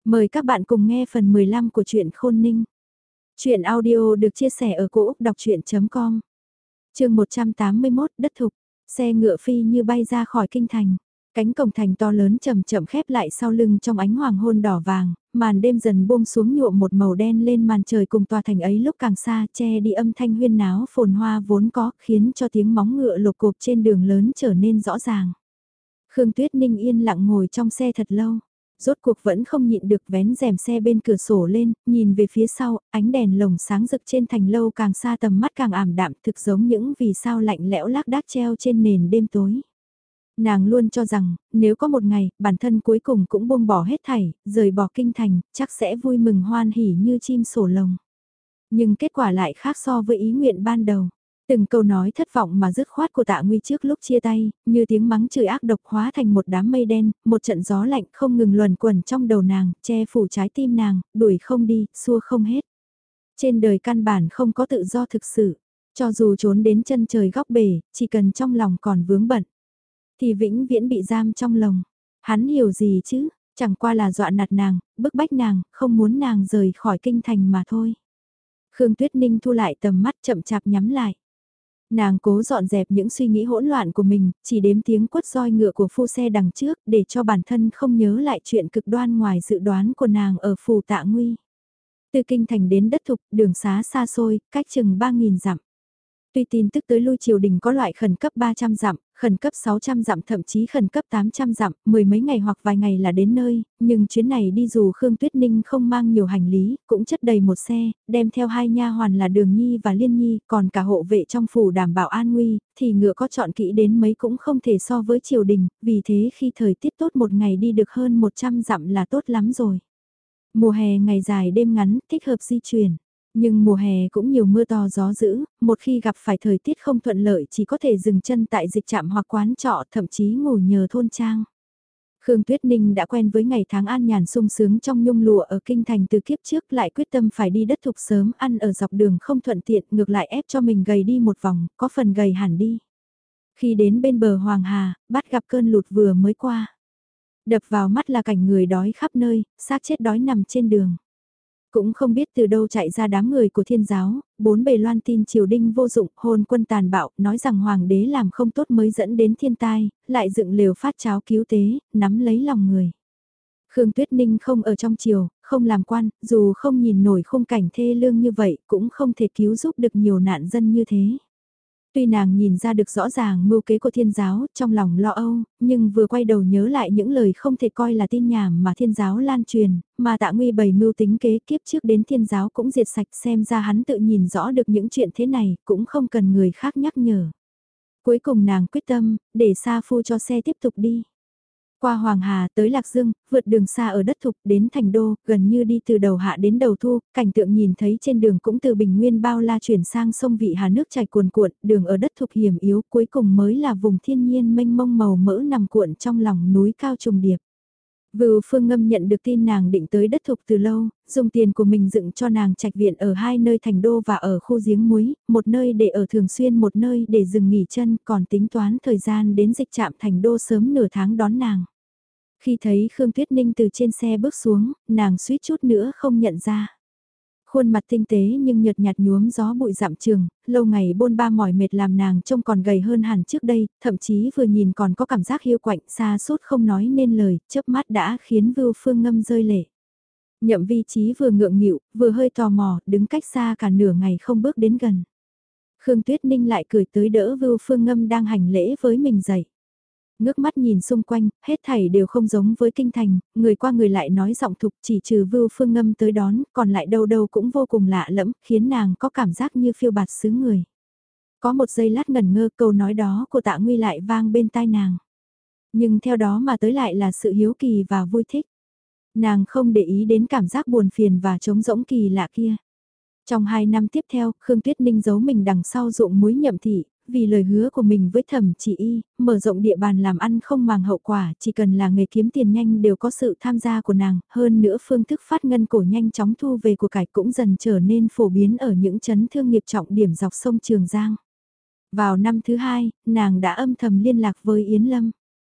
Mời các bạn cùng nghe phần 15 của truyện Khôn Ninh. Truyện audio được chia sẻ ở cỗ đọc chuyện.com. Chương 181 đất thục, xe ngựa phi như bay ra khỏi kinh thành. Cánh cổng thành to lớn chậm chậm khép lại sau lưng trong ánh hoàng hôn đỏ vàng, màn đêm dần buông xuống nhuộm một màu đen lên màn trời cùng tòa thành ấy lúc càng xa che đi âm thanh huyên náo phồn hoa vốn có, khiến cho tiếng móng ngựa lục cộp trên đường lớn trở nên rõ ràng. Khương Tuyết Ninh yên lặng ngồi trong xe thật lâu. Rốt cuộc vẫn không nhịn được vén rèm xe bên cửa sổ lên, nhìn về phía sau, ánh đèn lồng sáng rực trên thành lâu càng xa tầm mắt càng ảm đạm thực giống những vì sao lạnh lẽo lác đác treo trên nền đêm tối. Nàng luôn cho rằng, nếu có một ngày, bản thân cuối cùng cũng buông bỏ hết thảy, rời bỏ kinh thành, chắc sẽ vui mừng hoan hỉ như chim sổ lồng. Nhưng kết quả lại khác so với ý nguyện ban đầu. Từng câu nói thất vọng mà dứt khoát của Tạ Nguy trước lúc chia tay, như tiếng mắng chửi ác độc hóa thành một đám mây đen, một trận gió lạnh không ngừng luẩn quẩn trong đầu nàng, che phủ trái tim nàng, đuổi không đi, xua không hết. Trên đời căn bản không có tự do thực sự, cho dù trốn đến chân trời góc bể, chỉ cần trong lòng còn vướng bận, thì vĩnh viễn bị giam trong lồng. Hắn hiểu gì chứ, chẳng qua là dọa nạt nàng, bức bách nàng, không muốn nàng rời khỏi kinh thành mà thôi. Khương Tuyết Ninh thu lại tầm mắt chậm chạp nhắm lại. Nàng cố dọn dẹp những suy nghĩ hỗn loạn của mình, chỉ đếm tiếng quất roi ngựa của phu xe đằng trước để cho bản thân không nhớ lại chuyện cực đoan ngoài dự đoán của nàng ở phủ Tạ Nguy. Từ kinh thành đến đất thục, đường xá xa xôi, cách chừng 3.000 dặm. Tuy tin tức tới lui triều đình có loại khẩn cấp 300 dặm, khẩn cấp 600 dặm thậm chí khẩn cấp 800 dặm, mười mấy ngày hoặc vài ngày là đến nơi, nhưng chuyến này đi dù Khương Tuyết Ninh không mang nhiều hành lý, cũng chất đầy một xe, đem theo hai nha hoàn là Đường Nhi và Liên Nhi, còn cả hộ vệ trong phủ đảm bảo an nguy, thì ngựa có chọn kỹ đến mấy cũng không thể so với triều đình, vì thế khi thời tiết tốt một ngày đi được hơn 100 dặm là tốt lắm rồi. Mùa hè ngày dài đêm ngắn, thích hợp di chuyển. Nhưng mùa hè cũng nhiều mưa to gió dữ, một khi gặp phải thời tiết không thuận lợi chỉ có thể dừng chân tại dịch trạm hoặc quán trọ thậm chí ngủ nhờ thôn trang. Khương Tuyết Ninh đã quen với ngày tháng an nhàn sung sướng trong nhung lụa ở kinh thành từ kiếp trước lại quyết tâm phải đi đất thục sớm ăn ở dọc đường không thuận tiện ngược lại ép cho mình gầy đi một vòng, có phần gầy hẳn đi. Khi đến bên bờ Hoàng Hà, bắt gặp cơn lụt vừa mới qua. Đập vào mắt là cảnh người đói khắp nơi, xác chết đói nằm trên đường. Cũng không biết từ đâu chạy ra đám người của thiên giáo, bốn bề loan tin triều đinh vô dụng, hôn quân tàn bạo, nói rằng hoàng đế làm không tốt mới dẫn đến thiên tai, lại dựng lều phát cháo cứu tế, nắm lấy lòng người. Khương Tuyết Ninh không ở trong triều, không làm quan, dù không nhìn nổi khung cảnh thê lương như vậy, cũng không thể cứu giúp được nhiều nạn dân như thế. Tuy nàng nhìn ra được rõ ràng mưu kế của thiên giáo, trong lòng lo âu, nhưng vừa quay đầu nhớ lại những lời không thể coi là tin nhảm mà thiên giáo lan truyền, mà Tạ Nguy bày mưu tính kế kiếp trước đến thiên giáo cũng diệt sạch xem ra hắn tự nhìn rõ được những chuyện thế này, cũng không cần người khác nhắc nhở. Cuối cùng nàng quyết tâm, để Sa Phu cho xe tiếp tục đi. Qua Hoàng Hà tới Lạc Dương, vượt đường xa ở đất thục đến thành đô, gần như đi từ đầu hạ đến đầu thu, cảnh tượng nhìn thấy trên đường cũng từ bình nguyên bao la chuyển sang sông Vị Hà nước chảy cuồn cuộn, đường ở đất thục hiểm yếu cuối cùng mới là vùng thiên nhiên mênh mông màu mỡ nằm cuộn trong lòng núi cao trùng điệp. Vưu Phương Ngâm nhận được tin nàng định tới đất thục từ lâu, dùng tiền của mình dựng cho nàng trạch viện ở hai nơi thành đô và ở khu giếng muối, một nơi để ở thường xuyên một nơi để dừng nghỉ chân còn tính toán thời gian đến dịch trạm thành đô sớm nửa tháng đón nàng. Khi thấy Khương Tuyết Ninh từ trên xe bước xuống, nàng suýt chút nữa không nhận ra. Khuôn mặt tinh tế nhưng nhợt nhạt nhuốm gió bụi dặm trường, lâu ngày bôn ba mỏi mệt làm nàng trông còn gầy hơn hẳn trước đây, thậm chí vừa nhìn còn có cảm giác hiu quạnh xa sút không nói nên lời, chớp mắt đã khiến Vưu Phương Ngâm rơi lệ. Nhậm Vi Chí vừa ngượng nghịu, vừa hơi tò mò, đứng cách xa cả nửa ngày không bước đến gần. Khương Tuyết Ninh lại cười tới đỡ Vưu Phương Ngâm đang hành lễ với mình dậy. Ngước mắt nhìn xung quanh, hết thảy đều không giống với kinh thành, người qua người lại nói giọng thục chỉ trừ Vưu Phương Ngâm tới đón, còn lại đâu đâu cũng vô cùng lạ lẫm, khiến nàng có cảm giác như phiêu bạt xứ người. Có một giây lát ngẩn ngơ câu nói đó của Tạ Nguy lại vang bên tai nàng. Nhưng theo đó mà tới lại là sự hiếu kỳ và vui thích. Nàng không để ý đến cảm giác buồn phiền và trống rỗng kỳ lạ kia. Trong 2 năm tiếp theo, Khương Tuyết Ninh giấu mình đằng sau ruộng muối Nhậm thị, vì lời hứa của mình với Thẩm Chỉ Y, mở rộng địa bàn làm ăn không màng hậu quả, chỉ cần là nghề kiếm tiền nhanh đều có sự tham gia của nàng, hơn nữa phương thức phát ngân cổ nhanh chóng thu về của cải cũng dần trở nên phổ biến ở những trấn thương nghiệp trọng điểm dọc sông Trường Giang. Vào năm thứ 2, nàng đã âm thầm liên lạc với Yến Lâm.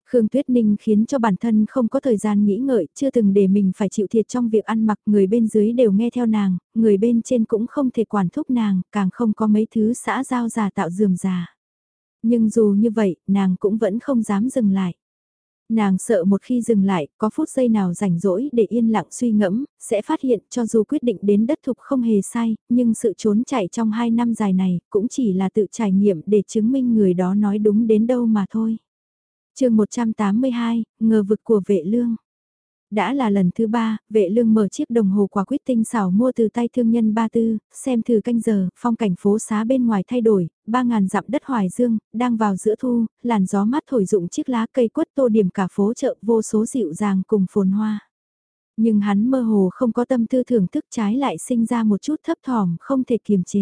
Khương Tuyết Ninh khiến cho bản thân không có thời gian nghĩ ngợi, chưa từng để mình phải chịu thiệt trong việc ăn mặc, người bên dưới đều nghe theo nàng, người bên trên cũng không thể quản thúc nàng, càng không có mấy thứ xã giao giả tạo dườm già. Nhưng dù như vậy, nàng cũng vẫn không dám dừng lại. Nàng sợ một khi dừng lại, có phút giây nào rảnh rỗi để yên lặng suy ngẫm, sẽ phát hiện cho dù quyết định đến đất thục không hề sai, nhưng sự trốn chạy trong 2 năm dài này cũng chỉ là tự trải nghiệm để chứng minh người đó nói đúng đến đâu mà thôi. Chương 182, ngờ vực của Vệ Lương. Đã là lần thứ 3, Vệ Lương mở chiếc đồng hồ quả quýt tinh xảo mua từ tay thương nhân Ba Tư, xem thử canh giờ, phong cảnh phố xá bên ngoài thay đổi, 3.000 dặm đất Hoài Dương, đang vào giữa thu, làn gió mát thổi rụng chiếc lá cây quất tô điểm cả phố chợ vô số dịu dàng cùng phồn hoa. Nhưng hắn mơ hồ không có tâm tư thưởng thức, trái lại sinh ra một chút thấp thỏm không thể kiềm chế.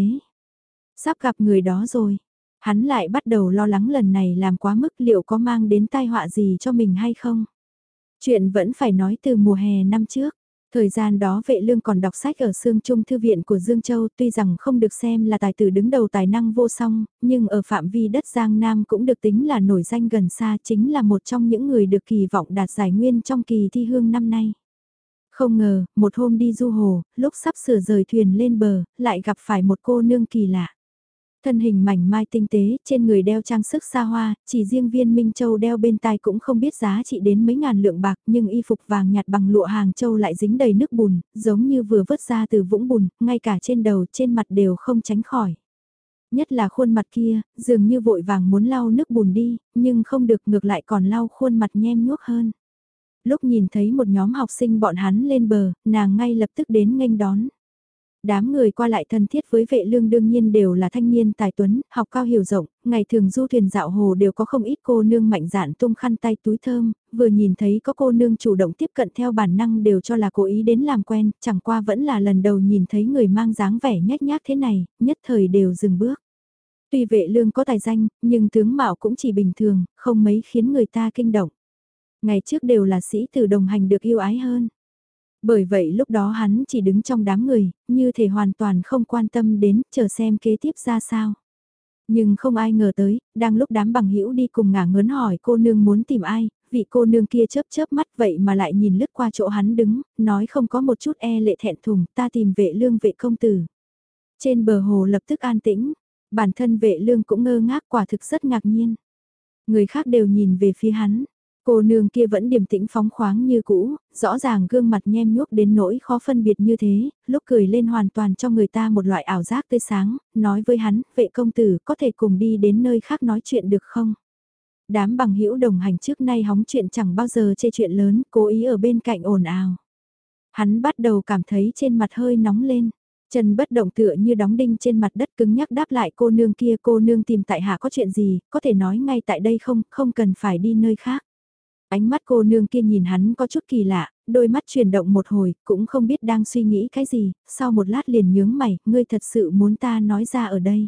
Sắp gặp người đó rồi. Hắn lại bắt đầu lo lắng lần này làm quá mức, liệu có mang đến tai họa gì cho mình hay không. Chuyện vẫn phải nói từ mùa hè năm trước. Thời gian đó Vệ Lương còn đọc sách ở Sương Trung Thư viện của Dương Châu, tuy rằng không được xem là tài tử đứng đầu tài năng vô song, nhưng ở phạm vi đất Giang Nam cũng được tính là nổi danh gần xa, chính là một trong những người được kỳ vọng đạt giải nguyên trong kỳ thi hương năm nay. Không ngờ, một hôm đi du hồ, lúc sắp sửa rời thuyền lên bờ, lại gặp phải một cô nương kỳ lạ. Thân hình mảnh mai tinh tế, trên người đeo trang sức xa hoa, chỉ riêng viên Minh Châu đeo bên tai cũng không biết giá trị đến mấy ngàn lượng bạc, nhưng y phục vàng nhạt bằng lụa Hàng Châu lại dính đầy nước bùn, giống như vừa vớt ra từ vũng bùn, ngay cả trên đầu, trên mặt đều không tránh khỏi. Nhất là khuôn mặt kia, dường như vội vàng muốn lau nước bùn đi, nhưng không được, ngược lại còn lau khuôn mặt nhem nhuốc hơn. Lúc nhìn thấy một nhóm học sinh bọn hắn lên bờ, nàng ngay lập tức đến nghênh đón. Đám người qua lại thân thiết với Vệ Lương đương nhiên đều là thanh niên tài tuấn, học cao hiểu rộng, ngày thường du thuyền dạo hồ đều có không ít cô nương mạnh dạn tung khăn tay túi thơm, vừa nhìn thấy có cô nương chủ động tiếp cận theo bản năng đều cho là cố ý đến làm quen, chẳng qua vẫn là lần đầu nhìn thấy người mang dáng vẻ nhếch nhác thế này, nhất thời đều dừng bước. Tuy Vệ Lương có tài danh, nhưng tướng mạo cũng chỉ bình thường, không mấy khiến người ta kinh động. Ngày trước đều là sĩ tử đồng hành được yêu ái hơn. Bởi vậy lúc đó hắn chỉ đứng trong đám người, như thể hoàn toàn không quan tâm đến, chờ xem kế tiếp ra sao. Nhưng không ai ngờ tới, đang lúc đám bằng hữu đi cùng ngả ngớn hỏi cô nương muốn tìm ai, vị cô nương kia chớp chớp mắt vậy mà lại nhìn lướt qua chỗ hắn đứng, nói không có một chút e lệ thẹn thùng, ta tìm Vệ Lương vệ công tử. Trên bờ hồ lập tức an tĩnh, bản thân Vệ Lương cũng ngơ ngác, quả thực rất ngạc nhiên. Người khác đều nhìn về phía hắn. Cô nương kia vẫn điềm tĩnh phóng khoáng như cũ, rõ ràng gương mặt nhem nhuốc đến nỗi khó phân biệt như thế, lúc cười lên hoàn toàn cho người ta một loại ảo giác tươi sáng, nói với hắn, vệ công tử có thể cùng đi đến nơi khác nói chuyện được không? Đám bằng hữu đồng hành trước nay hóng chuyện chẳng bao giờ chê chuyện lớn, cố ý ở bên cạnh ồn ào. Hắn bắt đầu cảm thấy trên mặt hơi nóng lên. Chân bất động tựa như đóng đinh trên mặt đất, cứng nhắc đáp lại cô nương kia, cô nương tìm tại hạ có chuyện gì, có thể nói ngay tại đây không, không cần phải đi nơi khác. Ánh mắt cô nương kia nhìn hắn có chút kỳ lạ, đôi mắt chuyển động một hồi, cũng không biết đang suy nghĩ cái gì, sau một lát liền nhướng mày, ngươi thật sự muốn ta nói ra ở đây.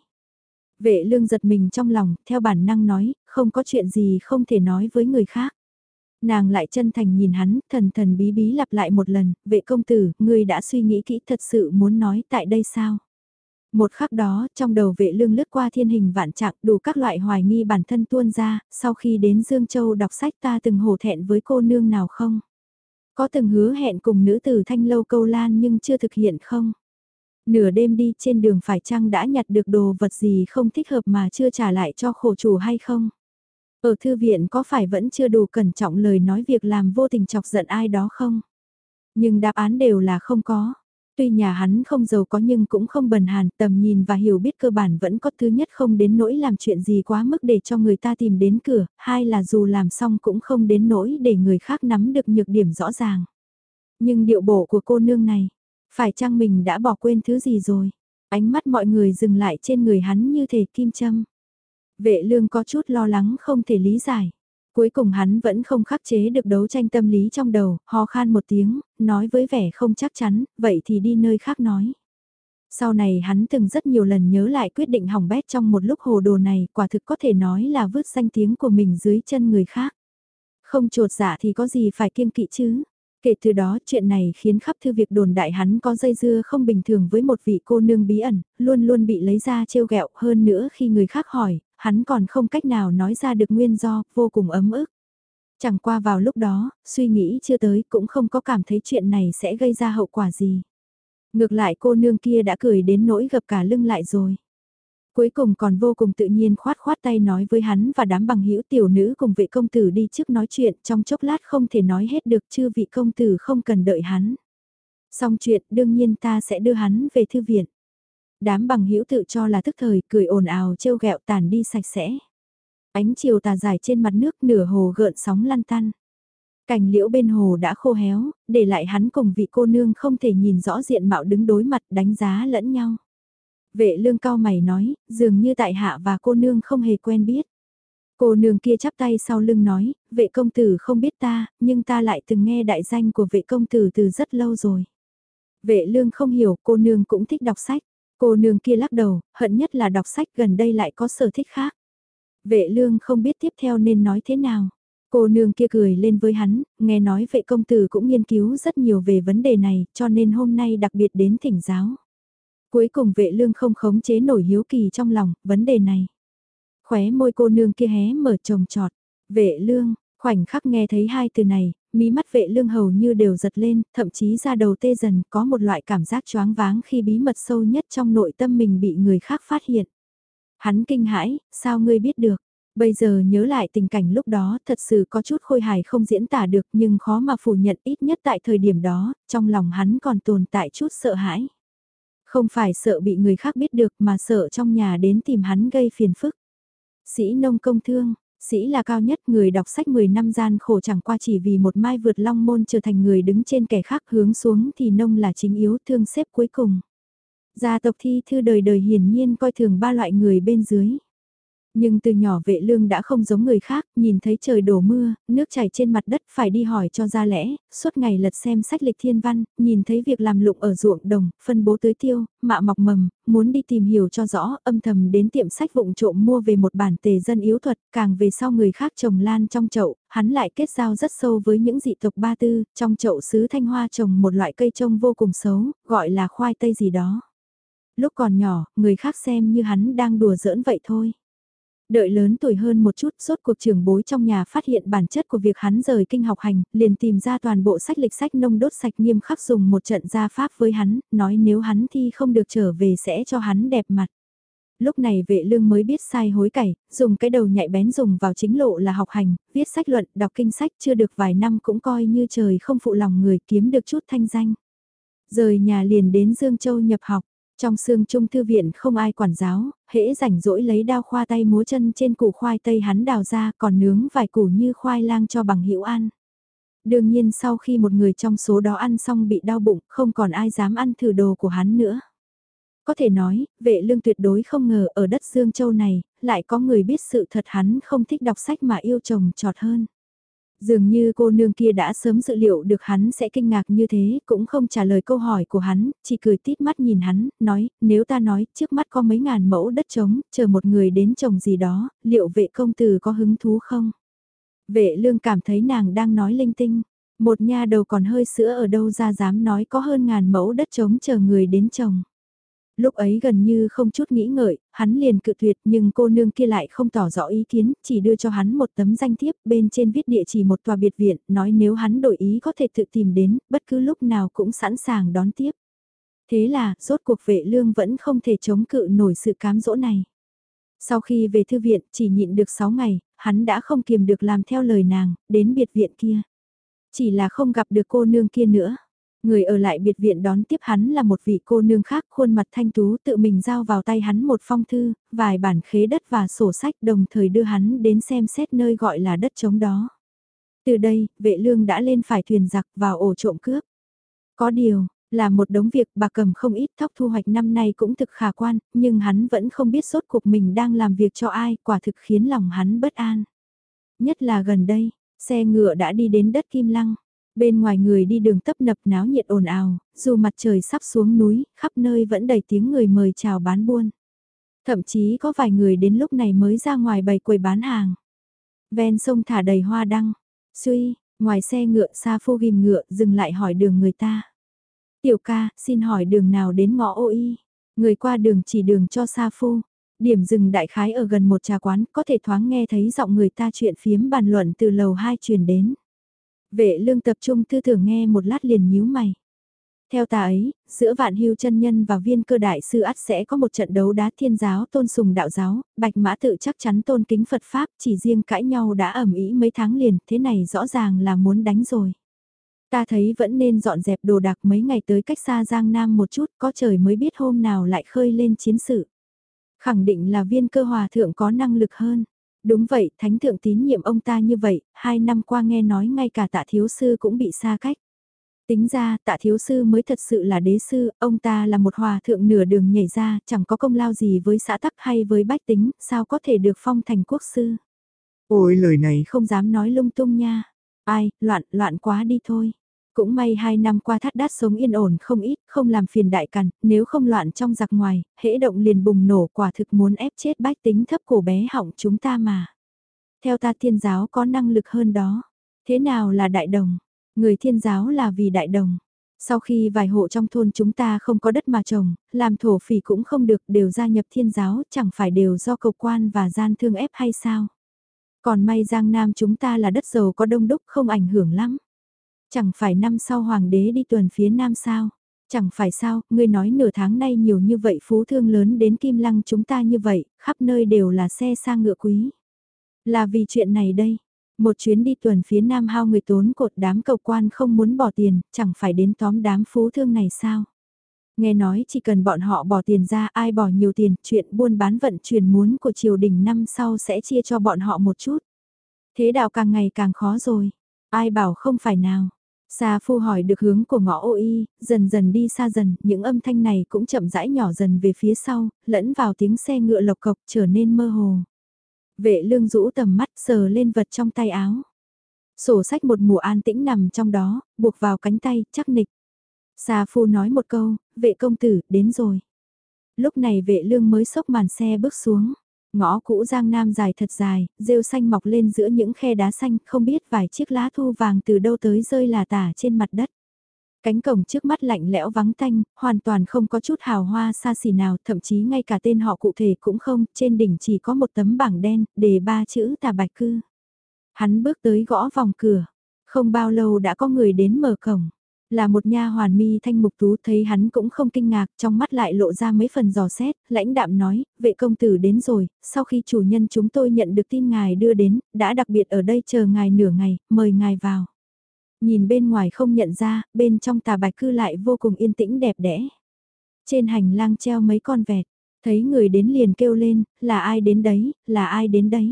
Vệ Lương giật mình trong lòng, theo bản năng nói, không có chuyện gì không thể nói với người khác. Nàng lại chân thành nhìn hắn, thần thần bí bí lặp lại một lần, vệ công tử, ngươi đã suy nghĩ kỹ, thật sự muốn nói tại đây sao? Một khắc đó, trong đầu Vệ Lương lướt qua thiên hình vạn trạng, đủ các loại hoài nghi bản thân tuôn ra, sau khi đến Dương Châu đọc sách ta từng hổ thẹn với cô nương nào không? Có từng hứa hẹn cùng nữ tử Thanh Lâu câu lan nhưng chưa thực hiện không? Nửa đêm đi trên đường phải chăng đã nhặt được đồ vật gì không thích hợp mà chưa trả lại cho khổ chủ hay không? Ở thư viện có phải vẫn chưa đủ cẩn trọng lời nói việc làm vô tình chọc giận ai đó không? Nhưng đáp án đều là không có. Tuy nhà hắn không giàu có nhưng cũng không bần hàn, tầm nhìn và hiểu biết cơ bản vẫn có, thứ nhất không đến nỗi làm chuyện gì quá mức để cho người ta tìm đến cửa, hai là dù làm xong cũng không đến nỗi để người khác nắm được nhược điểm rõ ràng. Nhưng điệu bộ của cô nương này, phải chăng mình đã bỏ quên thứ gì rồi? Ánh mắt mọi người dừng lại trên người hắn như thể kim châm. Vệ Lương có chút lo lắng không thể lý giải. Cuối cùng hắn vẫn không khắc chế được đấu tranh tâm lý trong đầu, ho khan một tiếng, nói với vẻ không chắc chắn, vậy thì đi nơi khác nói. Sau này hắn từng rất nhiều lần nhớ lại quyết định hỏng bét trong một lúc hồ đồ này, quả thực có thể nói là vứt danh tiếng của mình dưới chân người khác. Không trột dạ thì có gì phải kiêng kỵ chứ. Kể từ đó chuyện này khiến khắp thư việc đồn đại hắn có dây dưa không bình thường với một vị cô nương bí ẩn, luôn luôn bị lấy ra trêu ghẹo, hơn nữa khi người khác hỏi, hắn còn không cách nào nói ra được nguyên do, vô cùng ấm ức. Chẳng qua vào lúc đó, suy nghĩ chưa tới cũng không có cảm thấy chuyện này sẽ gây ra hậu quả gì. Ngược lại cô nương kia đã cười đến nỗi gập cả lưng lại rồi. Cuối cùng còn vô cùng tự nhiên khoát khoát tay nói với hắn và đám bằng hữu tiểu nữ cùng vệ công tử đi trước nói chuyện trong chốc lát không thể nói hết được chư vị công tử không cần đợi hắn. Xong chuyện đương nhiên ta sẽ đưa hắn về thư viện. Đám bằng hữu tự cho là tức thời cười ồn ào trêu ghẹo tàn đi sạch sẽ. Ánh chiều tà dài trên mặt nước nửa hồ gợn sóng lăn tăn. Cành liễu bên hồ đã khô héo, để lại hắn cùng vị cô nương không thể nhìn rõ diện mạo đứng đối mặt đánh giá lẫn nhau. Vệ lương cao mày nói, dường như tại hạ và cô nương không hề quen biết. Cô nương kia chắp tay sau lưng nói, vệ công tử không biết ta, nhưng ta lại từng nghe đại danh của vệ công tử từ rất lâu rồi. Vệ lương không hiểu, cô nương cũng thích đọc sách. Cô nương kia lắc đầu, hận nhất là đọc sách gần đây lại có sở thích khác. Vệ lương không biết tiếp theo nên nói thế nào. Cô nương kia cười lên với hắn, nghe nói vệ công tử cũng nghiên cứu rất nhiều về vấn đề này, cho nên hôm nay đặc biệt đến thỉnh giáo. Cuối cùng vệ lương không khống chế nổi hiếu kỳ trong lòng, vấn đề này. Khóe môi cô nương kia hé mở trồng trọt. Vệ lương, khoảnh khắc nghe thấy hai từ này, mí mắt vệ lương hầu như đều giật lên, thậm chí ra đầu tê dần có một loại cảm giác choáng váng khi bí mật sâu nhất trong nội tâm mình bị người khác phát hiện. Hắn kinh hãi, sao ngươi biết được? Bây giờ nhớ lại tình cảnh lúc đó thật sự có chút khôi hài không diễn tả được nhưng khó mà phủ nhận ít nhất tại thời điểm đó, trong lòng hắn còn tồn tại chút sợ hãi. Không phải sợ bị người khác biết được mà sợ trong nhà đến tìm hắn gây phiền phức. Sĩ nông công thương, sĩ là cao nhất người đọc sách 10 năm gian khổ chẳng qua chỉ vì một mai vượt long môn trở thành người đứng trên kẻ khác hướng xuống thì nông là chính yếu thương xếp cuối cùng. Gia tộc thi thư đời đời hiển nhiên coi thường ba loại người bên dưới. Nhưng từ nhỏ vệ lương đã không giống người khác, nhìn thấy trời đổ mưa, nước chảy trên mặt đất phải đi hỏi cho ra lẽ, suốt ngày lật xem sách lịch thiên văn, nhìn thấy việc làm lụng ở ruộng đồng, phân bố tưới tiêu, mạ mọc mầm, muốn đi tìm hiểu cho rõ, âm thầm đến tiệm sách vụng trộm mua về một bản tề dân yếu thuật, càng về sau người khác trồng lan trong chậu, hắn lại kết giao rất sâu với những dị tộc Ba Tư, trong chậu xứ Thanh Hoa trồng một loại cây trông vô cùng xấu, gọi là khoai tây gì đó. Lúc còn nhỏ, người khác xem như hắn đang đùa giỡn vậy thôi. Đợi lớn tuổi hơn một chút, suốt cuộc trưởng bối trong nhà phát hiện bản chất của việc hắn rời kinh học hành, liền tìm ra toàn bộ sách lịch sách nông đốt sạch nghiêm khắc dùng một trận gia pháp với hắn, nói nếu hắn thi không được trở về sẽ cho hắn đẹp mặt. Lúc này vệ lương mới biết sai hối cải, dùng cái đầu nhạy bén dùng vào chính lộ là học hành, viết sách luận, đọc kinh sách chưa được vài năm cũng coi như trời không phụ lòng người kiếm được chút thanh danh. Rời nhà liền đến Dương Châu nhập học. Trong xương trung thư viện không ai quản giáo, hễ rảnh rỗi lấy đao khoa tay múa chân trên củ khoai tây hắn đào ra còn nướng vài củ như khoai lang cho bằng hữu ăn. Đương nhiên sau khi một người trong số đó ăn xong bị đau bụng không còn ai dám ăn thử đồ của hắn nữa. Có thể nói, vệ lương tuyệt đối không ngờ ở đất Dương Châu này, lại có người biết sự thật hắn không thích đọc sách mà yêu trồng trọt hơn. Dường như cô nương kia đã sớm dự liệu được hắn sẽ kinh ngạc như thế, cũng không trả lời câu hỏi của hắn, chỉ cười tít mắt nhìn hắn, nói, nếu ta nói, trước mắt có mấy ngàn mẫu đất trống, chờ một người đến trồng gì đó, liệu vệ công tử có hứng thú không? Vệ lương cảm thấy nàng đang nói linh tinh, một nha đầu còn hơi sữa ở đâu ra dám nói có hơn ngàn mẫu đất trống chờ người đến trồng. Lúc ấy gần như không chút nghĩ ngợi, hắn liền cự tuyệt nhưng cô nương kia lại không tỏ rõ ý kiến, chỉ đưa cho hắn một tấm danh thiếp bên trên viết địa chỉ một tòa biệt viện, nói nếu hắn đổi ý có thể tự tìm đến, bất cứ lúc nào cũng sẵn sàng đón tiếp. Thế là, rốt cuộc vệ lương vẫn không thể chống cự nổi sự cám dỗ này. Sau khi về thư viện, chỉ nhịn được 6 ngày, hắn đã không kiềm được làm theo lời nàng, đến biệt viện kia. Chỉ là không gặp được cô nương kia nữa. Người ở lại biệt viện đón tiếp hắn là một vị cô nương khác khuôn mặt thanh tú tự mình giao vào tay hắn một phong thư, vài bản khế đất và sổ sách đồng thời đưa hắn đến xem xét nơi gọi là đất trống đó. Từ đây, vệ lương đã lên phải thuyền giặc vào ổ trộm cướp. Có điều, là một đống việc bà cầm không ít thóc thu hoạch năm nay cũng thực khả quan, nhưng hắn vẫn không biết sốt cuộc mình đang làm việc cho ai, quả thực khiến lòng hắn bất an. Nhất là gần đây, xe ngựa đã đi đến đất Kim Lăng. Bên ngoài người đi đường tấp nập náo nhiệt ồn ào, dù mặt trời sắp xuống núi, khắp nơi vẫn đầy tiếng người mời chào bán buôn. Thậm chí có vài người đến lúc này mới ra ngoài bày quầy bán hàng. Ven sông thả đầy hoa đăng. Suy, ngoài xe ngựa Sa Phu ghim ngựa dừng lại hỏi đường người ta. Tiểu ca, xin hỏi đường nào đến ngõ Ô Y. Người qua đường chỉ đường cho Sa Phu. Điểm dừng đại khái ở gần một trà quán, có thể thoáng nghe thấy giọng người ta chuyện phiếm bàn luận từ lầu 2 truyền đến. Vệ lương tập trung tư tưởng nghe một lát liền nhíu mày. Theo ta ấy, giữa Vạn Hưu chân nhân và Viên Cơ đại sư ắt sẽ có một trận đấu đá, thiên giáo tôn sùng đạo giáo, Bạch Mã tự chắc chắn tôn kính Phật pháp, chỉ riêng cãi nhau đã ầm ĩ mấy tháng liền, thế này rõ ràng là muốn đánh rồi. Ta thấy vẫn nên dọn dẹp đồ đạc, mấy ngày tới cách xa Giang Nam một chút, có trời mới biết hôm nào lại khơi lên chiến sự. Khẳng định là Viên Cơ hòa thượng có năng lực hơn. Đúng vậy, thánh thượng tín nhiệm ông ta như vậy, 2 năm qua nghe nói ngay cả Tạ thiếu sư cũng bị xa cách. Tính ra, Tạ thiếu sư mới thật sự là đế sư, ông ta là một hòa thượng nửa đường nhảy ra, chẳng có công lao gì với xã tắc hay với bách tính, sao có thể được phong thành quốc sư. Ôi lời này không dám nói lung tung nha. Ai, loạn quá đi thôi. Cũng may 2 năm qua Thát Đát sống yên ổn không ít, không làm phiền đại càn, nếu không loạn trong giặc ngoài, hễ động liền bùng nổ, quả thực muốn ép chết bách tính thấp cổ bé họng chúng ta mà. Theo ta thiên giáo có năng lực hơn đó. Thế nào là đại đồng? Người thiên giáo là vì đại đồng. Sau khi vài hộ trong thôn chúng ta không có đất mà trồng, làm thổ phỉ cũng không được, đều gia nhập thiên giáo, chẳng phải đều do cầu quan và gian thương ép hay sao? Còn may Giang Nam chúng ta là đất giàu có đông đúc, không ảnh hưởng lắm. Chẳng phải năm sau hoàng đế đi tuần phía nam sao? Chẳng phải sao, ngươi nói nửa tháng nay nhiều như vậy phú thương lớn đến Kim Lăng chúng ta như vậy, khắp nơi đều là xe sang ngựa quý. Là vì chuyện này đây. Một chuyến đi tuần phía nam hao người tốn cột, đám cầu quan không muốn bỏ tiền, chẳng phải đến tóm đám phú thương này sao? Nghe nói chỉ cần bọn họ bỏ tiền ra, ai bỏ nhiều tiền, chuyện buôn bán vận chuyển muốn của triều đình năm sau sẽ chia cho bọn họ một chút. Thế đạo càng ngày càng khó rồi. Ai bảo không phải nào? Sa Phu hỏi được hướng của ngõ ô y, dần dần đi xa dần, những âm thanh này cũng chậm rãi nhỏ dần về phía sau, lẫn vào tiếng xe ngựa lộc cộc trở nên mơ hồ. Vệ lương rũ tầm mắt sờ lên vật trong tay áo. Sổ sách một mùa an tĩnh nằm trong đó, buộc vào cánh tay, chắc nịch. Sa Phu nói một câu, vệ công tử, đến rồi. Lúc này vệ lương mới xốc màn xe bước xuống. Ngõ cũ Giang Nam dài thật dài, rêu xanh mọc lên giữa những khe đá xanh, không biết vài chiếc lá thu vàng từ đâu tới rơi là tả trên mặt đất. Cánh cổng trước mắt lạnh lẽo vắng tanh, hoàn toàn không có chút hào hoa xa xỉ nào, thậm chí ngay cả tên họ cụ thể cũng không, trên đỉnh chỉ có một tấm bảng đen, đề 3 chữ Tà Bạch Cư. Hắn bước tới gõ vòng cửa, không bao lâu đã có người đến mở cổng. Là một nha hoàn mi thanh mục tú, thấy hắn cũng không kinh ngạc, trong mắt lại lộ ra mấy phần dò xét, lãnh đạm nói, vệ công tử đến rồi, sau khi chủ nhân chúng tôi nhận được tin ngài đưa đến, đã đặc biệt ở đây chờ ngài nửa ngày, mời ngài vào. Nhìn bên ngoài không nhận ra, bên trong Tà Bạch Cư lại vô cùng yên tĩnh đẹp đẽ. Trên hành lang treo mấy con vẹt, thấy người đến liền kêu lên, là ai đến đấy, là ai đến đấy.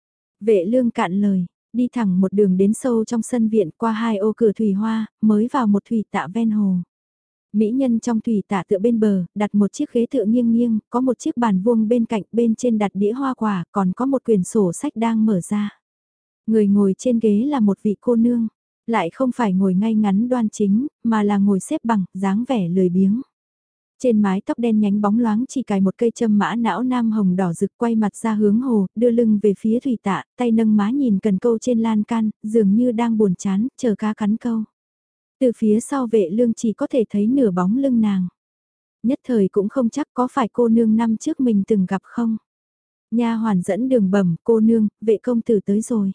Vệ lương cạn lời, đi thẳng một đường đến sâu trong sân viện qua 2 ô cửa thủy hoa, mới vào một thủy tạ ven hồ. Mỹ nhân trong thủy tạ tựa bên bờ, đặt một chiếc ghế tựa nghiêng nghiêng, có một chiếc bàn vuông bên cạnh, bên trên đặt đĩa hoa quả, còn có một quyển sổ sách đang mở ra. Người ngồi trên ghế là một vị cô nương, lại không phải ngồi ngay ngắn đoan chính, mà là ngồi xếp bằng, dáng vẻ lười biếng. Trên mái tóc đen nhánh bóng loáng chỉ cài một cây châm mã não nam hồng đỏ rực, quay mặt ra hướng hồ, đưa lưng về phía thủy tạ, tay nâng má nhìn cần câu trên lan can, dường như đang buồn chán, chờ cá cắn câu. Từ phía sau vệ lương chỉ có thể thấy nửa bóng lưng nàng. Nhất thời cũng không chắc có phải cô nương năm trước mình từng gặp không. Nha hoàn dẫn đường bẩm, cô nương, vệ công tử tới rồi.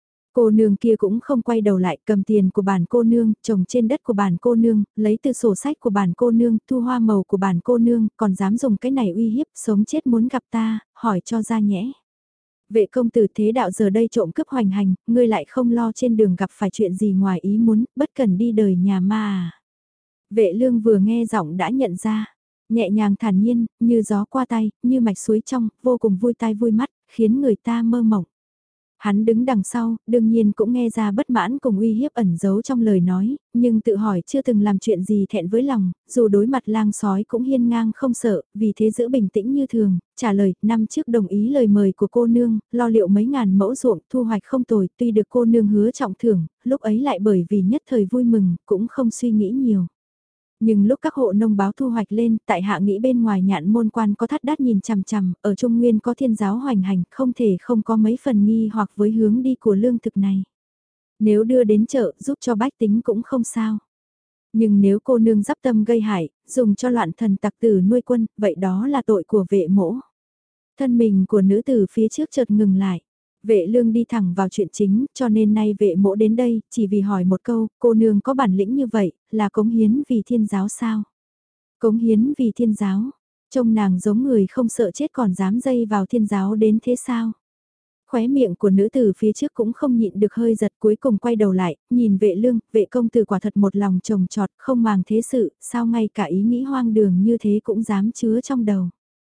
Cô nương kia cũng không quay đầu lại, cầm tiền của bản cô nương, trồng trên đất của bản cô nương, lấy từ sổ sách của bản cô nương, thu hoa màu của bản cô nương, còn dám dùng cái này uy hiếp, sống chết muốn gặp ta, hỏi cho ra nhẽ. Vệ công tử thế đạo giờ đây trộm cướp hoành hành, ngươi lại không lo trên đường gặp phải chuyện gì ngoài ý muốn, bất cần đi đời nhà ma à. Vệ lương vừa nghe giọng đã nhận ra, nhẹ nhàng thản nhiên, như gió qua tay, như mạch suối trong, vô cùng vui tai vui mắt, khiến người ta mơ mộng. Hắn đứng đằng sau, đương nhiên cũng nghe ra bất mãn cùng uy hiếp ẩn giấu trong lời nói, nhưng tự hỏi chưa từng làm chuyện gì thẹn với lòng, dù đối mặt lang sói cũng hiên ngang không sợ, vì thế giữ bình tĩnh như thường, trả lời, năm trước đồng ý lời mời của cô nương, lo liệu mấy ngàn mẫu ruộng, thu hoạch không tồi, tuy được cô nương hứa trọng thưởng, lúc ấy lại bởi vì nhất thời vui mừng, cũng không suy nghĩ nhiều. Nhưng lúc các hộ nông báo thu hoạch lên, tại hạ nghĩ bên ngoài nhạn môn quan có Thát Đát nhìn chằm chằm, ở Trung Nguyên có thiên giáo hoành hành, không thể không có mấy phần nghi hoặc với hướng đi của lương thực này. Nếu đưa đến chợ, giúp cho bách tính cũng không sao. Nhưng nếu cô nương dắp tâm gây hại, dùng cho loạn thần tặc tử nuôi quân, vậy đó là tội của vệ mỗ. Thân mình của nữ tử phía trước chợt ngừng lại. Vệ lương đi thẳng vào chuyện chính, cho nên nay vệ mỗ đến đây, chỉ vì hỏi một câu, cô nương có bản lĩnh như vậy, là cống hiến vì thiên giáo sao? Cống hiến vì thiên giáo, trông nàng giống người không sợ chết còn dám dây vào thiên giáo đến thế sao? Khóe miệng của nữ tử phía trước cũng không nhịn được hơi giật, cuối cùng quay đầu lại, nhìn vệ lương, vệ công tử quả thật một lòng trồng trọt, không màng thế sự, sao ngay cả ý nghĩ hoang đường như thế cũng dám chứa trong đầu.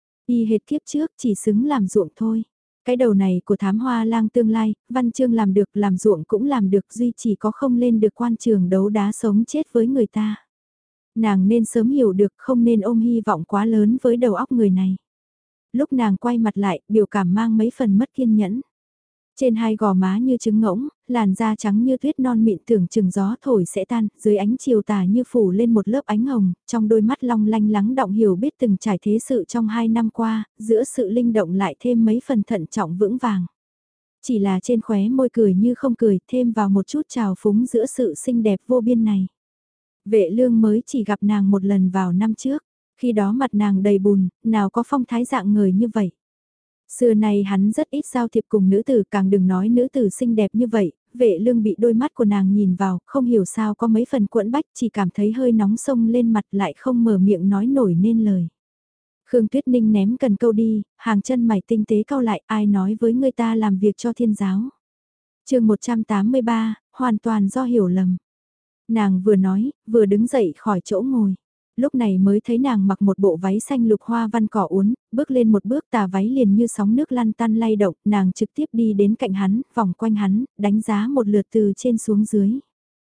Y hệt kiếp trước chỉ xứng làm ruộng thôi. Cái đầu này của thám hoa lang tương lai, văn chương làm được, làm ruộng cũng làm được, duy chỉ có không lên được quan trường đấu đá sống chết với người ta. Nàng nên sớm hiểu được, không nên ôm hy vọng quá lớn với đầu óc người này. Lúc nàng quay mặt lại, biểu cảm mang mấy phần mất kiên nhẫn. Trên hai gò má như trứng ngỗng, làn da trắng như tuyết non mịn tưởng chừng gió thổi sẽ tan, dưới ánh chiều tà như phủ lên một lớp ánh hồng, trong đôi mắt long lanh lắng động hiểu biết từng trải thế sự trong 2 năm qua, giữa sự linh động lại thêm mấy phần thận trọng vững vàng. Chỉ là trên khóe môi cười như không cười, thêm vào một chút trào phúng giữa sự xinh đẹp vô biên này. Vệ lương mới chỉ gặp nàng một lần vào năm trước, khi đó mặt nàng đầy bùn, nào có phong thái dạng người như vậy. Xưa này hắn rất ít giao thiệp cùng nữ tử, càng đừng nói nữ tử xinh đẹp như vậy, vệ lương bị đôi mắt của nàng nhìn vào, không hiểu sao có mấy phần quẫn bách, chỉ cảm thấy hơi nóng sông lên mặt lại không mở miệng nói nổi nên lời. Khương Tuyết Ninh ném cần câu đi, hàng chân mày tinh tế cau lại, ai nói với người ta làm việc cho thiên giáo. Chương 183, hoàn toàn do hiểu lầm. Nàng vừa nói, vừa đứng dậy khỏi chỗ ngồi. Lúc này mới thấy nàng mặc một bộ váy xanh lục hoa văn cỏ uốn, bước lên một bước tà váy liền như sóng nước lăn tăn lay động, nàng trực tiếp đi đến cạnh hắn, vòng quanh hắn, đánh giá một lượt từ trên xuống dưới.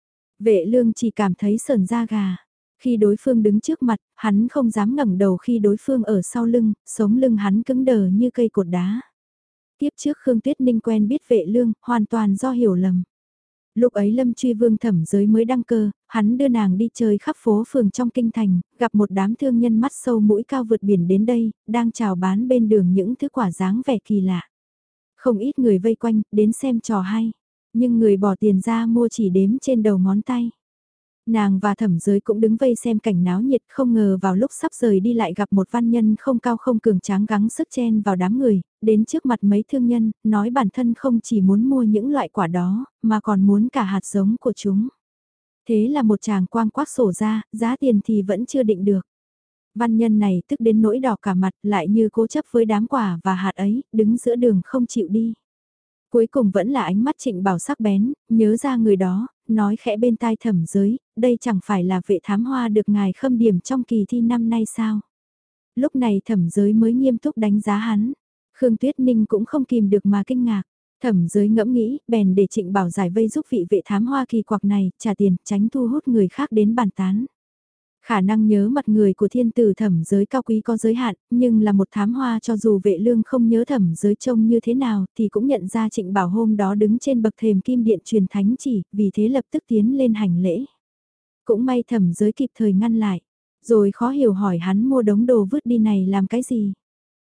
Vệ lương chỉ cảm thấy sởn da gà. Khi đối phương đứng trước mặt, hắn không dám ngẩng đầu, khi đối phương ở sau lưng, sống lưng hắn cứng đờ như cây cột đá. Tiếp trước Khương Tuyết Ninh quen biết vệ lương, hoàn toàn do hiểu lầm. Lúc ấy Lâm Truy Vương Thẩm Giới mới đăng cơ, hắn đưa nàng đi chơi khắp phố phường trong kinh thành, gặp một đám thương nhân mắt sâu mũi cao vượt biển đến đây, đang chào bán bên đường những thứ quả dáng vẻ kỳ lạ. Không ít người vây quanh, đến xem trò hay, nhưng người bỏ tiền ra mua chỉ đếm trên đầu ngón tay. Nàng và Thẩm Giới cũng đứng vây xem cảnh náo nhiệt, không ngờ vào lúc sắp rời đi lại gặp một văn nhân không cao không cường tráng gắng sức chen vào đám người, đến trước mặt mấy thương nhân, nói bản thân không chỉ muốn mua những loại quả đó, mà còn muốn cả hạt giống của chúng. Thế là một chàng quang quác sổ ra, giá tiền thì vẫn chưa định được. Văn nhân này tức đến nỗi đỏ cả mặt, lại như cố chấp với đám quả và hạt ấy, đứng giữa đường không chịu đi. Cuối cùng vẫn là ánh mắt Trịnh Bảo sắc bén, nhớ ra người đó, nói khẽ bên tai Thẩm Giới, đây chẳng phải là vệ thám hoa được ngài khâm điểm trong kỳ thi năm nay sao? Lúc này Thẩm Giới mới nghiêm túc đánh giá hắn. Khương Tuyết Ninh cũng không kìm được mà kinh ngạc. Thẩm Giới ngẫm nghĩ, bèn để Trịnh Bảo giải vây giúp vị vệ thám hoa kỳ quặc này, trả tiền, tránh thu hút người khác đến bàn tán. Khả năng nhớ mặt người của thiên tử Thẩm Giới cao quý có giới hạn, nhưng là một thám hoa cho dù vệ lương không nhớ Thẩm Giới trông như thế nào thì cũng nhận ra Trịnh Bảo hôm đó đứng trên bậc thềm kim điện truyền thánh chỉ, vì thế lập tức tiến lên hành lễ. Cũng may Thẩm Giới kịp thời ngăn lại, rồi khó hiểu hỏi hắn mua đống đồ vứt đi này làm cái gì.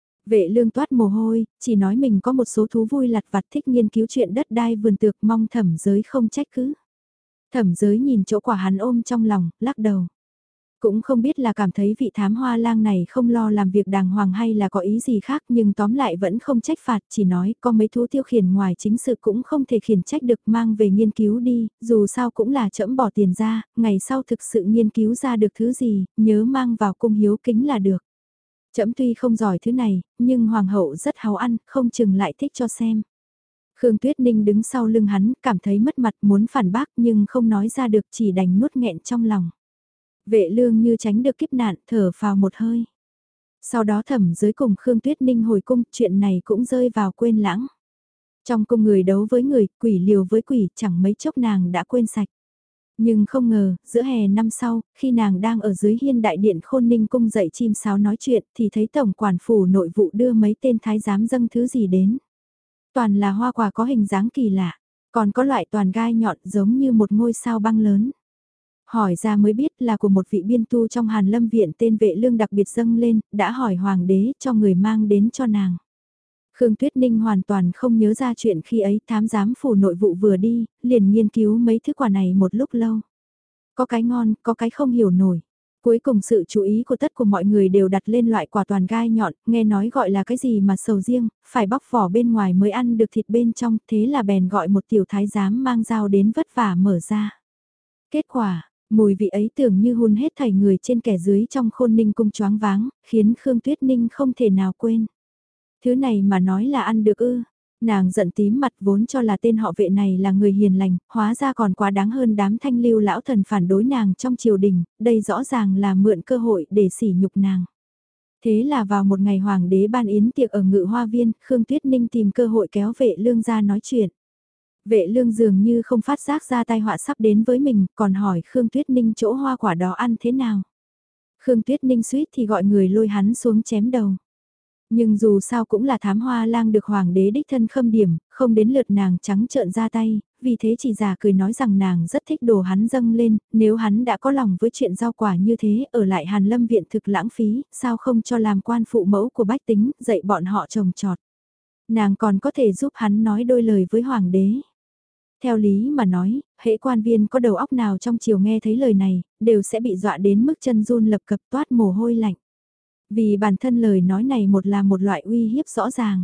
Vệ lương toát mồ hôi, chỉ nói mình có một số thú vui lặt vặt thích nghiên cứu chuyện đất đai vườn tược, mong Thẩm Giới không trách cứ. Thẩm Giới nhìn chỗ quả hắn ôm trong lòng, lắc đầu. Cũng không biết là cảm thấy vị thám hoa lang này không lo làm việc đàng hoàng hay là có ý gì khác, nhưng tóm lại vẫn không trách phạt, chỉ nói có mấy thú tiêu khiển ngoài chính sự cũng không thể khiển trách được, mang về nghiên cứu đi, dù sao cũng là trẫm bỏ tiền ra, ngày sau thực sự nghiên cứu ra được thứ gì, nhớ mang vào cung hiếu kính là được. Trẫm tuy không giỏi thứ này, nhưng hoàng hậu rất háo ăn, không chừng lại thích cho xem. Khương Tuyết Ninh đứng sau lưng hắn, cảm thấy mất mặt muốn phản bác nhưng không nói ra được, chỉ đành nuốt nghẹn trong lòng. Vệ lương như tránh được kiếp nạn, thở phào một hơi. Sau đó Thẩm Giới cùng Khương Tuyết Ninh hồi cung, chuyện này cũng rơi vào quên lãng. Trong cung người đấu với người, quỷ liều với quỷ, chẳng mấy chốc nàng đã quên sạch. Nhưng không ngờ, giữa hè năm sau, khi nàng đang ở dưới hiên đại điện Khôn Ninh cung dạy chim sáo nói chuyện, thì thấy tổng quản phủ nội vụ đưa mấy tên thái giám dâng thứ gì đến. Toàn là hoa quả có hình dáng kỳ lạ, còn có loại toàn gai nhọn giống như một ngôi sao băng lớn. Hỏi ra mới biết là của một vị biên tu trong Hàn Lâm viện tên Vệ Lương đặc biệt dâng lên, đã hỏi hoàng đế cho người mang đến cho nàng. Khương Tuyết Ninh hoàn toàn không nhớ ra chuyện khi ấy thám giám phủ nội vụ vừa đi, liền nghiên cứu mấy thứ quả này một lúc lâu. Có cái ngon, có cái không hiểu nổi. Cuối cùng sự chú ý của tất của mọi người đều đặt lên loại quả toàn gai nhọn, nghe nói gọi là cái gì mà sầu riêng, phải bóc vỏ bên ngoài mới ăn được thịt bên trong, thế là bèn gọi một tiểu thái giám mang dao đến vất vả mở ra. Kết quả, mùi vị ấy tưởng như hun hết thảy người trên kẻ dưới trong Khôn Ninh cung choáng váng, khiến Khương Tuyết Ninh không thể nào quên. Thứ này mà nói là ăn được ư. Nàng giận tím mặt vốn cho là tên họ Vệ này là người hiền lành, hóa ra còn quá đáng hơn đám thanh lưu lão thần phản đối nàng trong triều đình, đây rõ ràng là mượn cơ hội để sỉ nhục nàng. Thế là vào một ngày hoàng đế ban yến tiệc ở Ngự Hoa Viên, Khương Tuyết Ninh tìm cơ hội kéo Vệ Lương ra nói chuyện. Vệ Lương dường như không phát giác ra tai họa sắp đến với mình, còn hỏi Khương Tuyết Ninh chỗ hoa quả đó ăn thế nào. Khương Tuyết Ninh suýt thì gọi người lôi hắn xuống chém đầu. Nhưng dù sao cũng là thám hoa lang được hoàng đế đích thân khâm điểm, không đến lượt nàng trắng trợn ra tay, vì thế chỉ giả cười nói rằng nàng rất thích đồ hắn dâng lên, nếu hắn đã có lòng với chuyện rau quả như thế, ở lại Hàn Lâm viện thực lãng phí, sao không cho làm quan phụ mẫu của bách tính, dạy bọn họ trồng trọt. Nàng còn có thể giúp hắn nói đôi lời với hoàng đế. Theo lý mà nói, hễ quan viên có đầu óc nào trong chiều nghe thấy lời này, đều sẽ bị dọa đến mức chân run lập cập toát mồ hôi lạnh. Vì bản thân lời nói này là một loại uy hiếp rõ ràng.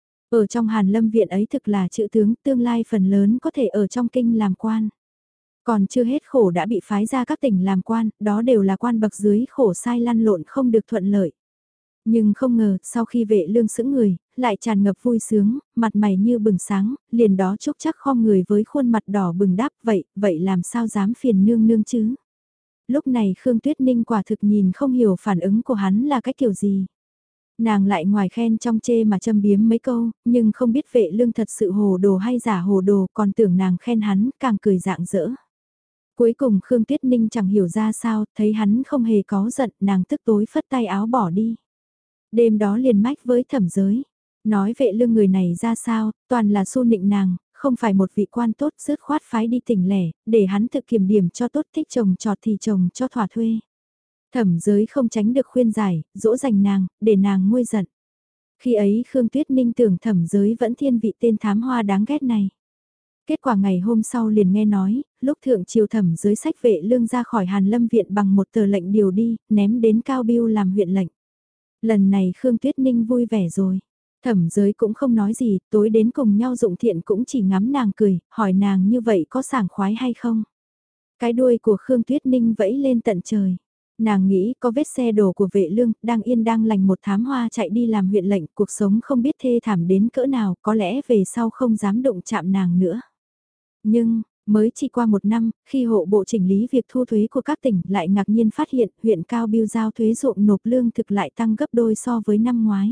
Ở trong Hàn Lâm viện ấy thực là chữ tướng, tương lai phần lớn có thể ở trong kinh làm quan. Còn chưa hết khổ đã bị phái ra các tỉnh làm quan, đó đều là quan bậc dưới khổ sai lăn lộn không được thuận lợi. Nhưng không ngờ, sau khi Vệ Lương sững người, lại tràn ngập vui sướng, mặt mày như bừng sáng, liền đó chúc chắc khom người với khuôn mặt đỏ bừng đáp vậy làm sao dám phiền nương nương chứ. Lúc này Khương Tuyết Ninh quả thực nhìn không hiểu phản ứng của hắn là cái kiểu gì. Nàng lại ngoài khen trong chê mà châm biếm mấy câu, nhưng không biết Vệ Lương thật sự hồ đồ hay giả hồ đồ, còn tưởng nàng khen hắn, càng cười rạng rỡ. Cuối cùng Khương Tuyết Ninh chẳng hiểu ra sao, thấy hắn không hề có giận, nàng tức tối phất tay áo bỏ đi. Đêm đó liền mách với Thẩm Giới, nói Vệ Lương người này ra sao, toàn là xu nịnh nàng, không phải một vị quan tốt dứt khoát phái đi tỉnh lẻ, để hắn thực kiểm điểm cho tốt, thích chồng trọt thì chồng cho thỏa thuê. Thẩm Giới không tránh được khuyên giải, dỗ dành nàng, để nàng nguôi giận. Khi ấy Khương Tuyết Ninh tưởng Thẩm Giới vẫn thiên vị tên thám hoa đáng ghét này. Kết quả ngày hôm sau liền nghe nói, lúc thượng triều Thẩm Giới sách Vệ Lương ra khỏi Hàn Lâm viện bằng một tờ lệnh điều đi, ném đến Cao Biêu làm huyện lệnh. Lần này Khương Tuyết Ninh vui vẻ rồi. Thẩm Giới cũng không nói gì, tối đến cùng nhau Dụng Thiện cũng chỉ ngắm nàng cười, hỏi nàng như vậy có sảng khoái hay không. Cái đuôi của Khương Tuyết Ninh vẫy lên tận trời. Nàng nghĩ có vết xe đổ của Vệ Lương, đang yên đang lành một thám hoa chạy đi làm huyện lệnh, cuộc sống không biết thê thảm đến cỡ nào, có lẽ về sau không dám động chạm nàng nữa. Nhưng, mới chỉ qua một năm, khi hộ bộ chỉnh lý việc thu thuế của các tỉnh lại ngạc nhiên phát hiện huyện Cao Biêu giao thuế ruộng nộp lương thực lại tăng gấp đôi so với năm ngoái.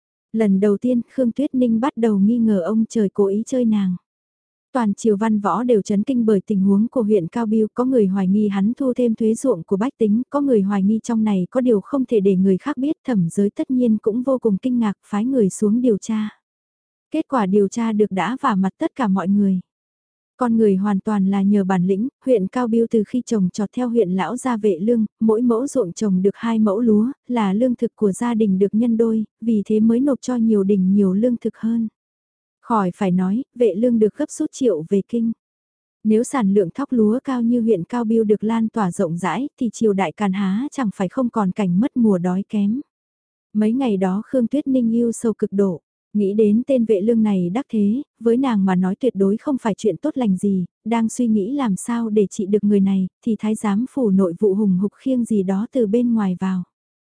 Lần đầu tiên Khương Tuyết Ninh bắt đầu nghi ngờ ông trời cố ý chơi nàng. Toàn triều văn võ đều chấn kinh bởi tình huống của huyện Cao Biêu, có người hoài nghi hắn thu thêm thuế ruộng của bách tính, có người hoài nghi trong này có điều không thể để người khác biết. Thẩm Giới tất nhiên cũng vô cùng kinh ngạc, phái người xuống điều tra. Kết quả điều tra được đã vả mặt tất cả mọi người. Con người hoàn toàn là nhờ bản lĩnh, huyện Cao Biêu từ khi trồng trọt theo huyện lão gia Vệ Lương, mỗi mẫu ruộng trồng được 2 mẫu lúa, là lương thực của gia đình được nhân đôi, vì thế mới nộp cho nhiều đình nhiều lương thực hơn. Khỏi phải nói, Vệ Lương được gấp rút triệu về kinh. Nếu sản lượng thóc lúa cao như huyện Cao Biêu được lan tỏa rộng rãi, thì triều đại Càn Há chẳng phải không còn cảnh mất mùa đói kém. Mấy ngày đó Khương Tuyết Ninh ưu sầu cực độ. Nghĩ đến tên Vệ Lương này đắc thế, với nàng mà nói tuyệt đối không phải chuyện tốt lành gì, đang suy nghĩ làm sao để trị được người này, thì thái giám phủ nội vụ hùng hục khiêng gì đó từ bên ngoài vào.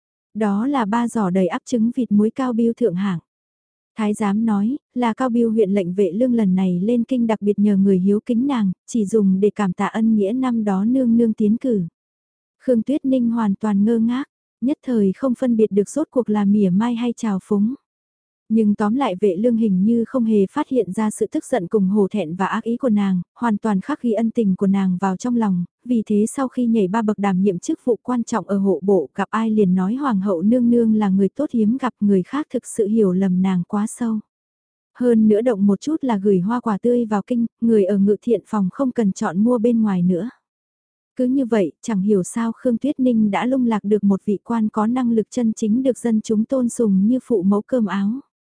Đó là 3 giỏ đầy ắp trứng vịt muối Cao Biêu thượng hạng. Thái giám nói, là Cao Biêu huyện lệnh Vệ Lương lần này lên kinh đặc biệt nhờ người hiếu kính nàng, chỉ dùng để cảm tạ ân nghĩa năm đó nương nương tiến cử. Khương Tuyết Ninh hoàn toàn ngơ ngác, nhất thời không phân biệt được rốt cuộc là mỉa mai hay trào phúng. Nhưng tóm lại Vệ Lương hình như không hề phát hiện ra sự tức giận cùng hổ thẹn và ác ý của nàng, hoàn toàn khắc ghi ân tình của nàng vào trong lòng, vì thế sau khi nhảy 3 bậc đảm nhiệm chức vụ quan trọng ở hộ bộ gặp ai liền nói Hoàng hậu nương nương là người tốt hiếm gặp, người khác thực sự hiểu lầm nàng quá sâu. Hơn nữa động một chút là gửi hoa quả tươi vào kinh, người ở Ngự Thiện phòng không cần chọn mua bên ngoài nữa. Cứ như vậy, chẳng hiểu sao Khương Tuyết Ninh đã lung lạc được một vị quan có năng lực chân chính được dân chúng tôn sùng như phụ mẫu cơm áo.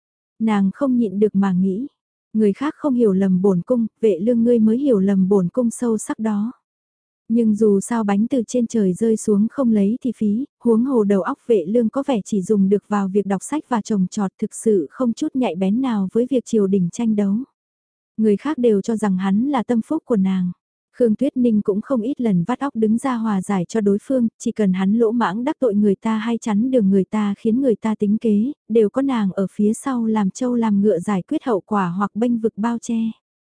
Nàng không nhịn được mà nghĩ, người khác không hiểu lầm bổn cung, Vệ Lương ngươi mới hiểu lầm bổn cung sâu sắc đó. Nhưng dù sao bánh từ trên trời rơi xuống không lấy thì phí, huống hồ đầu óc Vệ Lương có vẻ chỉ dùng được vào việc đọc sách và trồng trọt, thực sự không chút nhạy bén nào với việc triều đình tranh đấu. Người khác đều cho rằng hắn là tâm phúc của nàng. Khương Tuyết Ninh cũng không ít lần vắt óc đứng ra hòa giải cho đối phương, chỉ cần hắn lỗ mãng đắc tội người ta hay chắn đường người ta khiến người ta tính kế, đều có nàng ở phía sau làm trâu làm ngựa giải quyết hậu quả hoặc bênh vực bao che.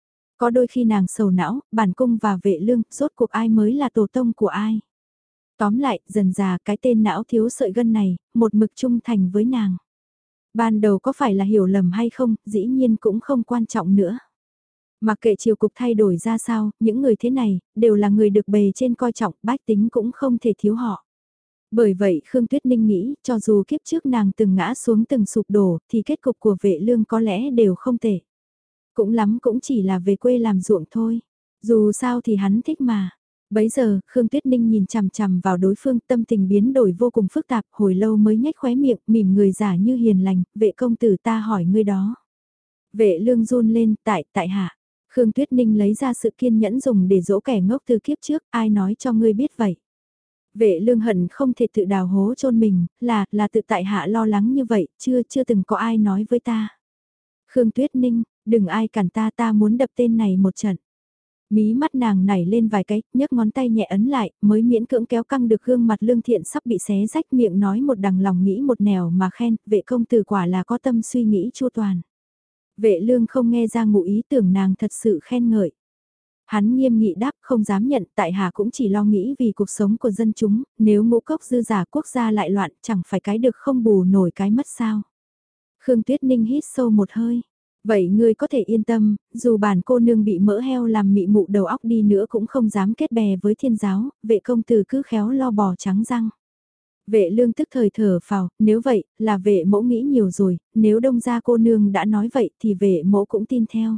Có đôi khi nàng sầu não, bản cung và Vệ Lương, rốt cuộc ai mới là tổ tông của ai. Tóm lại, dần già cái tên não thiếu sợi gân này, một mực trung thành với nàng. Ban đầu có phải là hiểu lầm hay không, dĩ nhiên cũng không quan trọng nữa. Mặc kệ triều cục thay đổi ra sao, những người thế này, đều là người được bề trên coi trọng, bách tính cũng không thể thiếu họ. Bởi vậy Khương Tuyết Ninh nghĩ, cho dù kiếp trước nàng từng ngã xuống từng sụp đổ, thì kết cục của Vệ Lương có lẽ đều không tệ. Cũng lắm cũng chỉ là về quê làm ruộng thôi. Dù sao thì hắn thích mà. Bấy giờ, Khương Tuyết Ninh nhìn chằm chằm vào đối phương, tâm tình biến đổi vô cùng phức tạp, hồi lâu mới nhếch khóe miệng, mỉm người giả như hiền lành, vệ công tử ta hỏi ngươi đó. Vệ Lương run lên, tại hạ. Khương Tuyết Ninh lấy ra sự kiên nhẫn dùng để dỗ kẻ ngốc từ kiếp trước, ai nói cho ngươi biết vậy. Vệ Lương hận không thể tự đào hố chôn mình, là tự tại hạ lo lắng như vậy, chưa từng có ai nói với ta. Khương Tuyết Ninh, đừng ai cản ta muốn đập tên này một trận. Mí mắt nàng nảy lên vài cái, nhấc ngón tay nhẹ ấn lại, mới miễn cưỡng kéo căng được gương mặt Lương Thiện sắp bị xé rách miệng nói một đằng lòng nghĩ một nẻo mà khen, vệ công tử quả là có tâm suy nghĩ chu toàn. Vệ Lương không nghe ra ngụ ý tưởng nàng thật sự khen ngợi. Hắn nghiêm nghị đáp không dám nhận, tại hạ cũng chỉ lo nghĩ vì cuộc sống của dân chúng, nếu ngũ cốc dư giả quốc gia lại loạn chẳng phải cái được không bù nổi cái mất sao. Khương Tuyết Ninh hít sâu một hơi. Vậy ngươi có thể yên tâm, dù bản cô nương bị mỡ heo làm mị mụ đầu óc đi nữa cũng không dám kết bè với thiên giáo, vệ công tử cứ khéo lo bò trắng răng. Vệ Lương tức thời thở phào, nếu vậy, là vệ mẫu nghĩ nhiều rồi, nếu đông gia cô nương đã nói vậy thì vệ mẫu cũng tin theo.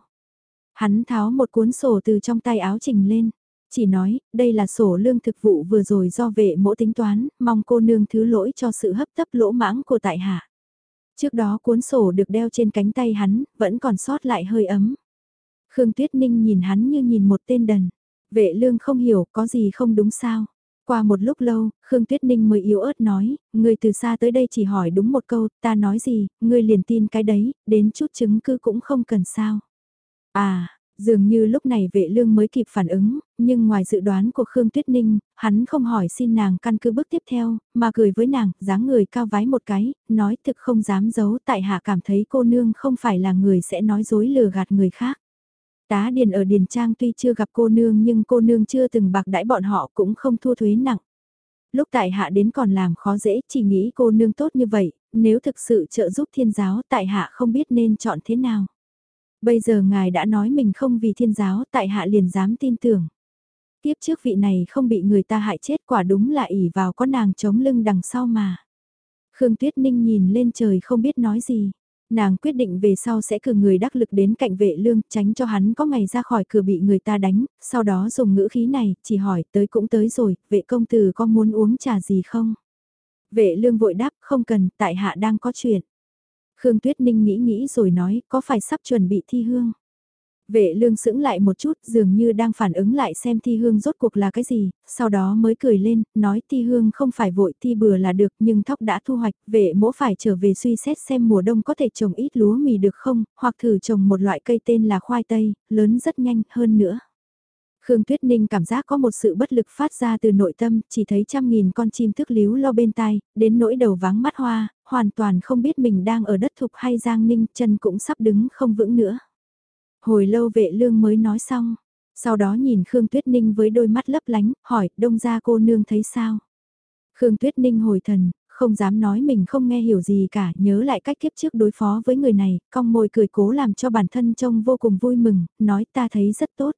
Hắn tháo một cuốn sổ từ trong tay áo trình lên, chỉ nói, đây là sổ lương thực vụ vừa rồi do vệ mẫu tính toán, mong cô nương thứ lỗi cho sự hấp tấp lỗ mãng của tại hạ. Trước đó cuốn sổ được đeo trên cánh tay hắn, vẫn còn sót lại hơi ấm. Khương Tuyết Ninh nhìn hắn như nhìn một tên đần. Vệ Lương không hiểu có gì không đúng sao. Qua một lúc lâu, Khương Tuyết Ninh mới yếu ớt nói, ngươi từ xa tới đây chỉ hỏi đúng một câu, ta nói gì, ngươi liền tin cái đấy, đến chút chứng cứ cũng không cần sao. À, dường như lúc này Vệ Lương mới kịp phản ứng, nhưng ngoài dự đoán của Khương Tuyết Ninh, hắn không hỏi xin nàng căn cứ bước tiếp theo, mà cười với nàng, dáng người cao vái một cái, nói thực không dám giấu, tại hạ cảm thấy cô nương không phải là người sẽ nói dối lừa gạt người khác. Tá Điền ở Điền Trang tuy chưa gặp cô nương nhưng cô nương chưa từng bạc đãi bọn họ cũng không thua thuế nặng. Lúc tại hạ đến còn làm khó dễ, chỉ nghĩ cô nương tốt như vậy, nếu thực sự trợ giúp thiên giáo tại hạ không biết nên chọn thế nào. Bây giờ ngài đã nói mình không vì thiên giáo, tại hạ liền dám tin tưởng. Tiếp trước vị này không bị người ta hại chết, quả đúng là ỷ vào có nàng chống lưng đằng sau mà. Khương Tuyết Ninh nhìn lên trời không biết nói gì. Nàng quyết định về sau sẽ cử người đắc lực đến cạnh Vệ Lương, tránh cho hắn có ngày ra khỏi cửa bị người ta đánh, sau đó dùng ngữ khí này, chỉ hỏi tới cũng tới rồi, vệ công tử có muốn uống trà gì không? Vệ Lương vội đáp, không cần, tại hạ đang có chuyện. Khương Tuyết Ninh nghĩ rồi nói, có phải sắp chuẩn bị thi hương? Vệ Lương sững lại một chút, dường như đang phản ứng lại xem thi hương rốt cuộc là cái gì, sau đó mới cười lên, nói thi hương không phải vội thi bừa là được, nhưng thóc đã thu hoạch, vệ mỗ phải trở về suy xét xem mùa đông có thể trồng ít lúa mì được không, hoặc thử trồng một loại cây tên là khoai tây, lớn rất nhanh hơn nữa. Khương Tuyết Ninh cảm giác có một sự bất lực phát ra từ nội tâm, chỉ thấy trăm nghìn con chim thức líu lo bên tai, đến nỗi đầu váng mắt hoa, hoàn toàn không biết mình đang ở đất thục hay giang ninh, chân cũng sắp đứng không vững nữa. Hồi lâu Vệ Lương mới nói xong, sau đó nhìn Khương Tuyết Ninh với đôi mắt lấp lánh, hỏi, đông gia cô nương thấy sao? Khương Tuyết Ninh hồi thần, không dám nói mình không nghe hiểu gì cả, nhớ lại cách kiếp trước đối phó với người này, cong môi cười cố làm cho bản thân trông vô cùng vui mừng, nói ta thấy rất tốt.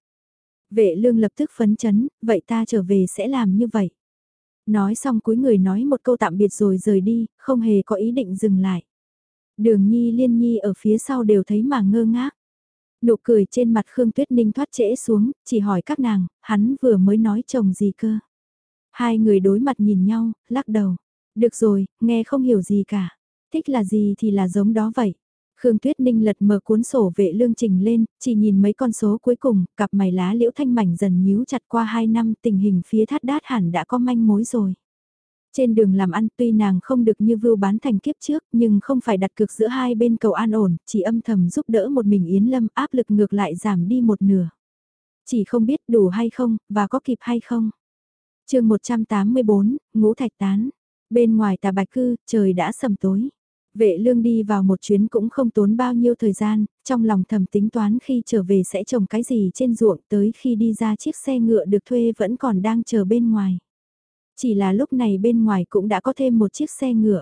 Vệ Lương lập tức phấn chấn, vậy ta trở về sẽ làm như vậy. Nói xong cúi người nói một câu tạm biệt rồi rời đi, không hề có ý định dừng lại. Đường Nhi Liên Nhi ở phía sau đều thấy mà ngơ ngác. Nụ cười trên mặt Khương Tuyết Ninh thoát trễ xuống, chỉ hỏi các nàng, hắn vừa mới nói chồng gì cơ. Hai người đối mặt nhìn nhau, lắc đầu. Được rồi, nghe không hiểu gì cả. Thích là gì thì là giống đó vậy. Khương Tuyết Ninh lật mở cuốn sổ vệ lương trình lên, chỉ nhìn mấy con số cuối cùng, cặp mày lá liễu thanh mảnh dần nhíu chặt qua 2 năm tình hình phía Thát Đát hẳn đã có manh mối rồi. Trên đường làm ăn tuy nàng không được như Vưu Bán Thành kiếp trước nhưng không phải đặt cược giữa hai bên cầu an ổn, chỉ âm thầm giúp đỡ một mình Yến Lâm áp lực ngược lại giảm đi một nửa. Chỉ không biết đủ hay không, và có kịp hay không. Chương 184, Ngũ Thạch Tán. Bên ngoài Tà Bạch Cư, trời đã sầm tối. Vệ lương đi vào một chuyến cũng không tốn bao nhiêu thời gian, trong lòng thầm tính toán khi trở về sẽ trồng cái gì trên ruộng, tới khi đi ra chiếc xe ngựa được thuê vẫn còn đang chờ bên ngoài. Chỉ là lúc này bên ngoài cũng đã có thêm một chiếc xe ngựa.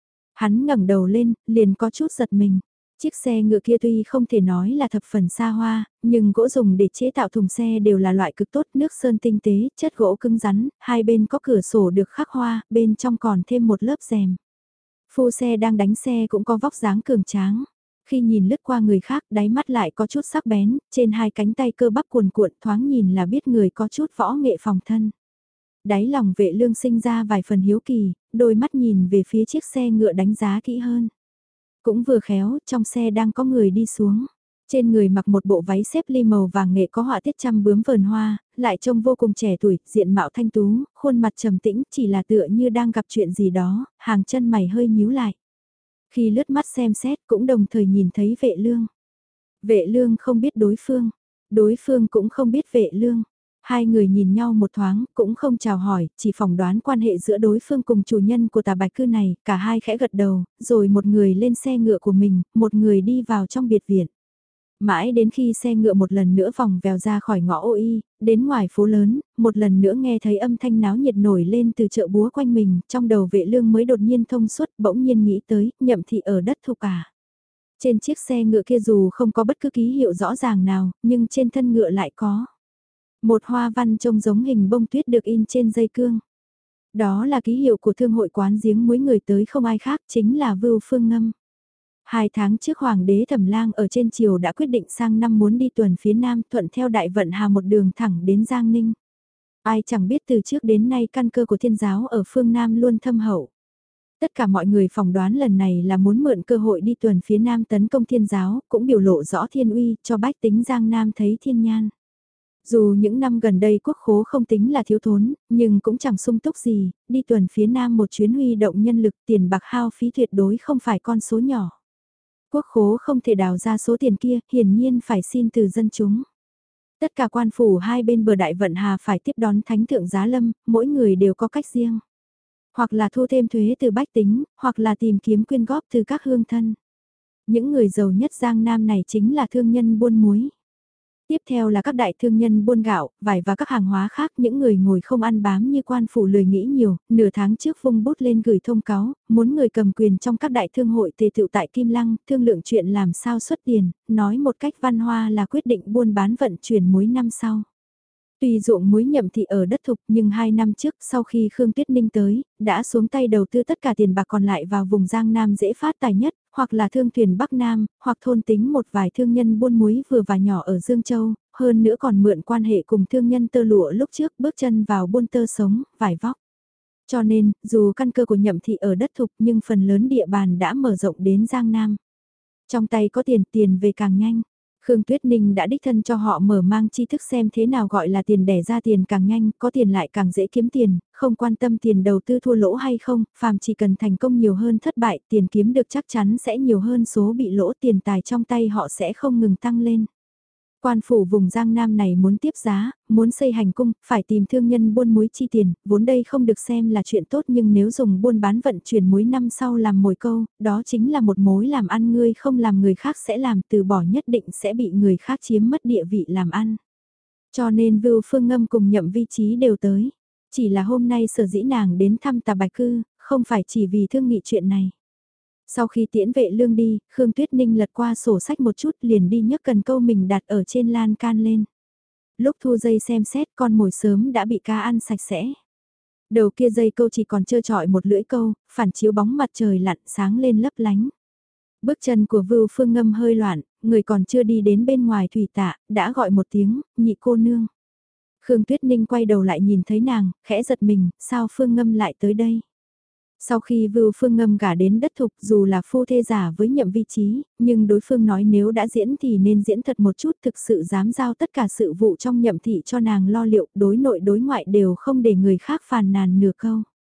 Hắn ngẩng đầu lên, liền có chút giật mình. Chiếc xe ngựa kia tuy không thể nói là thập phần xa hoa, nhưng gỗ dùng để chế tạo thùng xe đều là loại cực tốt, nước sơn tinh tế, chất gỗ cứng rắn, hai bên có cửa sổ được khắc hoa, bên trong còn thêm một lớp rèm. Phu xe đang đánh xe cũng có vóc dáng cường tráng. Khi nhìn lướt qua người khác, đáy mắt lại có chút sắc bén, trên hai cánh tay cơ bắp cuồn cuộn thoáng nhìn là biết người có chút võ nghệ phòng thân. Đáy lòng vệ lương sinh ra vài phần hiếu kỳ, đôi mắt nhìn về phía chiếc xe ngựa đánh giá kỹ hơn. Cũng vừa khéo, trong xe đang có người đi xuống. Trên người mặc một bộ váy xếp ly màu vàng nghệ có họa tiết trăm bướm vờn hoa, lại trông vô cùng trẻ tuổi, diện mạo thanh tú, khuôn mặt trầm tĩnh, chỉ là tựa như đang gặp chuyện gì đó, hàng chân mày hơi nhíu lại. Khi lướt mắt xem xét cũng đồng thời nhìn thấy vệ lương. Vệ lương không biết đối phương cũng không biết vệ lương. Hai người nhìn nhau một thoáng, cũng không chào hỏi, chỉ phỏng đoán quan hệ giữa đối phương cùng chủ nhân của Tà Bạch Cư này, cả hai khẽ gật đầu, rồi một người lên xe ngựa của mình, một người đi vào trong biệt viện. Mãi đến khi xe ngựa một lần nữa vòng vèo ra khỏi ngõ ô y, đến ngoài phố lớn, một lần nữa nghe thấy âm thanh náo nhiệt nổi lên từ chợ búa quanh mình, trong đầu vệ lương mới đột nhiên thông suốt, bỗng nhiên nghĩ tới, Nhậm Thị ở đất Thục à. Trên chiếc xe ngựa kia dù không có bất cứ ký hiệu rõ ràng nào, nhưng trên thân ngựa lại có. Một hoa văn trông giống hình bông tuyết được in trên dây cương. Đó là ký hiệu của thương hội quán giếng muối người tới không ai khác, chính là Vưu Phương Ngâm. 2 tháng trước Hoàng đế Thẩm Lang ở trên triều đã quyết định sang năm muốn đi tuần phía Nam thuận theo đại vận hà một đường thẳng đến Giang Ninh. Ai chẳng biết từ trước đến nay căn cơ của thiên giáo ở phương Nam luôn thâm hậu. Tất cả mọi người phỏng đoán lần này là muốn mượn cơ hội đi tuần phía Nam tấn công thiên giáo, cũng biểu lộ rõ thiên uy cho bách tính Giang Nam thấy thiên nhan. Dù những năm gần đây quốc khố không tính là thiếu thốn, nhưng cũng chẳng sung túc gì, đi tuần phía Nam một chuyến huy động nhân lực tiền bạc hao phí tuyệt đối không phải con số nhỏ. Quốc khố không thể đào ra số tiền kia, hiển nhiên phải xin từ dân chúng. Tất cả quan phủ hai bên bờ đại vận hà phải tiếp đón thánh thượng giá lâm, mỗi người đều có cách riêng. Hoặc là thu thêm thuế từ bách tính, hoặc là tìm kiếm quyên góp từ các hương thân. Những người giàu nhất Giang Nam này chính là thương nhân buôn muối. Tiếp theo là các đại thương nhân buôn gạo, vải và các hàng hóa khác, những người ngồi không ăn bám như quan phủ lười nghĩ nhiều, nửa tháng trước vung bút lên gửi thông cáo, muốn người cầm quyền trong các đại thương hội tề tựu tại Kim Lăng, thương lượng chuyện làm sao xuất tiền, nói một cách văn hoa là quyết định buôn bán vận chuyển muối năm sau. Tuy ruộng muối Nhậm Thị ở đất Thục nhưng 2 năm trước sau khi Khương Tuyết Ninh tới, đã xuống tay đầu tư tất cả tiền bạc còn lại vào vùng Giang Nam dễ phát tài nhất, hoặc là thương thuyền Bắc Nam, hoặc thôn tính một vài thương nhân buôn muối vừa và nhỏ ở Dương Châu, hơn nữa còn mượn quan hệ cùng thương nhân tơ lụa lúc trước bước chân vào buôn tơ sống, vải vóc. Cho nên, dù căn cơ của Nhậm Thị ở đất Thục nhưng phần lớn địa bàn đã mở rộng đến Giang Nam. Trong tay có tiền về càng nhanh. Khương Tuyết Ninh đã đích thân cho họ mở mang tri thức xem thế nào gọi là tiền đẻ ra tiền càng nhanh, có tiền lại càng dễ kiếm tiền, không quan tâm tiền đầu tư thua lỗ hay không, phàm chỉ cần thành công nhiều hơn thất bại, tiền kiếm được chắc chắn sẽ nhiều hơn số bị lỗ, tiền tài trong tay họ sẽ không ngừng tăng lên. Quan phủ vùng Giang Nam này muốn tiếp giá, muốn xây hành cung, phải tìm thương nhân buôn muối chi tiền, vốn đây không được xem là chuyện tốt nhưng nếu dùng buôn bán vận chuyển muối năm sau làm mồi câu, đó chính là một mối làm ăn ngươi không làm người khác sẽ làm, từ bỏ nhất định sẽ bị người khác chiếm mất địa vị làm ăn. Cho nên Vưu Phương Ngâm cùng Nhậm Vi Chí đều tới. Chỉ là hôm nay sở dĩ nàng đến thăm Tà Bạch Cư, không phải chỉ vì thương nghị chuyện này. Sau khi tiễn vệ lương đi, Khương Tuyết Ninh lật qua sổ sách một chút liền đi nhấc cần câu mình đặt ở trên lan can lên. Lúc thu dây xem xét con mồi sớm đã bị cá ăn sạch sẽ. Đầu kia dây câu chỉ còn trơ trọi một lưỡi câu, phản chiếu bóng mặt trời lặn sáng lên lấp lánh. Bước chân của Vưu Phương Ngâm hơi loạn, người còn chưa đi đến bên ngoài thủy tạ, đã gọi một tiếng, nhị cô nương. Khương Tuyết Ninh quay đầu lại nhìn thấy nàng, khẽ giật mình, sao Phương Ngâm lại tới đây? Sau khi Vưu Phương Ngâm gả đến đất thục dù là phu thê giả với Nhậm Vi Chí, nhưng đối phương nói nếu đã diễn thì nên diễn thật một chút, thực sự dám giao tất cả sự vụ trong Nhậm thị cho nàng lo liệu, đối nội đối ngoại đều không để người khác phàn nàn nửa câu.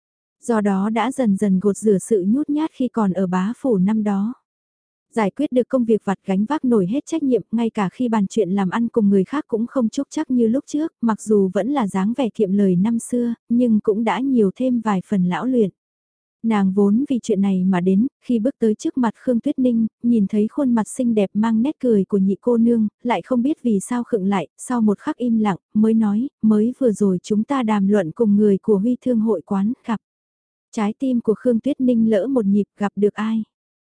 Do đó đã dần dần gột rửa sự nhút nhát khi còn ở bá phủ năm đó. Giải quyết được công việc vặt gánh vác nổi hết trách nhiệm, ngay cả khi bàn chuyện làm ăn cùng người khác cũng không chúc chắc như lúc trước, mặc dù vẫn là dáng vẻ kiệm lời năm xưa, nhưng cũng đã nhiều thêm vài phần lão luyện. Nàng vốn vì chuyện này mà đến, khi bước tới trước mặt Khương Tuyết Ninh, nhìn thấy khuôn mặt xinh đẹp mang nét cười của nhị cô nương, lại không biết vì sao khựng lại, sau một khắc im lặng, mới nói, mới vừa rồi chúng ta đàm luận cùng người của Huy Thương hội quán, gặp. Trái tim của Khương Tuyết Ninh lỡ một nhịp, gặp được ai?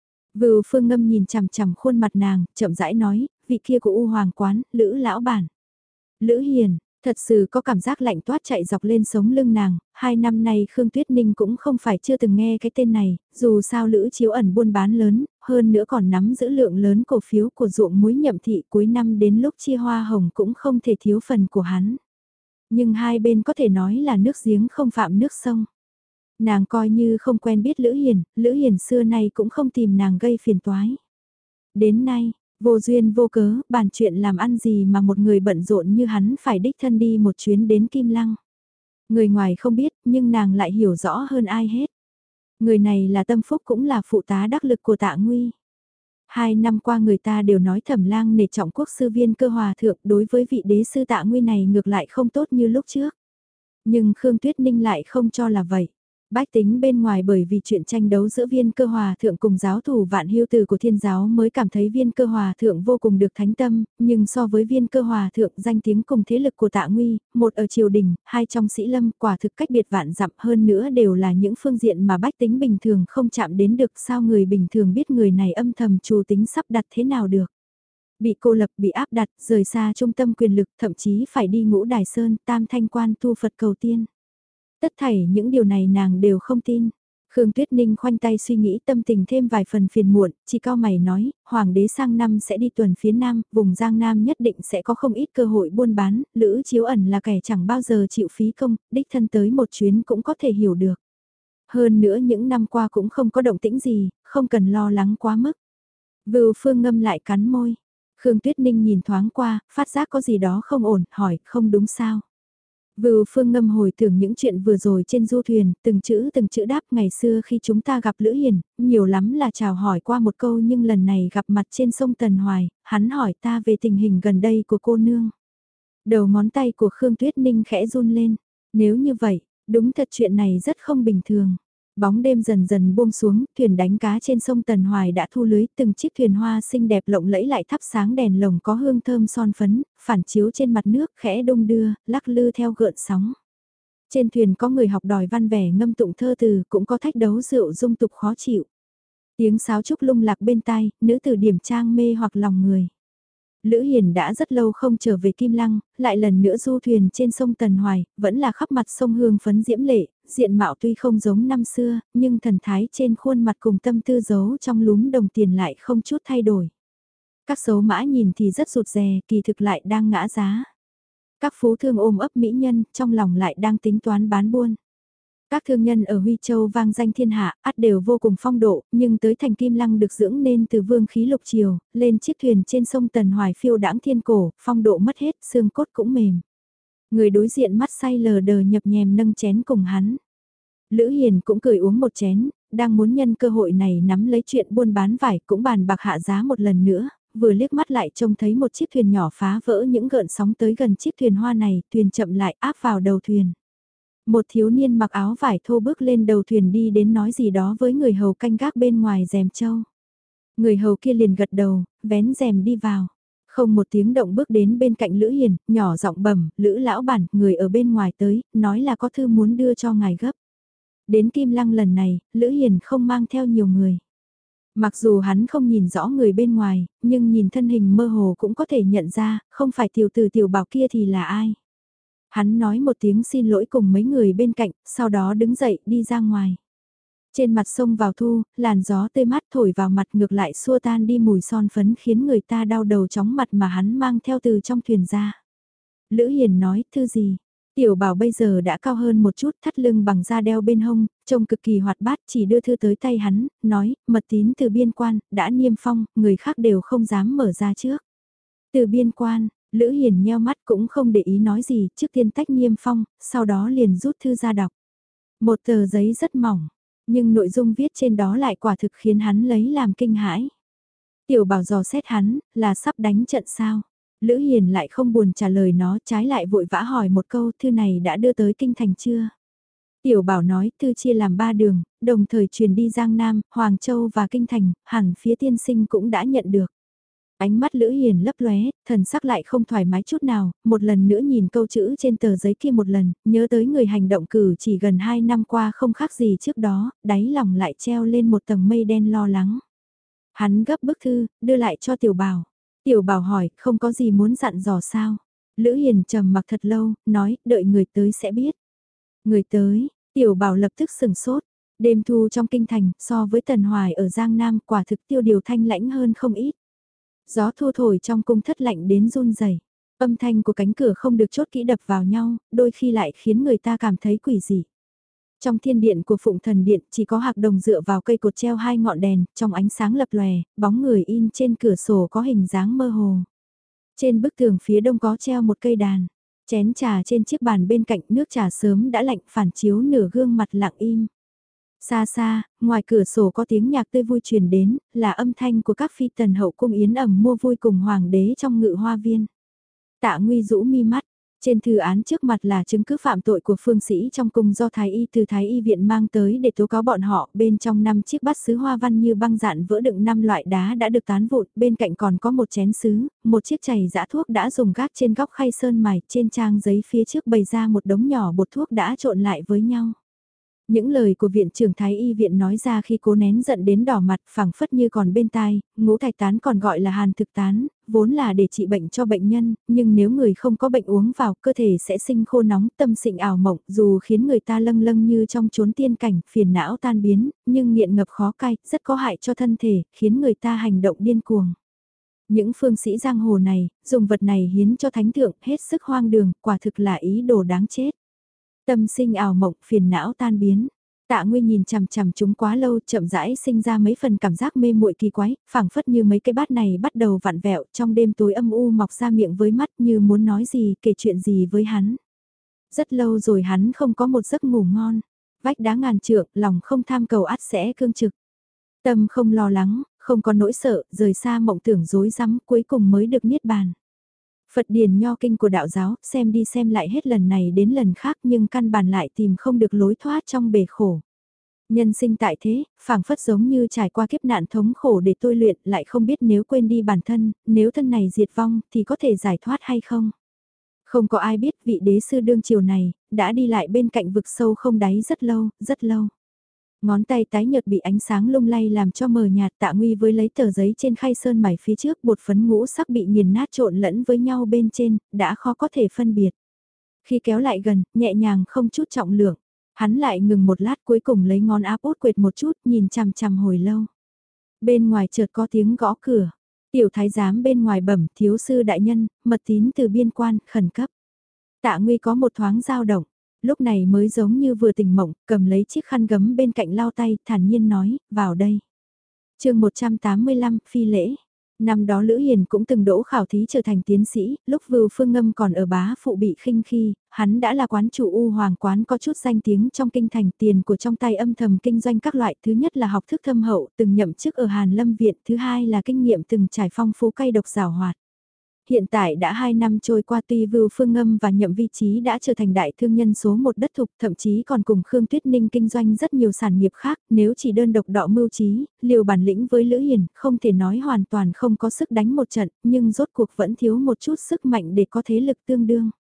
Vưu Phương Ngâm nhìn chằm chằm khuôn mặt nàng, chậm rãi nói, vị kia của U Hoàng quán, Lữ lão bản. Lữ Hiền, thật sự có cảm giác lạnh toát chạy dọc lên sống lưng nàng, 2 năm nay Khương Tuyết Ninh cũng không phải chưa từng nghe cái tên này, dù sao Lữ Chiếu ẩn buôn bán lớn, hơn nữa còn nắm giữ lượng lớn cổ phiếu của ruộng muối Nhậm thị, cuối năm đến lúc chia hoa hồng cũng không thể thiếu phần của hắn. Nhưng hai bên có thể nói là nước giếng không phạm nước sông. Nàng coi như không quen biết Lữ Hiền xưa nay cũng không tìm nàng gây phiền toái. Đến nay, vô duyên vô cớ, bàn chuyện làm ăn gì mà một người bận rộn như hắn phải đích thân đi một chuyến đến Kim Lăng. Người ngoài không biết, nhưng nàng lại hiểu rõ hơn ai hết. Người này là Tâm Phúc cũng là phụ tá đắc lực của Tạ Nguy. 2 năm qua người ta đều nói Thẩm Lang nể trọng quốc sư Viên Cơ Hòa thượng, đối với vị đế sư Tạ Nguy này ngược lại không tốt như lúc trước. Nhưng Khương Tuyết Ninh lại không cho là vậy. Bách tính bên ngoài bởi vì chuyện tranh đấu giữa Viên Cơ Hòa thượng cùng giáo thủ Vạn Hưu Từ của Thiên giáo mới cảm thấy Viên Cơ Hòa thượng vô cùng được thánh tâm, nhưng so với Viên Cơ Hòa thượng danh tiếng cùng thế lực của Tạ Nguy, một ở triều đình, hai trong sĩ lâm, quả thực cách biệt vạn dặm, hơn nữa đều là những phương diện mà bách tính bình thường không chạm đến được, sao người bình thường biết người này âm thầm trù tính sắp đặt thế nào được. Bị cô lập, bị áp đặt, rời xa trung tâm quyền lực, thậm chí phải đi Ngũ Đài Sơn, Tam Thanh Quan tu Phật cầu tiên. Tất thảy những điều này nàng đều không tin. Khương Tuyết Ninh khoanh tay suy nghĩ, tâm tình thêm vài phần phiền muộn, chỉ cao mày nói, Hoàng đế sang năm sẽ đi tuần phía Nam, vùng Giang Nam nhất định sẽ có không ít cơ hội buôn bán, Lữ Chiếu ẩn là kẻ chẳng bao giờ chịu phí công, đích thân tới một chuyến cũng có thể hiểu được. Hơn nữa những năm qua cũng không có động tĩnh gì, không cần lo lắng quá mức. Vưu Phương Ngâm lại cắn môi. Khương Tuyết Ninh nhìn thoáng qua, phát giác có gì đó không ổn, hỏi, không đúng sao? Vưu Phương Ngâm hồi tưởng những chuyện vừa rồi trên du thuyền, từng chữ đáp, ngày xưa khi chúng ta gặp Lữ Hiền, nhiều lắm là chào hỏi qua một câu, nhưng lần này gặp mặt trên sông Tần Hoài, hắn hỏi ta về tình hình gần đây của cô nương. Đầu ngón tay của Khương Tuyết Ninh khẽ run lên, nếu như vậy, đúng thật chuyện này rất không bình thường. Bóng đêm dần dần buông xuống, thuyền đánh cá trên sông Tần Hoài đã thu lưới, từng chiếc thuyền hoa xinh đẹp lộng lẫy lại thắp sáng đèn lồng có hương thơm son phấn, phản chiếu trên mặt nước khẽ đung đưa, lắc lư theo gợn sóng. Trên thuyền có người học đòi văn vẻ ngâm tụng thơ từ, cũng có thách đấu rượu dung tục khó chịu. Tiếng sáo trúc lung lạc bên tai, nữ tử điểm trang mê hoặc lòng người. Lữ Hiền đã rất lâu không trở về Kim Lăng, lại lần nữa du thuyền trên sông Tần Hoài, vẫn là khắp mặt sông hương phấn diễm lệ, diện mạo tuy không giống năm xưa, nhưng thần thái trên khuôn mặt cùng tâm tư giấu trong lúm đồng tiền lại không chút thay đổi. Các số mã nhìn thì rất rụt rè, kỳ thực lại đang ngã giá. Các phú thương ôm ấp mỹ nhân, trong lòng lại đang tính toán bán buôn. Các thương nhân ở Huy Châu vang danh thiên hạ, ắt đều vô cùng phong độ, nhưng tới thành Kim Lăng được dưỡng nên từ vương khí lục triều, lên chiếc thuyền trên sông Tần Hoài phiêu đãng thiên cổ, phong độ mất hết, xương cốt cũng mềm. Người đối diện mắt say lờ đờ nhập nhèm nâng chén cùng hắn. Lữ Hiền cũng cười uống một chén, đang muốn nhân cơ hội này nắm lấy chuyện buôn bán vải cũng bàn bạc hạ giá một lần nữa, vừa liếc mắt lại trông thấy một chiếc thuyền nhỏ phá vỡ những gợn sóng tới gần chiếc thuyền hoa này, thuyền chậm lại áp vào đầu thuyền. Một thiếu niên mặc áo vải thô bước lên đầu thuyền đi đến nói gì đó với người hầu canh gác bên ngoài rèm châu. Người hầu kia liền gật đầu, vén rèm đi vào. Không một tiếng động bước đến bên cạnh Lữ Hiền, nhỏ giọng bẩm, Lữ lão bản, người ở bên ngoài tới, nói là có thư muốn đưa cho ngài gấp. Đến Kim Lăng lần này, Lữ Hiền không mang theo nhiều người. Mặc dù hắn không nhìn rõ người bên ngoài, nhưng nhìn thân hình mơ hồ cũng có thể nhận ra, không phải tiểu tử tiểu bảo kia thì là ai. Hắn nói một tiếng xin lỗi cùng mấy người bên cạnh, sau đó đứng dậy đi ra ngoài. Trên mặt sông vào thu, làn gió tê mát thổi vào mặt ngược lại xua tan đi mùi son phấn khiến người ta đau đầu chóng mặt mà hắn mang theo từ trong thuyền ra. Lữ Hiền nói, thư gì? Tiểu Bảo bây giờ đã cao hơn một chút, thắt lưng bằng da đeo bên hông, trông cực kỳ hoạt bát, chỉ đưa thư tới tay hắn, nói, mật tín từ biên quan, đã niêm phong, người khác đều không dám mở ra trước. Từ biên quan, Lữ Hiền nheo mắt cũng không để ý nói gì, trước tiên tách niêm phong, sau đó liền rút thư ra đọc. Một tờ giấy rất mỏng, nhưng nội dung viết trên đó lại quả thực khiến hắn lấy làm kinh hãi. Tiểu Bảo dò xét hắn, là sắp đánh trận sao? Lữ Hiền lại không buồn trả lời nó, trái lại vội vã hỏi một câu, thư này đã đưa tới kinh thành chưa? Tiểu Bảo nói, thư chia làm 3 đường, đồng thời truyền đi Giang Nam, Hoàng Châu và kinh thành, hẳn phía tiên sinh cũng đã nhận được. Ánh mắt Lữ Hiền lấp lóe, thần sắc lại không thoải mái chút nào, một lần nữa nhìn câu chữ trên tờ giấy kia một lần, nhớ tới người hành động cử chỉ gần 2 năm qua không khác gì trước đó, đáy lòng lại treo lên một tầng mây đen lo lắng. Hắn gấp bức thư, đưa lại cho Tiểu Bảo. Tiểu Bảo hỏi, không có gì muốn dặn dò sao? Lữ Hiền trầm mặc thật lâu, nói, đợi người tới sẽ biết. Người tới, Tiểu Bảo lập tức sừng sốt. Đêm thu trong kinh thành, so với Tần Hoài ở Giang Nam, quả thực tiêu điều thanh lãnh hơn không ít. Gió thu thổi trong cung thất lạnh đến run rẩy. Âm thanh của cánh cửa không được chốt kỹ đập vào nhau, đôi khi lại khiến người ta cảm thấy quỷ dị. Trong thiên điện của Phụng Thần Điện chỉ có hạc đồng dựa vào cây cột treo 2 ngọn đèn, trong ánh sáng lập lòe, bóng người in trên cửa sổ có hình dáng mơ hồ. Trên bức tường phía đông có treo một cây đàn, chén trà trên chiếc bàn bên cạnh, nước trà sớm đã lạnh phản chiếu nửa gương mặt lặng im. Xa xa, ngoài cửa sổ có tiếng nhạc tươi vui truyền đến, là âm thanh của các phi tần hậu cung yến ẩm mua vui cùng hoàng đế trong ngự hoa viên. Tạ Nguy rũ mi mắt, trên thư án trước mặt là chứng cứ phạm tội của phương sĩ trong cung do Thái y từ Thái y viện mang tới để tố cáo bọn họ. Bên trong 5 chiếc bát sứ hoa văn như băng dạn vỡ đựng 5 loại đá đã được tán vụn, bên cạnh còn có một chén sứ, một chiếc chày giã thuốc đã dùng gác trên góc khay sơn mài, trên trang giấy phía trước bày ra một đống nhỏ bột thuốc đã trộn lại với nhau. Những lời của viện trưởng Thái y viện nói ra khi cố nén giận đến đỏ mặt phảng phất như còn bên tai, ngũ thạch tán còn gọi là hàn thực tán, vốn là để trị bệnh cho bệnh nhân, nhưng nếu người không có bệnh uống vào cơ thể sẽ sinh khô nóng tâm sinh ảo mộng dù khiến người ta lâng lâng như trong chốn tiên cảnh phiền não tan biến, nhưng nghiện ngập khó cai, rất có hại cho thân thể, khiến người ta hành động điên cuồng. Những phương sĩ giang hồ này, dùng vật này hiến cho thánh thượng hết sức hoang đường, quả thực là ý đồ đáng chết. Tâm sinh ảo mộng, phiền não tan biến. Tạ Nguy nhìn chằm chằm chúng quá lâu, chậm rãi sinh ra mấy phần cảm giác mê muội kỳ quái, phảng phất như mấy cái bát này bắt đầu vặn vẹo, trong đêm tối âm u mọc ra miệng với mắt như muốn nói gì, kể chuyện gì với hắn. Rất lâu rồi hắn không có một giấc ngủ ngon. Vách đá ngàn trượng, lòng không tham cầu ắt sẽ cương trực. Tâm không lo lắng, không có nỗi sợ, rời xa mộng tưởng rối rắm, cuối cùng mới được niết bàn. Phật điển nho kinh của đạo giáo, xem đi xem lại hết lần này đến lần khác nhưng căn bản lại tìm không được lối thoát trong bể khổ. Nhân sinh tại thế, phảng phất giống như trải qua kiếp nạn thống khổ để tôi luyện, lại không biết nếu quên đi bản thân, nếu thân này diệt vong thì có thể giải thoát hay không. Không có ai biết vị đế sư đương triều này, đã đi lại bên cạnh vực sâu không đáy rất lâu, rất lâu. Ngón tay tái nhợt bị ánh sáng lung lay làm cho mờ nhạt. Tạ Nguy với lấy tờ giấy trên khay sơn mài phía trước, bột phấn ngũ sắc bị nghiền nát trộn lẫn với nhau bên trên, đã khó có thể phân biệt. Khi kéo lại gần, nhẹ nhàng không chút trọng lượng, hắn lại ngừng một lát cuối cùng lấy ngón áp út quệt một chút nhìn chằm chằm hồi lâu. Bên ngoài chợt có tiếng gõ cửa, tiểu thái giám bên ngoài bẩm thiếu sư đại nhân, mật tín từ biên quan, khẩn cấp. Tạ Nguy có một thoáng dao động. Lúc này mới giống như vừa tỉnh mộng, cầm lấy chiếc khăn gấm bên cạnh lau tay, thản nhiên nói, vào đây. Chương 185, phi lễ. Năm đó Lữ Hiền cũng từng đỗ khảo thí trở thành tiến sĩ, lúc Vưu Phương Ngâm còn ở Bá Phụ bị khinh khi, hắn đã là quán chủ U Hoàng quán có chút danh tiếng trong kinh thành, tiền của trong tay âm thầm kinh doanh các loại, thứ nhất là học thức thâm hậu, từng nhậm chức ở Hàn Lâm Viện, thứ hai là kinh nghiệm từng trải phong phú cay độc giảo hoạt. Hiện tại đã 2 năm trôi qua, tuy Vưu Phương Ngâm và Nhậm Vi Chí đã trở thành đại thương nhân số 1 đất thục, thậm chí còn cùng Khương Tuyết Ninh kinh doanh rất nhiều sản nghiệp khác, nếu chỉ đơn độc đọ mưu trí, liều bản lĩnh với Lữ Hiền, không thể nói hoàn toàn không có sức đánh một trận, nhưng rốt cuộc vẫn thiếu một chút sức mạnh để có thế lực tương đương.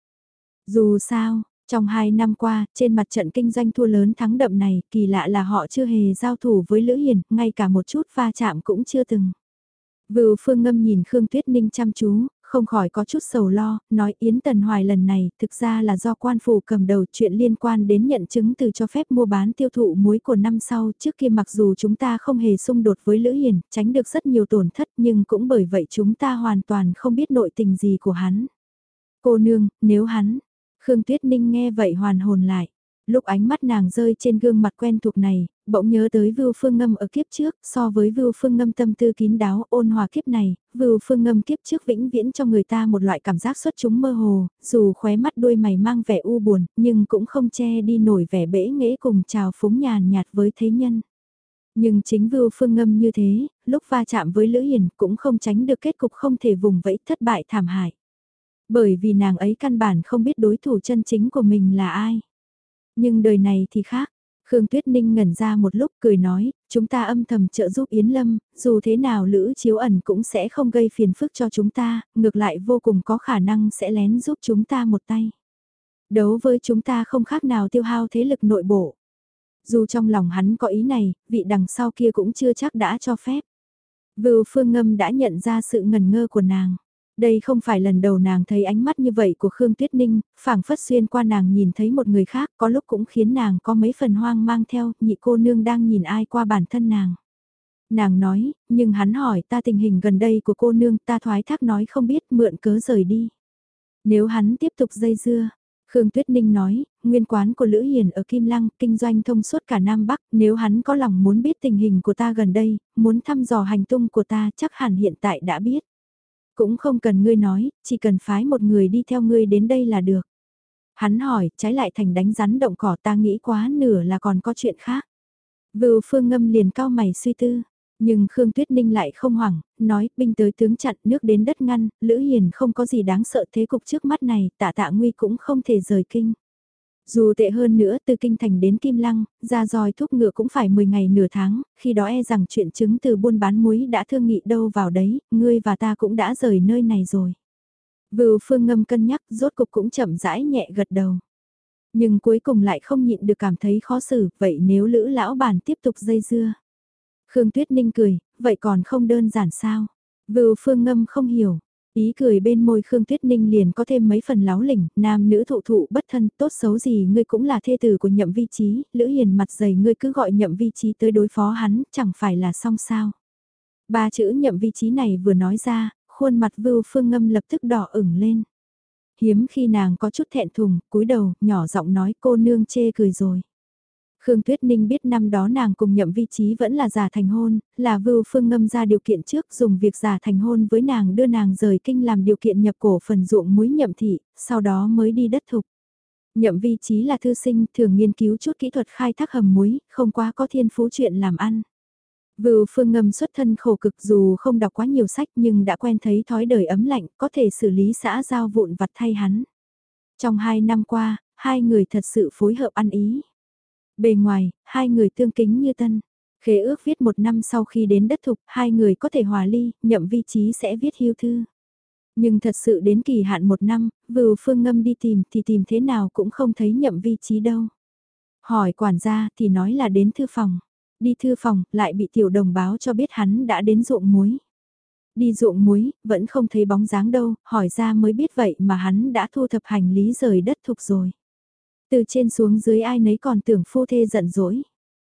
Dù sao, trong 2 năm qua, trên mặt trận kinh doanh thua lớn thắng đậm này, kỳ lạ là họ chưa hề giao thủ với Lữ Hiền, ngay cả một chút va chạm cũng chưa từng. Vưu Phương Ngâm nhìn Khương Tuyết Ninh chăm chú, không khỏi có chút sầu lo, nói Yến Tần Hoài lần này thực ra là do quan phủ cầm đầu, chuyện liên quan đến nhận chứng từ cho phép mua bán tiêu thụ muối của năm sau. Trước kia mặc dù chúng ta không hề xung đột với Lữ Hiền, tránh được rất nhiều tổn thất, nhưng cũng bởi vậy chúng ta hoàn toàn không biết nội tình gì của hắn. Cô nương, nếu hắn, Khương Tuyết Ninh nghe vậy hoàn hồn lại. Lúc ánh mắt nàng rơi trên gương mặt quen thuộc này, bỗng nhớ tới Vưu Phương Ngâm ở kiếp trước, so với Vưu Phương Ngâm tâm tư kín đáo ôn hòa kiếp này, Vưu Phương Ngâm kiếp trước vĩnh viễn cho người ta một loại cảm giác xuất chúng mơ hồ, dù khóe mắt đuôi mày mang vẻ u buồn, nhưng cũng không che đi nổi vẻ bẽ nghễ cùng trào phúng nhàn nhạt với thế nhân. Nhưng chính Vưu Phương Ngâm như thế, lúc va chạm với Lữ Hiền cũng không tránh được kết cục không thể vùng vẫy thất bại thảm hại. Bởi vì nàng ấy căn bản không biết đối thủ chân chính của mình là ai. Nhưng đời này thì khác. Khương Tuyết Ninh ngẩn ra một lúc cười nói, chúng ta âm thầm trợ giúp Yến Lâm, dù thế nào Lữ Chiếu Ẩn cũng sẽ không gây phiền phức cho chúng ta, ngược lại vô cùng có khả năng sẽ lén giúp chúng ta một tay. Đấu với chúng ta không khác nào tiêu hao thế lực nội bộ. Dù trong lòng hắn có ý này, vị đằng sau kia cũng chưa chắc đã cho phép. Vưu Phương Ngâm đã nhận ra sự ngần ngơ của nàng. Đây không phải lần đầu nàng thấy ánh mắt như vậy của Khương Tuyết Ninh, phảng phất xuyên qua nàng nhìn thấy một người khác, có lúc cũng khiến nàng có mấy phần hoang mang theo, nhị cô nương đang nhìn ai qua bản thân nàng. Nàng nói, nhưng hắn hỏi ta tình hình gần đây của cô nương, ta thoái thác nói không biết, mượn cớ rời đi. Nếu hắn tiếp tục dây dưa, Khương Tuyết Ninh nói, nguyên quán của Lữ Hiền ở Kim Lăng, kinh doanh thông suốt cả Nam Bắc, nếu hắn có lòng muốn biết tình hình của ta gần đây, muốn thăm dò hành tung của ta chắc hẳn hiện tại đã biết. Cũng không cần ngươi nói, chỉ cần phái một người đi theo ngươi đến đây là được. Hắn hỏi, trái lại thành đánh rắn động cỏ, ta nghĩ quá nửa là còn có chuyện khác. Vưu Phương Ngâm liền cao mày suy tư. Nhưng Khương Tuyết Ninh lại không hoảng, nói binh tới tướng chặn, nước đến đất ngăn, Lữ Hiền không có gì đáng sợ, thế cục trước mắt này, Tạ Nguy cũng không thể rời kinh. Dù tệ hơn nữa, từ kinh thành đến Kim Lăng, ra roi thúc ngựa cũng phải 10 ngày nửa tháng, khi đó e rằng chuyện chứng từ buôn bán muối đã thương nghị đâu vào đấy, ngươi và ta cũng đã rời nơi này rồi. Vưu Phương Ngâm cân nhắc, rốt cục cũng chậm rãi nhẹ gật đầu. Nhưng cuối cùng lại không nhịn được cảm thấy khó xử, vậy nếu Lữ lão bản tiếp tục dây dưa. Khương Tuyết Ninh cười, vậy còn không đơn giản sao? Vưu Phương Ngâm không hiểu. Ý cười bên môi Khương Tuyết Ninh liền có thêm mấy phần láo lỉnh, nam nữ thụ thụ bất thân, tốt xấu gì ngươi cũng là thê tử của Nhậm Vi Chí, Lữ Hiền mặt dày ngươi cứ gọi Nhậm Vi Chí tới đối phó hắn, chẳng phải là xong sao? Ba chữ Nhậm Vi Chí này vừa nói ra, khuôn mặt Vưu Phương Ngâm lập tức đỏ ửng lên. Hiếm khi nàng có chút thẹn thùng, cúi đầu, nhỏ giọng nói cô nương chê cười rồi. Khương Tuyết Ninh biết năm đó nàng cùng Nhậm Vi Chí vẫn là giả thành hôn, là Vưu Phương Ngâm ra điều kiện trước dùng việc giả thành hôn với nàng đưa nàng rời kinh làm điều kiện nhập cổ phần ruộng muối Nhậm thị, sau đó mới đi đất thục. Nhậm Vi Chí là thư sinh, thường nghiên cứu chút kỹ thuật khai thác hầm muối, không quá có thiên phú chuyện làm ăn. Vưu Phương Ngâm xuất thân khổ cực dù không đọc quá nhiều sách nhưng đã quen thấy thói đời ấm lạnh, có thể xử lý xã giao vụn vặt thay hắn. Trong 2 năm qua, hai người thật sự phối hợp ăn ý. Bề ngoài, hai người tương kính như tân. Khế ước viết 1 năm sau khi đến đất thục, hai người có thể hòa ly, Nhậm Vi Chí sẽ viết hưu thư. Nhưng thật sự đến kỳ hạn 1 năm, Vưu Phương Ngâm đi tìm thì tìm thế nào cũng không thấy Nhậm Vi Chí đâu. Hỏi quản gia thì nói là đến thư phòng. Đi thư phòng, lại bị tiểu đồng báo cho biết hắn đã đến ruộng muối. Đi ruộng muối, vẫn không thấy bóng dáng đâu, hỏi ra mới biết vậy mà hắn đã thu thập hành lý rời đất thục rồi. Từ trên xuống dưới ai nấy còn tưởng phu thê giận dỗi.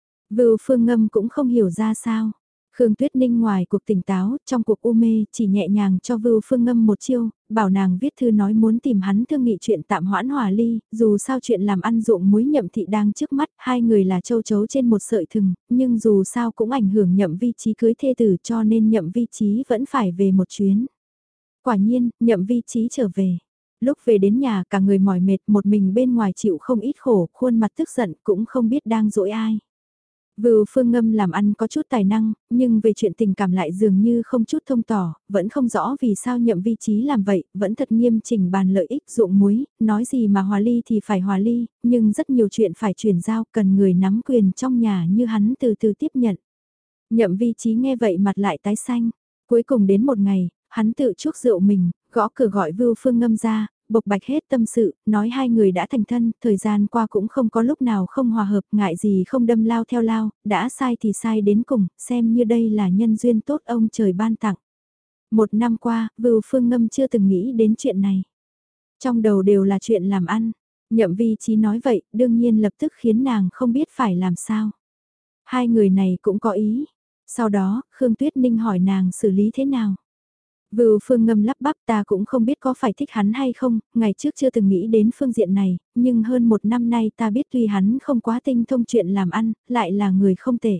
Vưu Phương Ngâm cũng không hiểu ra sao. Khương Tuyết Ninh ngoài cuộc tỉnh táo, trong cuộc u mê chỉ nhẹ nhàng cho Vưu Phương Ngâm một chiêu, bảo nàng viết thư nói muốn tìm hắn thương nghị chuyện tạm hoãn hòa ly, dù sao chuyện làm ăn ruộng muối Nhậm thị đang trước mắt, hai người là châu chấu trên một sợi thừng, nhưng dù sao cũng ảnh hưởng Nhậm Vi Chí cưới thê tử cho nên Nhậm Vi Chí vẫn phải về một chuyến. Quả nhiên, Nhậm Vi Chí trở về. Lúc về đến nhà cả người mỏi mệt một mình bên ngoài chịu không ít khổ, khuôn mặt tức giận cũng không biết đang dỗi ai. Vưu Phương Ngâm làm ăn có chút tài năng, nhưng về chuyện tình cảm lại dường như không chút thông tỏ, vẫn không rõ vì sao Nhậm Vi Chí làm vậy, vẫn thật nghiêm chỉnh bàn lợi ích ruộng muối, nói gì mà hòa ly thì phải hòa ly, nhưng rất nhiều chuyện phải chuyển giao cần người nắm quyền trong nhà như hắn từ từ tiếp nhận. Nhậm Vi Chí nghe vậy mặt lại tái xanh, cuối cùng đến một ngày, hắn tự chuốc rượu mình, gõ cửa gọi Vưu Phương Ngâm ra, bộc bạch hết tâm sự, nói hai người đã thành thân, thời gian qua cũng không có lúc nào không hòa hợp, ngại gì không đâm lao theo lao, đã sai thì sai đến cùng, xem như đây là nhân duyên tốt ông trời ban tặng. 1 năm qua, Vưu Phương Ngâm chưa từng nghĩ đến chuyện này. Trong đầu đều là chuyện làm ăn, Nhậm Vi Chí nói vậy, đương nhiên lập tức khiến nàng không biết phải làm sao. Hai người này cũng có ý. Sau đó, Khương Tuyết Ninh hỏi nàng xử lý thế nào. Vưu Phương Ngâm lắp bắp, ta cũng không biết có phải thích hắn hay không, ngày trước chưa từng nghĩ đến phương diện này, nhưng hơn một năm nay ta biết tuy hắn không quá tinh thông chuyện làm ăn, lại là người không tệ.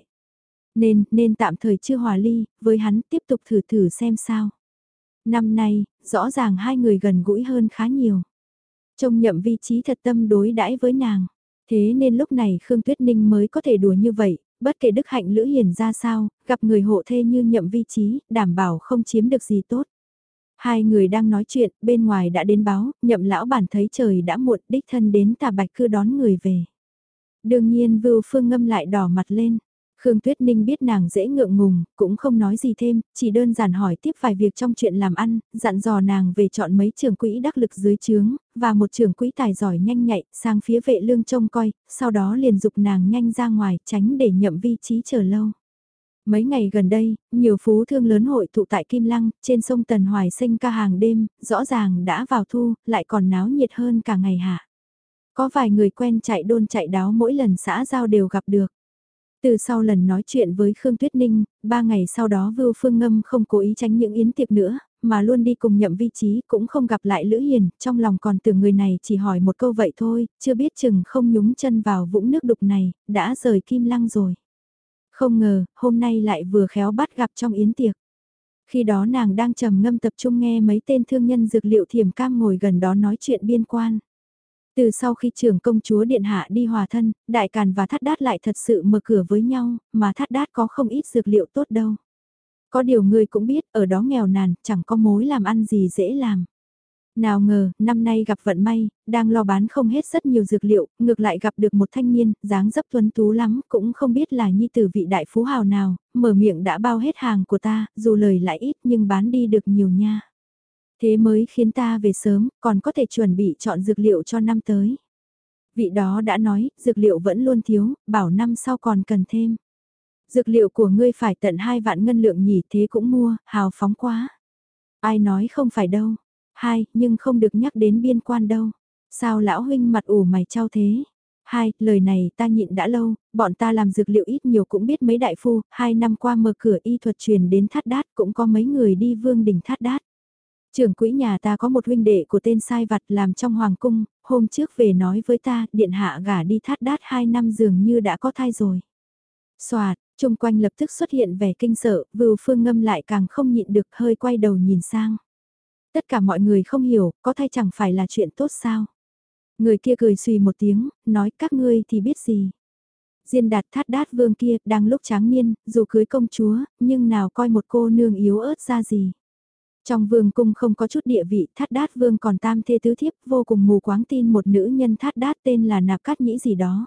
Nên tạm thời chưa hòa ly, với hắn tiếp tục thử thử xem sao. Năm nay, rõ ràng hai người gần gũi hơn khá nhiều. Trông Nhậm Vi Chí thật tâm đối đãi với nàng. Thế nên lúc này Khương Tuyết Ninh mới có thể đùa như vậy, bất kể đức hạnh Lữ Hiền ra sao, gặp người hộ thê như Nhậm Vi Chí, đảm bảo không chiếm được gì tốt. Hai người đang nói chuyện, bên ngoài đã đến báo, Nhậm lão bản thấy trời đã muộn, đích thân đến Tà Bạch Cư đón người về. Đương nhiên Vưu Phương Ngâm lại đỏ mặt lên. Khương Tuyết Ninh biết nàng dễ ngượng ngùng, cũng không nói gì thêm, chỉ đơn giản hỏi tiếp vài việc trong chuyện làm ăn, dặn dò nàng về chọn mấy trưởng quỹ đắc lực dưới trướng, và một trưởng quỹ tài giỏi nhanh nhạy, sang phía vệ lương trông coi, sau đó liền dục nàng nhanh ra ngoài, tránh để Nhậm Vi Chí chờ lâu. Mấy ngày gần đây, nhiều phú thương lớn hội tụ tại Kim Lăng, trên sông Tần Hoài sinh ca hàng đêm, rõ ràng đã vào thu, lại còn náo nhiệt hơn cả ngày hạ. Có vài người quen chạy đôn chạy đáo mỗi lần xã giao đều gặp được. Từ sau lần nói chuyện với Khương Tuyết Ninh, 3 ngày sau đó Vưu Phương Ngâm không cố ý tránh những yến tiệc nữa, mà luôn đi cùng Nhậm Vi Chí, cũng không gặp lại Lữ Hiền, trong lòng còn tưởng người này chỉ hỏi một câu vậy thôi, chưa biết chừng không nhúng chân vào vũng nước đục này, đã rời Kim Lăng rồi. Không ngờ, hôm nay lại vừa khéo bắt gặp trong yến tiệc. Khi đó nàng đang trầm ngâm tập trung nghe mấy tên thương nhân dược liệu Thiểm Cam ngồi gần đó nói chuyện biên quan. Từ sau khi trưởng công chúa Điện Hạ đi hòa thân, Đại Càn và Thát Đát lại thật sự mở cửa với nhau, mà Thát Đát có không ít dược liệu tốt đâu. Có điều người cũng biết, ở đó nghèo nàn, chẳng có mối làm ăn gì dễ làm. Nào ngờ, năm nay gặp vận may, đang lo bán không hết rất nhiều dược liệu, ngược lại gặp được một thanh niên, dáng dấp tuấn tú lắm, cũng không biết là nhi tử vị đại phú hào nào, mở miệng đã bao hết hàng của ta, dù lời lại ít nhưng bán đi được nhiều nha. Thế mới khiến ta về sớm, còn có thể chuẩn bị chọn dược liệu cho năm tới. Vị đó đã nói, dược liệu vẫn luôn thiếu, bảo năm sau còn cần thêm. Dược liệu của ngươi phải tận 2 vạn ngân lượng nhỉ, thế cũng mua, hào phóng quá. Ai nói không phải đâu. Hai, nhưng không được nhắc đến biên quan đâu. Sao lão huynh mặt ủ mày trao thế? Hai, lời này ta nhịn đã lâu, bọn ta làm dược liệu ít nhiều cũng biết mấy đại phu, 2 năm qua mở cửa y thuật truyền đến Thát Đát cũng có mấy người đi vương đỉnh Thát Đát. Trưởng quỹ nhà ta có một huynh đệ của tên sai vặt làm trong hoàng cung, hôm trước về nói với ta, điện hạ gả đi Thát Đát 2 năm dường như đã có thai rồi. Soạt, chung quanh lập tức xuất hiện vẻ kinh sợ, Vưu Phương Ngâm lại càng không nhịn được hơi quay đầu nhìn sang. Tất cả mọi người không hiểu, có thai chẳng phải là chuyện tốt sao. Người kia cười xùy một tiếng, nói các ngươi thì biết gì. Diên Đạt Thát Đát vương kia, đang lúc tráng niên, dù cưới công chúa, nhưng nào coi một cô nương yếu ớt ra gì. Trong vương cung không có chút địa vị, Thát Đát vương còn tam thê tứ thiếp, vô cùng mù quáng tin một nữ nhân Thát Đát tên là Nạp Cát Nhĩ gì đó.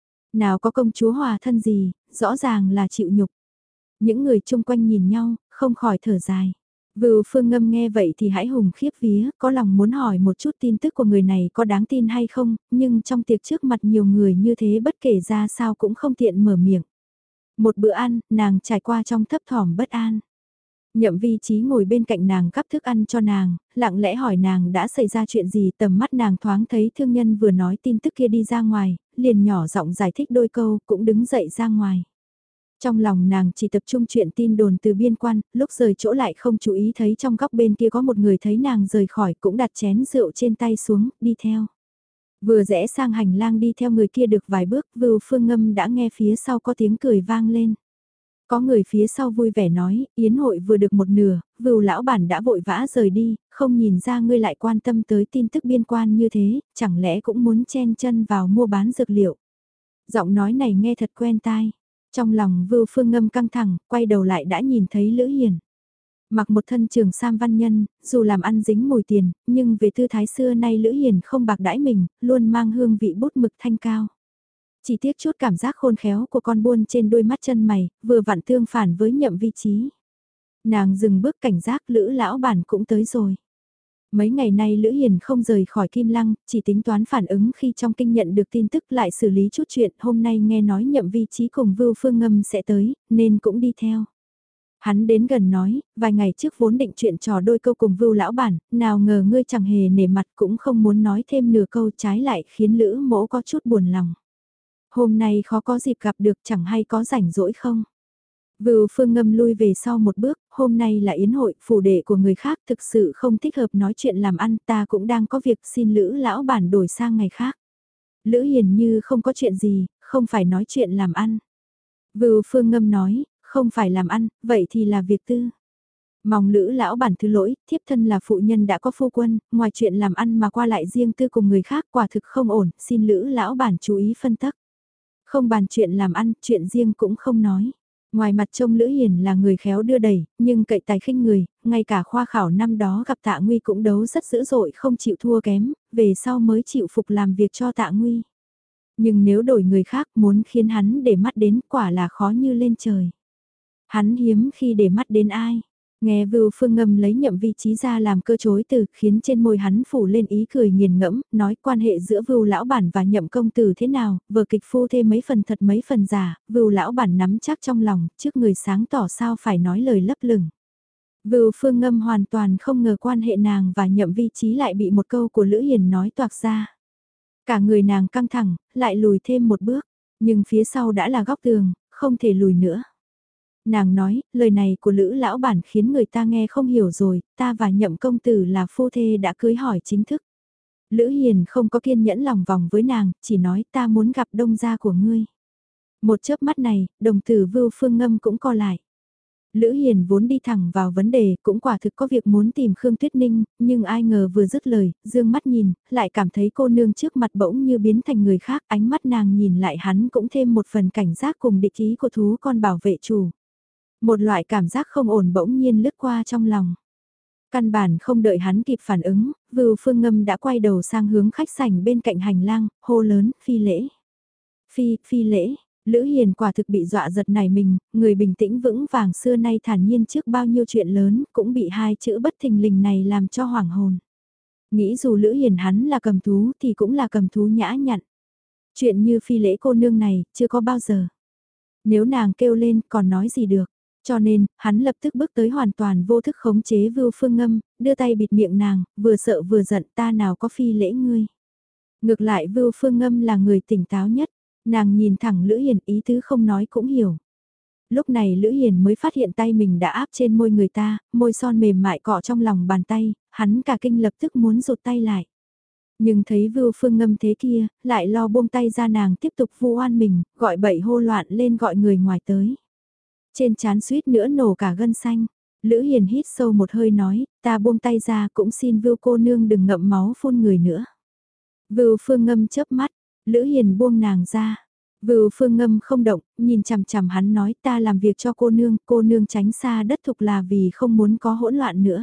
Nào có công chúa hòa thân gì, rõ ràng là chịu nhục. Những người chung quanh nhìn nhau, không khỏi thở dài. Vưu Phương Ngâm nghe vậy thì hãi hùng khiếp vía, có lòng muốn hỏi một chút tin tức của người này có đáng tin hay không, nhưng trong tiệc trước mặt nhiều người như thế bất kể ra sao cũng không tiện mở miệng. Một bữa ăn, nàng trải qua trong thấp thỏm bất an. Nhậm Vi Chí ngồi bên cạnh nàng gắp thức ăn cho nàng, lặng lẽ hỏi nàng đã xảy ra chuyện gì, tầm mắt nàng thoáng thấy thương nhân vừa nói tin tức kia đi ra ngoài, liền nhỏ giọng giải thích đôi câu cũng đứng dậy ra ngoài. Trong lòng nàng chỉ tập trung chuyện tin đồn từ biên quan, lúc rời chỗ lại không chú ý thấy trong góc bên kia có một người thấy nàng rời khỏi cũng đặt chén rượu trên tay xuống, đi theo. Vừa rẽ sang hành lang đi theo người kia được vài bước, Vưu Phương Ngâm đã nghe phía sau có tiếng cười vang lên. Có người phía sau vui vẻ nói, yến hội vừa được một nửa, Vưu lão bản đã vội vã rời đi, không nhìn ra ngươi lại quan tâm tới tin tức biên quan như thế, chẳng lẽ cũng muốn chen chân vào mua bán dược liệu. Giọng nói này nghe thật quen tai. Trong lòng Vưu Phương Ngâm căng thẳng, quay đầu lại đã nhìn thấy Lữ Hiền. Mặc một thân trường sam văn nhân, dù làm ăn dính mùi tiền, nhưng về tư thái xưa nay Lữ Hiền không bạc đãi mình, luôn mang hương vị bút mực thanh cao. Chỉ tiếc chút cảm giác khôn khéo của con buôn trên đôi mắt chân mày, vừa vặn tương phản với Nhậm Vi Chí. Nàng dừng bước cảnh giác Lữ lão bản cũng tới rồi. Mấy ngày nay Lữ Hiền không rời khỏi Kim Lăng, chỉ tính toán phản ứng khi trong kinh nhận được tin tức lại xử lý chút chuyện, hôm nay nghe nói Nhậm Vi Chí cùng Vưu Phương Ngâm sẽ tới, nên cũng đi theo. Hắn đến gần nói, vài ngày trước vốn định chuyện trò đôi câu cùng Vưu lão bản, nào ngờ ngươi chẳng hề nể mặt cũng không muốn nói thêm nửa câu trái lại khiến Lữ mỗ có chút buồn lòng. Hôm nay khó có dịp gặp được chẳng hay có rảnh rỗi không? Vưu Phương Ngâm lui về sau một bước, hôm nay là yến hội, phủ đệ của người khác thực sự không thích hợp nói chuyện làm ăn, ta cũng đang có việc xin Lữ lão bản đổi sang ngày khác. Lữ Hiền như không có chuyện gì, không phải nói chuyện làm ăn. Vưu Phương Ngâm nói, không phải làm ăn, vậy thì là việc tư. Mong Lữ lão bản thứ lỗi, thiếp thân là phụ nhân đã có phu quân, ngoài chuyện làm ăn mà qua lại riêng tư cùng người khác quả thực không ổn, xin Lữ lão bản chú ý phân tắc. Không bàn chuyện làm ăn, chuyện riêng cũng không nói. Ngoài mặt trông Lữ Hiền là người khéo đưa đẩy, nhưng cậy tài khinh người, ngay cả khoa khảo năm đó gặp Tạ Nguy cũng đấu rất dữ dội không chịu thua kém, về sau mới chịu phục làm việc cho Tạ Nguy. Nhưng nếu đổi người khác muốn khiến hắn để mắt đến quả là khó như lên trời. Hắn hiếm khi để mắt đến ai. Nghe Vưu Phương Ngâm lấy Nhậm Vi Chí ra làm cơ chối từ, khiến trên môi hắn phủ lên ý cười nghiền ngẫm, nói quan hệ giữa Vưu lão bản và Nhậm công tử thế nào, vở kịch phu thêm mấy phần thật mấy phần giả, Vưu lão bản nắm chắc trong lòng, trước người sáng tỏ sao phải nói lời lấp lửng. Vưu Phương Ngâm hoàn toàn không ngờ quan hệ nàng và Nhậm Vi Chí lại bị một câu của Lữ Hiền nói toạc ra. Cả người nàng căng thẳng, lại lùi thêm một bước, nhưng phía sau đã là góc tường, không thể lùi nữa. Nàng nói, lời này của Lữ lão bản khiến người ta nghe không hiểu rồi, ta và Nhậm công tử là phu thê đã cưới hỏi chính thức. Lữ Hiền không có kiên nhẫn lòng vòng với nàng, chỉ nói ta muốn gặp đông gia của ngươi. Một chớp mắt này, đồng tử Vưu Phương Ngâm cũng co lại. Lữ Hiền vốn đi thẳng vào vấn đề, cũng quả thực có việc muốn tìm Khương Tuyết Ninh, nhưng ai ngờ vừa dứt lời, dương mắt nhìn, lại cảm thấy cô nương trước mặt bỗng như biến thành người khác, ánh mắt nàng nhìn lại hắn cũng thêm một phần cảnh giác cùng địch ý của thú con bảo vệ chủ. Một loại cảm giác không ổn bỗng nhiên lướt qua trong lòng. Căn bản không đợi hắn kịp phản ứng, Vưu Phương Ngâm đã quay đầu sang hướng khách sảnh bên cạnh hành lang, hô lớn, phi lễ. Phi lễ, Lữ Hiền quả thực bị dọa giật nảy mình, người bình tĩnh vững vàng xưa nay thản nhiên trước bao nhiêu chuyện lớn, cũng bị hai chữ bất thình lình này làm cho hoảng hồn. Nghĩ dù Lữ Hiền hắn là cầm thú thì cũng là cầm thú nhã nhặn. Chuyện như phi lễ cô nương này, chưa có bao giờ. Nếu nàng kêu lên còn nói gì được. Cho nên, hắn lập tức bước tới hoàn toàn vô thức khống chế Vưu Phương Ngâm, đưa tay bịt miệng nàng, vừa sợ vừa giận ta nào có phi lễ ngươi. Ngược lại Vưu Phương Ngâm là người tỉnh táo nhất, nàng nhìn thẳng Lữ Hiền ý tứ không nói cũng hiểu. Lúc này Lữ Hiền mới phát hiện tay mình đã áp trên môi người ta, môi son mềm mại cọ trong lòng bàn tay, hắn cả kinh lập tức muốn rụt tay lại. Nhưng thấy Vưu Phương Ngâm thế kia, lại lo buông tay ra nàng tiếp tục vu oan mình, gọi bậy hô loạn lên gọi người ngoài tới. Trên trán suýt nữa nổ cả gân xanh. Lữ Hiền hít sâu một hơi nói, ta buông tay ra cũng xin Vưu cô nương đừng ngậm máu phun người nữa. Vưu Phương Ngâm chớp mắt, Lữ Hiền buông nàng ra. Vưu Phương Ngâm không động, nhìn chằm chằm hắn nói ta làm việc cho cô nương tránh xa đất thục là vì không muốn có hỗn loạn nữa.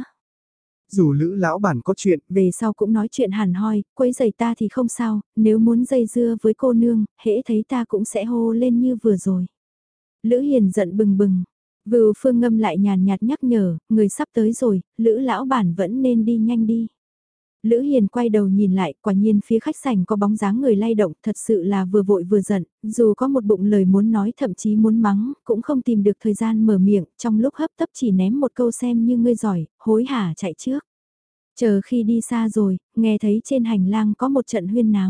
Dù Lữ lão bản có chuyện, về sau cũng nói chuyện hẳn hoi, quấy giày ta thì không sao, nếu muốn dây dưa với cô nương, hễ thấy ta cũng sẽ hô lên như vừa rồi. Lữ Hiền giận bừng bừng, Vưu Phương Ngâm lại nhàn nhạt nhắc nhở, người sắp tới rồi, Lữ lão bản vẫn nên đi nhanh đi. Lữ Hiền quay đầu nhìn lại, quả nhiên phía khách sảnh có bóng dáng người lay động, thật sự là vừa vội vừa giận, dù có một bụng lời muốn nói thậm chí muốn mắng, cũng không tìm được thời gian mở miệng, trong lúc hấp tấp chỉ ném một câu xem như ngươi giỏi, hối hả chạy trước. Chờ khi đi xa rồi, nghe thấy trên hành lang có một trận huyên náo.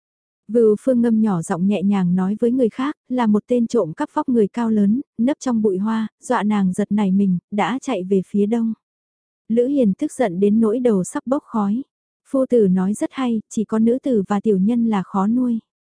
Vưu Phương Ngâm nhỏ giọng nhẹ nhàng nói với người khác, là một tên trộm cắp vóc người cao lớn, nấp trong bụi hoa, dọa nàng giật nảy mình, đã chạy về phía đông. Lữ Hiền tức giận đến nỗi đầu sắp bốc khói. Phu tử nói rất hay, chỉ có nữ tử và tiểu nhân là khó nuôi.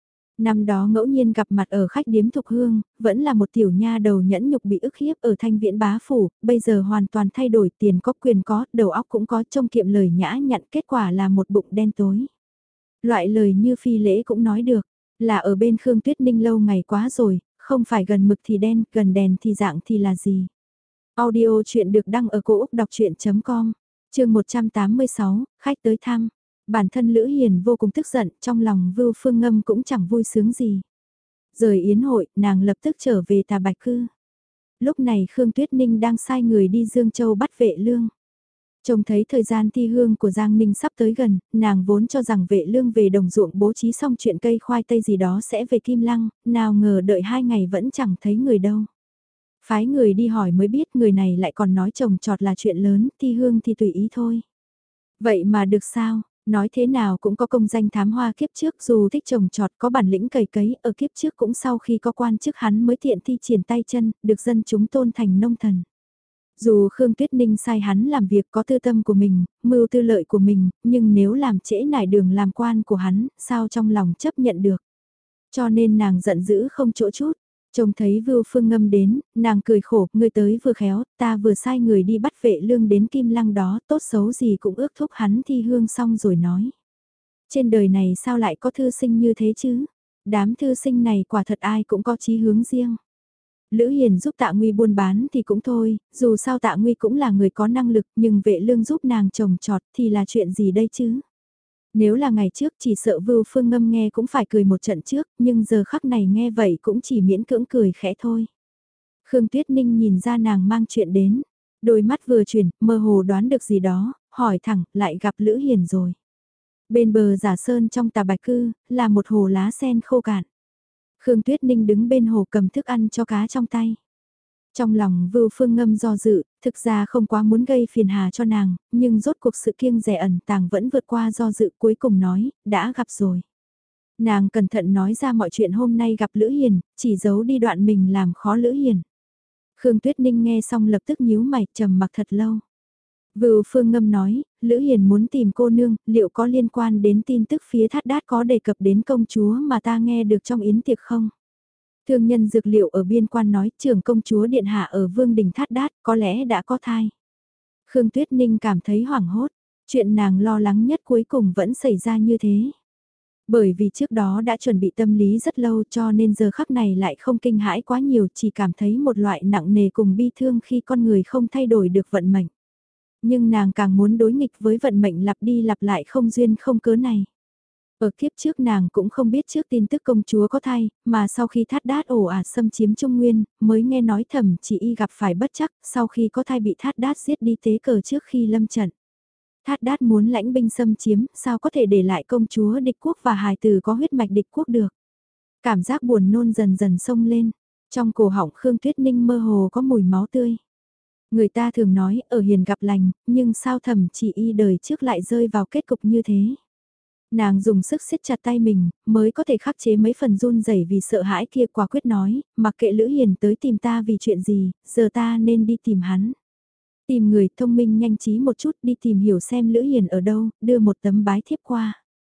Năm đó ngẫu nhiên gặp mặt ở khách điếm Thục Hương, vẫn là một tiểu nha đầu nhẫn nhục bị ức hiếp ở Thanh Viễn bá phủ, bây giờ hoàn toàn thay đổi, tiền có quyền có, đầu óc cũng có, trông kiệm lời nhã nhặn, kết quả là một bụng đen tối. Loại lời như phi lễ cũng nói được, là ở bên Khương Tuyết Ninh lâu ngày quá rồi, không phải gần mực thì đen, gần đèn thì dạng thì là gì. Audio chuyện được đăng ở cổ Úc đọc chuyện.com, chương 186, khách tới thăm. Bản thân Lữ Hiền vô cùng tức giận, trong lòng Vưu Phương Ngâm cũng chẳng vui sướng gì. Rời yến hội, nàng lập tức trở về Tà Bạch Cư. Lúc này Khương Tuyết Ninh đang sai người đi Dương Châu bắt Vệ Lương. Trông thấy thời gian thi hương của Giang Ninh sắp tới gần, nàng vốn cho rằng Vệ Lương về đồng ruộng bố trí xong chuyện cây khoai tây gì đó sẽ về Kim Lăng, nào ngờ đợi 2 ngày vẫn chẳng thấy người đâu. Phái người đi hỏi mới biết người này lại còn nói trồng trọt là chuyện lớn, thi hương thì tùy ý thôi. Vậy mà được sao, Nói thế nào cũng có công danh thám hoa kiếp trước, dù thích trồng trọt có bản lĩnh cày cấy, ở kiếp trước cũng sau khi có quan chức hắn mới tiện thi triển tay chân, được dân chúng tôn thành nông thần. Dù Khương Tuyết Ninh sai hắn làm việc có tư tâm của mình, mưu tư lợi của mình, nhưng nếu làm trễ nải đường làm quan của hắn, sao trong lòng chấp nhận được. Cho nên nàng giận dữ không chỗ chút. Trông thấy Vưu Phương Ngâm đến, nàng cười khổ, ngươi tới vừa khéo, ta vừa sai người đi bắt vệ lương đến Kim Lăng đó, tốt xấu gì cũng ước thúc hắn thi hương xong rồi nói. Trên đời này sao lại có thư sinh như thế chứ? Đám thư sinh này quả thật ai cũng có chí hướng riêng. Lữ Hiền giúp Tạ Nguy buôn bán thì cũng thôi, dù sao Tạ Nguy cũng là người có năng lực nhưng vệ lương giúp nàng trồng trọt thì là chuyện gì đây chứ? Nếu là ngày trước chỉ sợ Vưu Phương Ngâm nghe cũng phải cười một trận trước, nhưng giờ khắc này nghe vậy cũng chỉ miễn cưỡng cười khẽ thôi. Khương Tuyết Ninh nhìn ra nàng mang chuyện đến, đôi mắt vừa chuyển, mơ hồ đoán được gì đó, hỏi thẳng, lại gặp Lữ Hiền rồi. Bên bờ giả sơn trong Tà Bạch Cư, là một hồ lá sen khô cạn. Khương Tuyết Ninh đứng bên hồ cầm thức ăn cho cá trong tay. Trong lòng Vưu Phương Ngâm do dự, thực ra không quá muốn gây phiền hà cho nàng, nhưng rốt cuộc sự kiêng dè ẩn tàng vẫn vượt qua do dự cuối cùng nói, đã gặp rồi. Nàng cẩn thận nói ra mọi chuyện hôm nay gặp Lữ Hiền, chỉ giấu đi đoạn mình làm khó Lữ Hiền. Khương Tuyết Ninh nghe xong lập tức nhíu mày trầm mặc thật lâu. Vưu Phương Ngâm nói, Lữ Hiền muốn tìm cô nương, liệu có liên quan đến tin tức phía Thát Đát có đề cập đến công chúa mà ta nghe được trong yến tiệc không? Thương nhân dược liệu ở biên quan nói trưởng công chúa Điện Hạ ở Vương Đình Thát Đát có lẽ đã có thai. Khương Tuyết Ninh cảm thấy hoảng hốt, chuyện nàng lo lắng nhất cuối cùng vẫn xảy ra như thế. Bởi vì trước đó đã chuẩn bị tâm lý rất lâu cho nên giờ khắc này lại không kinh hãi quá nhiều, chỉ cảm thấy một loại nặng nề cùng bi thương khi con người không thay đổi được vận mệnh. Nhưng nàng càng muốn đối nghịch với vận mệnh lặp đi lặp lại không duyên không cớ này. Ở kiếp trước nàng cũng không biết trước tin tức công chúa có thai, mà sau khi Thát Đát ồ ạt xâm chiếm Trung Nguyên, mới nghe nói Thẩm Chỉ Y gặp phải bất trắc, sau khi có thai bị Thát Đát giết đi tế cờ trước khi lâm trận. Thát Đát muốn lãnh binh xâm chiếm, sao có thể để lại công chúa địch quốc và hài tử có huyết mạch địch quốc được. Cảm giác buồn nôn dần dần xông lên, trong cổ họng Khương Tuyết Ninh mơ hồ có mùi máu tươi. Người ta thường nói ở hiền gặp lành, nhưng sao Thẩm Chỉ Y đời trước lại rơi vào kết cục như thế. Nàng dùng sức siết chặt tay mình, mới có thể khắc chế mấy phần run rẩy vì sợ hãi kia, quả quyết nói, mặc kệ Lữ Hiền tới tìm ta vì chuyện gì, giờ ta nên đi tìm hắn. Tìm người thông minh nhanh trí một chút, đi tìm hiểu xem Lữ Hiền ở đâu, đưa một tấm bái thiếp qua.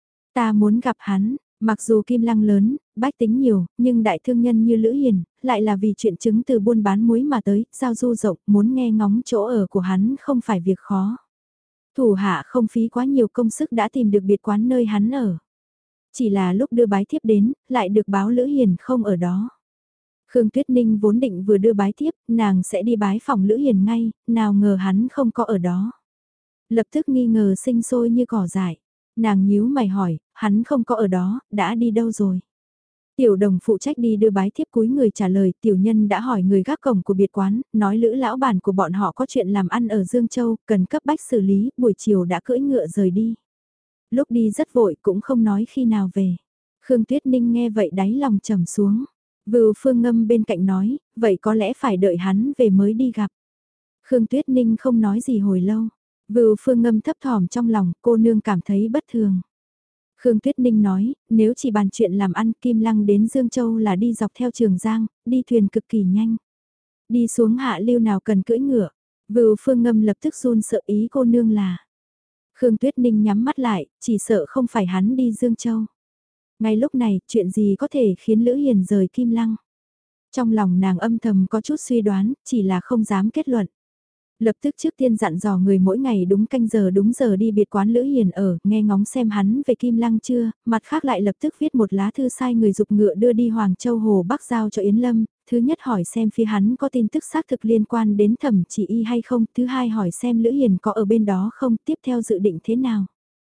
Ta muốn gặp hắn, mặc dù Kim Lăng lớn, bách tính nhiều, nhưng đại thương nhân như Lữ Hiền, lại là vì chuyện chứng từ buôn bán muối mà tới, giao du rộng, muốn nghe ngóng chỗ ở của hắn không phải việc khó. Thủ hạ không phí quá nhiều công sức đã tìm được biệt quán nơi hắn ở. Chỉ là lúc đưa bái thiếp đến, lại được báo Lữ Hiền không ở đó. Khương Tuyết Ninh vốn định vừa đưa bái thiếp, nàng sẽ đi bái phòng Lữ Hiền ngay, nào ngờ hắn không có ở đó. Lập tức nghi ngờ sinh sôi như cỏ dại. Nàng nhíu mày hỏi, hắn không có ở đó, đã đi đâu rồi? Tiểu đồng phụ trách đi đưa bái thiếp cúi người trả lời, tiểu nhân đã hỏi người gác cổng của biệt quán, nói Lữ lão bản của bọn họ có chuyện làm ăn ở Dương Châu, cần cấp bách xử lý, buổi chiều đã cưỡi ngựa rời đi. Lúc đi rất vội cũng không nói khi nào về. Khương Tuyết Ninh nghe vậy đáy lòng trầm xuống. Vưu Phương Ngâm bên cạnh nói, vậy có lẽ phải đợi hắn về mới đi gặp. Khương Tuyết Ninh không nói gì hồi lâu. Vưu Phương Ngâm thấp thỏm trong lòng, cô nương cảm thấy bất thường. Khương Tuyết Ninh nói, nếu chỉ bàn chuyện làm ăn Kim Lăng đến Dương Châu là đi dọc theo Trường Giang, đi thuyền cực kỳ nhanh. Đi xuống hạ lưu nào cần cưỡi ngựa. Vưu Phương Ngâm lập tức run sợ, ý cô nương là. Khương Tuyết Ninh nhắm mắt lại, chỉ sợ không phải hắn đi Dương Châu. Ngay lúc này, chuyện gì có thể khiến Lữ Hiền rời Kim Lăng? Trong lòng nàng âm thầm có chút suy đoán, chỉ là không dám kết luận. Lập tức trước tiên dặn dò người mỗi ngày đúng canh giờ đúng giờ đi biệt quán Lữ Hiền ở, nghe ngóng xem hắn về Kim Lăng chưa, mặt khác lại lập tức viết một lá thư sai người dục ngựa đưa đi Hoàng Châu Hồ Bắc giao cho Yến Lâm, thứ nhất hỏi xem phía hắn có tin tức xác thực liên quan đến Thẩm Chỉ Y hay không, thứ hai hỏi xem Lữ Hiền có ở bên đó không, tiếp theo dự định thế nào.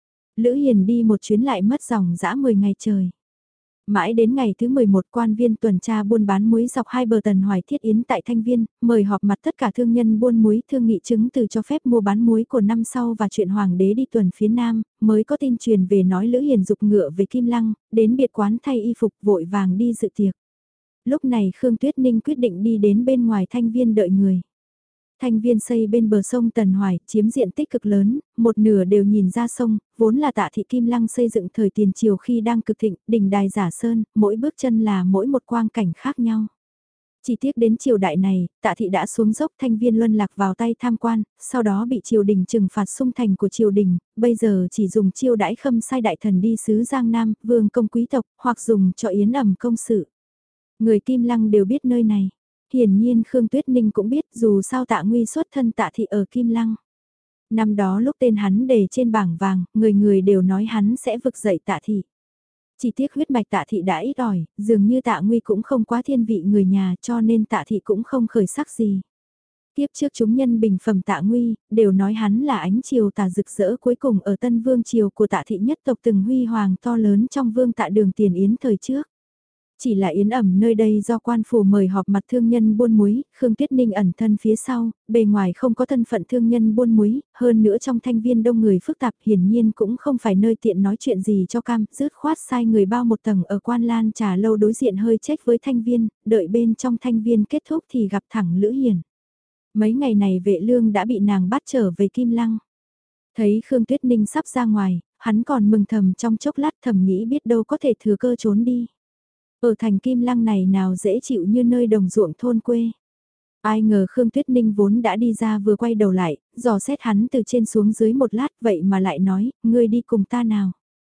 Lữ Hiền đi một chuyến lại mất dòng dã 10 ngày trời. Mãi đến ngày thứ 11 quan viên tuần tra buôn bán muối dọc hai bờ Tần Hoài Thiết Yến tại Thanh Viên, mời họp mặt tất cả thương nhân buôn muối thương nghị chứng từ cho phép mua bán muối của năm sau và chuyện hoàng đế đi tuần phía Nam, mới có tin truyền về nói Lữ Hiền dục ngựa về Kim Lăng, đến biệt quán thay y phục vội vàng đi dự tiệc. Lúc này Khương Tuyết Ninh quyết định đi đến bên ngoài Thanh Viên đợi người. Thanh viên xây bên bờ sông Tần Hoài, chiếm diện tích cực lớn, một nửa đều nhìn ra sông, vốn là Tạ Thị Kim Lăng xây dựng thời tiền triều khi đang cực thịnh, đỉnh đài giả sơn, mỗi bước chân là mỗi một quang cảnh khác nhau. Chỉ tiếc đến triều đại này, Tạ Thị đã xuống dốc, Thanh viên luân lạc vào tay tham quan, sau đó bị triều đình trừng phạt sung thành của triều đình, bây giờ chỉ dùng chiêu đãi khâm sai đại thần đi sứ Giang Nam, vương công quý tộc, hoặc dùng cho yến ẩm công sự. Người Kim Lăng đều biết nơi này. Hiển nhiên Khương Tuyết Ninh cũng biết dù sao Tạ Nguy xuất thân Tạ Thị ở Kim Lăng. Năm đó lúc tên hắn đề trên bảng vàng, người người đều nói hắn sẽ vực dậy Tạ Thị. Chỉ tiếc huyết mạch Tạ Thị đã ít ỏi, dường như Tạ Nguy cũng không quá thiên vị người nhà cho nên Tạ Thị cũng không khởi sắc gì. Tiếp trước chúng nhân bình phẩm Tạ Nguy, đều nói hắn là ánh chiều tà rực rỡ cuối cùng ở Tân Vương triều của Tạ Thị nhất tộc từng huy hoàng to lớn trong vương Tạ Đường Tiền Yến thời trước. Chỉ là yến ẩm nơi đây do quan phủ mời họp mặt thương nhân buôn muối, Khương Tuyết Ninh ẩn thân phía sau, bề ngoài không có thân phận thương nhân buôn muối, hơn nữa trong thanh viên đông người phức tạp hiển nhiên cũng không phải nơi tiện nói chuyện gì cho cam, rứt khoát sai người bao một tầng ở quan lan trà lâu đối diện hơi trách với thanh viên, đợi bên trong thanh viên kết thúc thì gặp thẳng Lữ Hiền. Mấy ngày này vệ lương đã bị nàng bắt trở về Kim Lăng. Thấy Khương Tuyết Ninh sắp ra ngoài, hắn còn mừng thầm trong chốc lát thầm nghĩ biết đâu có thể thừa cơ trốn đi. Ở thành Kim Lăng này nào dễ chịu như nơi đồng ruộng thôn quê. Ai ngờ Khương Tuyết Ninh vốn đã đi ra vừa quay đầu lại, dò xét hắn từ trên xuống dưới một lát vậy mà lại nói, ngươi đi cùng ta nào.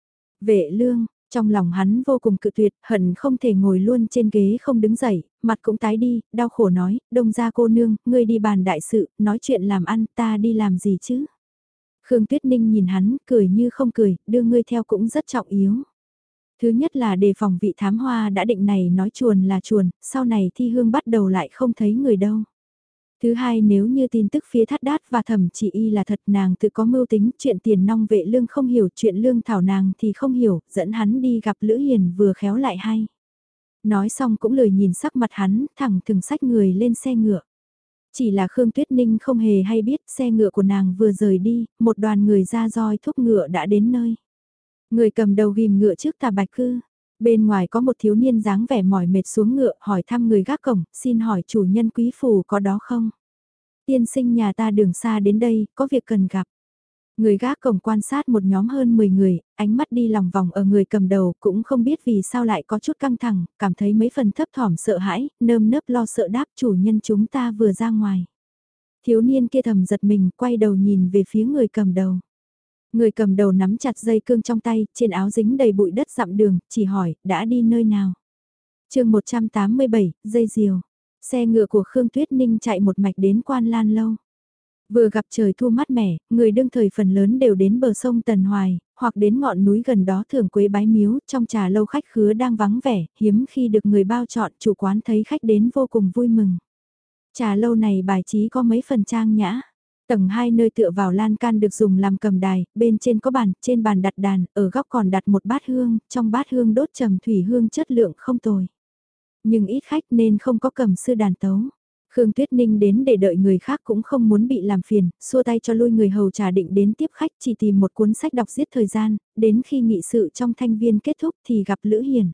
Vệ lương, trong lòng hắn vô cùng cự tuyệt, hận không thể ngồi luôn trên ghế không đứng dậy, mặt cũng tái đi, đau khổ nói, đông gia cô nương, ngươi đi bàn đại sự, nói chuyện làm ăn, ta đi làm gì chứ. Khương Tuyết Ninh nhìn hắn, cười như không cười, đưa ngươi theo cũng rất trọng yếu. Thứ nhất là đề phòng vị thám hoa đã định này nói chuồn là chuồn, sau này Thi Hương bắt đầu lại không thấy người đâu. Thứ hai nếu như tin tức phía Thát Đát và Thẩm Chỉ Y là thật nàng tự có mưu tính, chuyện tiền nong vệ lương không hiểu, chuyện lương thảo nàng thì không hiểu, dẫn hắn đi gặp Lữ Hiền vừa khéo lại hay. Nói xong cũng lười nhìn sắc mặt hắn, thẳng thừng xách người lên xe ngựa. Chỉ là Khương Tuyết Ninh không hề hay biết xe ngựa của nàng vừa rời đi, một đoàn người ra roi thúc ngựa đã đến nơi. Người cầm đầu ghim ngựa trước Tà Bạch Cư. Bên ngoài có một thiếu niên dáng vẻ mỏi mệt xuống ngựa hỏi thăm người gác cổng, xin hỏi chủ nhân quý phủ có đó không? Tiên sinh nhà ta đường xa đến đây, có việc cần gặp. Người gác cổng quan sát một nhóm hơn 10 người, ánh mắt đi lòng vòng ở người cầm đầu cũng không biết vì sao lại có chút căng thẳng, cảm thấy mấy phần thấp thỏm sợ hãi, nơm nớp lo sợ đáp chủ nhân chúng ta vừa ra ngoài. Thiếu niên kia thầm giật mình, quay đầu nhìn về phía người cầm đầu. Người cầm đầu nắm chặt dây cương trong tay, trên áo dính đầy bụi đất dặm đường, chỉ hỏi, đã đi nơi nào? Chương 187, dây diều. Xe ngựa của Khương Tuyết Ninh chạy một mạch đến Quan Lan Lâu. Vừa gặp trời thu mát mẻ, người đương thời phần lớn đều đến bờ sông Tần Hoài, hoặc đến ngọn núi gần đó Thường Quế bái miếu, trong trà lâu khách khứa đang vắng vẻ, hiếm khi được người bao chọn, chủ quán thấy khách đến vô cùng vui mừng. Trà lâu này bài trí có mấy phần trang nhã. Tầng 2 nơi tựa vào lan can được dùng làm cầm đài, bên trên có bàn, trên bàn đặt đàn, ở góc còn đặt một bát hương, trong bát hương đốt trầm thủy hương chất lượng không tồi. Nhưng ít khách nên không có cầm sư đàn tấu. Khương Tuyết Ninh đến để đợi người khác cũng không muốn bị làm phiền, xua tay cho lui người hầu trà định đến tiếp khách chỉ tìm một cuốn sách đọc giết thời gian, đến khi nghị sự trong thanh viên kết thúc thì gặp Lữ Hiền.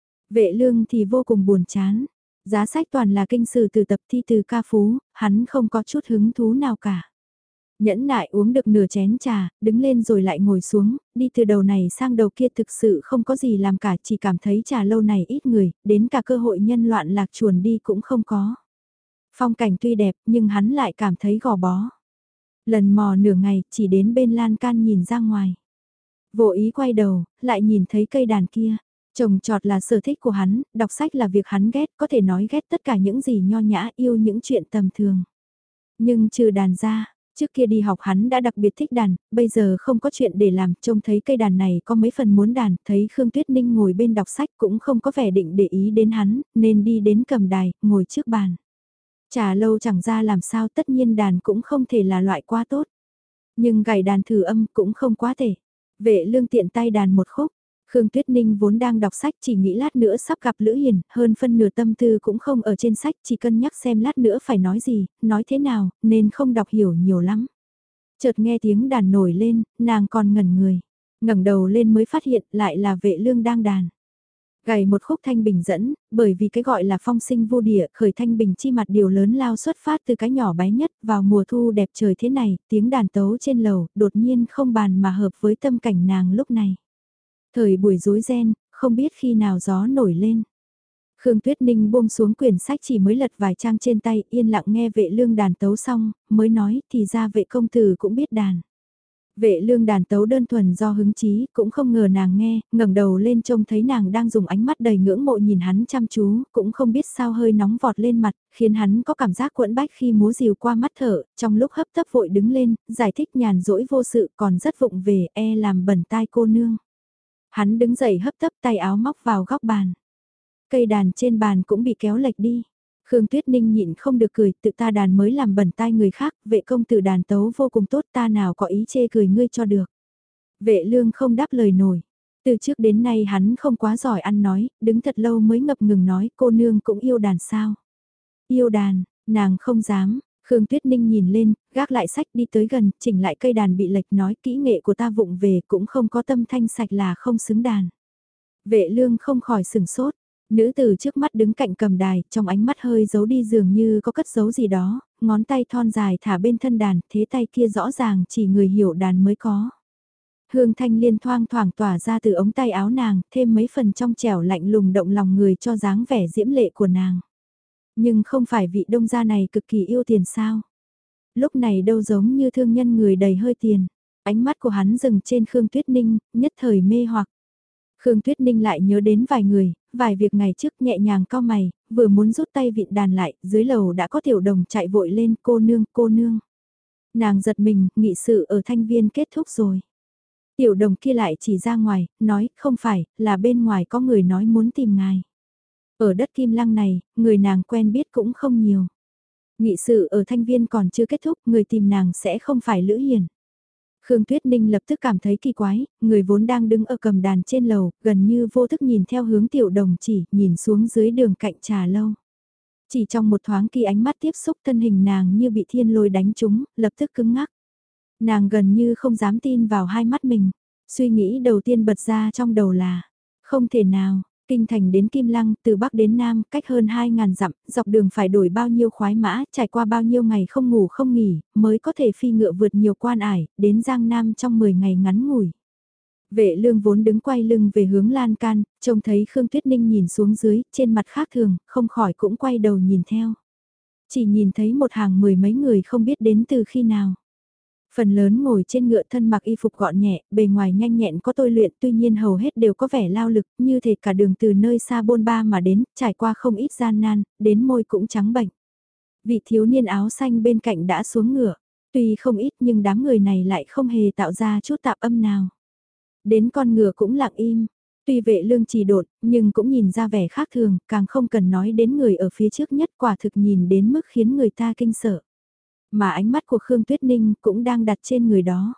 Vệ lương thì vô cùng buồn chán. Giá sách toàn là kinh sử từ tập thi từ ca phú, hắn không có chút hứng thú nào cả. Nhẫn nại uống được nửa chén trà, đứng lên rồi lại ngồi xuống, đi từ đầu này sang đầu kia thực sự không có gì làm cả, chỉ cảm thấy trà lâu này ít người, đến cả cơ hội nhân loạn lạc chuồn đi cũng không có. Phong cảnh tuy đẹp nhưng hắn lại cảm thấy gò bó. Lần mò nửa ngày chỉ đến bên lan can nhìn ra ngoài. Vô ý quay đầu, lại nhìn thấy cây đàn kia. Trồng trọt là sở thích của hắn, đọc sách là việc hắn ghét, có thể nói ghét tất cả những gì nho nhã yêu những chuyện tầm thường. Nhưng trừ đàn ra, trước kia đi học hắn đã đặc biệt thích đàn, bây giờ không có chuyện để làm, trông thấy cây đàn này có mấy phần muốn đàn, thấy Khương Tuyết Ninh ngồi bên đọc sách cũng không có vẻ định để ý đến hắn, nên đi đến cầm đài, ngồi trước bàn. Trà lâu chẳng ra làm sao tất nhiên đàn cũng không thể là loại quá tốt. Nhưng gảy đàn thử âm cũng không quá thể. Vệ lương tiện tay đàn một khúc. Khương Tuyết Ninh vốn đang đọc sách chỉ nghĩ lát nữa sắp gặp Lữ Hiền, hơn phân nửa tâm tư cũng không ở trên sách, chỉ cân nhắc xem lát nữa phải nói gì, nói thế nào, nên không đọc hiểu nhiều lắm. Chợt nghe tiếng đàn nổi lên, nàng còn ngẩn người. Ngẩng đầu lên mới phát hiện lại là vệ lương đang đàn. Gảy một khúc thanh bình dẫn, bởi vì cái gọi là phong sinh vô địa, khởi thanh bình chi mặt điều lớn lao xuất phát từ cái nhỏ bé nhất, vào mùa thu đẹp trời thế này, tiếng đàn tấu trên lầu, đột nhiên không bàn mà hợp với tâm cảnh nàng lúc này. Thời buổi rối ren, không biết khi nào gió nổi lên. Khương Tuyết Ninh buông xuống quyển sách chỉ mới lật vài trang trên tay, yên lặng nghe vệ lương đàn tấu xong, mới nói thì ra vệ công tử cũng biết đàn. Vệ lương đàn tấu đơn thuần do hứng chí, cũng không ngờ nàng nghe, ngẩng đầu lên trông thấy nàng đang dùng ánh mắt đầy ngưỡng mộ nhìn hắn chăm chú, cũng không biết sao hơi nóng vọt lên mặt, khiến hắn có cảm giác quẫn bách khi múa rìu qua mắt thở, trong lúc hấp tấp vội đứng lên, giải thích nhàn rỗi vô sự còn rất vụng về làm bẩn tai cô nương. Hắn đứng dậy hấp tấp tay áo móc vào góc bàn. Cây đàn trên bàn cũng bị kéo lệch đi. Khương Tuyết Ninh nhịn không được cười, tự ta đàn mới làm bẩn tai người khác, vệ công tử đàn tấu vô cùng tốt, ta nào có ý chê cười ngươi cho được. Vệ lương không đáp lời nổi. Từ trước đến nay hắn không quá giỏi ăn nói, đứng thật lâu mới ngập ngừng nói cô nương cũng yêu đàn sao. Yêu đàn, nàng không dám. Khương Tuyết Ninh nhìn lên, gác lại sách đi tới gần, chỉnh lại cây đàn bị lệch nói kỹ nghệ của ta vụng về cũng không có tâm thanh sạch là không xứng đàn. Vệ lương không khỏi sừng sốt. Nữ tử trước mắt đứng cạnh cầm đài, trong ánh mắt hơi giấu đi dường như có cất giấu gì đó, ngón tay thon dài thả bên thân đàn, thế tay kia rõ ràng chỉ người hiểu đàn mới có. Hương thanh liên thoang thoảng tỏa ra từ ống tay áo nàng, thêm mấy phần trong trẻo lạnh lùng động lòng người cho dáng vẻ diễm lệ của nàng. Nhưng không phải vị đông gia này cực kỳ yêu tiền sao? Lúc này đâu giống như thương nhân người đầy hơi tiền. Ánh mắt của hắn dừng trên Khương Tuyết Ninh, nhất thời mê hoặc. Khương Tuyết Ninh lại nhớ đến vài người, vài việc ngày trước nhẹ nhàng cau mày, vừa muốn rút tay vịn đàn lại, dưới lầu đã có tiểu đồng chạy vội lên, cô nương, cô nương. Nàng giật mình, nghị sự ở thanh viên kết thúc rồi. Tiểu đồng kia lại chỉ ra ngoài, nói, không phải, là bên ngoài có người nói muốn tìm ngài. Ở đất Kim Lăng này, người nàng quen biết cũng không nhiều. Nghị sự ở thanh viên còn chưa kết thúc, người tìm nàng sẽ không phải Lữ Hiền. Khương Tuyết Ninh lập tức cảm thấy kỳ quái, người vốn đang đứng ở cầm đàn trên lầu, gần như vô thức nhìn theo hướng tiểu đồng chỉ, nhìn xuống dưới đường cạnh trà lâu. Chỉ trong một thoáng khi ánh mắt tiếp xúc thân hình nàng như bị thiên lôi đánh trúng, lập tức cứng ngắc. Nàng gần như không dám tin vào hai mắt mình. Suy nghĩ đầu tiên bật ra trong đầu là, không thể nào, kinh thành đến Kim Lăng, từ Bắc đến Nam, cách hơn 2.000 dặm, dọc đường phải đổi bao nhiêu khoái mã, trải qua bao nhiêu ngày không ngủ không nghỉ, mới có thể phi ngựa vượt nhiều quan ải, đến Giang Nam trong 10 ngày ngắn ngủi. Vệ lương vốn đứng quay lưng về hướng lan can, trông thấy Khương Tuyết Ninh nhìn xuống dưới, trên mặt khác thường, không khỏi cũng quay đầu nhìn theo. Chỉ nhìn thấy một hàng mười mấy người không biết đến từ khi nào. Phần lớn ngồi trên ngựa thân mặc y phục gọn nhẹ, bề ngoài nhanh nhẹn có tôi luyện tuy nhiên hầu hết đều có vẻ lao lực, như thể cả đường từ nơi xa bôn ba mà đến, trải qua không ít gian nan, đến môi cũng trắng bệnh. Vị thiếu niên áo xanh bên cạnh đã xuống ngựa, tuy không ít nhưng đám người này lại không hề tạo ra chút tạp âm nào. Đến con ngựa cũng lặng im, tuy vệ lương trì đột, nhưng cũng nhìn ra vẻ khác thường, càng không cần nói đến người ở phía trước nhất quả thực nhìn đến mức khiến người ta kinh sợ. Mà ánh mắt của Khương Tuyết Ninh cũng đang đặt trên người đó.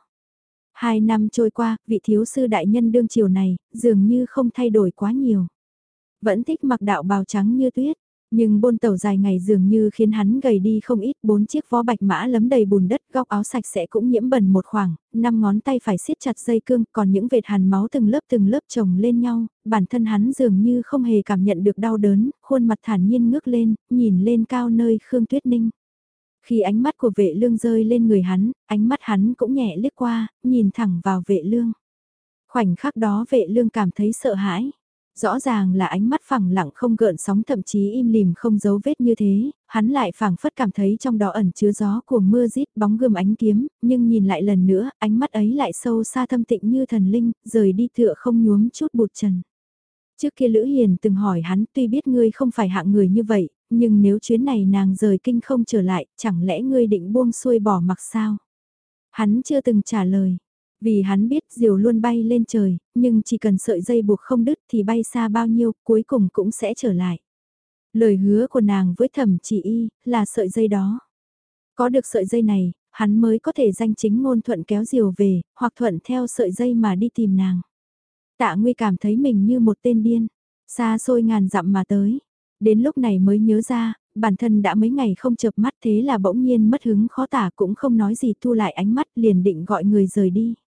2 năm trôi qua, vị thiếu sư đại nhân đương triều này, dường như không thay đổi quá nhiều. Vẫn thích mặc đạo bào trắng như tuyết, nhưng bôn tẩu dài ngày dường như khiến hắn gầy đi không ít, 4 chiếc vó bạch mã lấm đầy bùn đất, góc áo sạch sẽ cũng nhiễm bẩn một khoảng, 5 ngón tay phải siết chặt dây cương, còn những vệt hàn máu từng lớp chồng lên nhau, bản thân hắn dường như không hề cảm nhận được đau đớn, khuôn mặt thản nhiên ngước lên, nhìn lên cao nơi Khương Tuyết Ninh. Khi ánh mắt của vệ lương rơi lên người hắn, ánh mắt hắn cũng nhẹ liếc qua, nhìn thẳng vào vệ lương. Khoảnh khắc đó vệ lương cảm thấy sợ hãi. Rõ ràng là ánh mắt phẳng lặng không gợn sóng thậm chí im lìm không dấu vết như thế, hắn lại phảng phất cảm thấy trong đó ẩn chứa gió của mưa rít bóng gươm ánh kiếm, nhưng nhìn lại lần nữa, ánh mắt ấy lại sâu xa thâm tịnh như thần linh, rời đi tựa không nhuốm chút bụt trần. Trước kia Lữ Hiền từng hỏi hắn tuy biết ngươi không phải hạng người như vậy, nhưng nếu chuyến này nàng rời kinh không trở lại, chẳng lẽ ngươi định buông xuôi bỏ mặc sao? Hắn chưa từng trả lời, vì hắn biết diều luôn bay lên trời, nhưng chỉ cần sợi dây buộc không đứt thì bay xa bao nhiêu, cuối cùng cũng sẽ trở lại. Lời hứa của nàng với Thẩm Chỉ Y là sợi dây đó. Có được sợi dây này, hắn mới có thể danh chính ngôn thuận kéo diều về, hoặc thuận theo sợi dây mà đi tìm nàng. Tạ Nguy cảm thấy mình như một tên điên, xa xôi ngàn dặm mà tới. Đến lúc này mới nhớ ra, bản thân đã mấy ngày không chợp mắt thế là bỗng nhiên mất hứng khó tả cũng không nói gì thu lại ánh mắt liền định gọi người rời đi.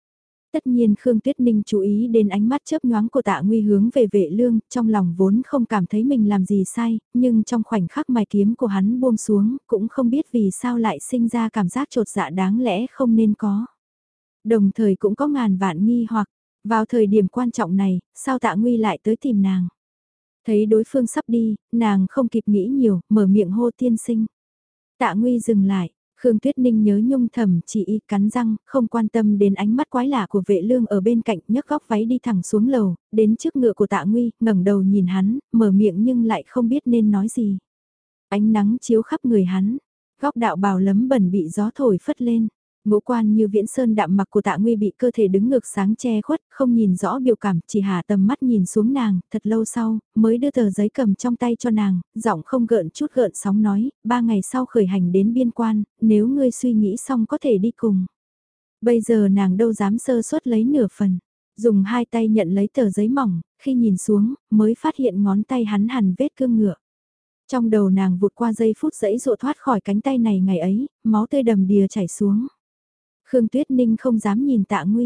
Tất nhiên Khương Tuyết Ninh chú ý đến ánh mắt chớp nhoáng của Tạ Nguy hướng về Vệ Lương, trong lòng vốn không cảm thấy mình làm gì sai, nhưng trong khoảnh khắc mài kiếm của hắn buông xuống, cũng không biết vì sao lại sinh ra cảm giác trột dạ đáng lẽ không nên có. Đồng thời cũng có ngàn vạn nghi hoặc, vào thời điểm quan trọng này, sao Tạ Nguy lại tới tìm nàng. Thấy đối phương sắp đi, nàng không kịp nghĩ nhiều, mở miệng hô tiên sinh. Tạ Nguy dừng lại, Khương Tuyết Ninh nhớ nhung thầm chỉ y cắn răng, không quan tâm đến ánh mắt quái lạ của Vệ Lương ở bên cạnh, nhấc góc váy đi thẳng xuống lầu, đến trước ngựa của Tạ Nguy, ngẩng đầu nhìn hắn, mở miệng nhưng lại không biết nên nói gì. Ánh nắng chiếu khắp người hắn, góc đạo bào lấm bẩn bị gió thổi phất lên. Ngũ quan như viễn sơn đạm mặc của Tạ Nguy bị cơ thể đứng ngược sáng che khuất, không nhìn rõ biểu cảm, chỉ hạ tầm mắt nhìn xuống nàng, thật lâu sau, mới đưa tờ giấy cầm trong tay cho nàng, giọng không gợn chút gợn sóng nói, 3 ngày sau khởi hành đến biên quan, nếu ngươi suy nghĩ xong có thể đi cùng. Bây giờ nàng đâu dám sơ suất lấy nửa phần, dùng hai tay nhận lấy tờ giấy mỏng, khi nhìn xuống, mới phát hiện ngón tay hắn hằn vết cương ngựa. Trong đầu nàng vụt qua giây phút dẫy dụa thoát khỏi cánh tay này ngày ấy, máu tươi đầm đìa chảy xuống. Khương Tuyết Ninh không dám nhìn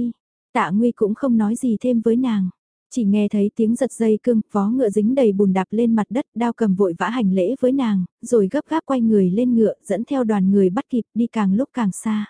Tạ Nguy cũng không nói gì thêm với nàng. Chỉ nghe thấy tiếng giật dây cương, vó ngựa dính đầy bùn đạp lên mặt đất, đao cầm vội vã hành lễ với nàng, rồi gấp gáp quay người lên ngựa, dẫn theo đoàn người bắt kịp đi càng lúc càng xa.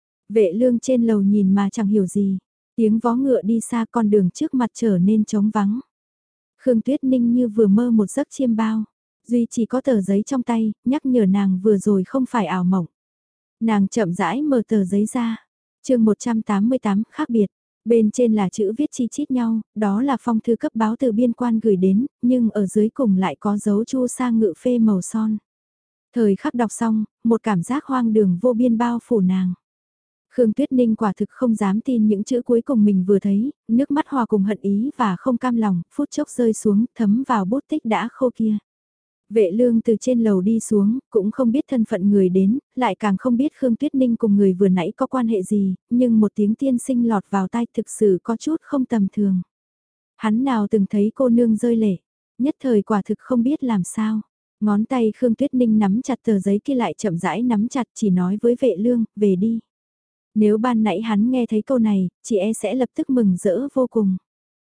Vệ Lương trên lầu nhìn mà chẳng hiểu gì, tiếng vó ngựa đi xa con đường trước mặt trở nên trống vắng. Khương Tuyết Ninh như vừa mơ một giấc chiêm bao, duy chỉ có tờ giấy trong tay, nhắc nhở nàng vừa rồi không phải ảo mộng. Nàng chậm rãi mở tờ giấy ra. Chương 188 khác biệt. Bên trên là chữ viết chi chít nhau, đó là phong thư cấp báo từ biên quan gửi đến, nhưng ở dưới cùng lại có dấu chu sa ngự phê màu son. Thời khắc đọc xong, một cảm giác hoang đường vô biên bao phủ nàng. Khương Tuyết Ninh quả thực không dám tin những chữ cuối cùng mình vừa thấy, nước mắt hòa cùng hận ý và không cam lòng, phút chốc rơi xuống, thấm vào bút tích đã khô kia. Vệ Lương từ trên lầu đi xuống, cũng không biết thân phận người đến, lại càng không biết Khương Tuyết Ninh cùng người vừa nãy có quan hệ gì, nhưng một tiếng tiên sinh lọt vào tai thực sự có chút không tầm thường. Hắn nào từng thấy cô nương rơi lệ, nhất thời quả thực không biết làm sao. Ngón tay Khương Tuyết Ninh nắm chặt tờ giấy kia lại chậm rãi nắm chặt chỉ nói với Vệ Lương, về đi. Nếu ban nãy hắn nghe thấy câu này, chị e sẽ lập tức mừng rỡ vô cùng.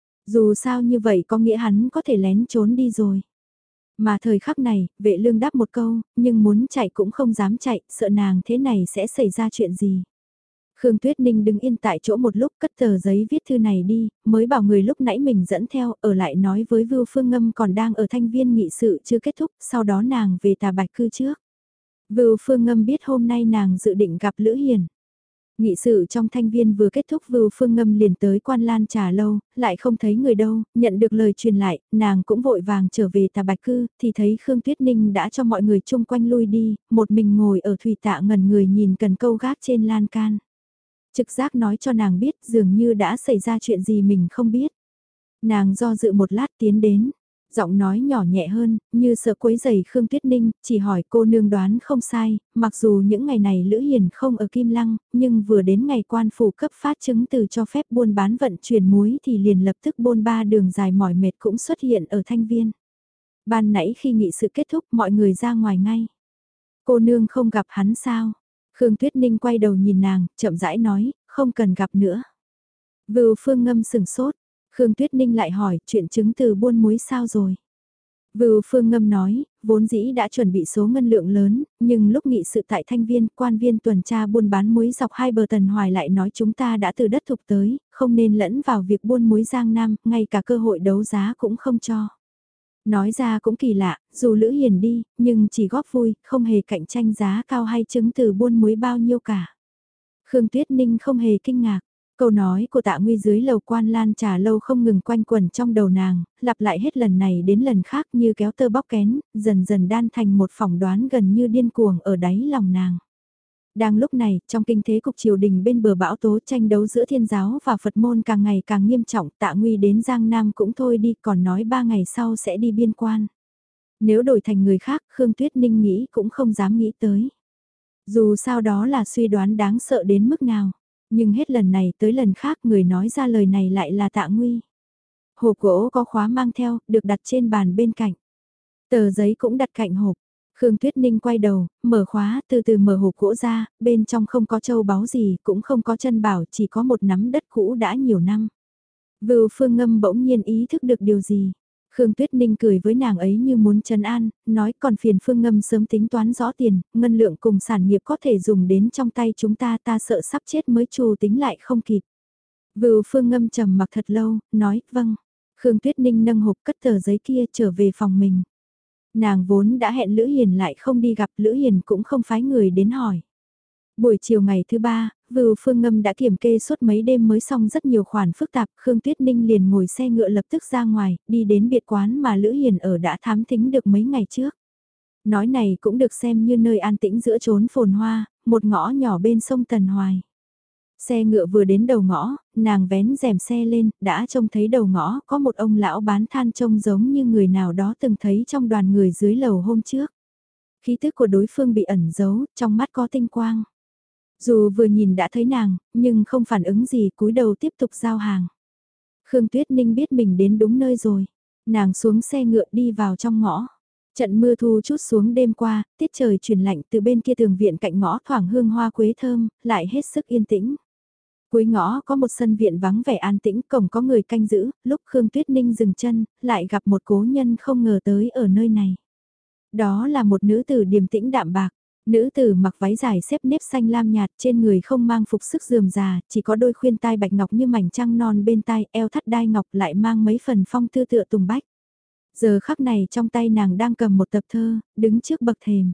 Dù sao như vậy có nghĩa hắn có thể lén trốn đi rồi. Mà thời khắc này, Vệ Lương đáp một câu, nhưng muốn chạy cũng không dám chạy, sợ nàng thế này sẽ xảy ra chuyện gì. Khương Tuyết Ninh đứng yên tại chỗ một lúc cất tờ giấy viết thư này đi, mới bảo người lúc nãy mình dẫn theo, ở lại nói với Vưu Phương Ngâm còn đang ở thanh viên nghị sự chưa kết thúc, sau đó nàng về Tà Bạch Cư trước. Vưu Phương Ngâm biết hôm nay nàng dự định gặp Lữ Hiền. Nghị sự trong thanh viên vừa kết thúc Vưu Phương Ngâm liền tới Quan Lan Trà Lâu, lại không thấy người đâu, nhận được lời truyền lại, nàng cũng vội vàng trở về Tà Bạch Cư, thì thấy Khương Tuyết Ninh đã cho mọi người chung quanh lui đi, một mình ngồi ở thủy tạ ngẩn người nhìn cần câu gác trên lan can. Trực giác nói cho nàng biết dường như đã xảy ra chuyện gì mình không biết. Nàng do dự một lát tiến đến. Giọng nói nhỏ nhẹ hơn, như sợ quấy giày Khương Tuyết Ninh, chỉ hỏi cô nương đoán không sai, mặc dù những ngày này Lữ Hiền không ở Kim Lăng, nhưng vừa đến ngày quan phủ cấp phát chứng từ cho phép buôn bán vận chuyển muối thì liền lập tức bôn ba đường dài mỏi mệt cũng xuất hiện ở Thanh Viên. Ban nãy khi nghị sự kết thúc mọi người ra ngoài ngay. Cô nương không gặp hắn sao? Khương Tuyết Ninh quay đầu nhìn nàng, chậm rãi nói, không cần gặp nữa. Vưu Phương Ngâm sừng sốt. Khương Tuyết Ninh lại hỏi, chuyện chứng từ buôn muối sao rồi? Vưu Phương Ngâm nói, vốn dĩ đã chuẩn bị số ngân lượng lớn, nhưng lúc nghị sự tại Thanh Viên, quan viên tuần tra buôn bán muối dọc hai bờ Tần Hoài lại nói chúng ta đã từ đất thục tới, không nên lẫn vào việc buôn muối Giang Nam, ngay cả cơ hội đấu giá cũng không cho. Nói ra cũng kỳ lạ, dù Lữ Hiền đi, nhưng chỉ góp vui, không hề cạnh tranh giá cao hay chứng từ buôn muối bao nhiêu cả. Khương Tuyết Ninh không hề kinh ngạc. Câu nói của Tạ Nguy dưới lầu Quan Lan Trà Lâu không ngừng quanh quẩn trong đầu nàng, lặp lại hết lần này đến lần khác như kéo tơ bóc kén, dần dần đan thành một phỏng đoán gần như điên cuồng ở đáy lòng nàng. Đang lúc này, trong kinh thế cục triều đình bên bờ bão tố tranh đấu giữa thiên giáo và Phật môn càng ngày càng nghiêm trọng, Tạ Nguy đến Giang Nam cũng thôi đi, còn nói 3 ngày sau sẽ đi biên quan. Nếu đổi thành người khác, Khương Tuyết Ninh nghĩ cũng không dám nghĩ tới. Dù sao đó là suy đoán đáng sợ đến mức nào. Nhưng hết lần này tới lần khác người nói ra lời này lại là Tạ Nguy. Hộp gỗ có khóa mang theo, được đặt trên bàn bên cạnh. Tờ giấy cũng đặt cạnh hộp. Khương Tuyết Ninh quay đầu, mở khóa, từ từ mở hộp gỗ ra, bên trong không có châu báu gì, cũng không có chân bảo, chỉ có một nắm đất cũ đã nhiều năm. Vưu Phương Ngâm bỗng nhiên ý thức được điều gì. Khương Tuyết Ninh cười với nàng ấy như muốn trấn an, nói còn phiền Phương Ngâm sớm tính toán rõ tiền, ngân lượng cùng sản nghiệp có thể dùng đến trong tay chúng ta, ta sợ sắp chết mới trù tính lại không kịp. Vưu Phương Ngâm trầm mặc thật lâu, nói, vâng. Khương Tuyết Ninh nâng hộp cất tờ giấy kia trở về phòng mình. Nàng vốn đã hẹn Lữ Hiền lại không đi gặp, Lữ Hiền cũng không phái người đến hỏi. Buổi chiều ngày thứ ba, Vưu Phương Ngâm đã kiểm kê suốt mấy đêm mới xong rất nhiều khoản phức tạp, Khương Tuyết Ninh liền ngồi xe ngựa lập tức ra ngoài, đi đến biệt quán mà Lữ Hiền ở đã thám thính được mấy ngày trước. Nói này cũng được xem như nơi an tĩnh giữa chốn phồn hoa, một ngõ nhỏ bên sông Tần Hoài. Xe ngựa vừa đến đầu ngõ, nàng vén rèm xe lên, đã trông thấy đầu ngõ có một ông lão bán than trông giống như người nào đó từng thấy trong đoàn người dưới lầu hôm trước. Khí tức của đối phương bị ẩn giấu, trong mắt có tinh quang. Dù vừa nhìn đã thấy nàng, nhưng không phản ứng gì, cúi đầu tiếp tục giao hàng. Khương Tuyết Ninh biết mình đến đúng nơi rồi. Nàng xuống xe ngựa đi vào trong ngõ. Trận mưa thu chút xuống đêm qua, tiết trời chuyển lạnh, từ bên kia tường viện cạnh ngõ thoảng hương hoa quế thơm, lại hết sức yên tĩnh. Cuối ngõ có một sân viện vắng vẻ an tĩnh, cổng có người canh giữ, lúc Khương Tuyết Ninh dừng chân, lại gặp một cố nhân không ngờ tới ở nơi này. Đó là một nữ tử điềm tĩnh đạm bạc. Nữ tử mặc váy dài xếp nếp xanh lam nhạt, trên người không mang phục sức rườm rà, chỉ có đôi khuyên tai bạch ngọc như mảnh trăng non bên tai, eo thắt đai ngọc lại mang mấy phần phong tư tựa tùng bách. Giờ khắc này trong tay nàng đang cầm một tập thơ, đứng trước bậc thềm.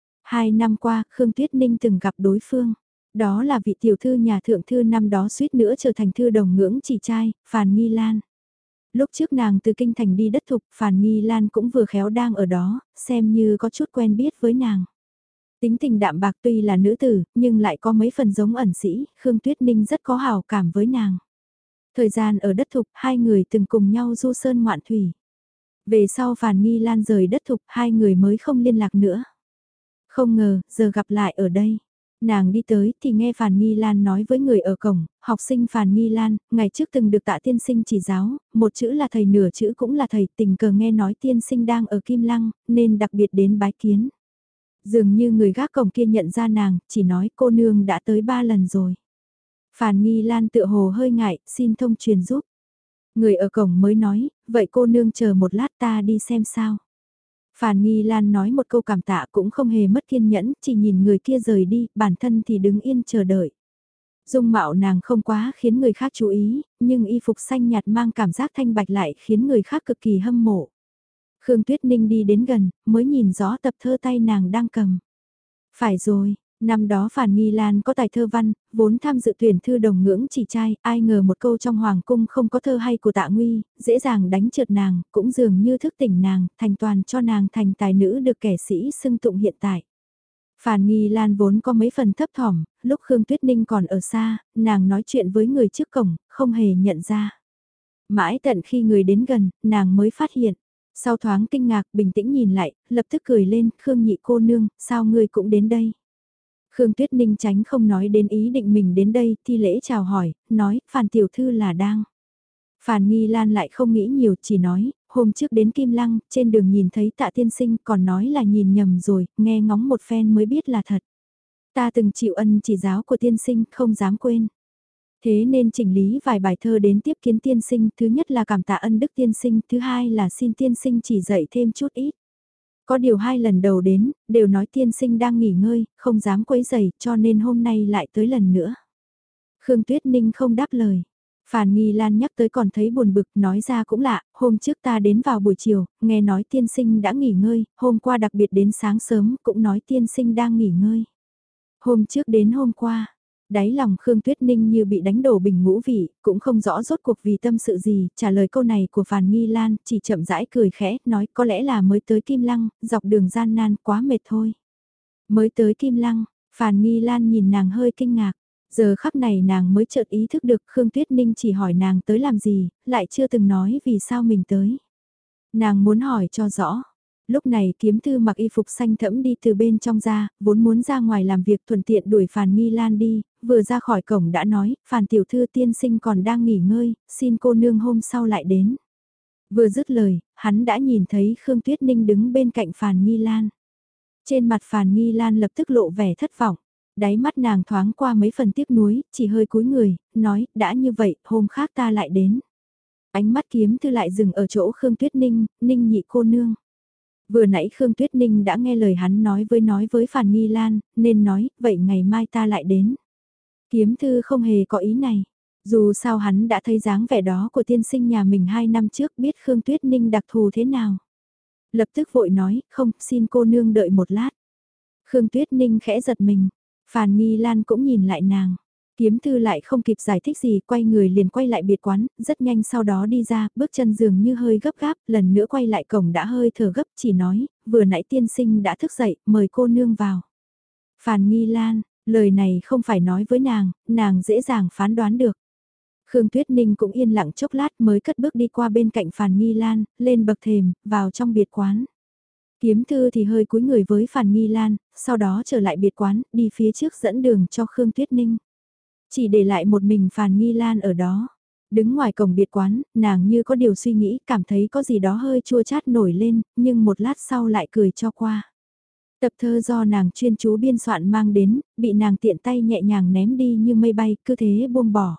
2 năm qua, Khương Tuyết Ninh từng gặp đối phương. Đó là vị tiểu thư nhà thượng thư năm đó suýt nữa trở thành thư đồng ngưỡng chỉ trai, Phàn Nghi Lan. Lúc trước nàng từ kinh thành đi đất thục, Phàn Nghi Lan cũng vừa khéo đang ở đó, xem như có chút quen biết với nàng. Tính tình đạm bạc tuy là nữ tử, nhưng lại có mấy phần giống ẩn sĩ, Khương Tuyết Ninh rất có hào cảm với nàng. Thời gian ở đất thục, hai người từng cùng nhau du sơn ngoạn thủy. Về sau Phàn Nghi Lan rời đất thục, hai người mới không liên lạc nữa. Không ngờ, giờ gặp lại ở đây. Nàng đi tới thì nghe Phàn Nghi Lan nói với người ở cổng, học sinh Phàn Nghi Lan, ngày trước từng được Tạ tiên sinh chỉ giáo, một chữ là thầy nửa chữ cũng là thầy, tình cờ nghe nói tiên sinh đang ở Kim Lăng, nên đặc biệt đến bái kiến. Dường như người gác cổng kia nhận ra nàng, chỉ nói cô nương đã tới 3 lần rồi. Phàn Nghi Lan tựa hồ hơi ngại, xin thông truyền giúp. Người ở cổng mới nói, vậy cô nương chờ một lát ta đi xem sao. Phàn Nghi Lan nói một câu cảm tạ cũng không hề mất kiên nhẫn, chỉ nhìn người kia rời đi, bản thân thì đứng yên chờ đợi. Dung mạo nàng không quá khiến người khác chú ý, nhưng y phục xanh nhạt mang cảm giác thanh bạch lại khiến người khác cực kỳ hâm mộ. Khương Tuyết Ninh đi đến gần, mới nhìn rõ tập thơ tay nàng đang cầm. Phải rồi, năm đó Phàn Nghi Lan có tài thơ văn, vốn tham dự tuyển thư đồng ngưỡng chỉ trai, ai ngờ một câu trong hoàng cung không có thơ hay của Tạ Nguy, dễ dàng đánh trượt nàng, cũng dường như thức tỉnh nàng, thành toàn cho nàng thành tài nữ được kẻ sĩ xưng tụng hiện tại. Phàn Nghi Lan vốn có mấy phần thấp thỏm, lúc Khương Tuyết Ninh còn ở xa, nàng nói chuyện với người trước cổng, không hề nhận ra. Mãi tận khi người đến gần, nàng mới phát hiện. Sau thoáng kinh ngạc, bình tĩnh nhìn lại, lập tức cười lên, Khương nhị cô nương, sao ngươi cũng đến đây? Khương Tuyết Ninh tránh không nói đến ý định mình đến đây, thi lễ chào hỏi, nói, Phàn tiểu thư là đang. Phàn Nghi Lan lại không nghĩ nhiều, chỉ nói, hôm trước đến Kim Lăng, trên đường nhìn thấy Tạ tiên sinh, còn nói là nhìn nhầm rồi, nghe ngóng một phen mới biết là thật. Ta từng chịu ân chỉ giáo của tiên sinh, không dám quên. Thế nên chỉnh lý vài bài thơ đến tiếp kiến tiên sinh, thứ nhất là cảm tạ ân đức tiên sinh, thứ hai là xin tiên sinh chỉ dạy thêm chút ít. Có điều 2 lần đầu đến, đều nói tiên sinh đang nghỉ ngơi, không dám quấy rầy, cho nên hôm nay lại tới lần nữa. Khương Tuyết Ninh không đáp lời. Phàn Nghi Lan nhắc tới còn thấy buồn bực, nói ra cũng lạ, hôm trước ta đến vào buổi chiều, nghe nói tiên sinh đã nghỉ ngơi, hôm qua đặc biệt đến sáng sớm, cũng nói tiên sinh đang nghỉ ngơi. Hôm trước đến hôm qua, đáy lòng Khương Tuyết Ninh như bị đánh đổ bình ngũ vị, cũng không rõ rốt cuộc vì tâm sự gì, trả lời câu này của Phàn Nghi Lan, chỉ chậm rãi cười khẽ, nói có lẽ là mới tới Kim Lăng, dọc đường gian nan quá mệt thôi. Mới tới Kim Lăng, Phàn Nghi Lan nhìn nàng hơi kinh ngạc, giờ khắc này nàng mới chợt ý thức được Khương Tuyết Ninh chỉ hỏi nàng tới làm gì, lại chưa từng nói vì sao mình tới. Nàng muốn hỏi cho rõ. Lúc này kiếm thư mặc y phục xanh thẫm đi từ bên trong ra, vốn muốn ra ngoài làm việc thuận tiện đuổi Phàn Nghi Lan đi, vừa ra khỏi cổng đã nói, Phàn tiểu thư tiên sinh còn đang nghỉ ngơi, xin cô nương hôm sau lại đến. Vừa dứt lời, hắn đã nhìn thấy Khương Tuyết Ninh đứng bên cạnh Phàn Nghi Lan. Trên mặt Phàn Nghi Lan lập tức lộ vẻ thất vọng. Đáy mắt nàng thoáng qua mấy phần tiếc nuối, chỉ hơi cúi người, nói, đã như vậy, hôm khác ta lại đến. Ánh mắt Kiếm Thư lại dừng ở chỗ Khương Tuyết Ninh, Ninh nhị cô nương. Vừa nãy Khương Tuyết Ninh đã nghe lời hắn nói với Phàn Nghi Lan, nên nói, vậy ngày mai ta lại đến. Kiếm Thư không hề có ý này. Dù sao hắn đã thấy dáng vẻ đó của tiên sinh nhà mình 2 năm trước, biết Khương Tuyết Ninh đặc thù thế nào. Lập tức vội nói, không, xin cô nương đợi một lát. Khương Tuyết Ninh khẽ giật mình, Phàn Nghi Lan cũng nhìn lại nàng. Kiếm Thư lại không kịp giải thích gì, quay người liền quay lại biệt quán, rất nhanh sau đó đi ra, bước chân dường như hơi gấp gáp, lần nữa quay lại cổng đã hơi thở gấp, chỉ nói, vừa nãy tiên sinh đã thức dậy, mời cô nương vào. Phàn Nghi Lan, lời này không phải nói với nàng dễ dàng phán đoán được. Khương Tuyết Ninh cũng yên lặng chốc lát mới cất bước đi qua bên cạnh Phàn Nghi Lan, lên bậc thềm, vào trong biệt quán. Kiếm Thư thì hơi cúi người với Phàn Nghi Lan, sau đó trở lại biệt quán, đi phía trước dẫn đường cho Khương Tuyết Ninh. Chỉ để lại một mình Phàn Nghi Lan ở đó. Đứng ngoài cổng biệt quán, nàng như có điều suy nghĩ, cảm thấy có gì đó hơi chua chát nổi lên, nhưng một lát sau lại cười cho qua. Tập thơ do nàng chuyên chú biên soạn mang đến, bị nàng tiện tay nhẹ nhàng ném đi như mây bay, cứ thế buông bỏ.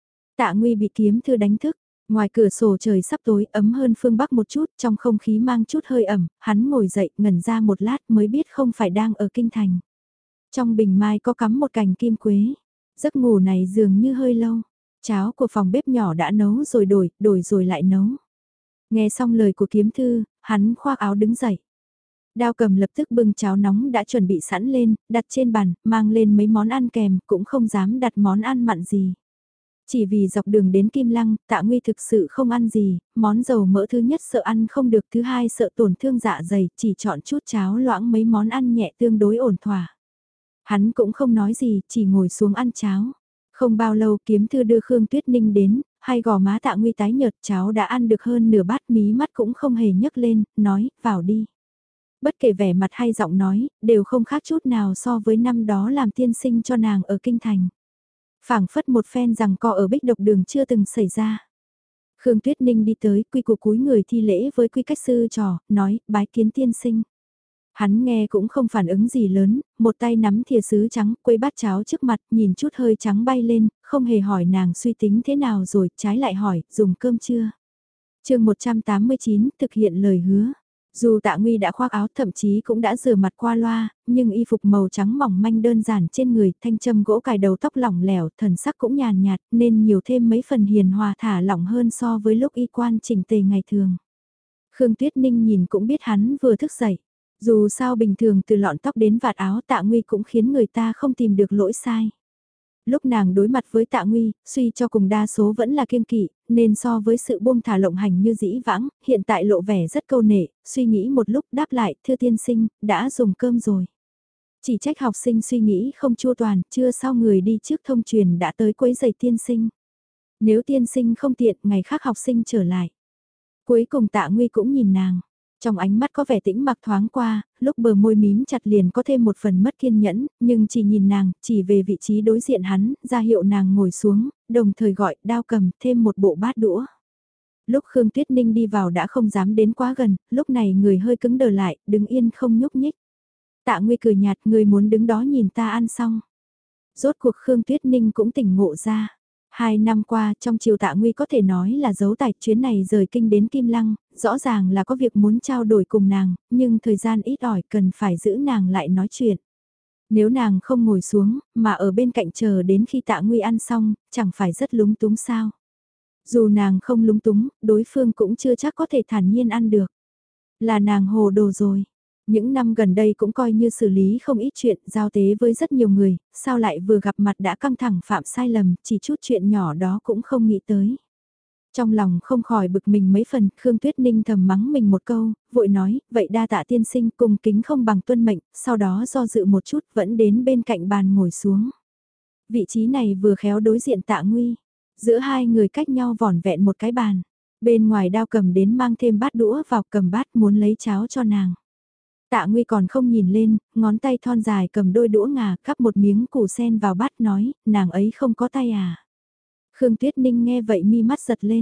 Tạ Nguy bị Kiếm Thư đánh thức, ngoài cửa sổ trời sắp tối ấm hơn phương Bắc một chút, trong không khí mang chút hơi ẩm, hắn ngồi dậy ngẩn ra một lát mới biết không phải đang ở kinh thành. Trong bình mai có cắm một cành kim quế, giấc ngủ này dường như hơi lâu, cháo của phòng bếp nhỏ đã nấu rồi đổi rồi lại nấu. Nghe xong lời của Kiếm Thư, hắn khoác áo đứng dậy. Đao Cầm lập tức bưng cháo nóng đã chuẩn bị sẵn lên, đặt trên bàn, mang lên mấy món ăn kèm, cũng không dám đặt món ăn mặn gì. Chỉ vì dọc đường đến Kim Lăng, Tạ Nguy thực sự không ăn gì, món dầu mỡ thứ nhất sợ ăn không được, thứ hai sợ tổn thương dạ dày, chỉ chọn chút cháo loãng mấy món ăn nhẹ tương đối ổn thỏa. Hắn cũng không nói gì, chỉ ngồi xuống ăn cháo. Không bao lâu Kiếm Thư đưa Khương Tuyết Ninh đến, hai gò má Tạ Nguy tái nhợt, cháo đã ăn được hơn nửa bát, mí mắt cũng không hề nhấc lên, nói, vào đi. Bất kể vẻ mặt hay giọng nói, đều không khác chút nào so với năm đó làm tiên sinh cho nàng ở kinh thành. Phảng phất một phen rằng co ở Bích Độc Đường chưa từng xảy ra. Khương Tuyết Ninh đi tới, quy củ cúi người thi lễ với quy cách sư trò, nói, bái kiến tiên sinh. Hắn nghe cũng không phản ứng gì lớn, một tay nắm thìa sứ trắng, quấy bát cháo trước mặt, nhìn chút hơi trắng bay lên, không hề hỏi nàng suy tính thế nào rồi, trái lại hỏi, dùng cơm chưa? Chương 189, thực hiện lời hứa. Dù Tạ Nguy đã khoác áo, thậm chí cũng đã rửa mặt qua loa, nhưng y phục màu trắng mỏng manh đơn giản trên người, thanh châm gỗ cài đầu tóc lỏng lẻo, thần sắc cũng nhàn nhạt, nên nhiều thêm mấy phần hiền hòa thả lỏng hơn so với lúc y quan chỉnh tề ngày thường. Khương Tuyết Ninh nhìn cũng biết hắn vừa thức dậy. Dù sao bình thường từ lọn tóc đến vạt áo Tạ Nguy cũng khiến người ta không tìm được lỗi sai. Lúc nàng đối mặt với Tạ Nguy, suy cho cùng đa số vẫn là kiêng kỵ, nên so với sự buông thả lộng hành như dĩ vãng, hiện tại lộ vẻ rất câu nệ, suy nghĩ một lúc đáp lại, thưa tiên sinh, đã dùng cơm rồi. Chỉ trách học sinh suy nghĩ không chu toàn, chưa sao người đi trước thông truyền đã tới quấy giày tiên sinh. Nếu tiên sinh không tiện, ngày khác học sinh trở lại. Cuối cùng Tạ Nguy cũng nhìn nàng. Trong ánh mắt có vẻ tĩnh mặc thoáng qua, lúc bờ môi mím chặt liền có thêm một phần mất kiên nhẫn, nhưng chỉ nhìn nàng, chỉ về vị trí đối diện hắn, ra hiệu nàng ngồi xuống, đồng thời gọi Đao Cầm thêm một bộ bát đũa. Lúc Khương Tuyết Ninh đi vào đã không dám đến quá gần, lúc này người hơi cứng đờ lại, đứng yên không nhúc nhích. Tạ Nguy cười nhạt, người muốn đứng đó nhìn ta ăn xong. Rốt cuộc Khương Tuyết Ninh cũng tỉnh ngộ ra. 2 năm qua, trong triều Tạ Nguy có thể nói là giấu tài, chuyến này rời kinh đến Kim Lăng, rõ ràng là có việc muốn trao đổi cùng nàng, nhưng thời gian ít ỏi cần phải giữ nàng lại nói chuyện. Nếu nàng không ngồi xuống, mà ở bên cạnh chờ đến khi Tạ Nguy ăn xong, chẳng phải rất lúng túng sao. Dù nàng không lúng túng, đối phương cũng chưa chắc có thể thản nhiên ăn được. Là nàng hồ đồ rồi. Những năm gần đây cũng coi như xử lý không ít chuyện, giao tế với rất nhiều người, sao lại vừa gặp mặt đã căng thẳng phạm sai lầm, chỉ chút chuyện nhỏ đó cũng không nghĩ tới. Trong lòng không khỏi bực mình mấy phần, Khương Tuyết Ninh thầm mắng mình một câu, vội nói, vậy đa tạ tiên sinh cùng kính không bằng tuân mệnh, sau đó do dự một chút vẫn đến bên cạnh bàn ngồi xuống. Vị trí này vừa khéo đối diện Tạ Nguy, giữa hai người cách nhau vỏn vẹn một cái bàn, bên ngoài Đao Cầm đến mang thêm bát đũa vào, cầm bát muốn lấy cháo cho nàng. Tạ Nguy còn không nhìn lên, ngón tay thon dài cầm đôi đũa ngà cắp một miếng củ sen vào bát nói, nàng ấy không có tay à. Khương Tuyết Ninh nghe vậy mi mắt giật lên,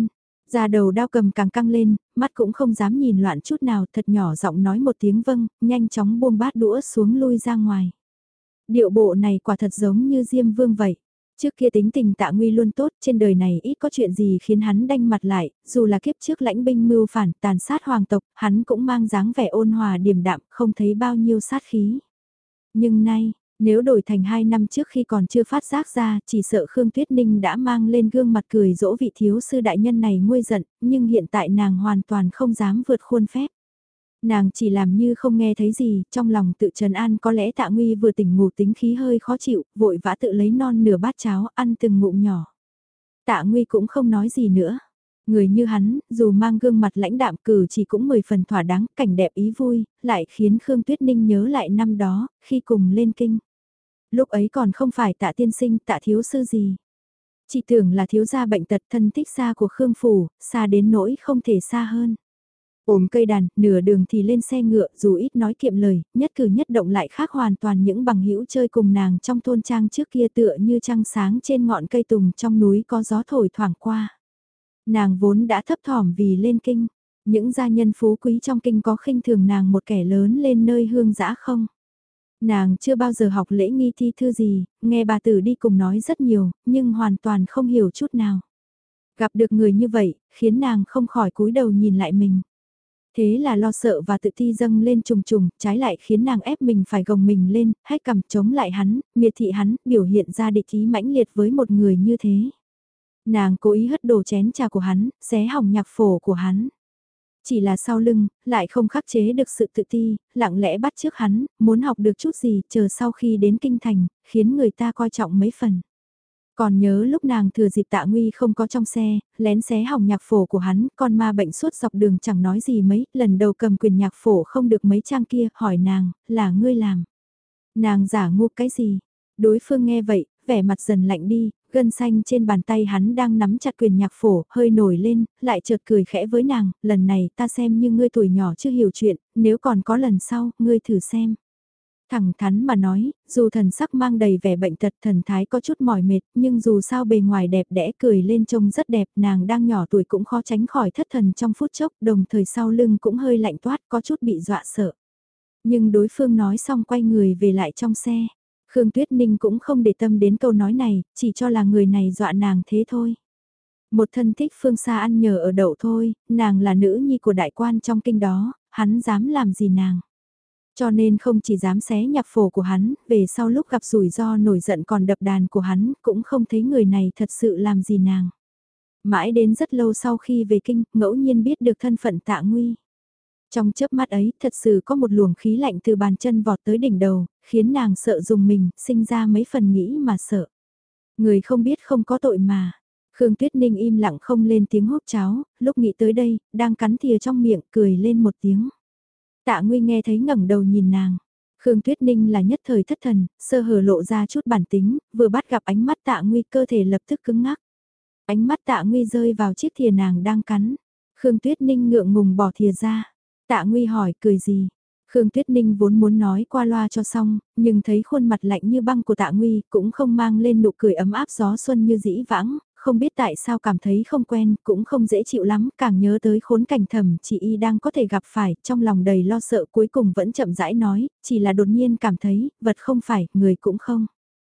Da đầu đao cầm càng căng lên, mắt cũng không dám nhìn loạn chút nào, thật nhỏ giọng nói một tiếng vâng, nhanh chóng buông bát đũa xuống lui ra ngoài. Điệu bộ này quả thật giống như Diêm Vương vậy. Trước kia tính tình Tạ Nguy luôn tốt, trên đời này ít có chuyện gì khiến hắn đanh mặt lại, dù là kiếp trước lãnh binh mưu phản, tàn sát hoàng tộc, hắn cũng mang dáng vẻ ôn hòa điềm đạm, không thấy bao nhiêu sát khí. Nhưng nay, nếu đổi thành 2 năm trước khi còn chưa phát giác ra, chỉ sợ Khương Tuyết Ninh đã mang lên gương mặt cười dỗ vị thiếu sư đại nhân này nguôi giận, nhưng hiện tại nàng hoàn toàn không dám vượt khuôn phép. Nàng chỉ làm như không nghe thấy gì, trong lòng tự trấn an có lẽ Tạ Nguy vừa tỉnh ngủ tính khí hơi khó chịu, vội vã tự lấy non nửa bát cháo ăn từng ngụm nhỏ. Tạ Nguy cũng không nói gì nữa. Người như hắn, dù mang gương mặt lãnh đạm cử chỉ cũng 10 phần thỏa đáng, cảnh đẹp ý vui, lại khiến Khương Tuyết Ninh nhớ lại năm đó, khi cùng lên kinh. Lúc ấy còn không phải Tạ tiên sinh, Tạ thiếu sư gì. Chỉ tưởng là thiếu gia bệnh tật thân thích xa của Khương Phủ, xa đến nỗi không thể xa hơn. Ôm cây đàn, nửa đường thì lên xe ngựa, dù ít nói kiệm lời, nhất cử nhất động lại khác hoàn toàn những bằng hữu chơi cùng nàng trong thôn trang trước kia tựa như trăng sáng trên ngọn cây tùng trong núi có gió thổi thoảng qua. Nàng vốn đã thấp thỏm vì lên kinh, những gia nhân phú quý trong kinh có khinh thường nàng một kẻ lớn lên nơi hương dã không? Nàng chưa bao giờ học lễ nghi thi thư gì, nghe bà tử đi cùng nói rất nhiều, nhưng hoàn toàn không hiểu chút nào. Gặp được người như vậy, khiến nàng không khỏi cúi đầu nhìn lại mình. Thế là lo sợ và tự ti dâng lên trùng trùng, trái lại khiến nàng ép mình phải gồng mình lên, hét cằm chống lại hắn, miệt thị hắn, biểu hiện ra địch ý mãnh liệt với một người như thế. Nàng cố ý hất đổ chén trà của hắn, xé hỏng nhạc phổ của hắn. Chỉ là sau lưng, lại không khắc chế được sự tự ti, lặng lẽ bắt chước hắn, muốn học được chút gì, chờ sau khi đến kinh thành, khiến người ta coi trọng mấy phần. Còn nhớ lúc nàng thừa dịp Tạ Nguy không có trong xe, lén xé hỏng nhạc phổ của hắn, con ma bệnh suốt dọc đường chẳng nói gì mấy, lần đầu cầm quyền nhạc phổ không được mấy trang kia, hỏi nàng, là ngươi làm. Nàng giả ngu cái gì? Đối phương nghe vậy, vẻ mặt dần lạnh đi, gân xanh trên bàn tay hắn đang nắm chặt quyền nhạc phổ, hơi nổi lên, lại chợt cười khẽ với nàng, lần này ta xem như ngươi tuổi nhỏ chưa hiểu chuyện, nếu còn có lần sau, ngươi thử xem. Thẳng thắn mà nói, dù thần sắc mang đầy vẻ bệnh tật thần thái có chút mỏi mệt, nhưng dù sao bề ngoài đẹp đẽ cười lên trông rất đẹp, nàng đang nhỏ tuổi cũng khó tránh khỏi thất thần trong phút chốc, đồng thời sau lưng cũng hơi lạnh toát có chút bị dọa sợ. Nhưng đối phương nói xong quay người về lại trong xe. Khương Tuyết Ninh cũng không để tâm đến câu nói này, chỉ cho là người này dọa nàng thế thôi. Một thân thích phương xa ăn nhờ ở đậu thôi, nàng là nữ nhi của đại quan trong kinh đó, hắn dám làm gì nàng. Cho nên không chỉ dám xé nhạc phổ của hắn, về sau lúc gặp rủi ro nổi giận còn đập đàn của hắn, cũng không thấy người này thật sự làm gì nàng. Mãi đến rất lâu sau khi về kinh, ngẫu nhiên biết được thân phận Tạ Nguy. Trong chớp mắt ấy, thật sự có một luồng khí lạnh từ bàn chân vọt tới đỉnh đầu, khiến nàng sợ dùng mình, sinh ra mấy phần nghĩ mà sợ. Người không biết không có tội mà. Khương Tuyết Ninh im lặng không lên tiếng húp cháo, lúc nghĩ tới đây, đang cắn thìa trong miệng, cười lên một tiếng. Tạ Nguy nghe thấy ngẩng đầu nhìn nàng. Khương Tuyết Ninh là nhất thời thất thần, sơ hở lộ ra chút bản tính, vừa bắt gặp ánh mắt Tạ Nguy cơ thể lập tức cứng ngắc. Ánh mắt Tạ Nguy rơi vào chiếc thìa nàng đang cắn. Khương Tuyết Ninh ngượng ngùng bỏ thìa ra. Tạ Nguy hỏi cười gì? Khương Tuyết Ninh vốn muốn nói qua loa cho xong, nhưng thấy khuôn mặt lạnh như băng của Tạ Nguy cũng không mang lên nụ cười ấm áp gió xuân như dĩ vãng, không biết tại sao cảm thấy không quen, cũng không dễ chịu lắm, càng nhớ tới khốn cảnh thầm chị y đang có thể gặp phải, trong lòng đầy lo sợ cuối cùng vẫn chậm rãi nói, chỉ là đột nhiên cảm thấy, vật không phải, người cũng không.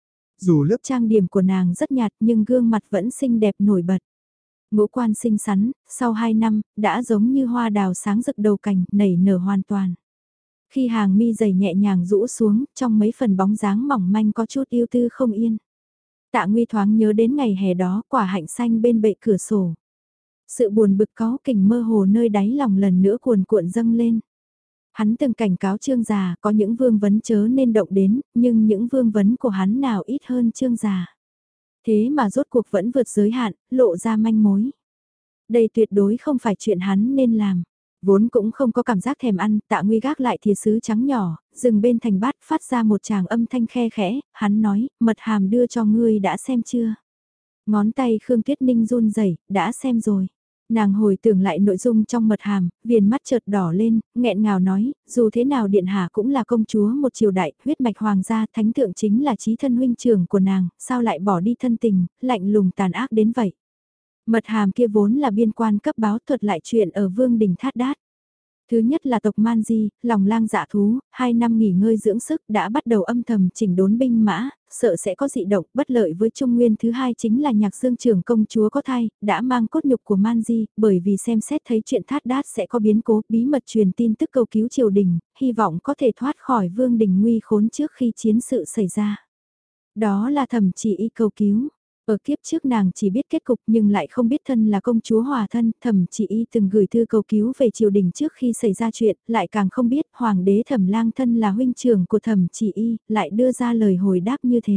Dù lớp trang điểm của nàng rất nhạt nhưng gương mặt vẫn xinh đẹp nổi bật. Ngũ quan xinh xắn, sau 2 năm, đã giống như hoa đào sáng rực đầu cành, nảy nở hoàn toàn. Khi hàng mi dày nhẹ nhàng rũ xuống, trong mấy phần bóng dáng mỏng manh có chút yêu tư không yên. Tạ Nguy thoáng nhớ đến ngày hè đó, quả hạnh xanh bên bệ cửa sổ. Sự buồn bực cáu kỉnh mơ hồ nơi đáy lòng lần nữa cuồn cuộn dâng lên. Hắn từng cảnh cáo Trương già có những vương vấn chớ nên động đến, nhưng những vương vấn của hắn nào ít hơn Trương già. Thế mà rốt cuộc vẫn vượt giới hạn, lộ ra manh mối. Đây tuyệt đối không phải chuyện hắn nên làm. Vốn cũng không có cảm giác thèm ăn, Tạ Nguy gác lại thìa sứ trắng nhỏ, dừng bên thành bát phát ra một tràng âm thanh khe khẽ, hắn nói, mật hàm đưa cho ngươi đã xem chưa? Ngón tay Khương Tuyết Ninh run rẩy, đã xem rồi. Nàng hồi tưởng lại nội dung trong mật hàm, viền mắt chợt đỏ lên, nghẹn ngào nói, dù thế nào điện hạ cũng là công chúa một triều đại, huyết mạch hoàng gia, thánh thượng chính là chí thân huynh trưởng của nàng, sao lại bỏ đi thân tình, lạnh lùng tàn ác đến vậy? Mật hàm kia vốn là biên quan cấp báo thuật lại chuyện ở Vương Đình Thát Đát. Thứ nhất là tộc Man Di, lòng lang dạ thú, 2 năm nghỉ ngơi dưỡng sức đã bắt đầu âm thầm chỉnh đốn binh mã, sợ sẽ có dị động bất lợi với Trung Nguyên. Thứ hai chính là Nhạc Dương trưởng công chúa có thai, đã mang cốt nhục của Man Di, bởi vì xem xét thấy chuyện Thát Đát sẽ có biến cố, bí mật truyền tin tức cầu cứu triều đình, hy vọng có thể thoát khỏi Vương Đình nguy khốn trước khi chiến sự xảy ra. Đó là Thẩm Chỉ Y cầu cứu. Ở kiếp trước nàng chỉ biết kết cục nhưng lại không biết thân là công chúa hòa thân, Thẩm Chỉ Y từng gửi thư cầu cứu về triều đình trước khi xảy ra chuyện, lại càng không biết hoàng đế Thẩm Lang thân là huynh trưởng của Thẩm Chỉ Y, lại đưa ra lời hồi đáp như thế.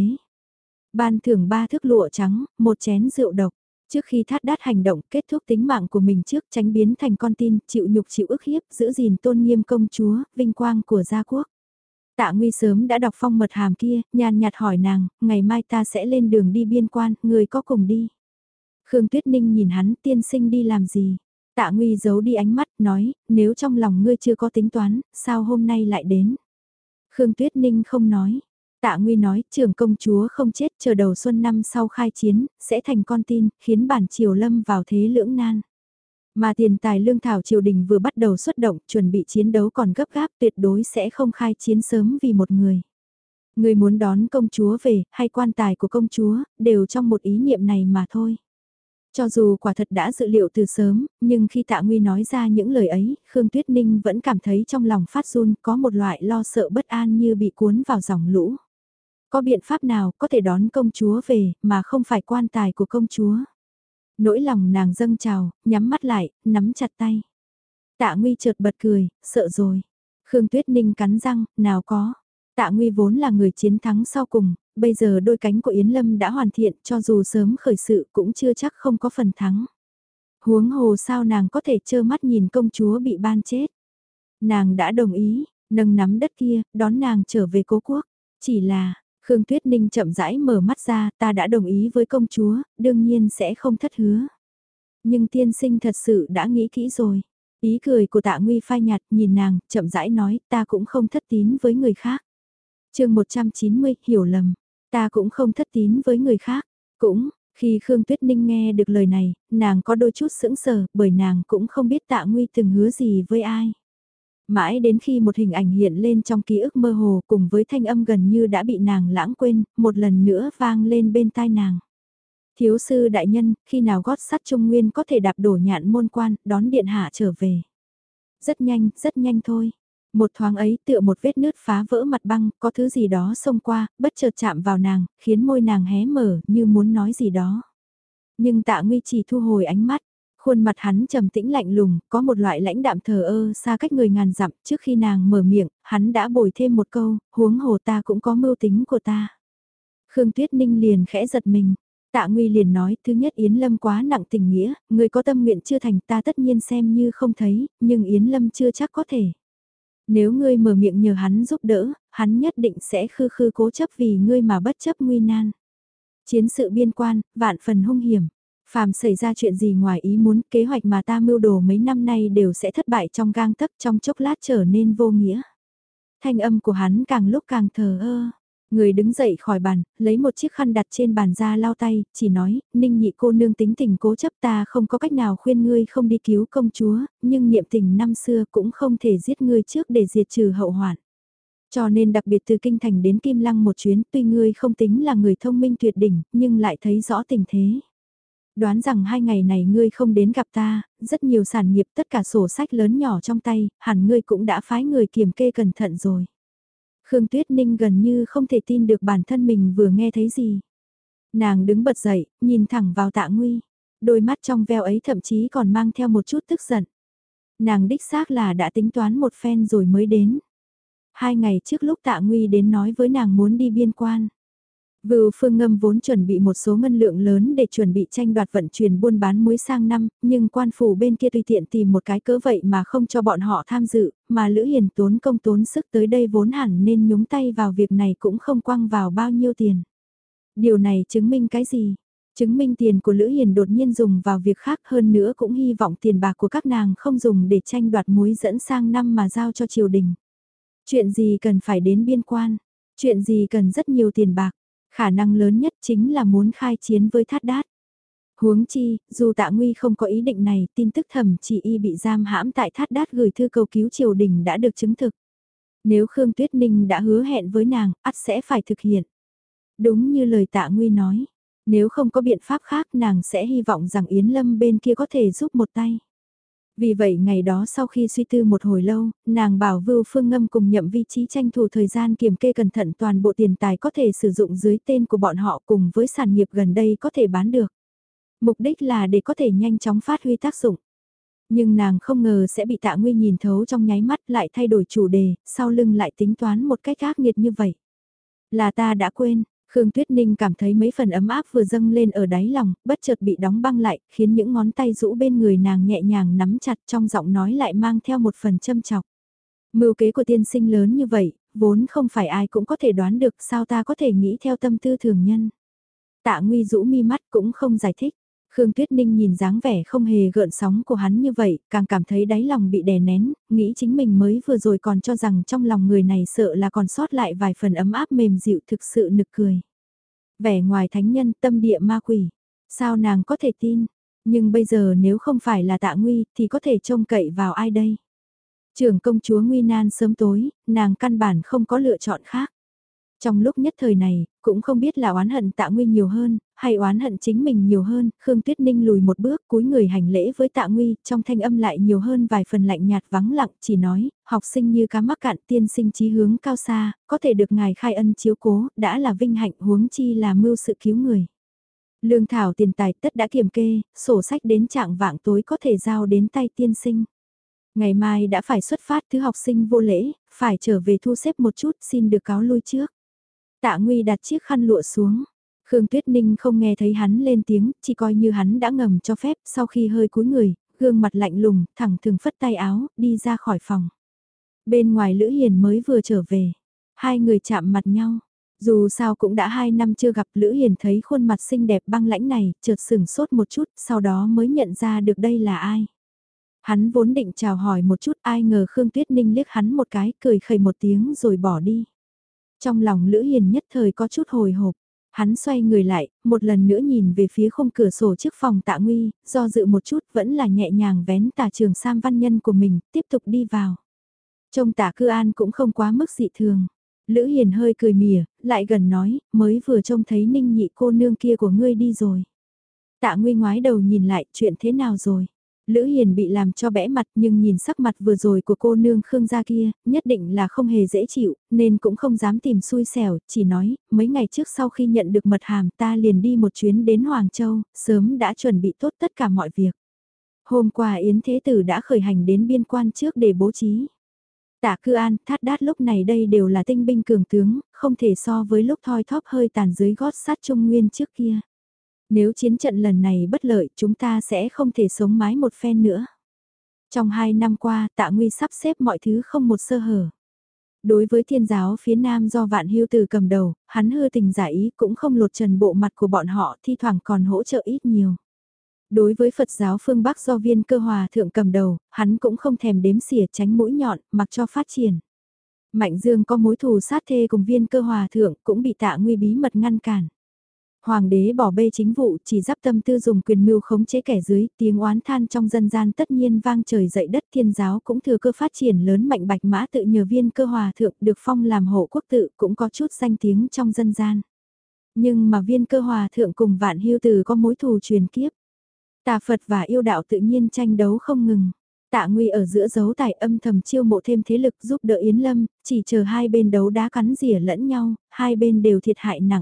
Ban thưởng 3 thước lụa trắng, 1 chén rượu độc. Trước khi Thát Đát hành động kết thúc tính mạng của mình trước tránh biến thành con tin, chịu nhục chịu ức hiếp, giữ gìn tôn nghiêm công chúa, vinh quang của gia quốc. Tạ Nguy sớm đã đọc phong mật hàm kia, nhàn nhạt hỏi nàng, ngày mai ta sẽ lên đường đi biên quan, người có cùng đi. Khương Tuyết Ninh nhìn hắn, tiên sinh đi làm gì? Tạ Nguy giấu đi ánh mắt, nói, nếu trong lòng ngươi chưa có tính toán, sao hôm nay lại đến? Khương Tuyết Ninh không nói. Tạ Nguy nói, trưởng công chúa không chết, chờ đầu xuân năm sau khai chiến, sẽ thành con tin, khiến bản triều lâm vào thế lưỡng nan. Mà tiền tài lương thảo triều đình vừa bắt đầu xuất động, chuẩn bị chiến đấu còn gấp gáp, tuyệt đối sẽ không khai chiến sớm vì một người. Người muốn đón công chúa về, hay quan tài của công chúa, đều trong một ý niệm này mà thôi. Cho dù quả thật đã dự liệu từ sớm, nhưng khi Tạ Nguy nói ra những lời ấy, Khương Tuyết Ninh vẫn cảm thấy trong lòng phát run, có một loại lo sợ bất an như bị cuốn vào dòng lũ. Có biện pháp nào có thể đón công chúa về, mà không phải quan tài của công chúa? Nỗi lòng nàng dâng trào, nhắm mắt lại, nắm chặt tay. Tạ Nguy chợt bật cười, sợ rồi. Khương Tuyết Ninh cắn răng, nào có. Tạ Nguy vốn là người chiến thắng sau cùng, bây giờ đôi cánh của Yến Lâm đã hoàn thiện, cho dù sớm khởi sự cũng chưa chắc không có phần thắng. Huống hồ sao nàng có thể trơ mắt nhìn công chúa bị ban chết. Nàng đã đồng ý, nâng nắm đất kia, đón nàng trở về cố quốc. Chỉ là, Khương Tuyết Ninh chậm rãi mở mắt ra, ta đã đồng ý với công chúa, đương nhiên sẽ không thất hứa. Nhưng tiên sinh thật sự đã nghĩ kỹ rồi. Ý cười của Tạ Nguy phai nhạt, nhìn nàng, chậm rãi nói, ta cũng không thất tín với người khác. Chương 190, hiểu lầm. Ta cũng không thất tín với người khác. Cũng, khi Khương Tuyết Ninh nghe được lời này, nàng có đôi chút sững sờ, bởi nàng cũng không biết Tạ Nguy từng hứa gì với ai. Mãi đến khi một hình ảnh hiện lên trong ký ức mơ hồ cùng với thanh âm gần như đã bị nàng lãng quên, một lần nữa vang lên bên tai nàng. Thiếu sư đại nhân, khi nào gót sắt Trung Nguyên có thể đạp đổ Nhạn Môn Quan, đón điện hạ trở về. Rất nhanh thôi. Một thoáng ấy tựa một vết nứt phá vỡ mặt băng, có thứ gì đó xông qua, bất chợt chạm vào nàng, khiến môi nàng hé mở như muốn nói gì đó. Nhưng Tạ Nguy chỉ thu hồi ánh mắt, khuôn mặt hắn trầm tĩnh lạnh lùng, có một loại lãnh đạm thờ ơ xa cách người ngàn dặm. Trước khi nàng mở miệng, hắn đã bồi thêm một câu, huống hồ ta cũng có mưu tính của ta. Khương Tuyết Ninh liền khẽ giật mình. Tạ Nguy liền nói, thứ nhất Yến Lâm quá nặng tình nghĩa, người có tâm nguyện chưa thành ta tất nhiên xem như không thấy, nhưng Yến Lâm chưa chắc có thể. Nếu ngươi mở miệng nhờ hắn giúp đỡ, hắn nhất định sẽ khư khư cố chấp vì ngươi mà bất chấp nguy nan. Chiến sự biên quan, vạn phần hung hiểm. Phàm xảy ra chuyện gì ngoài ý muốn, kế hoạch mà ta mưu đồ mấy năm nay đều sẽ thất bại trong gang tấc, trong chốc lát trở nên vô nghĩa. Thanh âm của hắn càng lúc càng thờ ơ. Người đứng dậy khỏi bàn, lấy một chiếc khăn đặt trên bàn ra lau tay, chỉ nói, Ninh nhị cô nương tính tình cố chấp ta không có cách nào khuyên ngươi không đi cứu công chúa, nhưng niệm tình năm xưa cũng không thể giết ngươi trước để diệt trừ hậu hoạn. Cho nên đặc biệt từ Kinh Thành đến Kim Lăng một chuyến, tuy ngươi không tính là người thông minh tuyệt đỉnh, nhưng lại thấy rõ tình thế. Đoán rằng 2 ngày này ngươi không đến gặp ta, rất nhiều sản nghiệp tất cả sổ sách lớn nhỏ trong tay, hẳn ngươi cũng đã phái người kiểm kê cẩn thận rồi. Khương Tuyết Ninh gần như không thể tin được bản thân mình vừa nghe thấy gì. Nàng đứng bật dậy, nhìn thẳng vào Tạ Nguy. Đôi mắt trong veo ấy thậm chí còn mang theo một chút tức giận. Nàng đích xác là đã tính toán một phen rồi mới đến. 2 ngày trước lúc Tạ Nguy đến nói với nàng muốn đi biên quan. Vưu Phương Ngâm vốn chuẩn bị một số ngân lượng lớn để chuẩn bị tranh đoạt vận chuyển buôn bán muối sang năm, nhưng quan phủ bên kia tùy tiện tìm một cái cớ vậy mà không cho bọn họ tham dự, mà Lữ Hiền tốn công tốn sức tới đây vốn hẳn nên nhúng tay vào việc này cũng không quăng vào bao nhiêu tiền. Điều này chứng minh cái gì? Chứng minh tiền của Lữ Hiền đột nhiên dùng vào việc khác, hơn nữa cũng hy vọng tiền bạc của các nàng không dùng để tranh đoạt muối dẫn sang năm mà giao cho triều đình. Chuyện gì cần phải đến biên quan? Chuyện gì cần rất nhiều tiền bạc? Khả năng lớn nhất chính là muốn khai chiến với Thát Đát. Huống chi, dù Tạ Nguy không có ý định này, tin tức Thẩm Chỉ Y bị giam hãm tại Thát Đát gửi thư cầu cứu triều đình đã được chứng thực. Nếu Khương Tuyết Ninh đã hứa hẹn với nàng, ắt sẽ phải thực hiện. Đúng như lời Tạ Nguy nói, nếu không có biện pháp khác nàng sẽ hy vọng rằng Yến Lâm bên kia có thể giúp một tay. Vì vậy ngày đó sau khi suy tư một hồi lâu, nàng bảo Vưu Phương Ngâm cùng Nhậm Vi Chí tranh thủ thời gian kiểm kê cẩn thận toàn bộ tiền tài có thể sử dụng dưới tên của bọn họ cùng với sản nghiệp gần đây có thể bán được. Mục đích là để có thể nhanh chóng phát huy tác dụng. Nhưng nàng không ngờ sẽ bị Tạ Nguy nhìn thấu trong nháy mắt lại thay đổi chủ đề, sau lưng lại tính toán một cách ác nghiệt như vậy. Là ta đã quên, Khương Tuyết Ninh cảm thấy mấy phần ấm áp vừa dâng lên ở đáy lòng, bất chợt bị đóng băng lại, khiến những ngón tay rũ bên người nàng nhẹ nhàng nắm chặt, trong giọng nói lại mang theo một phần châm chọc. Mưu kế của tiên sinh lớn như vậy, vốn không phải ai cũng có thể đoán được, sao ta có thể nghĩ theo tâm tư thường nhân. Tạ Nguy rũ mi mắt cũng không giải thích. Khương Tuyết Ninh nhìn dáng vẻ không hề gợn sóng của hắn như vậy, càng cảm thấy đáy lòng bị đè nén, nghĩ chính mình mới vừa rồi còn cho rằng trong lòng người này sợ là còn sót lại vài phần ấm áp mềm dịu, thực sự nực cười. Vẻ ngoài thánh nhân, tâm địa ma quỷ. Sao nàng có thể tin? Nhưng bây giờ nếu không phải là Tạ Nguy thì có thể trông cậy vào ai đây? Trưởng công chúa nguy nan sớm tối, nàng căn bản không có lựa chọn khác. Trong lúc nhất thời này, cũng không biết là oán hận Tạ Nguy nhiều hơn, hay oán hận chính mình nhiều hơn, Khương Tuyết Ninh lùi một bước cúi người hành lễ với Tạ Nguy, trong thanh âm lại nhiều hơn vài phần lạnh nhạt vắng lặng, chỉ nói, học sinh như cá mắc cạn tiên sinh chí hướng cao xa, có thể được ngài khai ân chiếu cố, đã là vinh hạnh huống chi là mưu sự cứu người. Lương thảo tiền tài tất đã kiểm kê, sổ sách đến trạng vạng tối có thể giao đến tay tiên sinh. Ngày mai đã phải xuất phát, thứ học sinh vô lễ, phải trở về thu xếp một chút, xin được cáo lui trước. Tạ Nguy đặt chiếc khăn lụa xuống. Khương Tuyết Ninh không nghe thấy hắn lên tiếng, chỉ coi như hắn đã ngầm cho phép, sau khi hơi cúi người, gương mặt lạnh lùng, thẳng thừng phất tay áo, đi ra khỏi phòng. Bên ngoài Lữ Hiền mới vừa trở về, hai người chạm mặt nhau. Dù sao cũng đã 2 năm chưa gặp, Lữ Hiền thấy khuôn mặt xinh đẹp băng lãnh này, chợt sửng sốt một chút, sau đó mới nhận ra được đây là ai. Hắn vốn định chào hỏi một chút, ai ngờ Khương Tuyết Ninh liếc hắn một cái, cười khẩy một tiếng rồi bỏ đi. Trong lòng Lữ Hiền nhất thời có chút hồi hộp, hắn xoay người lại, một lần nữa nhìn về phía khung cửa sổ trước phòng Tạ Nguy, do dự một chút vẫn là nhẹ nhàng vén tà trường sam văn nhân của mình, tiếp tục đi vào. Trông Tạ Cư An cũng không quá mức dị thường. Lữ Hiền hơi cười mỉa, lại gần nói, mới vừa trông thấy Ninh nhị cô nương kia của ngươi đi rồi. Tạ Nguy ngoái đầu nhìn lại, chuyện thế nào rồi? Lữ Hiền bị làm cho bẽ mặt nhưng nhìn sắc mặt vừa rồi của cô nương Khương gia kia, nhất định là không hề dễ chịu, nên cũng không dám tìm xui xẻo, chỉ nói, mấy ngày trước sau khi nhận được mật hàm ta liền đi một chuyến đến Hoàng Châu, sớm đã chuẩn bị tốt tất cả mọi việc. Hôm qua Yến Thế Tử đã khởi hành đến biên quan trước để bố trí. Tạ Cư An, Thát Đát lúc này đây đều là tinh binh cường tướng, không thể so với lúc thoi thóp hơi tàn dưới gót sát Trung Nguyên trước kia. Nếu chiến trận lần này bất lợi chúng ta sẽ không thể sống mái một phen nữa. Trong 2 năm qua Tạ Nguy sắp xếp mọi thứ không một sơ hở. Đối với thiên giáo phía nam do Vạn Hưu Từ cầm đầu, hắn hư tình giả ý cũng không lột trần bộ mặt của bọn họ, thi thoảng còn hỗ trợ ít nhiều. Đối với Phật giáo phương Bắc do Viên Cơ Hòa thượng cầm đầu, hắn cũng không thèm đếm xỉa tránh mũi nhọn, mặc cho phát triển. Mạnh Dương có mối thù sát thê cùng Viên Cơ Hòa thượng cũng bị Tạ Nguy bí mật ngăn cản. Hoàng đế bỏ bê chính vụ, chỉ dắp tâm tư dùng quyền mưu khống chế kẻ dưới, tiếng oán than trong dân gian tất nhiên vang trời dậy đất. Thiên giáo cũng thừa cơ phát triển lớn mạnh, Bạch Mã tự nhờ Viên Cơ Hòa thượng được phong làm hộ quốc tự cũng có chút danh tiếng trong dân gian. Nhưng mà Viên Cơ Hòa thượng cùng Vạn Hưu Từ có mối thù truyền kiếp. Tà Phật và yêu đạo tự nhiên tranh đấu không ngừng. Tạ Nguy ở giữa giấu tài âm thầm chiêu mộ thêm thế lực giúp đỡ Yến Lâm, chỉ chờ hai bên đấu đá cắn rỉa lẫn nhau, hai bên đều thiệt hại nặng.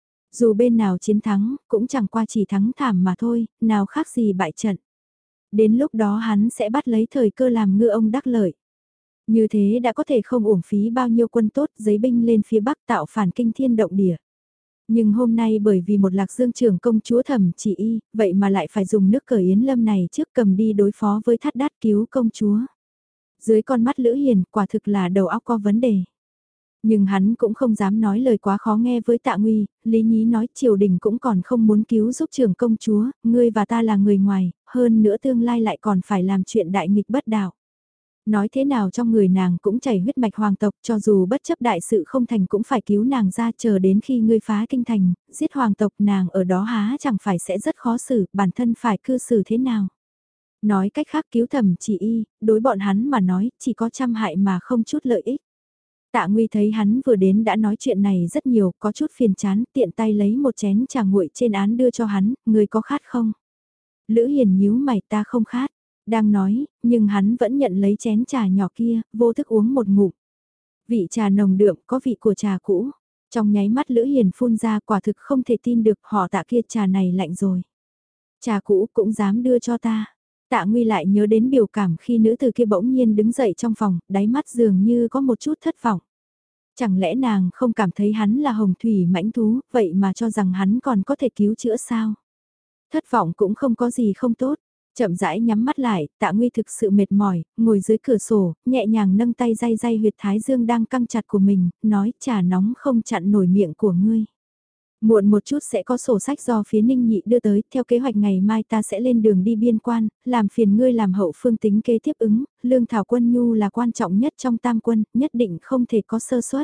Dù bên nào chiến thắng, cũng chẳng qua chỉ thắng thảm mà thôi, nào khác gì bại trận. Đến lúc đó hắn sẽ bắt lấy thời cơ làm ngư ông đắc lợi. Như thế đã có thể không uổng phí bao nhiêu quân tốt giấy binh lên phía Bắc tạo phản kinh thiên động địa. Nhưng hôm nay bởi vì một Lạc Dương trưởng công chúa Thẩm Chỉ Y, vậy mà lại phải dùng nước cờ Yến Lâm này trước cầm đi đối phó với Thát Đát cứu công chúa. Dưới con mắt Lữ Hiền quả thực là đầu óc có vấn đề. Nhưng hắn cũng không dám nói lời quá khó nghe với Tạ Nguy, Lý Nhí nói triều đình cũng còn không muốn cứu giúp trưởng công chúa, ngươi và ta là người ngoài, hơn nữa tương lai lại còn phải làm chuyện đại nghịch bất đạo. Nói thế nào trong người nàng cũng chảy huyết mạch hoàng tộc, cho dù bất chấp đại sự không thành cũng phải cứu nàng ra, chờ đến khi ngươi phá kinh thành, giết hoàng tộc nàng ở đó há chẳng phải sẽ rất khó xử, bản thân phải cư xử thế nào. Nói cách khác cứu Thẩm Chỉ Y, đối bọn hắn mà nói chỉ có trăm hại mà không chút lợi ích. Tạ Nguy thấy hắn vừa đến đã nói chuyện này rất nhiều, có chút phiền chán, tiện tay lấy một chén trà nguội trên án đưa cho hắn, người có khát không? Lữ Hiền nhíu mày, ta không khát. Đang nói, nhưng hắn vẫn nhận lấy chén trà nhỏ kia, vô thức uống một ngụm. Vị trà nồng đượm có vị của trà cũ. Trong nháy mắt Lữ Hiền phun ra, quả thực không thể tin được, họ Tạ kia trà này lạnh rồi. Trà cũ cũng dám đưa cho ta. Tạ Nguy lại nhớ đến biểu cảm khi nữ từ kia bỗng nhiên đứng dậy trong phòng, đáy mắt dường như có một chút thất vọng. Chẳng lẽ nàng không cảm thấy hắn là hồng thủy mãnh thú, vậy mà cho rằng hắn còn có thể cứu chữa sao? Thất vọng cũng không có gì không tốt. Chậm rãi nhắm mắt lại, Tạ Nguy thực sự mệt mỏi, ngồi dưới cửa sổ, nhẹ nhàng nâng tay day day huyệt thái dương đang căng chặt của mình, nói trà nóng không chặn nổi miệng của ngươi. Muộn một chút sẽ có sổ sách do phía Ninh Nhị đưa tới, theo kế hoạch ngày mai ta sẽ lên đường đi biên quan, làm phiền ngươi làm hậu phương tính kế tiếp ứng, lương thảo quân nhu là quan trọng nhất trong tam quân, nhất định không thể có sơ suất.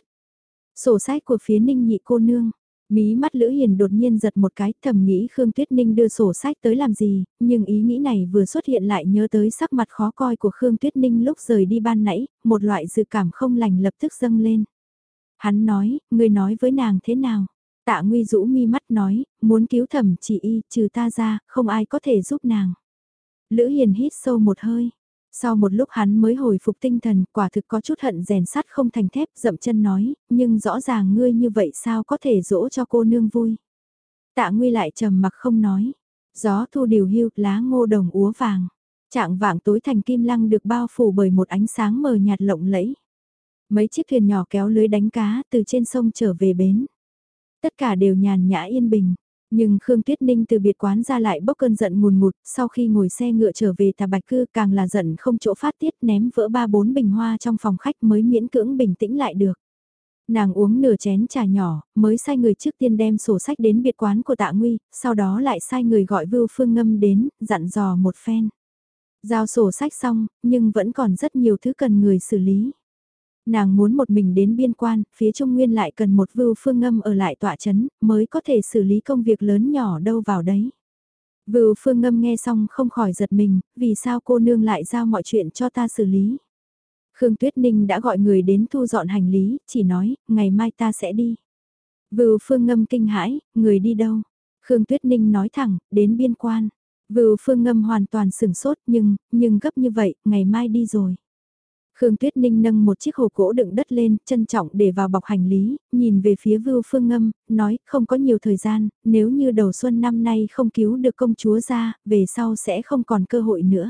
Sổ sách của phía Ninh Nhị cô nương. Mí mắt Lữ Hiền đột nhiên giật một cái, thầm nghĩ Khương Tuyết Ninh đưa sổ sách tới làm gì, nhưng ý nghĩ này vừa xuất hiện lại nhớ tới sắc mặt khó coi của Khương Tuyết Ninh lúc rời đi ban nãy, một loại dự cảm không lành lập tức dâng lên. Hắn nói, ngươi nói với nàng thế nào? Tạ Nguy rũ mi mắt nói, muốn cứu Thẩm Chỉ Y, trừ ta ra, không ai có thể giúp nàng. Lữ Hiền hít sâu một hơi. Sau một lúc hắn mới hồi phục tinh thần, quả thực có chút hận rèn sắt không thành thép, dậm chân nói, nhưng rõ ràng ngươi như vậy sao có thể dỗ cho cô nương vui. Tạ Nguy lại trầm mặc không nói. Gió thu điều hưu, lá ngô đồng úa vàng. Trạng vạng tối thành Kim Lăng được bao phủ bởi một ánh sáng mờ nhạt lộng lẫy. Mấy chiếc thuyền nhỏ kéo lưới đánh cá từ trên sông trở về bến. Tất cả đều nhàn nhã yên bình. Nhưng Khương Tuyết Ninh từ biệt quán ra lại bốc cơn giận ngùn ngụt, sau khi ngồi xe ngựa trở về Tà Bạch Cư càng là giận không chỗ phát tiết, ném vỡ 3-4 bình hoa trong phòng khách mới miễn cưỡng bình tĩnh lại được. Nàng uống nửa chén trà nhỏ, mới sai người trước tiên đem sổ sách đến biệt quán của Tạ Nguy, sau đó lại sai người gọi Vưu Phương Ngâm đến, dặn dò một phen. Giao sổ sách xong, nhưng vẫn còn rất nhiều thứ cần người xử lý. Nàng muốn một mình đến biên quan, phía Trung Nguyên lại cần một Vưu Phương Ngâm ở lại tọa chấn, mới có thể xử lý công việc lớn nhỏ đâu vào đấy. Vưu Phương Ngâm nghe xong không khỏi giật mình, vì sao cô nương lại giao mọi chuyện cho ta xử lý. Khương Tuyết Ninh đã gọi người đến thu dọn hành lý, chỉ nói, ngày mai ta sẽ đi. Vưu Phương Ngâm kinh hãi, người đi đâu? Khương Tuyết Ninh nói thẳng, đến biên quan. Vưu Phương Ngâm hoàn toàn sửng sốt nhưng gấp như vậy, ngày mai đi rồi. Khương Tuyết Ninh nâng một chiếc hộp gỗ đựng đất lên, trân trọng để vào bọc hành lý, nhìn về phía Vưu Phương Ngâm, nói không có nhiều thời gian, nếu như đầu xuân năm nay không cứu được công chúa ra, về sau sẽ không còn cơ hội nữa.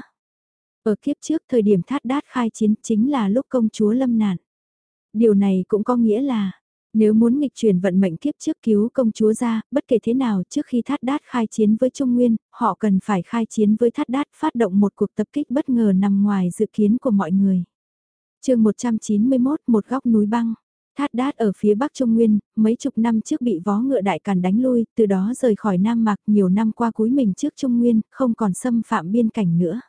Ở kiếp trước thời điểm Thát Đát khai chiến chính là lúc công chúa lâm nạn. Điều này cũng có nghĩa là, nếu muốn nghịch chuyển vận mệnh kiếp trước cứu công chúa ra, bất kể thế nào trước khi Thát Đát khai chiến với Trung Nguyên, họ cần phải khai chiến với Thát Đát phát động một cuộc tập kích bất ngờ nằm ngoài dự kiến của mọi người. Chương 191, một góc núi băng. Thát Đát ở phía Bắc Trung Nguyên, mấy chục năm trước bị vó ngựa Đại Càn đánh lui, từ đó rời khỏi Nam Mạc, nhiều năm qua cúi mình trước Trung Nguyên, không còn xâm phạm biên cảnh nữa.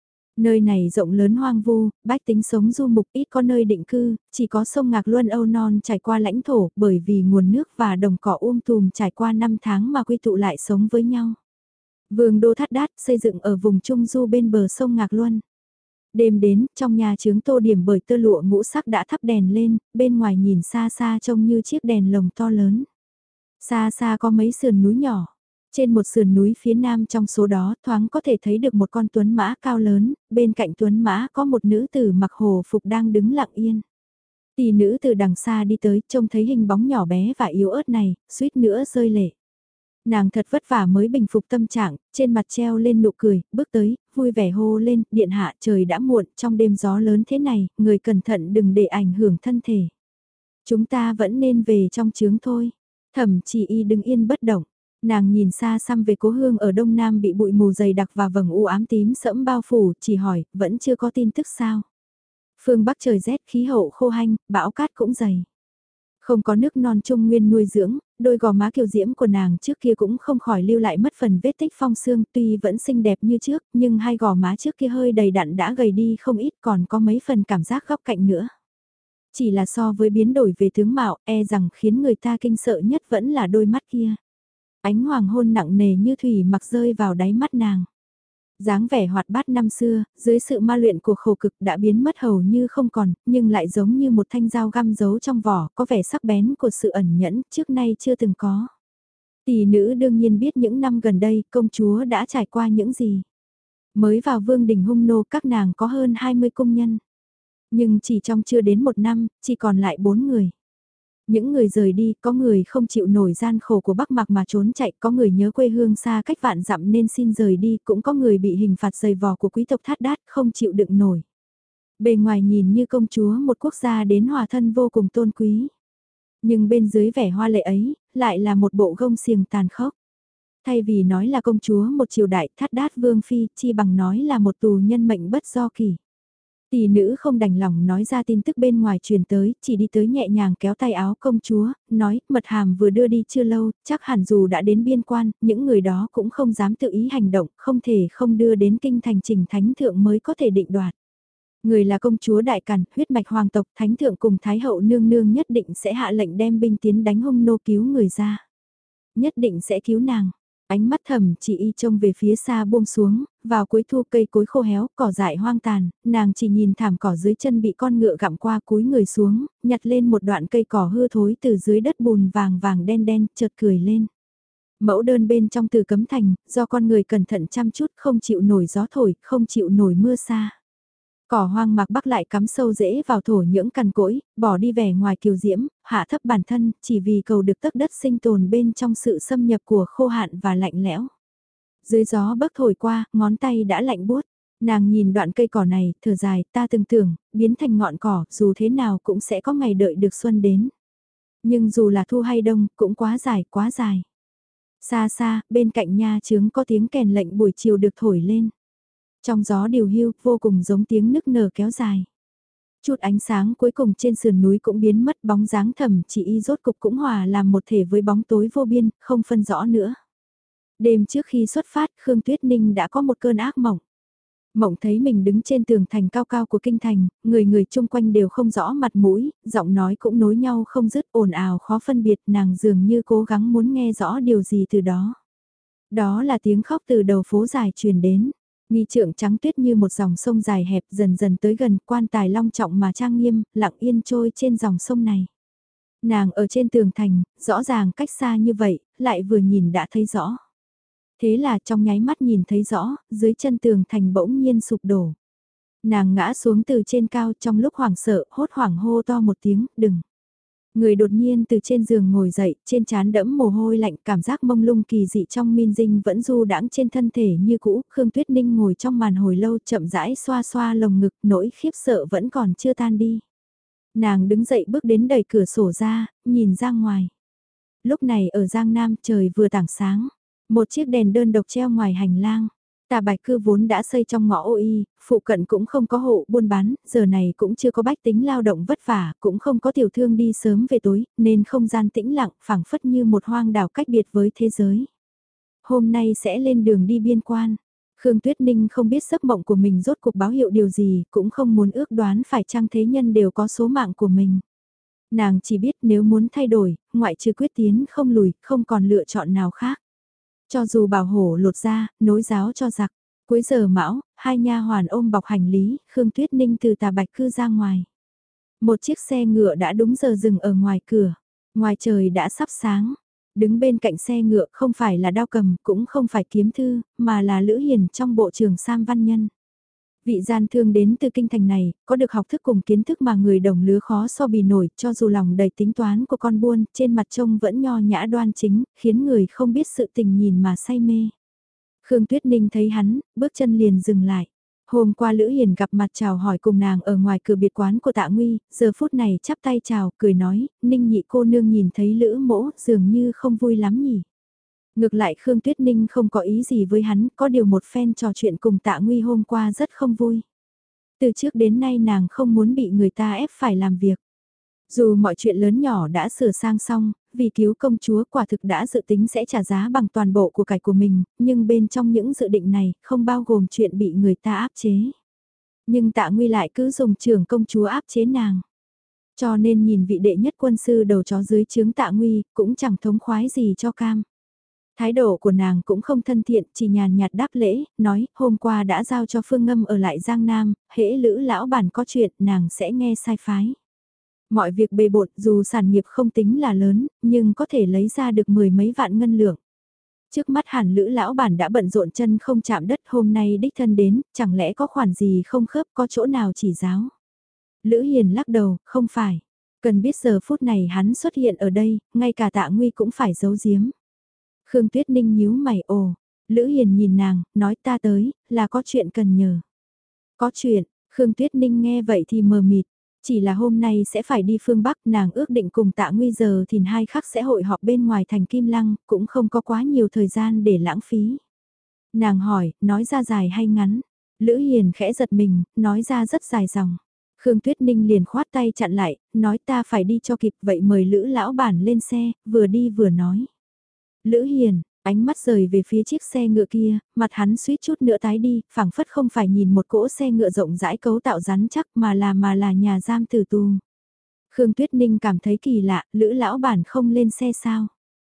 Nơi này rộng lớn hoang vu, bách tính sống du mục ít có nơi định cư, chỉ có sông Ngạc Luân Âu Non trải qua lãnh thổ, bởi vì nguồn nước và đồng cỏ tùm trải qua 5 tháng mà quy tụ lại sống với nhau. Vương đô Thát Đát xây dựng ở vùng Trung Du bên bờ sông Ngạc Luân. Đêm đến, trong nhà chướng tô điểm bởi tơ lụa ngũ sắc đã thắp đèn lên, bên ngoài nhìn xa xa trông như chiếc đèn lồng to lớn. Xa xa có mấy sườn núi nhỏ. Trên một sườn núi phía nam trong số đó thoáng có thể thấy được một con tuấn mã cao lớn, bên cạnh tuấn mã có một nữ tử mặc hồ phục đang đứng lặng yên. Tỷ nữ từ đằng xa đi tới, trông thấy hình bóng nhỏ bé và yếu ớt này, suýt nữa rơi lệ. Nàng thật vất vả mới bình phục tâm trạng, trên mặt treo lên nụ cười, bước tới, vui vẻ hô lên, điện hạ trời đã muộn, trong đêm gió lớn thế này, người cẩn thận đừng để ảnh hưởng thân thể. Chúng ta vẫn nên về trong trướng thôi. Thẩm Chỉ Y đứng yên bất động, nàng nhìn xa xăm về cố hương ở đông nam bị bụi mù dày đặc và vầng u ám tím sẫm bao phủ, chỉ hỏi, vẫn chưa có tin tức sao? Phương Bắc trời rét khí hậu khô hanh, bão cát cũng dày. Không có nước non Trung Nguyên nuôi dưỡng, Đôi gò má kiều diễm của nàng trước kia cũng không khỏi lưu lại mất phần vết tích phong sương, tuy vẫn xinh đẹp như trước, nhưng hai gò má trước kia hơi đầy đặn đã gầy đi không ít, còn có mấy phần cảm giác góc cạnh nữa. Chỉ là so với biến đổi về tướng mạo, e rằng khiến người ta kinh sợ nhất vẫn là đôi mắt kia. Ánh hoàng hôn nặng nề như thủy mặc rơi vào đáy mắt nàng. Dáng vẻ hoạt bát năm xưa, dưới sự ma luyện của khổ cực đã biến mất hầu như không còn, nhưng lại giống như một thanh dao găm giấu trong vỏ, có vẻ sắc bén của sự ẩn nhẫn trước nay chưa từng có. Tỷ nữ đương nhiên biết những năm gần đây công chúa đã trải qua những gì. Mới vào vương đình hung nô các nàng có hơn 20 cung nhân. Nhưng chỉ trong chưa đến một năm, chỉ còn lại 4 người. Những người rời đi, có người không chịu nổi gian khổ của Bắc Mạc mà trốn chạy, có người nhớ quê hương xa cách vạn dặm nên xin rời đi, cũng có người bị hình phạt dày vò của quý tộc Thát Đát không chịu đựng nổi. Bề ngoài nhìn như công chúa một quốc gia đến hòa thân vô cùng tôn quý. Nhưng bên dưới vẻ hoa lệ ấy, lại là một bộ gông xiềng tàn khốc. Thay vì nói là công chúa một triều đại Thát Đát vương phi, chi bằng nói là một tù nhân mệnh bất do kỳ. Tỷ nữ không đành lòng nói ra tin tức bên ngoài truyền tới, chỉ đi tới nhẹ nhàng kéo tay áo công chúa, nói, mật hàm vừa đưa đi chưa lâu, chắc hẳn dù đã đến biên quan, những người đó cũng không dám tự ý hành động, không thể không đưa đến kinh thành trình thánh thượng mới có thể định đoạt. Người là công chúa đại càn, huyết mạch hoàng tộc, thánh thượng cùng thái hậu nương nương nhất định sẽ hạ lệnh đem binh tiến đánh hung nô cứu người ra. Nhất định sẽ cứu nàng. Ánh mắt thầm chỉ y trông về phía xa buông xuống, vào cuối thu cây cối khô héo, cỏ dại hoang tàn, nàng chỉ nhìn thảm cỏ dưới chân bị con ngựa gặm qua cúi người xuống, nhặt lên một đoạn cây cỏ hư thối từ dưới đất bùn vàng vàng đen đen, chợt cười lên. Mẫu đơn bên trong Từ Cấm Thành, do con người cẩn thận chăm chút không chịu nổi gió thổi, không chịu nổi mưa xa. Cỏ hoang mạc bắc lại cắm sâu rễ vào thổ nhưỡng cằn cỗi, bỏ đi vẻ ngoài kiều diễm, hạ thấp bản thân, chỉ vì cầu được tấc đất sinh tồn bên trong sự xâm nhập của khô hạn và lạnh lẽo. Dưới gió bấc thổi qua, ngón tay đã lạnh buốt. Nàng nhìn đoạn cây cỏ này, thở dài, ta từng tưởng, biến thành ngọn cỏ, dù thế nào cũng sẽ có ngày đợi được xuân đến. Nhưng dù là thu hay đông, cũng quá dài, quá dài. Xa xa, bên cạnh nha trướng có tiếng kèn lệnh buổi chiều được thổi lên. Trong gió điều hưu, vô cùng giống tiếng nức nở kéo dài. Chút ánh sáng cuối cùng trên sườn núi cũng biến mất, bóng dáng thầm chỉ y rốt cục cũng hòa làm một thể với bóng tối vô biên, không phân rõ nữa. Đêm trước khi xuất phát, Khương Tuyết Ninh đã có một cơn ác mộng. Mộng thấy mình đứng trên tường thành cao cao của kinh thành, người người chung quanh đều không rõ mặt mũi, giọng nói cũng nối nhau không dứt, ồn ào khó phân biệt, nàng dường như cố gắng muốn nghe rõ điều gì từ đó. Đó là tiếng khóc từ đầu phố dài truyền đến. Nghi trượng trắng tuyết như một dòng sông dài hẹp dần dần tới gần, quan tài long trọng mà trang nghiêm, lặng yên trôi trên dòng sông này. Nàng ở trên tường thành, rõ ràng cách xa như vậy, lại vừa nhìn đã thấy rõ. Thế là trong nháy mắt nhìn thấy rõ, dưới chân tường thành bỗng nhiên sụp đổ. Nàng ngã xuống từ trên cao, trong lúc hoảng sợ, hốt hoảng hô to một tiếng, đừng. Người đột nhiên từ trên giường ngồi dậy, trên trán đẫm mồ hôi lạnh, cảm giác mông lung kỳ dị trong min dinh vẫn du đãng trên thân thể như cũ. Khương Tuyết Ninh ngồi trong màn hồi lâu, chậm rãi xoa xoa lồng ngực, nỗi khiếp sợ vẫn còn chưa tan đi. Nàng đứng dậy bước đến đẩy cửa sổ ra, nhìn ra ngoài. Lúc này ở Giang Nam trời vừa tảng sáng, một chiếc đèn đơn độc treo ngoài hành lang. Tà Bạch Cư vốn đã xây trong ngõ ô y, phụ cận cũng không có hộ buôn bán, giờ này cũng chưa có bách tính lao động vất vả, cũng không có tiểu thương đi sớm về tối, nên không gian tĩnh lặng, phảng phất như một hoang đảo cách biệt với thế giới. Hôm nay sẽ lên đường đi biên quan. Khương Tuyết Ninh không biết giấc mộng của mình rốt cuộc báo hiệu điều gì, cũng không muốn ước đoán phải chăng thế nhân đều có số mạng của mình. Nàng chỉ biết nếu muốn thay đổi, ngoại trừ quyết tiến không lùi, không còn lựa chọn nào khác. Cho dù bảo hổ lột ra, nối giáo cho giặc. Cuối giờ mão, hai nha hoàn ôm bọc hành lý, Khương Tuyết Ninh từ Tà Bạch Cư ra ngoài. Một chiếc xe ngựa đã đúng giờ dừng ở ngoài cửa. Ngoài trời đã sắp sáng. Đứng bên cạnh xe ngựa không phải là Đao Cầm, cũng không phải Kiếm Thư, mà là Lữ Hiền trong bộ trường Sam Văn Nhân. Vị gian thương đến từ kinh thành này, có được học thức cùng kiến thức mà người đồng lứa khó so bì nổi, cho dù lòng đầy tính toán của con buôn, trên mặt trông vẫn nho nhã đoan chính, khiến người không biết sự tình nhìn mà say mê. Khương Tuyết Ninh thấy hắn, bước chân liền dừng lại. Hôm qua Lữ Hiền gặp mặt chào hỏi cùng nàng ở ngoài cửa biệt quán của Tạ Nguy, giờ phút này chắp tay chào, cười nói, Ninh nhị cô nương nhìn thấy Lữ mỗ dường như không vui lắm nhỉ. Ngược lại Khương Tuyết Ninh không có ý gì với hắn, có điều một phen trò chuyện cùng Tạ Nguy hôm qua rất không vui. Từ trước đến nay nàng không muốn bị người ta ép phải làm việc. Dù mọi chuyện lớn nhỏ đã sửa sang xong, vì cứu công chúa quả thực đã dự tính sẽ trả giá bằng toàn bộ của cải của mình, nhưng bên trong những dự định này không bao gồm chuyện bị người ta áp chế. Nhưng Tạ Nguy lại cứ dùng trưởng công chúa áp chế nàng. Cho nên nhìn vị đệ nhất quân sư đầu chó dưới trướng Tạ Nguy cũng chẳng thống khoái gì cho cam. Thái độ của nàng cũng không thân thiện, chỉ nhàn nhạt đáp lễ, nói hôm qua đã giao cho Phương Ngâm ở lại Giang Nam, hễ Lữ lão bản có chuyện nàng sẽ nghe sai phái. Mọi việc bề bộn dù sản nghiệp không tính là lớn, nhưng có thể lấy ra được 10 mấy vạn ngân lượng. Trước mắt hẳn Lữ lão bản đã bận rộn chân không chạm đất, hôm nay đích thân đến, chẳng lẽ có khoản gì không khớp, có chỗ nào chỉ giáo. Lữ Hiền lắc đầu, không phải. Cần biết giờ phút này hắn xuất hiện ở đây, ngay cả Tạ Nguy cũng phải giấu giếm. Khương Tuyết Ninh nhíu mày, ồ. Lữ Hiền nhìn nàng, nói ta tới, là có chuyện cần nhờ. Có chuyện, Khương Tuyết Ninh nghe vậy thì mờ mịt. Chỉ là hôm nay sẽ phải đi phương Bắc, nàng ước định cùng Tạ Nguy giờ thìn 2 khắc sẽ hội họp bên ngoài thành Kim Lăng, cũng không có quá nhiều thời gian để lãng phí. Nàng hỏi, nói ra dài hay ngắn? Lữ Hiền khẽ giật mình, nói ra rất dài dòng. Khương Tuyết Ninh liền khoát tay chặn lại, nói ta phải đi cho kịp, vậy mời Lữ lão bản lên xe, vừa đi vừa nói. Lữ Hiền, ánh mắt rời về phía chiếc xe ngựa kia, mặt hắn suýt chút nữa tái đi, phảng phất không phải nhìn một cỗ xe ngựa rộng rãi cấu tạo rắn chắc mà là nhà giam tử tù. Khương Tuyết Ninh cảm thấy kỳ lạ, Lữ lão bản không lên xe sao?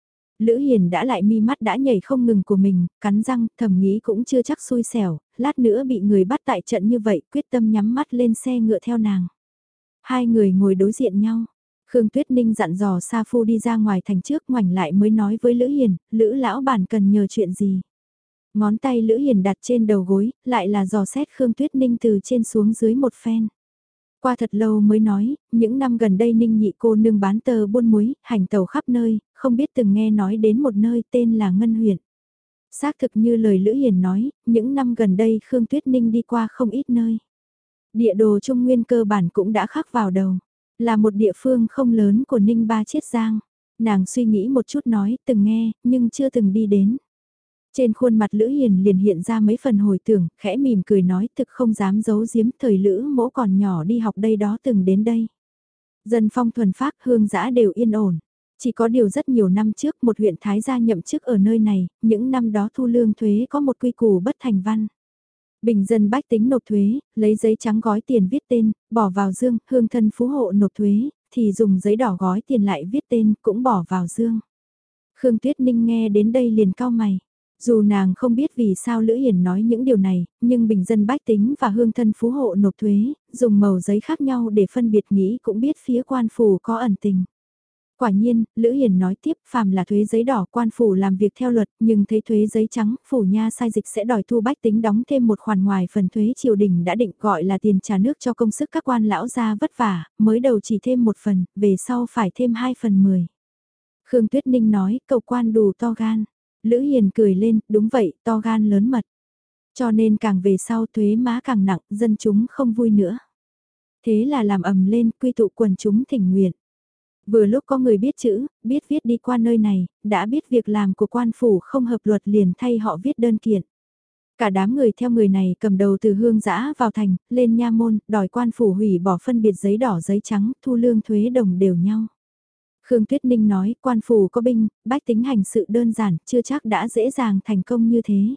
Lữ Hiền đã lại mi mắt đã nhảy không ngừng của mình, cắn răng, thầm nghĩ cũng chưa chắc xui xẻo, lát nữa bị người bắt tại trận như vậy, quyết tâm nhắm mắt lên xe ngựa theo nàng. Hai người ngồi đối diện nhau. Khương Tuyết Ninh dặn dò Sa Phu đi ra ngoài thành trước, ngoảnh lại mới nói với Lữ Hiền, Lữ lão bản cần nhờ chuyện gì. Ngón tay Lữ Hiền đặt trên đầu gối, lại là dò xét Khương Tuyết Ninh từ trên xuống dưới một phen. Qua thật lâu mới nói, những năm gần đây Ninh nhị cô nương bán tờ buôn muối, hành tàu khắp nơi, không biết từng nghe nói đến một nơi tên là Ngân Huyện. Xác thực như lời Lữ Hiền nói, những năm gần đây Khương Tuyết Ninh đi qua không ít nơi. Địa đồ Trung Nguyên cơ bản cũng đã khắc vào đầu. Là một địa phương không lớn của Ninh Ba Chiết Giang. Nàng suy nghĩ một chút nói, từng nghe, nhưng chưa từng đi đến. Trên khuôn mặt Lữ Hiền liền hiện ra mấy phần hồi tưởng, khẽ mỉm cười nói thực không dám giấu giếm thời Lữ mỗ còn nhỏ đi học đây đó từng đến đây. Dân phong thuần phác hương giã đều yên ổn. Chỉ có điều rất nhiều năm trước một huyện Thái gia nhậm chức ở nơi này, những năm đó thu lương thuế có một quy củ bất thành văn. Bình dân bách tính nộp thuế, lấy giấy trắng gói tiền viết tên, bỏ vào dương, hương thân phú hộ nộp thuế, thì dùng giấy đỏ gói tiền lại viết tên, cũng bỏ vào dương. Khương Tuyết Ninh nghe đến đây liền cau mày. Dù nàng không biết vì sao Lữ Hiền nói những điều này, nhưng bình dân bách tính và hương thân phú hộ nộp thuế, dùng màu giấy khác nhau để phân biệt nghĩ cũng biết phía quan phủ có ẩn tình. Quả nhiên, Lữ Hiền nói tiếp phàm là thuế giấy đỏ quan phủ làm việc theo luật nhưng thấy thuế giấy trắng, phủ nha sai dịch sẽ đòi thu bách tính đóng thêm một khoản ngoài phần thuế triều đình đã định gọi là tiền trả nước cho công sức các quan lão gia vất vả, mới đầu chỉ thêm một phần, về sau phải thêm 2/10. Khương Tuyết Ninh nói, cậu quan đủ to gan. Lữ Hiền cười lên, đúng vậy, to gan lớn mật. Cho nên càng về sau thuế má càng nặng, dân chúng không vui nữa. Thế là làm ầm lên, quy tụ quần chúng thỉnh nguyện. Vừa lúc có người biết chữ, biết viết đi qua nơi này, đã biết việc làm của quan phủ không hợp luật liền thay họ viết đơn kiện. Cả đám người theo người này cầm đầu từ hương giã vào thành, lên nha môn, đòi quan phủ hủy bỏ phân biệt giấy đỏ giấy trắng, thu lương thuế đồng đều nhau. Khương Tuyết Ninh nói, quan phủ có binh, bách tính hành sự đơn giản, chưa chắc đã dễ dàng thành công như thế.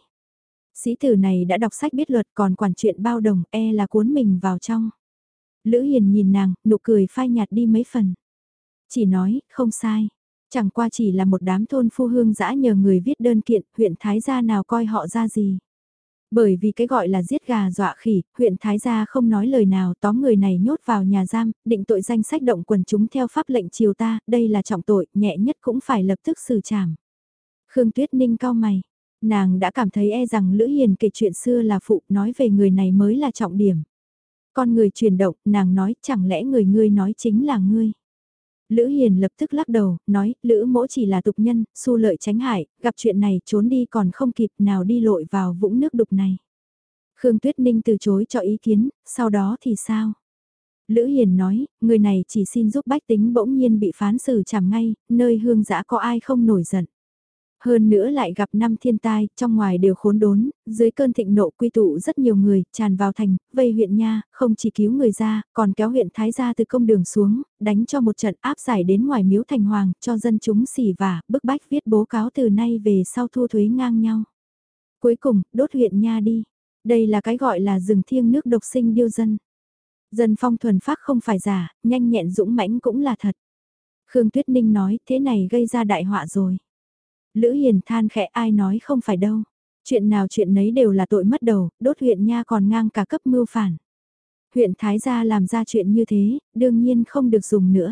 Sĩ tử này đã đọc sách biết luật còn quản chuyện bao đồng, e là cuốn mình vào trong. Lữ Hiền nhìn nàng, nụ cười phai nhạt đi mấy phần. Chỉ nói, không sai. Chẳng qua chỉ là một đám thôn phu hương dã nhờ người viết đơn kiện, huyện Thái Gia nào coi họ ra gì. Bởi vì cái gọi là giết gà dọa khỉ, huyện Thái Gia không nói lời nào tóm người này nhốt vào nhà giam, định tội danh sách động quần chúng theo pháp lệnh triều ta, đây là trọng tội, nhẹ nhất cũng phải lập tức xử trảm. Khương Tuyết Ninh cau mày, nàng đã cảm thấy e rằng Lữ Hiền kể chuyện xưa là phụ, nói về người này mới là trọng điểm. Con người chuyển động, nàng nói chẳng lẽ người ngươi nói chính là ngươi. Lữ Hiền lập tức lắc đầu, nói, Lữ mỗ chỉ là tục nhân, xu lợi tránh hại, gặp chuyện này trốn đi còn không kịp nào đi lội vào vũng nước đục này. Khương Tuyết Ninh từ chối cho ý kiến, sau đó thì sao? Lữ Hiền nói, người này chỉ xin giúp bách tính bỗng nhiên bị phán xử trảm ngay, nơi hương dã có ai không nổi giận. Hơn nữa lại gặp năm thiên tai, trong ngoài đều khốn đốn, dưới cơn thịnh nộ quy tụ rất nhiều người, tràn vào thành, vây huyện nha, không chỉ cứu người ra, còn kéo huyện Thái gia từ công đường xuống, đánh cho một trận áp giải đến ngoài miếu thành hoàng, cho dân chúng xỉ vả, bức bách viết bố cáo từ nay về sau thu thuế ngang nhau. Cuối cùng, đốt huyện nha đi. Đây là cái gọi là rừng thiêng nước độc sinh điêu dân. Dân phong thuần phác không phải giả, nhanh nhẹn dũng mãnh cũng là thật. Khương Tuyết Ninh nói thế này gây ra đại họa rồi. Lữ Hiền than khẽ ai nói không phải đâu. Chuyện nào chuyện nấy đều là tội mất đầu, đốt huyện nha còn ngang cả cấp mưu phản. Huyện Thái Gia làm ra chuyện như thế, đương nhiên không được dùng nữa.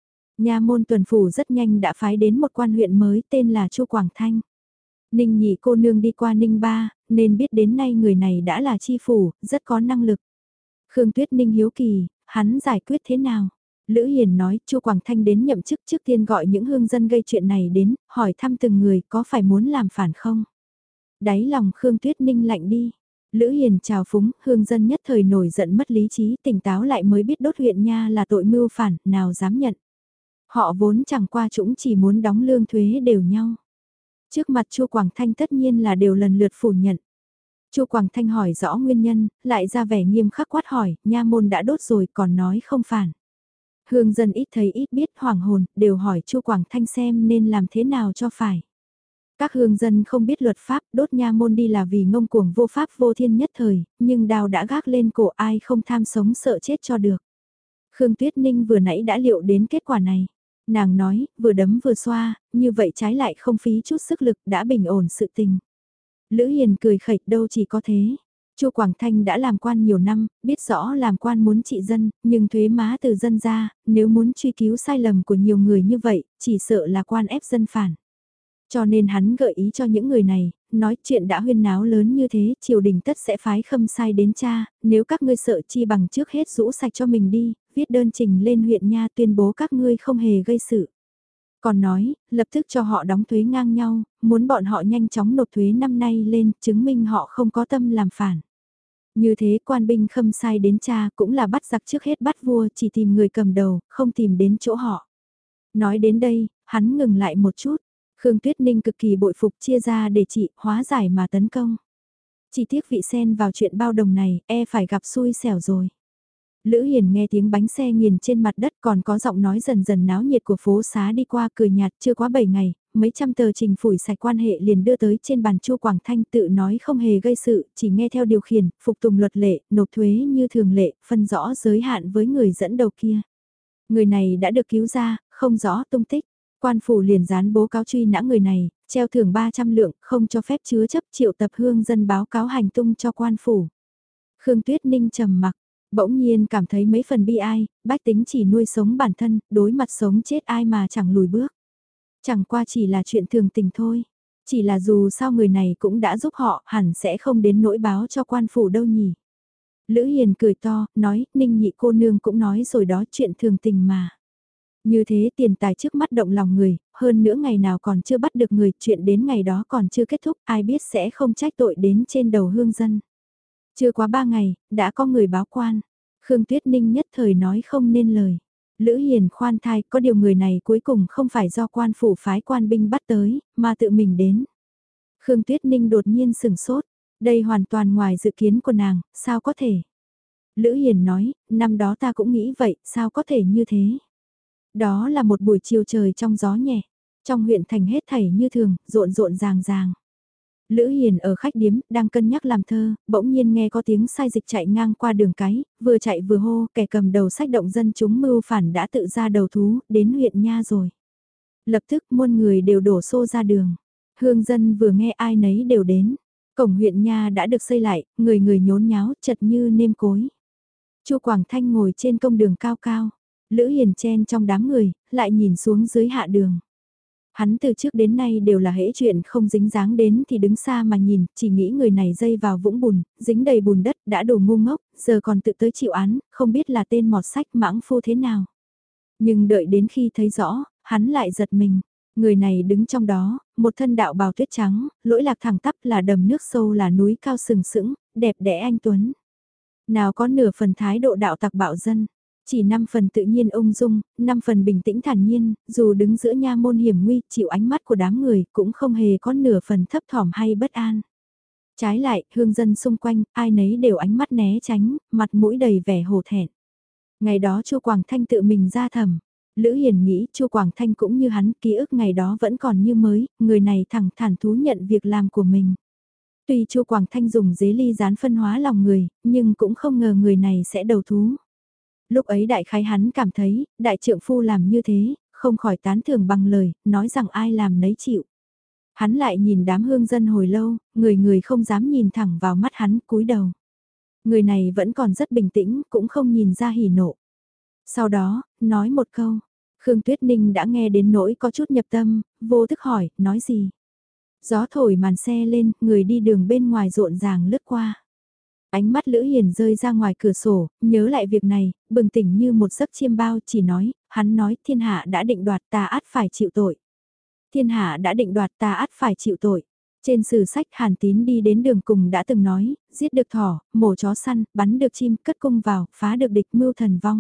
Nha môn tuần phủ rất nhanh đã phái đến một quan huyện mới tên là Chu Quảng Thanh. Ninh nhị cô nương đi qua Ninh ba, nên biết đến nay người này đã là chi phủ, rất có năng lực. Khương Tuyết Ninh hiếu kỳ, hắn giải quyết thế nào? Lữ Hiền nói, Chu Quảng Thanh đến nhậm chức trước tiên gọi những hương dân gây chuyện này đến, hỏi thăm từng người có phải muốn làm phản không? Đáy lòng Khương Tuyết Ninh lạnh đi. Lữ Hiền chào phúng, hương dân nhất thời nổi giận mất lý trí, tỉnh táo lại mới biết đốt huyện nha là tội mưu phản, nào dám nhận. Họ vốn chẳng qua chúng chỉ muốn đóng lương thuế đều nhau. Trước mặt Chu Quảng Thanh tất nhiên là đều lần lượt phủ nhận. Chu Quảng Thanh hỏi rõ nguyên nhân, lại ra vẻ nghiêm khắc quát hỏi, nha môn đã đốt rồi còn nói không phản. Hương dân ít thấy ít biết hoảng hồn, đều hỏi Chu Quảng Thanh xem nên làm thế nào cho phải. Các hương dân không biết luật pháp, đốt nha môn đi là vì ngông cuồng vô pháp vô thiên nhất thời, nhưng đào đã gác lên cổ ai không tham sống sợ chết cho được. Khương Tuyết Ninh vừa nãy đã liệu đến kết quả này. Nàng nói, vừa đấm vừa xoa, như vậy trái lại không phí chút sức lực đã bình ổn sự tình. Lữ Hiền cười khẩy đâu chỉ có thế. Chu Quảng Thanh đã làm quan nhiều năm, biết rõ làm quan muốn trị dân, nhưng thuế má từ dân ra, nếu muốn truy cứu sai lầm của nhiều người như vậy, chỉ sợ là quan ép dân phản. Cho nên hắn gợi ý cho những người này, nói chuyện đã huyên náo lớn như thế, triều đình tất sẽ phái khâm sai đến cha, nếu các ngươi sợ chi bằng trước hết rũ sạch cho mình đi, viết đơn trình lên huyện nha tuyên bố các ngươi không hề gây sự. Còn nói, lập tức cho họ đóng thuế ngang nhau, muốn bọn họ nhanh chóng nộp thuế năm nay lên, chứng minh họ không có tâm làm phản. Như thế quan binh khâm sai đến cha cũng là bắt giặc trước hết bắt vua, chỉ tìm người cầm đầu, không tìm đến chỗ họ. Nói đến đây, hắn ngừng lại một chút. Khương Tuyết Ninh cực kỳ bội phục chia ra để trị, hóa giải mà tấn công. Chỉ tiếc vị sen vào chuyện bao đồng này, e phải gặp xui xẻo rồi. Lữ Hiền nghe tiếng bánh xe nghiền trên mặt đất còn có giọng nói dần dần náo nhiệt của phố xá đi qua cười nhạt chưa quá 7 ngày, mấy trăm tờ trình phủi sạch quan hệ liền đưa tới trên bàn Chu Quảng Thanh tự nói không hề gây sự, chỉ nghe theo điều khiển, phục tùng luật lệ, nộp thuế như thường lệ, phân rõ giới hạn với người dẫn đầu kia. Người này đã được cứu ra, không rõ tung tích. Quan phủ liền dán bố cáo truy nã người này, treo thưởng 300 lượng, không cho phép chứa chấp triệu tập hương dân báo cáo hành tung cho quan phủ. Khương Tuyết Ninh trầm mặc, bỗng nhiên cảm thấy mấy phần bi ai, bách tính chỉ nuôi sống bản thân, đối mặt sống chết ai mà chẳng lùi bước. Chẳng qua chỉ là chuyện thường tình thôi, chỉ là dù sao người này cũng đã giúp họ, hẳn sẽ không đến nỗi báo cho quan phủ đâu nhỉ. Lữ Hiền cười to, nói, Ninh nhị cô nương cũng nói rồi đó chuyện thường tình mà. Như thế tiền tài trước mắt động lòng người, hơn nữa ngày nào còn chưa bắt được người, chuyện đến ngày đó còn chưa kết thúc, ai biết sẽ không trách tội đến trên đầu hương dân. Chưa quá 3 ngày, đã có người báo quan. Khương Tuyết Ninh nhất thời nói không nên lời. Lữ Hiền khoan thai, có điều người này cuối cùng không phải do quan phủ phái quan binh bắt tới, mà tự mình đến. Khương Tuyết Ninh đột nhiên sừng sốt, đây hoàn toàn ngoài dự kiến của nàng, sao có thể? Lữ Hiền nói, năm đó ta cũng nghĩ vậy, sao có thể như thế? Đó là một buổi chiều trời trong gió nhẹ, trong huyện thành hết thảy như thường, rộn rộn ràng ràng. Lữ Hiền ở khách điếm, đang cân nhắc làm thơ, bỗng nhiên nghe có tiếng sai dịch chạy ngang qua đường cái, vừa chạy vừa hô, kẻ cầm đầu sách động dân chúng mưu phản đã tự ra đầu thú, đến huyện nha rồi. Lập tức muôn người đều đổ xô ra đường. Hương dân vừa nghe ai nấy đều đến. Cổng huyện nha đã được xây lại, người người nhốn nháo, chật như nêm cối. Chu Quảng Thanh ngồi trên công đường cao cao. Lữ Hiền chen trong đám người, lại nhìn xuống dưới hạ đường. Hắn từ trước đến nay đều là hễ chuyện không dính dáng đến thì đứng xa mà nhìn, chỉ nghĩ người này dây vào vũng bùn, dính đầy bùn đất, đã đổ ngu ngốc, giờ còn tự tới chịu án, không biết là tên mọt sách mãng phu thế nào. Nhưng đợi đến khi thấy rõ, hắn lại giật mình. Người này đứng trong đó, một thân đạo bào tuyết trắng, lỗi lạc thẳng tắp là đầm nước sâu là núi cao sừng sững, đẹp đẽ anh tuấn. Nào có nửa phần thái độ đạo tặc bạo dân. Chỉ 5 phần tự nhiên ung dung, 5 phần bình tĩnh thản nhiên, dù đứng giữa nha môn hiểm nguy, chịu ánh mắt của đám người, cũng không hề có nửa phần thấp thỏm hay bất an. Trái lại, hương dân xung quanh, ai nấy đều ánh mắt né tránh, mặt mũi đầy vẻ hổ thẹn. Ngày đó Chu Quảng Thanh tự mình ra thẩm. Lữ Hiền nghĩ Chu Quảng Thanh cũng như hắn, ký ức ngày đó vẫn còn như mới, người này thẳng thắn thú nhận việc làm của mình. Tuy Chu Quảng Thanh dùng dế ly gián phân hóa lòng người, nhưng cũng không ngờ người này sẽ đầu thú. Lúc ấy đại khái hắn cảm thấy, đại trượng phu làm như thế, không khỏi tán thưởng bằng lời, nói rằng ai làm nấy chịu. Hắn lại nhìn đám hương dân hồi lâu, người người không dám nhìn thẳng vào mắt hắn, cúi đầu. Người này vẫn còn rất bình tĩnh, cũng không nhìn ra hỉ nộ. Sau đó, nói một câu, Khương Tuyết Ninh đã nghe đến nỗi có chút nhập tâm, vô thức hỏi, nói gì? Gió thổi màn xe lên, người đi đường bên ngoài rộn ràng lướt qua. Ánh mắt Lữ Hiền rơi ra ngoài cửa sổ, nhớ lại việc này, bừng tỉnh như một giấc chiêm bao, chỉ nói, hắn nói thiên hạ đã định đoạt ta ắt phải chịu tội. Thiên hạ đã định đoạt ta ắt phải chịu tội. Trên sử sách Hàn Tín đi đến đường cùng đã từng nói, giết được thỏ, mổ chó săn, bắn được chim, cất cung vào, phá được địch mưu thần vong.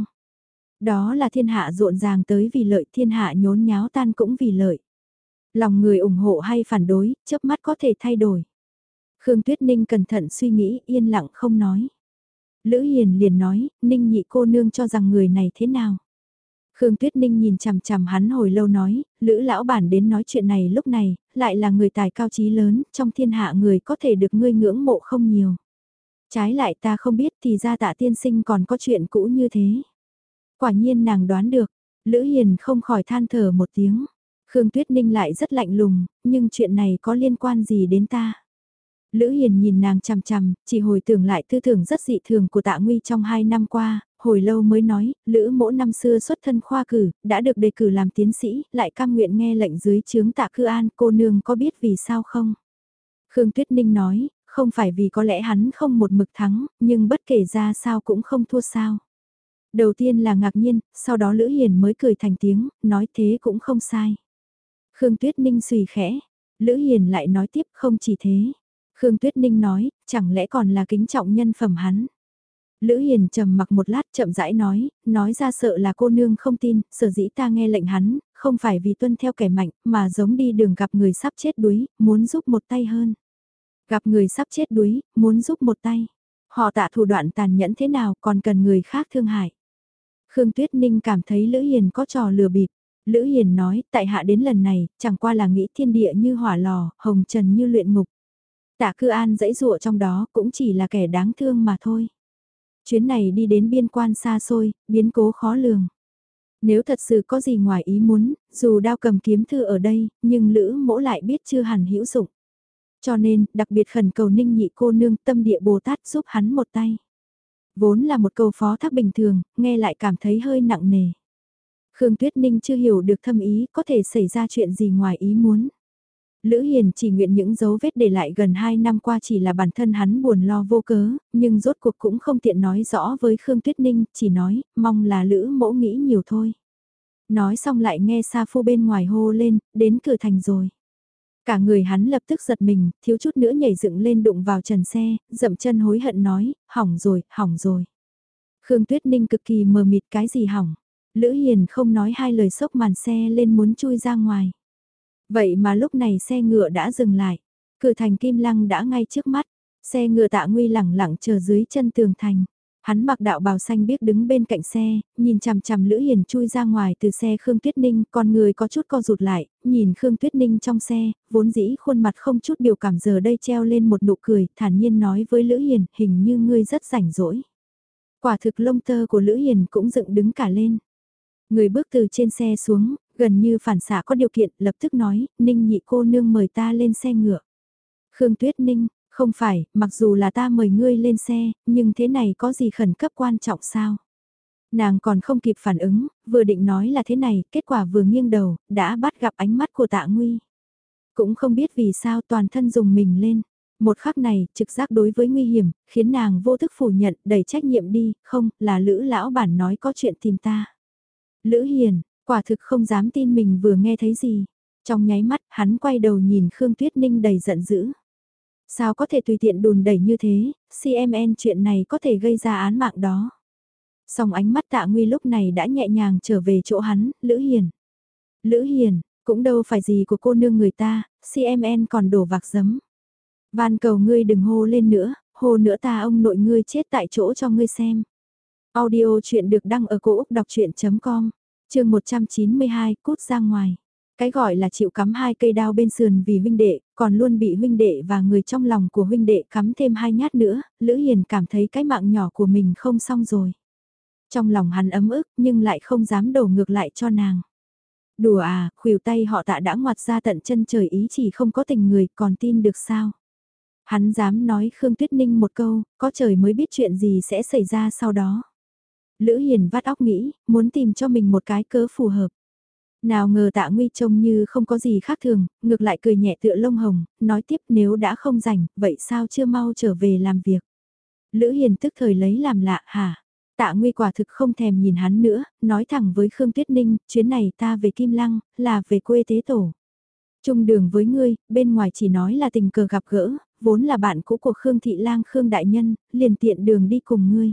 Đó là thiên hạ rộn ràng tới vì lợi, thiên hạ nhốn nháo tan cũng vì lợi. Lòng người ủng hộ hay phản đối, chớp mắt có thể thay đổi. Khương Tuyết Ninh cẩn thận suy nghĩ, yên lặng không nói. Lữ Hiền liền nói, Ninh nhị cô nương cho rằng người này thế nào? Khương Tuyết Ninh nhìn chằm chằm hắn hồi lâu nói, Lữ lão bản đến nói chuyện này lúc này, lại là người tài cao trí lớn, trong thiên hạ người có thể được ngươi ngưỡng mộ không nhiều. Trái lại ta không biết thì ra Tạ tiên sinh còn có chuyện cũ như thế. Quả nhiên nàng đoán được, Lữ Hiền không khỏi than thở một tiếng. Khương Tuyết Ninh lại rất lạnh lùng, nhưng chuyện này có liên quan gì đến ta? Lữ Hiền nhìn nàng chằm chằm, chỉ hồi tưởng lại tư tưởng rất dị thường của Tạ Nguy trong 2 năm qua, hồi lâu mới nói, Lữ Mỗ năm xưa xuất thân khoa cử, đã được đề cử làm tiến sĩ, lại cam nguyện nghe lệnh dưới chướng Tạ Cư An, cô nương có biết vì sao không? Khương Tuyết Ninh nói, không phải vì có lẽ hắn không một mực thắng, nhưng bất kể ra sao cũng không thua sao. Đầu tiên là ngạc nhiên, sau đó Lữ Hiền mới cười thành tiếng, nói thế cũng không sai. Khương Tuyết Ninh xùy khẽ, Lữ Hiền lại nói tiếp không chỉ thế. Khương Tuyết Ninh nói, chẳng lẽ còn là kính trọng nhân phẩm hắn. Lữ Hiền trầm mặc một lát chậm rãi nói ra sợ là cô nương không tin, sở dĩ ta nghe lệnh hắn, không phải vì tuân theo kẻ mạnh, mà giống đi đường gặp người sắp chết đuối, muốn giúp một tay hơn. Gặp người sắp chết đuối, muốn giúp một tay. Họ Tạ thủ đoạn tàn nhẫn thế nào còn cần người khác thương hại. Khương Tuyết Ninh cảm thấy Lữ Hiền có trò lừa bịp. Lữ Hiền nói, tại hạ đến lần này, chẳng qua là nghĩ thiên địa như hỏa lò, hồng trần như luyện ngục. Tạ Cư An dãy dụa trong đó cũng chỉ là kẻ đáng thương mà thôi. Chuyến này đi đến biên quan xa xôi, biến cố khó lường. Nếu thật sự có gì ngoài ý muốn, dù đao cầm kiếm thư ở đây, nhưng Lữ Mỗ lại biết chưa hẳn hữu dụng. Cho nên, đặc biệt khẩn cầu Ninh nhị cô nương tâm địa Bồ Tát giúp hắn một tay. Vốn là một câu phó thác bình thường, nghe lại cảm thấy hơi nặng nề. Khương Tuyết Ninh chưa hiểu được thâm ý có thể xảy ra chuyện gì ngoài ý muốn. Lữ Hiền chỉ nguyện những dấu vết để lại gần 2 năm qua chỉ là bản thân hắn buồn lo vô cớ, nhưng rốt cuộc cũng không tiện nói rõ với Khương Tuyết Ninh, chỉ nói, mong là Lữ mỗ nghĩ nhiều thôi. Nói xong lại nghe Sa Phu bên ngoài hô lên, đến cửa thành rồi. Cả người hắn lập tức giật mình, thiếu chút nữa nhảy dựng lên đụng vào trần xe, dậm chân hối hận nói, hỏng rồi, hỏng rồi. Khương Tuyết Ninh cực kỳ mờ mịt cái gì hỏng. Lữ Hiền không nói hai lời xốc màn xe lên muốn chui ra ngoài. Vậy mà lúc này xe ngựa đã dừng lại. Cửa thành Kim Lăng đã ngay trước mắt. Xe ngựa Tạ Nguy lẳng lặng chờ dưới chân tường thành. Hắn mặc đạo bào xanh biếc đứng bên cạnh xe, nhìn chằm chằm Lữ Hiền chui ra ngoài từ xe Khương Tuyết Ninh, con người có chút co rụt lại, nhìn Khương Tuyết Ninh trong xe, vốn dĩ khuôn mặt không chút biểu cảm giờ đây treo lên một nụ cười, thản nhiên nói với Lữ Hiền, hình như ngươi rất rảnh rỗi. Quả thực lông tơ của Lữ Hiền cũng dựng đứng cả lên. Người bước từ trên xe xuống, gần như phản xạ có điều kiện, lập tức nói, Ninh nhị cô nương mời ta lên xe ngựa. Khương Tuyết Ninh, không phải, mặc dù là ta mời ngươi lên xe, nhưng thế này có gì khẩn cấp quan trọng sao? Nàng còn không kịp phản ứng, vừa định nói là thế này, kết quả vừa nghiêng đầu, đã bắt gặp ánh mắt của Tạ Nguy. Cũng không biết vì sao toàn thân dùng mình lên. Một khắc này, trực giác đối với nguy hiểm, khiến nàng vô thức phủ nhận, đẩy trách nhiệm đi, không, là Lữ lão bản nói có chuyện tìm ta. Lữ Hiền, quả thực không dám tin mình vừa nghe thấy gì. Trong nháy mắt, hắn quay đầu nhìn Khương Tuyết Ninh đầy giận dữ. Sao có thể tùy tiện đùn đẩy như thế, CMN chuyện này có thể gây ra án mạng đó. Song ánh mắt Tạ Nguy lúc này đã nhẹ nhàng trở về chỗ hắn, Lữ Hiền. Lữ Hiền, cũng đâu phải gì của cô nương người ta, CMN còn đổ vạc giấm. Van cầu ngươi đừng hô lên nữa, hô nữa ta ông nội ngươi chết tại chỗ cho ngươi xem. Audio chuyện được đăng ở cổ Úc đọc chuyện.com, chương 192, cút ra ngoài. Cái gọi là chịu cắm 2 cây đao bên sườn vì huynh đệ, còn luôn bị huynh đệ và người trong lòng của huynh đệ cắm thêm 2 nhát nữa, Lữ Hiền cảm thấy cái mạng nhỏ của mình không xong rồi. Trong lòng hắn ấm ức nhưng lại không dám đổ ngược lại cho nàng. Đùa à, khuỷu tay họ Tạ đã ngoặt ra tận chân trời ý chỉ không có tình người còn tin được sao. Hắn dám nói Khương Tuyết Ninh một câu, có trời mới biết chuyện gì sẽ xảy ra sau đó. Lữ Hiền vắt óc nghĩ, muốn tìm cho mình một cái cớ phù hợp. Nào ngờ Tạ Nguy trông như không có gì khác thường, ngược lại cười nhẹ tựa lông hồng, nói tiếp nếu đã không rảnh, vậy sao chưa mau trở về làm việc. Lữ Hiền tức thời lấy làm lạ hả? Tạ Nguy quả thực không thèm nhìn hắn nữa, nói thẳng với Khương Tuyết Ninh, chuyến này ta về Kim Lăng, là về quê tế tổ. Chung đường với ngươi, bên ngoài chỉ nói là tình cờ gặp gỡ, vốn là bạn cũ của Khương Thị Lang Khương Đại Nhân, liền tiện đường đi cùng ngươi.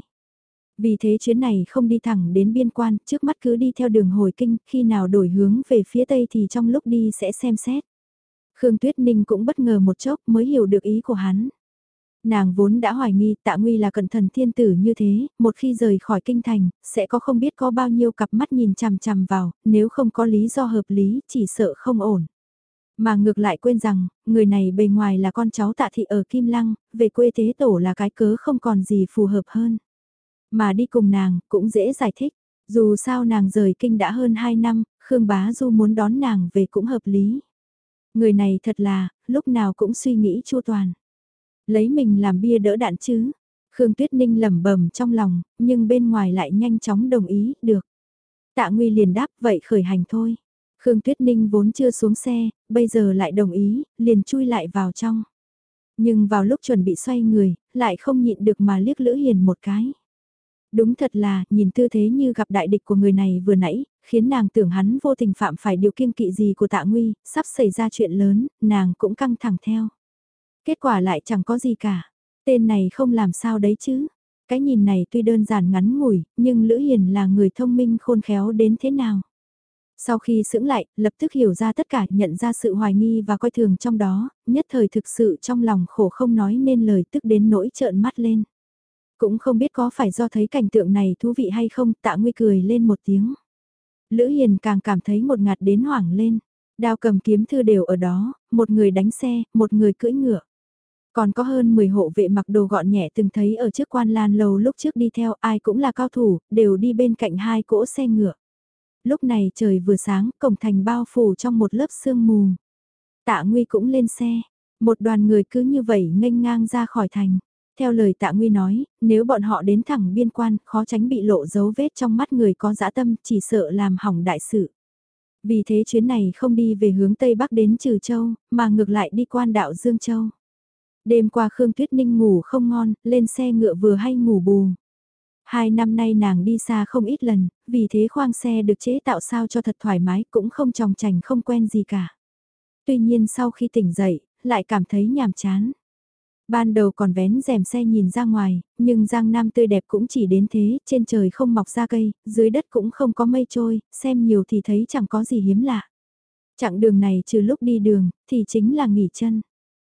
Vì thế chuyến này không đi thẳng đến biên quan, trước mắt cứ đi theo đường hồi kinh, khi nào đổi hướng về phía tây thì trong lúc đi sẽ xem xét. Khương Tuyết Ninh cũng bất ngờ một chốc mới hiểu được ý của hắn. Nàng vốn đã hoài nghi Tạ Nguy là cận thần thiên tử như thế, một khi rời khỏi kinh thành, sẽ có không biết có bao nhiêu cặp mắt nhìn chằm chằm vào, nếu không có lý do hợp lý, chỉ sợ không ổn. Mà ngược lại quên rằng, người này bề ngoài là con cháu Tạ Thị ở Kim Lăng, về quê tế tổ là cái cớ không còn gì phù hợp hơn. Mà đi cùng nàng, cũng dễ giải thích. Dù sao nàng rời kinh đã hơn 2 năm, Khương Bá Du muốn đón nàng về cũng hợp lý. Người này thật là, lúc nào cũng suy nghĩ chu toàn. Lấy mình làm bia đỡ đạn chứ. Khương Tuyết Ninh lẩm bẩm trong lòng, nhưng bên ngoài lại nhanh chóng đồng ý, được. Tạ Nguy liền đáp vậy khởi hành thôi. Khương Tuyết Ninh vốn chưa xuống xe, bây giờ lại đồng ý, liền chui lại vào trong. Nhưng vào lúc chuẩn bị xoay người, lại không nhịn được mà liếc Lữ Hiền một cái. Đúng thật là, nhìn tư thế như gặp đại địch của người này vừa nãy, khiến nàng tưởng hắn vô tình phạm phải điều kiêng kỵ gì của Tạ Nguy, sắp xảy ra chuyện lớn, nàng cũng căng thẳng theo. Kết quả lại chẳng có gì cả. Tên này không làm sao đấy chứ. Cái nhìn này tuy đơn giản ngắn ngủi, nhưng Lữ Hiền là người thông minh khôn khéo đến thế nào. Sau khi sững lại, lập tức hiểu ra tất cả, nhận ra sự hoài nghi và coi thường trong đó, nhất thời thực sự trong lòng khổ không nói nên lời, tức đến nỗi trợn mắt lên. Cũng không biết có phải do thấy cảnh tượng này thú vị hay không, Tạ Nguy cười lên một tiếng. Lữ Hiền càng cảm thấy một ngạt đến hoảng lên. Đao cầm kiếm thư đều ở đó, một người đánh xe, một người cưỡi ngựa. Còn có hơn 10 hộ vệ mặc đồ gọn nhẹ từng thấy ở trước Quan Lan Lầu lúc trước đi theo, ai cũng là cao thủ, đều đi bên cạnh 2 cỗ xe ngựa. Lúc này trời vừa sáng, cổng thành bao phủ trong một lớp sương mù. Tạ Nguy cũng lên xe, một đoàn người cứ như vậy nghênh ngang ra khỏi thành. Theo lời Tạ Nguy nói, nếu bọn họ đến thẳng biên quan, khó tránh bị lộ dấu vết trong mắt người có dã tâm, chỉ sợ làm hỏng đại sự. Vì thế chuyến này không đi về hướng Tây Bắc đến Trừ Châu, mà ngược lại đi quan đạo Dương Châu. Đêm qua Khương Tuyết Ninh ngủ không ngon, lên xe ngựa vừa hay ngủ bù. 2 năm nay nàng đi xa không ít lần, vì thế khoang xe được chế tạo sao cho thật thoải mái cũng không tròng trành không quen gì cả. Tuy nhiên sau khi tỉnh dậy, lại cảm thấy nhàm chán. Ban đầu còn vén rèm xe nhìn ra ngoài, nhưng Giang Nam tươi đẹp cũng chỉ đến thế, trên trời không mọc ra cây, dưới đất cũng không có mây trôi, xem nhiều thì thấy chẳng có gì hiếm lạ. Chặng đường này trừ lúc đi đường, thì chính là nghỉ chân.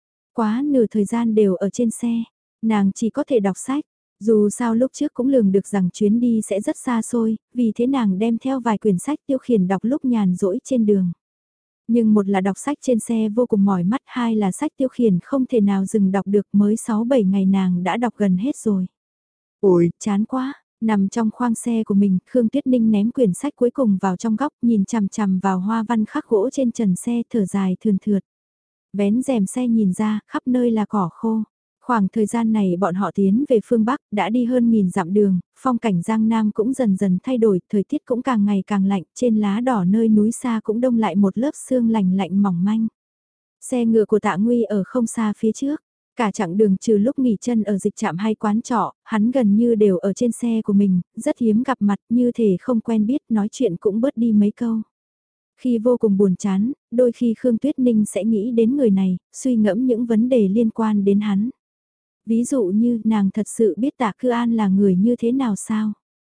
Quá nửa thời gian đều ở trên xe, nàng chỉ có thể đọc sách. Dù sao lúc trước cũng lường được rằng chuyến đi sẽ rất xa xôi, vì thế nàng đem theo vài quyển sách tiêu khiển đọc lúc nhàn rỗi trên đường. Nhưng một là đọc sách trên xe vô cùng mỏi mắt, hai là sách tiêu khiển không thể nào dừng đọc được, mới 6-7 ngày nàng đã đọc gần hết rồi. Ôi, Chán quá, nằm trong khoang xe của mình, Khương Tuyết Ninh ném quyển sách cuối cùng vào trong góc, nhìn chằm chằm vào hoa văn khắc gỗ trên trần xe, thở dài thườn thượt. Vén rèm xe nhìn ra, khắp nơi là cỏ khô. Khoảng thời gian này bọn họ tiến về phương Bắc, đã đi hơn 1000 dặm đường, phong cảnh Giang Nam cũng dần dần thay đổi, thời tiết cũng càng ngày càng lạnh, trên lá đỏ nơi núi xa cũng đông lại một lớp sương lạnh lạnh mỏng manh. Xe ngựa của Tạ Nguy ở không xa phía trước, cả chặng đường trừ lúc nghỉ chân ở dịch trạm hay quán trọ, hắn gần như đều ở trên xe của mình, rất hiếm gặp mặt, như thể không quen biết, nói chuyện cũng bớt đi mấy câu. Khi vô cùng buồn chán, đôi khi Khương Tuyết Ninh sẽ nghĩ đến người này, suy ngẫm những vấn đề liên quan đến hắn. Ví dụ như nàng thật sự biết Tạ Cư An là người như thế nào sao?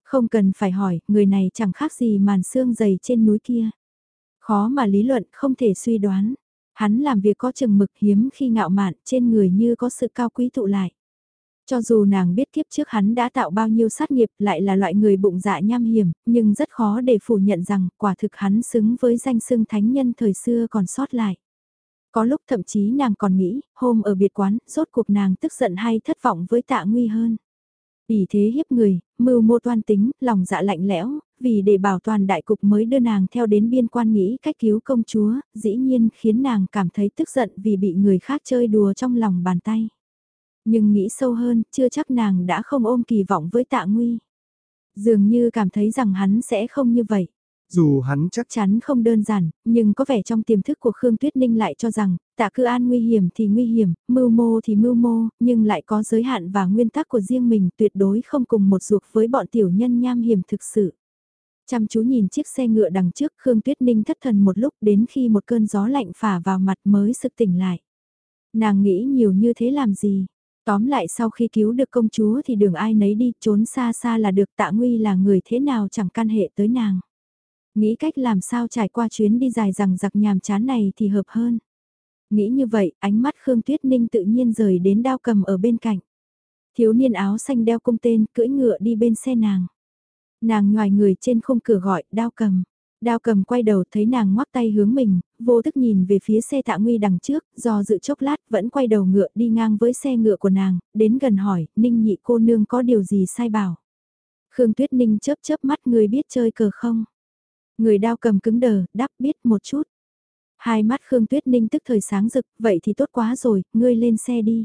Không cần phải hỏi, người này chẳng khác gì màn xương dày trên núi kia. Khó mà lý luận, không thể suy đoán. Hắn làm việc có chừng mực hiếm khi ngạo mạn, trên người như có sự cao quý tụ lại. Cho dù nàng biết kiếp trước hắn đã tạo bao nhiêu sát nghiệp lại là loại người bụng dạ nham hiểm, nhưng rất khó để phủ nhận rằng quả thực hắn xứng với danh xưng thánh nhân thời xưa còn sót lại. Có lúc thậm chí nàng còn nghĩ, hôm ở biệt quán, rốt cuộc nàng tức giận hay thất vọng với Tạ Nguy hơn. Vì thế hiếp người, mưu mô toan tính, lòng dạ lạnh lẽo, vì để bảo toàn đại cục mới đưa nàng theo đến biên quan nghĩ cách cứu công chúa, dĩ nhiên khiến nàng cảm thấy tức giận vì bị người khác chơi đùa trong lòng bàn tay. Nhưng nghĩ sâu hơn, chưa chắc nàng đã không ôm kỳ vọng với Tạ Nguy. Dường như cảm thấy rằng hắn sẽ không như vậy. Dù hắn chắc Chắn không đơn giản, nhưng có vẻ trong tiềm thức của Khương Tuyết Ninh lại cho rằng, Tạ Cư An nguy hiểm thì nguy hiểm, mưu mô thì mưu mô, nhưng lại có giới hạn và nguyên tắc của riêng mình, tuyệt đối không cùng một ruột với bọn tiểu nhân nham hiểm thực sự. Chăm chú nhìn chiếc xe ngựa đằng trước, Khương Tuyết Ninh thất thần một lúc, đến khi một cơn gió lạnh phả vào mặt mới sực tỉnh lại. Nàng nghĩ nhiều như thế làm gì? Tóm lại sau khi cứu được công chúa thì đường ai nấy đi, trốn xa xa là được. Tạ Nguy là người thế nào chẳng can hệ tới nàng. Nghĩ cách làm sao trải qua chuyến đi dài rằng giặc nhàm chán này thì hợp hơn. Nghĩ như vậy, ánh mắt Khương Tuyết Ninh tự nhiên rời đến Đao Cầm ở bên cạnh. Thiếu niên áo xanh đeo cung tên, cưỡi ngựa đi bên xe nàng. Nàng nhoài người trên khung cửa gọi, Đao Cầm. Đao Cầm quay đầu thấy nàng ngoắc tay hướng mình, vô thức nhìn về phía xe Tạ Nguy đằng trước, do dự chốc lát vẫn quay đầu ngựa đi ngang với xe ngựa của nàng, đến gần hỏi, Ninh nhị cô nương có điều gì sai bảo. Khương Tuyết Ninh chớp chớp mắt, người biết chơi cờ không? Người Đao Cầm cứng đờ, đáp biết một chút. Hai mắt Khương Tuyết Ninh tức thời sáng rực, vậy thì tốt quá rồi, ngươi lên xe đi.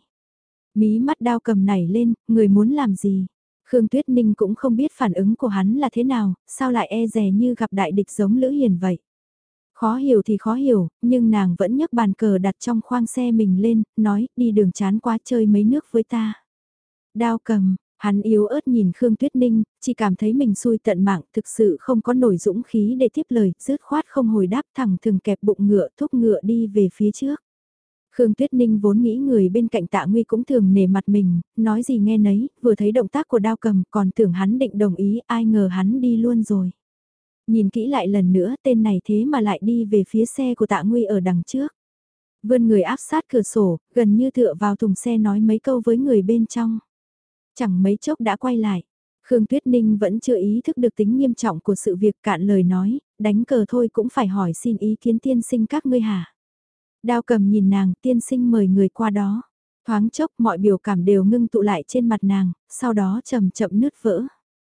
Mí mắt Đao Cầm nảy lên, người muốn làm gì? Khương Tuyết Ninh cũng không biết phản ứng của hắn là thế nào, sao lại e dè như gặp đại địch giống Lữ Hiền vậy. Khó hiểu thì khó hiểu, nhưng nàng vẫn nhấc bàn cờ đặt trong khoang xe mình lên, nói đi đường chán quá chơi mấy nước với ta. Đao Cầm, hắn yếu ớt nhìn Khương Tuyết Ninh, chỉ cảm thấy mình xui tận mạng, thực sự không có nổi dũng khí để tiếp lời, dứt khoát không hồi đáp, thẳng thừng kẹp bụng ngựa thúc ngựa đi về phía trước. Khương Tuyết Ninh vốn nghĩ người bên cạnh Tạ Nguy cũng thường nể mặt mình, nói gì nghe nấy, vừa thấy động tác của Đao Cầm còn tưởng hắn định đồng ý, ai ngờ hắn đi luôn rồi. Nhìn kỹ lại lần nữa, tên này thế mà lại đi về phía xe của Tạ Nguy ở đằng trước. Vươn người áp sát cửa sổ, gần như tựa vào thùng xe nói mấy câu với người bên trong. Chẳng mấy chốc đã quay lại. Khương Tuyết Ninh vẫn chưa ý thức được tính nghiêm trọng của sự việc, cạn lời nói, đánh cờ thôi cũng phải hỏi xin ý kiến tiên sinh các ngươi hả. Đao Cầm nhìn nàng, tiên sinh mời người qua đó. Thoáng chốc mọi biểu cảm đều ngưng tụ lại trên mặt nàng, sau đó chậm chậm nứt vỡ.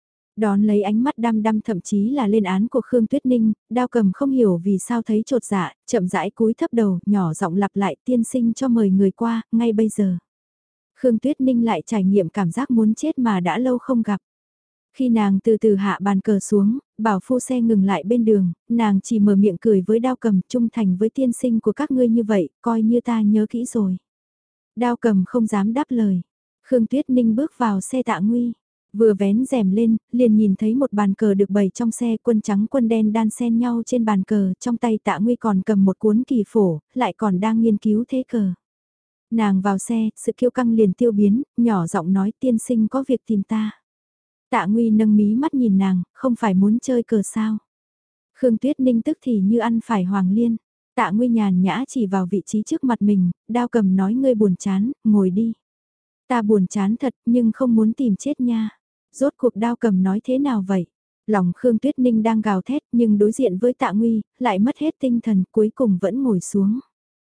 Đón lấy ánh mắt đăm đăm thậm chí là lên án của Khương Tuyết Ninh, Đao Cầm không hiểu vì sao thấy trột dạ, chậm rãi cúi thấp đầu, nhỏ giọng lặp lại tiên sinh cho mời người qua, ngay bây giờ. Khương Tuyết Ninh lại trải nghiệm cảm giác muốn chết mà đã lâu không gặp. Khi nàng từ từ hạ bàn cờ xuống, bảo phu xe ngừng lại bên đường, nàng chỉ mở miệng cười với Đao Cầm, trung thành với tiên sinh của các ngươi như vậy, coi như ta nhớ kỹ rồi. Đao Cầm không dám đáp lời. Khương Tuyết Ninh bước vào xe Tạ Nguy, vừa vén rèm lên, liền nhìn thấy một bàn cờ được bày trong xe, quân trắng quân đen đan xen nhau trên bàn cờ, trong tay Tạ Nguy còn cầm một cuốn kỳ phổ, lại còn đang nghiên cứu thế cờ. Nàng vào xe, sự kiêu căng liền tiêu biến, nhỏ giọng nói tiên sinh có việc tìm ta. Tạ Nguy nâng mí mắt nhìn nàng, không phải muốn chơi cờ sao. Khương Tuyết Ninh tức thì như ăn phải hoàng liên. Tạ Nguy nhàn nhã chỉ vào vị trí trước mặt mình, Đao Cầm nói ngươi buồn chán, ngồi đi. Ta buồn chán thật nhưng không muốn tìm chết nha. Rốt cuộc Đao Cầm nói thế nào vậy? Lòng Khương Tuyết Ninh đang gào thét nhưng đối diện với Tạ Nguy, lại mất hết tinh thần cuối cùng vẫn ngồi xuống.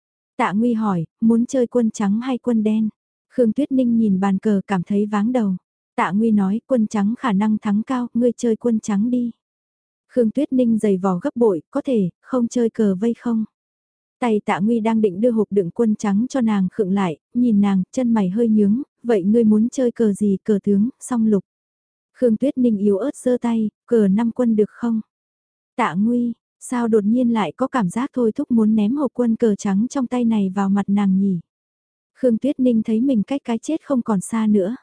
Tạ Nguy hỏi, muốn chơi quân trắng hay quân đen? Khương Tuyết Ninh nhìn bàn cờ cảm thấy váng đầu. Tạ Nguy nói quân trắng khả năng thắng cao, ngươi chơi quân trắng đi. Khương Tuyết Ninh giày vò gấp bội, có thể, không chơi cờ vây không? Tay Tạ Nguy đang định đưa hộp đựng quân trắng cho nàng khựng lại, nhìn nàng, chân mày hơi nhướng, vậy ngươi muốn chơi cờ gì, cờ tướng, song lục. Khương Tuyết Ninh yếu ớt giơ tay, cờ 5 quân được không? Tạ Nguy, sao đột nhiên lại có cảm giác thôi thúc muốn ném hộp quân cờ trắng trong tay này vào mặt nàng nhỉ? Khương Tuyết Ninh thấy mình cách cái chết không còn xa nữa.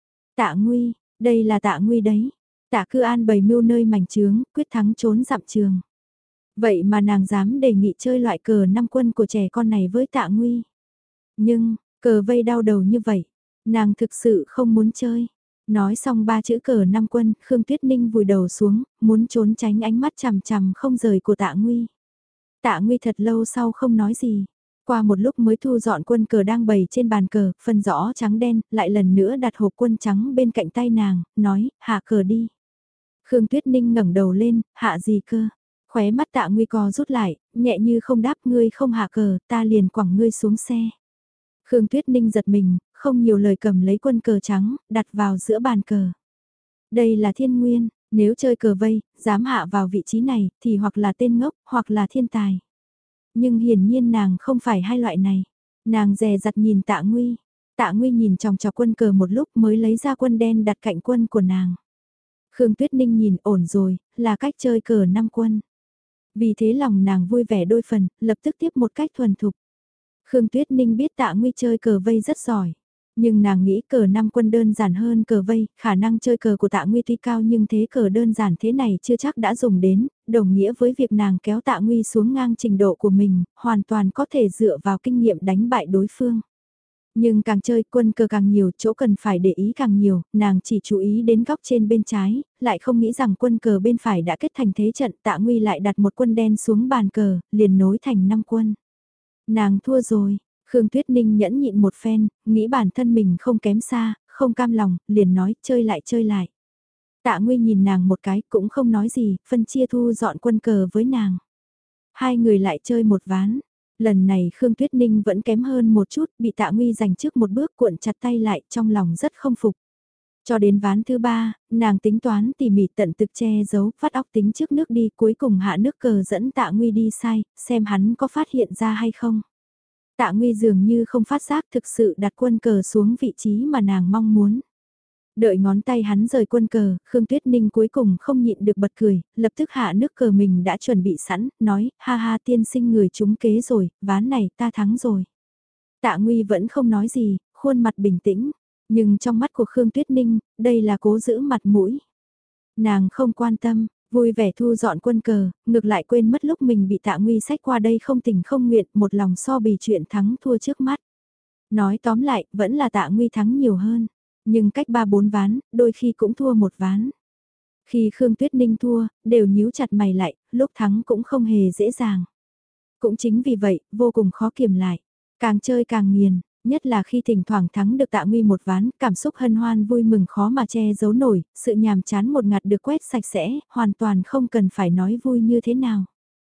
Tạ Nguy, đây là Tạ Nguy đấy. Tạ Cư An bày mưu nơi mảnh trướng, quyết thắng trốn dặm trường. Vậy mà nàng dám đề nghị chơi loại cờ 5 quân của trẻ con này với Tạ Nguy. Nhưng, cờ vây đau đầu như vậy, nàng thực sự không muốn chơi. Nói xong ba chữ cờ năm quân, Khương Tuyết Ninh vùi đầu xuống, muốn trốn tránh ánh mắt chằm chằm không rời của Tạ Nguy. Tạ Nguy thật lâu sau không nói gì. Qua một lúc mới thu dọn quân cờ đang bày trên bàn cờ, phân rõ trắng đen, lại lần nữa đặt hộp quân trắng bên cạnh tay nàng, nói, hạ cờ đi. Khương Tuyết Ninh ngẩng đầu lên, hạ gì cơ? Khóe mắt Tạ Nguy co rút lại, nhẹ như không đáp, ngươi không hạ cờ, ta liền quẳng ngươi xuống xe. Khương Tuyết Ninh giật mình, không nhiều lời cầm lấy quân cờ trắng, đặt vào giữa bàn cờ. Đây là thiên nguyên, nếu chơi cờ vây, dám hạ vào vị trí này, thì hoặc là tên ngốc, hoặc là thiên tài. Nhưng hiển nhiên nàng không phải hai loại này. Nàng dè dặt nhìn Tạ Nguy. Tạ Nguy nhìn chòng chọc quân cờ một lúc mới lấy ra quân đen đặt cạnh quân của nàng. Khương Tuyết Ninh nhìn ổn rồi, là cách chơi cờ năm quân. Vì thế lòng nàng vui vẻ đôi phần, lập tức tiếp một cách thuần thục. Khương Tuyết Ninh biết Tạ Nguy chơi cờ vây rất giỏi. Nhưng nàng nghĩ cờ năm quân đơn giản hơn cờ vây, khả năng chơi cờ của Tạ Nguy tuy cao nhưng thế cờ đơn giản thế này chưa chắc đã dùng đến, đồng nghĩa với việc nàng kéo Tạ Nguy xuống ngang trình độ của mình, hoàn toàn có thể dựa vào kinh nghiệm đánh bại đối phương. Nhưng càng chơi quân cờ càng nhiều, chỗ cần phải để ý càng nhiều, nàng chỉ chú ý đến góc trên bên trái, lại không nghĩ rằng quân cờ bên phải đã kết thành thế trận, Tạ Nguy lại đặt một quân đen xuống bàn cờ, liền nối thành 5 quân. Nàng thua rồi. Khương Tuyết Ninh nhẫn nhịn một phen, nghĩ bản thân mình không kém xa, không cam lòng, liền nói chơi lại chơi lại. Tạ Nguy nhìn nàng một cái cũng không nói gì, phân chia thu dọn quân cờ với nàng. Hai người lại chơi một ván. Lần này Khương Tuyết Ninh vẫn kém hơn một chút, bị Tạ Nguy giành trước một bước cuộn chặt tay lại trong lòng rất không phục. Cho đến ván thứ 3, nàng tính toán tỉ mỉ tận thực che giấu, phát óc tính trước nước đi cuối cùng hạ nước cờ dẫn Tạ Nguy đi sai, xem hắn có phát hiện ra hay không. Tạ Nguy dường như không phát giác thực sự đặt quân cờ xuống vị trí mà nàng mong muốn. Đợi ngón tay hắn rời quân cờ, Khương Tuyết Ninh cuối cùng không nhịn được bật cười, lập tức hạ nước cờ mình đã chuẩn bị sẵn, nói, ha ha tiên sinh người trúng kế rồi, ván này ta thắng rồi. Tạ Nguy vẫn không nói gì, khuôn mặt bình tĩnh, nhưng trong mắt của Khương Tuyết Ninh, đây là cố giữ mặt mũi. Nàng không quan tâm, vui vẻ thu dọn quân cờ, ngược lại quên mất lúc mình bị Tạ Nguy sách qua đây không tình không nguyện, một lòng so bì chuyện thắng thua trước mắt. Nói tóm lại, vẫn là Tạ Nguy thắng nhiều hơn, nhưng cách 3-4 ván, đôi khi cũng thua một ván. Khi Khương Tuyết Ninh thua, đều nhíu chặt mày lại, lúc thắng cũng không hề dễ dàng. Cũng chính vì vậy, vô cùng khó kiềm lại, càng chơi càng nghiền. Nhất là khi thỉnh thoảng thắng được Tạ Nguy một ván, cảm xúc hân hoan vui mừng khó mà che giấu nổi, sự nhàm chán một ngặt được quét sạch sẽ, hoàn toàn không cần phải nói vui như thế nào.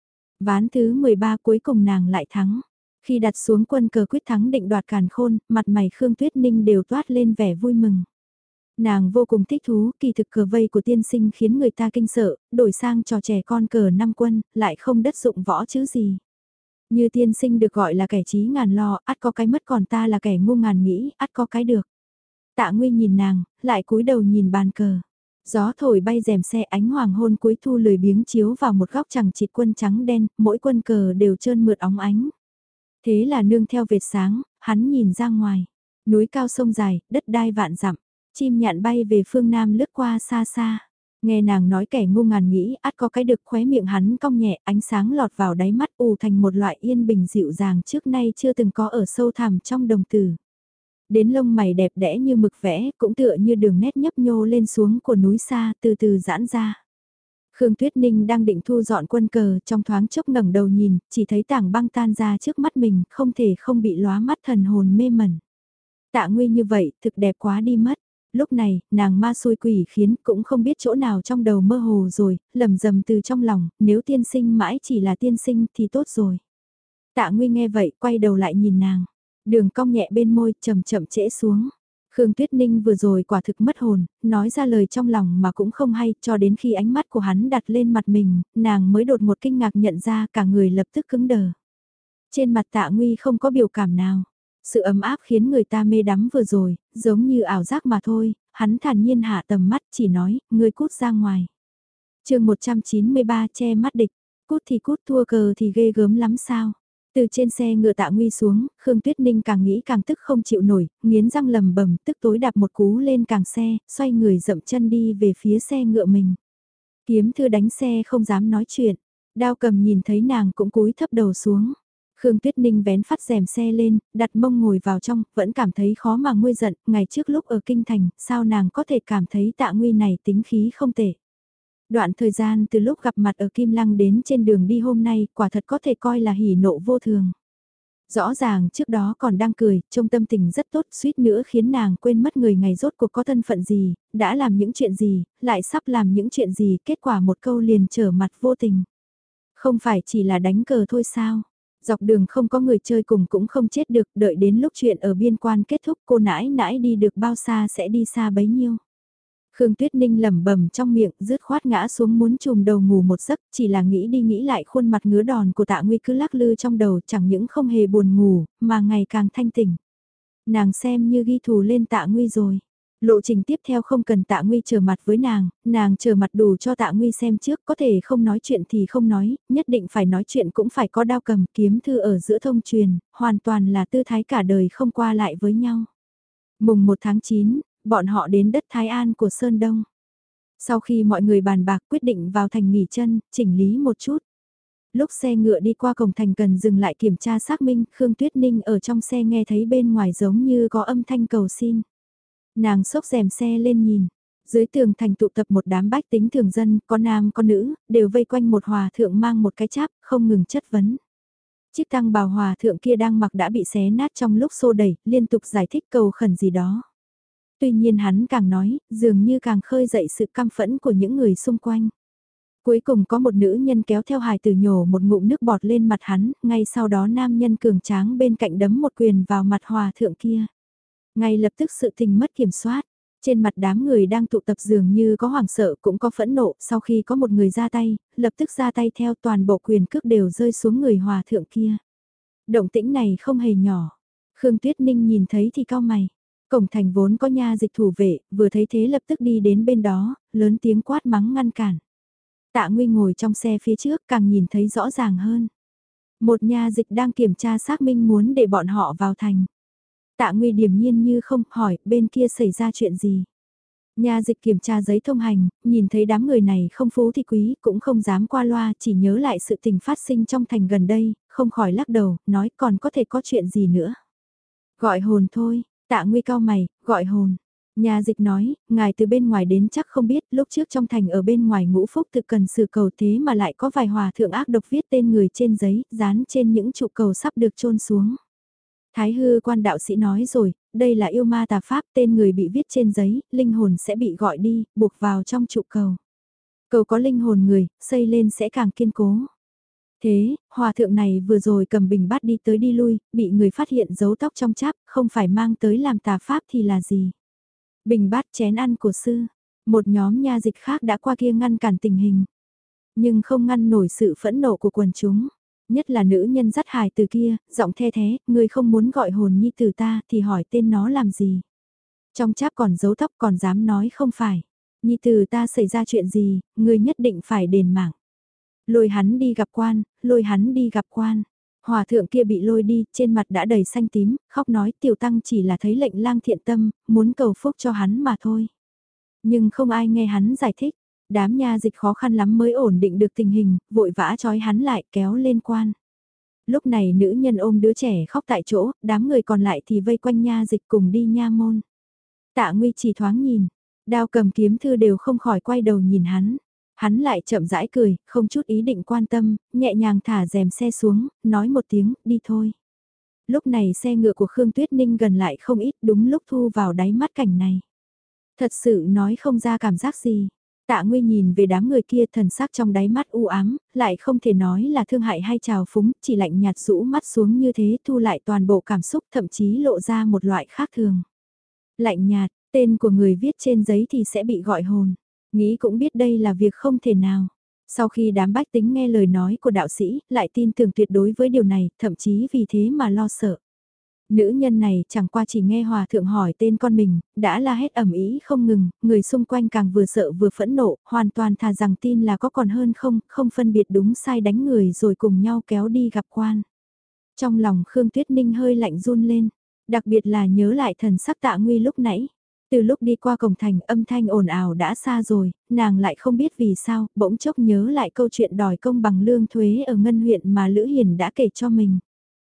Ván thứ 13 cuối cùng nàng lại thắng. Khi đặt xuống quân cờ quyết thắng định đoạt càn khôn, mặt mày Khương Tuyết Ninh đều toát lên vẻ vui mừng. Nàng vô cùng thích thú, kỳ thực cờ vây của tiên sinh khiến người ta kinh sợ, đổi sang trò trẻ con cờ 5 quân, lại không đất dụng võ chứ gì. Như tiên sinh được gọi là kẻ trí ngàn lo, ắt có cái mất còn ta là kẻ ngu ngàn nghĩ, ắt có cái được. Tạ Nguy nhìn nàng, lại cúi đầu nhìn bàn cờ. Gió thổi bay rèm xe ánh hoàng hôn cuối thu lười biếng chiếu vào một góc chẳng chịt quân trắng đen, mỗi quân cờ đều trơn mượt óng ánh. Thế là nương theo vệt sáng, hắn nhìn ra ngoài. Núi cao sông dài, đất đai vạn dặm, chim nhạn bay về phương Nam lướt qua xa xa. Nghe nàng nói kẻ ngu ngàn nghĩ ắt có cái được khóe miệng hắn cong nhẹ ánh sáng lọt vào đáy mắt ù thành một loại yên bình dịu dàng trước nay chưa từng có ở sâu thẳm trong đồng tử. Đến lông mày đẹp đẽ như mực vẽ cũng tựa như đường nét nhấp nhô lên xuống của núi xa từ từ giãn ra. Khương Tuyết Ninh đang định thu dọn quân cờ trong thoáng chốc ngẩng đầu nhìn, chỉ thấy tảng băng tan ra trước mắt mình không thể không bị lóa mắt thần hồn mê mẩn. Tạ Nguy như vậy thực đẹp quá đi mất. Lúc này, nàng ma xui quỷ khiến cũng không biết chỗ nào trong đầu mơ hồ rồi, lầm rầm từ trong lòng, nếu tiên sinh mãi chỉ là tiên sinh thì tốt rồi. Tạ Nguy nghe vậy, quay đầu lại nhìn nàng. Đường cong nhẹ bên môi, chậm chậm trễ xuống. Khương Tuyết Ninh vừa rồi quả thực mất hồn, nói ra lời trong lòng mà cũng không hay, cho đến khi ánh mắt của hắn đặt lên mặt mình, nàng mới đột một kinh ngạc nhận ra cả người lập tức cứng đờ. Trên mặt Tạ Nguy không có biểu cảm nào. Sự ấm áp khiến người ta mê đắm vừa rồi, giống như ảo giác mà thôi, hắn thản nhiên hạ tầm mắt chỉ nói, ngươi cút ra ngoài. Chương 193 che mắt địch, cút thì cút thua cờ thì ghê gớm lắm sao. Từ trên xe ngựa Tạ Nguy xuống, Khương Tuyết Ninh càng nghĩ càng tức không chịu nổi, nghiến răng lầm bầm tức tối đạp một cú lên càng xe, xoay người dậm chân đi về phía xe ngựa mình. Kiếm Thư đánh xe không dám nói chuyện, Đao Cầm nhìn thấy nàng cũng cúi thấp đầu xuống. Khương Tuyết Ninh vén phát rèm xe lên, đặt mông ngồi vào trong, vẫn cảm thấy khó mà nguôi giận, ngày trước lúc ở Kinh Thành, sao nàng có thể cảm thấy Tạ Nguy này tính khí không tệ. Đoạn thời gian từ lúc gặp mặt ở Kim Lăng đến trên đường đi hôm nay, quả thật có thể coi là hỉ nộ vô thường. Rõ ràng trước đó còn đang cười, trông tâm tình rất tốt, suýt nữa khiến nàng quên mất người ngày rốt cuộc có thân phận gì, đã làm những chuyện gì, lại sắp làm những chuyện gì, kết quả một câu liền trở mặt vô tình. Không phải chỉ là đánh cờ thôi sao? Dọc đường không có người chơi cùng cũng không chết được, đợi đến lúc chuyện ở biên quan kết thúc cô nãi nãi đi được bao xa sẽ đi xa bấy nhiêu. Khương Tuyết Ninh lẩm bẩm trong miệng, rứt khoát ngã xuống muốn chùm đầu ngủ một giấc, chỉ là nghĩ đi nghĩ lại khuôn mặt ngứa đòn của Tạ Nguy cứ lắc lư trong đầu, chẳng những không hề buồn ngủ, mà ngày càng thanh tỉnh. Nàng xem như ghi thù lên Tạ Nguy rồi. Lộ trình tiếp theo không cần Tạ Nguy trở mặt với nàng trở mặt đủ cho Tạ Nguy xem trước, có thể không nói chuyện thì không nói, nhất định phải nói chuyện cũng phải có đao cầm kiếm thư ở giữa thông truyền, hoàn toàn là tư thái cả đời không qua lại với nhau. Mùng 1 tháng 9, bọn họ đến đất Thái An của Sơn Đông. Sau khi mọi người bàn bạc quyết định vào thành nghỉ chân, chỉnh lý một chút. Lúc xe ngựa đi qua cổng thành cần dừng lại kiểm tra xác minh, Khương Tuyết Ninh ở trong xe nghe thấy bên ngoài giống như có âm thanh cầu xin. Nàng xốc rèm xe lên nhìn. Dưới tường thành tụ tập một đám bách tính thường dân, có nam có nữ, đều vây quanh một hòa thượng mang một cái cháp, không ngừng chất vấn. Chiếc tăng bào hòa thượng kia đang mặc đã bị xé nát trong lúc xô đẩy, liên tục giải thích cầu khẩn gì đó. Tuy nhiên hắn càng nói, dường như càng khơi dậy sự căm phẫn của những người xung quanh. Cuối cùng có một nữ nhân kéo theo hài tử nhổ một ngụm nước bọt lên mặt hắn, ngay sau đó nam nhân cường tráng bên cạnh đấm một quyền vào mặt hòa thượng kia. Ngay lập tức sự tình mất kiểm soát, trên mặt đám người đang tụ tập dường như có hoảng sợ cũng có phẫn nộ, sau khi có một người ra tay, lập tức ra tay theo toàn bộ quyền cước đều rơi xuống người hòa thượng kia. Động tĩnh này không hề nhỏ, Khương Tuyết Ninh nhìn thấy thì cau mày. Cổng thành vốn có nha dịch thủ vệ, vừa thấy thế lập tức đi đến bên đó, lớn tiếng quát mắng ngăn cản. Tạ Nguy ngồi trong xe phía trước càng nhìn thấy rõ ràng hơn. Một nha dịch đang kiểm tra xác minh muốn để bọn họ vào thành. Tạ Nguy điềm nhiên như không hỏi bên kia xảy ra chuyện gì. Nha dịch kiểm tra giấy thông hành, nhìn thấy đám người này không phú thì quý cũng không dám qua loa, chỉ nhớ lại sự tình phát sinh trong thành gần đây, không khỏi lắc đầu, nói còn có thể có chuyện gì nữa. Gọi hồn thôi. Tạ Nguy cau mày, gọi hồn. Nhà dịch nói, ngài từ bên ngoài đến chắc không biết, lúc trước trong thành ở bên ngoài Ngũ Phúc thực cần xử cầu thế mà lại có vài hòa thượng ác độc viết tên người trên giấy, dán trên những trụ cầu sắp được chôn xuống. Thái hư quan đạo sĩ nói rồi, đây là yêu ma tà pháp, tên người bị viết trên giấy, linh hồn sẽ bị gọi đi, buộc vào trong trụ cầu. Cầu có linh hồn người, xây lên sẽ càng kiên cố. Thế, hòa thượng này vừa rồi cầm bình bát đi tới đi lui, bị người phát hiện giấu tóc trong cháp, không phải mang tới làm tà pháp thì là gì? Bình bát chén ăn của sư, một nhóm nha dịch khác đã qua kia ngăn cản tình hình. Nhưng không ngăn nổi sự phẫn nộ của quần chúng. Nhất là nữ nhân dắt hài từ kia, giọng the thế, người không muốn gọi hồn nhi từ ta thì hỏi tên nó làm gì? Trong cháp còn giấu tóc còn dám nói không phải. Nhi từ ta xảy ra chuyện gì, người nhất định phải đền mạng. Lôi hắn đi gặp quan, lôi hắn đi gặp quan. Hòa thượng kia bị lôi đi, trên mặt đã đầy xanh tím, khóc nói tiểu tăng chỉ là thấy lệnh lang thiện tâm, muốn cầu phúc cho hắn mà thôi. Nhưng không ai nghe hắn giải thích, đám nha dịch khó khăn lắm mới ổn định được tình hình, vội vã trói hắn lại kéo lên quan. Lúc này nữ nhân ôm đứa trẻ khóc tại chỗ, đám người còn lại thì vây quanh nha dịch cùng đi nha môn. Tạ Nguy chỉ thoáng nhìn, đao cầm kiếm thư đều không khỏi quay đầu nhìn hắn. Hắn lại chậm rãi cười, không chút ý định quan tâm, nhẹ nhàng thả rèm xe xuống, nói một tiếng, đi thôi. Lúc này xe ngựa của Khương Tuyết Ninh gần lại không ít đúng lúc thu vào đáy mắt cảnh này. Thật sự nói không ra cảm giác gì. Tạ Nguy nhìn về đám người kia thần sắc trong đáy mắt u ám, lại không thể nói là thương hại hay trào phúng, chỉ lạnh nhạt rũ mắt xuống như thế thu lại toàn bộ cảm xúc thậm chí lộ ra một loại khác thường. Lạnh nhạt, tên của người viết trên giấy thì sẽ bị gọi hồn. Nghĩ cũng biết đây là việc không thể nào. Sau khi đám bách tính nghe lời nói của đạo sĩ, lại tin tưởng tuyệt đối với điều này, thậm chí vì thế mà lo sợ. Nữ nhân này chẳng qua chỉ nghe hòa thượng hỏi tên con mình, đã la hét ầm ĩ không ngừng, người xung quanh càng vừa sợ vừa phẫn nộ, hoàn toàn thà rằng tin là có còn hơn không, không phân biệt đúng sai đánh người rồi cùng nhau kéo đi gặp quan. Trong lòng Khương Tuyết Ninh hơi lạnh run lên, đặc biệt là nhớ lại thần sắc Tạ Nguy lúc nãy. Từ lúc đi qua cổng thành âm thanh ồn ào đã xa rồi, nàng lại không biết vì sao, bỗng chốc nhớ lại câu chuyện đòi công bằng lương thuế ở Ngân huyện mà Lữ Hiền đã kể cho mình.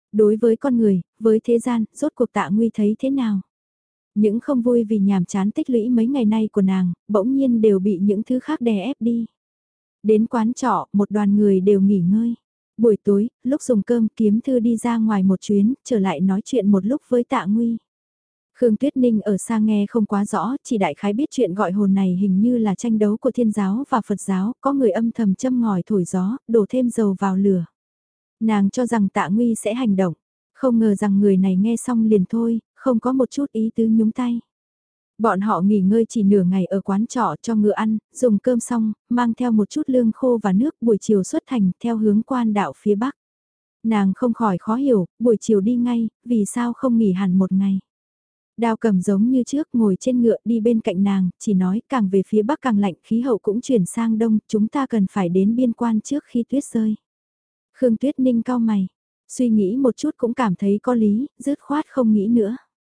Đối với con người, với thế gian, rốt cuộc Tạ Nguy thấy thế nào? Những không vui vì nhàm chán tích lũy mấy ngày nay của nàng, bỗng nhiên đều bị những thứ khác đè ép đi. Đến quán trọ, một đoàn người đều nghỉ ngơi. Buổi tối, lúc dùng cơm Kiếm Thư đi ra ngoài một chuyến, trở lại nói chuyện một lúc với Tạ Nguy. Khương Tuyết Ninh ở xa nghe không quá rõ, chỉ đại khái biết chuyện gọi hồn này hình như là tranh đấu của Thiên giáo và Phật giáo, có người âm thầm châm ngòi thổi gió, đổ thêm dầu vào lửa. Nàng cho rằng Tạ Nguy sẽ hành động, không ngờ rằng người này nghe xong liền thôi, không có một chút ý tứ nhúng tay. Bọn họ nghỉ ngơi chỉ nửa ngày ở quán trọ cho ngựa ăn, dùng cơm xong, mang theo một chút lương khô và nước buổi chiều xuất thành theo hướng quan đạo phía bắc. Nàng không khỏi khó hiểu, buổi chiều đi ngay, vì sao không nghỉ hẳn một ngày. Đao Cầm giống như trước ngồi trên ngựa đi bên cạnh nàng, chỉ nói càng về phía bắc càng lạnh, khí hậu cũng chuyển sang đông, chúng ta cần phải đến biên quan trước khi tuyết rơi. Khương Tuyết Ninh cau mày, suy nghĩ một chút cũng cảm thấy có lý, dứt khoát không nghĩ nữa.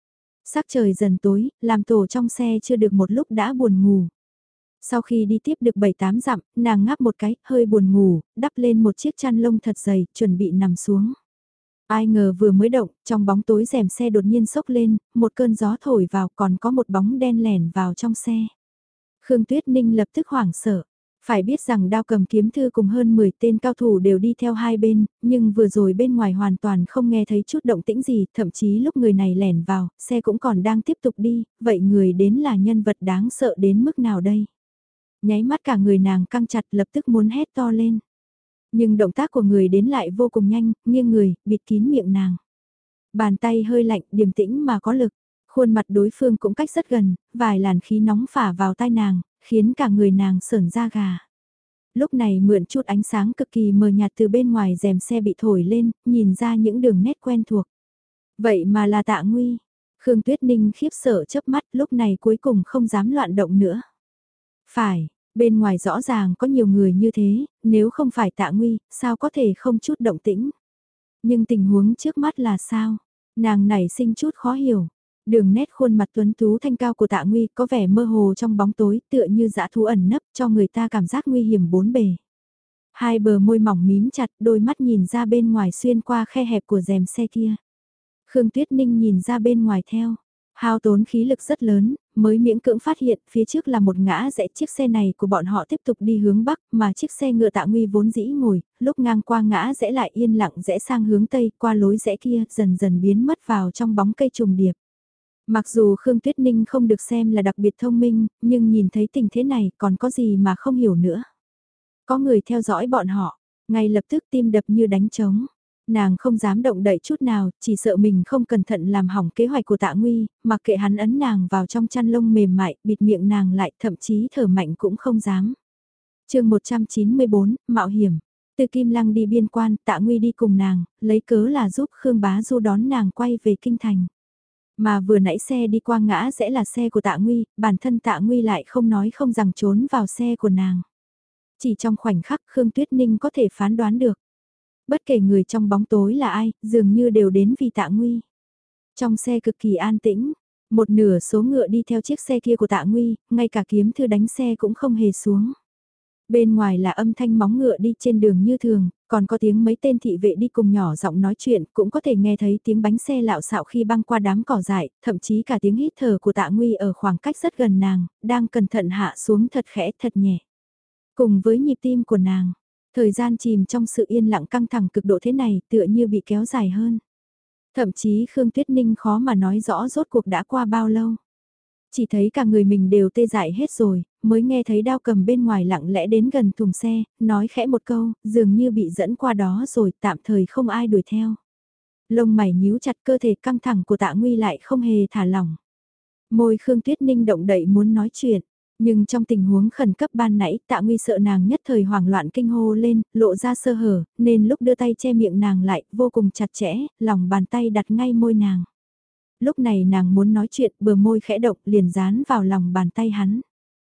Sắc trời dần tối, làm tổ trong xe chưa được một lúc đã buồn ngủ. Sau khi đi tiếp được 7-8 dặm, nàng ngáp một cái, hơi buồn ngủ, đắp lên một chiếc chăn lông thật dày, chuẩn bị nằm xuống. Ai ngờ vừa mới động, trong bóng tối rèm xe đột nhiên sốc lên, một cơn gió thổi vào còn có một bóng đen lẻn vào trong xe. Khương Tuyết Ninh lập tức hoảng sợ. Phải biết rằng Đao Cầm Kiếm Thư cùng hơn 10 tên cao thủ đều đi theo hai bên, nhưng vừa rồi bên ngoài hoàn toàn không nghe thấy chút động tĩnh gì, thậm chí lúc người này lẻn vào, xe cũng còn đang tiếp tục đi, vậy người đến là nhân vật đáng sợ đến mức nào đây? Nháy mắt cả người nàng căng chặt lập tức muốn hét to lên. Nhưng động tác của người đến lại vô cùng nhanh, nghiêng người, bịt kín miệng nàng. Bàn tay hơi lạnh, điềm tĩnh mà có lực. Khuôn mặt đối phương cũng cách rất gần, vài làn khí nóng phả vào tai nàng, khiến cả người nàng sởn da gà. Lúc này mượn chút ánh sáng cực kỳ mờ nhạt từ bên ngoài rèm xe bị thổi lên, nhìn ra những đường nét quen thuộc. Vậy mà là Tạ Nguy. Khương Tuyết Ninh khiếp sợ chớp mắt, lúc này cuối cùng không dám loạn động nữa. Phải, bên ngoài rõ ràng có nhiều người như thế, nếu không phải Tạ Nguy, sao có thể không chút động tĩnh. Nhưng tình huống trước mắt là sao? Nàng nảy sinh chút khó hiểu. Đường nét khuôn mặt tuấn tú thanh cao của Tạ Nguy có vẻ mơ hồ trong bóng tối tựa như dã thú ẩn nấp cho người ta cảm giác nguy hiểm bốn bề. Hai bờ môi mỏng mím chặt, đôi mắt nhìn ra bên ngoài xuyên qua khe hẹp của rèm xe kia. Khương Tuyết Ninh nhìn ra bên ngoài theo. Hao tốn khí lực rất lớn, mới miễn cưỡng phát hiện phía trước là một ngã rẽ, chiếc xe này của bọn họ tiếp tục đi hướng bắc mà chiếc xe ngựa Tạ Nguy vốn dĩ ngồi, lúc ngang qua ngã rẽ lại yên lặng rẽ sang hướng tây qua lối rẽ kia dần dần biến mất vào trong bóng cây trùng điệp. Mặc dù Khương Tuyết Ninh không được xem là đặc biệt thông minh, nhưng nhìn thấy tình thế này còn có gì mà không hiểu nữa. Có người theo dõi bọn họ, ngay lập tức tim đập như đánh trống. Nàng không dám động đậy chút nào, chỉ sợ mình không cẩn thận làm hỏng kế hoạch của Tạ Nguy, mặc kệ hắn ấn nàng vào trong chăn lông mềm mại, bịt miệng nàng lại, thậm chí thở mạnh cũng không dám. Chương 194, Mạo hiểm. Từ Kim Lăng đi biên quan, Tạ Nguy đi cùng nàng, lấy cớ là giúp Khương Bá Du đón nàng quay về kinh thành. Mà vừa nãy xe đi qua ngã sẽ là xe của Tạ Nguy, bản thân Tạ Nguy lại không nói không rằng trốn vào xe của nàng. Chỉ trong khoảnh khắc Khương Tuyết Ninh có thể phán đoán được. Bất kể người trong bóng tối là ai, dường như đều đến vì Tạ Nguy. Trong xe cực kỳ an tĩnh, một nửa số ngựa đi theo chiếc xe kia của Tạ Nguy, ngay cả Kiếm Thư đánh xe cũng không hề xuống. Bên ngoài là âm thanh móng ngựa đi trên đường như thường, còn có tiếng mấy tên thị vệ đi cùng nhỏ giọng nói chuyện, cũng có thể nghe thấy tiếng bánh xe lạo xạo khi băng qua đám cỏ dại, thậm chí cả tiếng hít thở của Tạ Nguy ở khoảng cách rất gần nàng, đang cẩn thận hạ xuống thật khẽ thật nhẹ. Cùng với nhịp tim của nàng, thời gian chìm trong sự yên lặng căng thẳng cực độ thế này tựa như bị kéo dài hơn. Thậm chí Khương Tuyết Ninh khó mà nói rõ rốt cuộc đã qua bao lâu. Chỉ thấy cả người mình đều tê dại hết rồi, mới nghe thấy Đao Cầm bên ngoài lặng lẽ đến gần thùng xe, nói khẽ một câu, dường như bị dẫn qua đó rồi tạm thời không ai đuổi theo. Lông mày nhíu chặt, cơ thể căng thẳng của Tạ Nguy lại không hề thả lỏng. Môi Khương Tuyết Ninh động đậy muốn nói chuyện, nhưng trong tình huống khẩn cấp ban nãy Tạ Nguy sợ nàng nhất thời hoảng loạn kinh hô lên, lộ ra sơ hở, nên lúc đưa tay che miệng nàng lại, vô cùng chặt chẽ, lòng bàn tay đặt ngay môi nàng. Lúc này nàng muốn nói chuyện, bờ môi khẽ động liền dán vào lòng bàn tay hắn.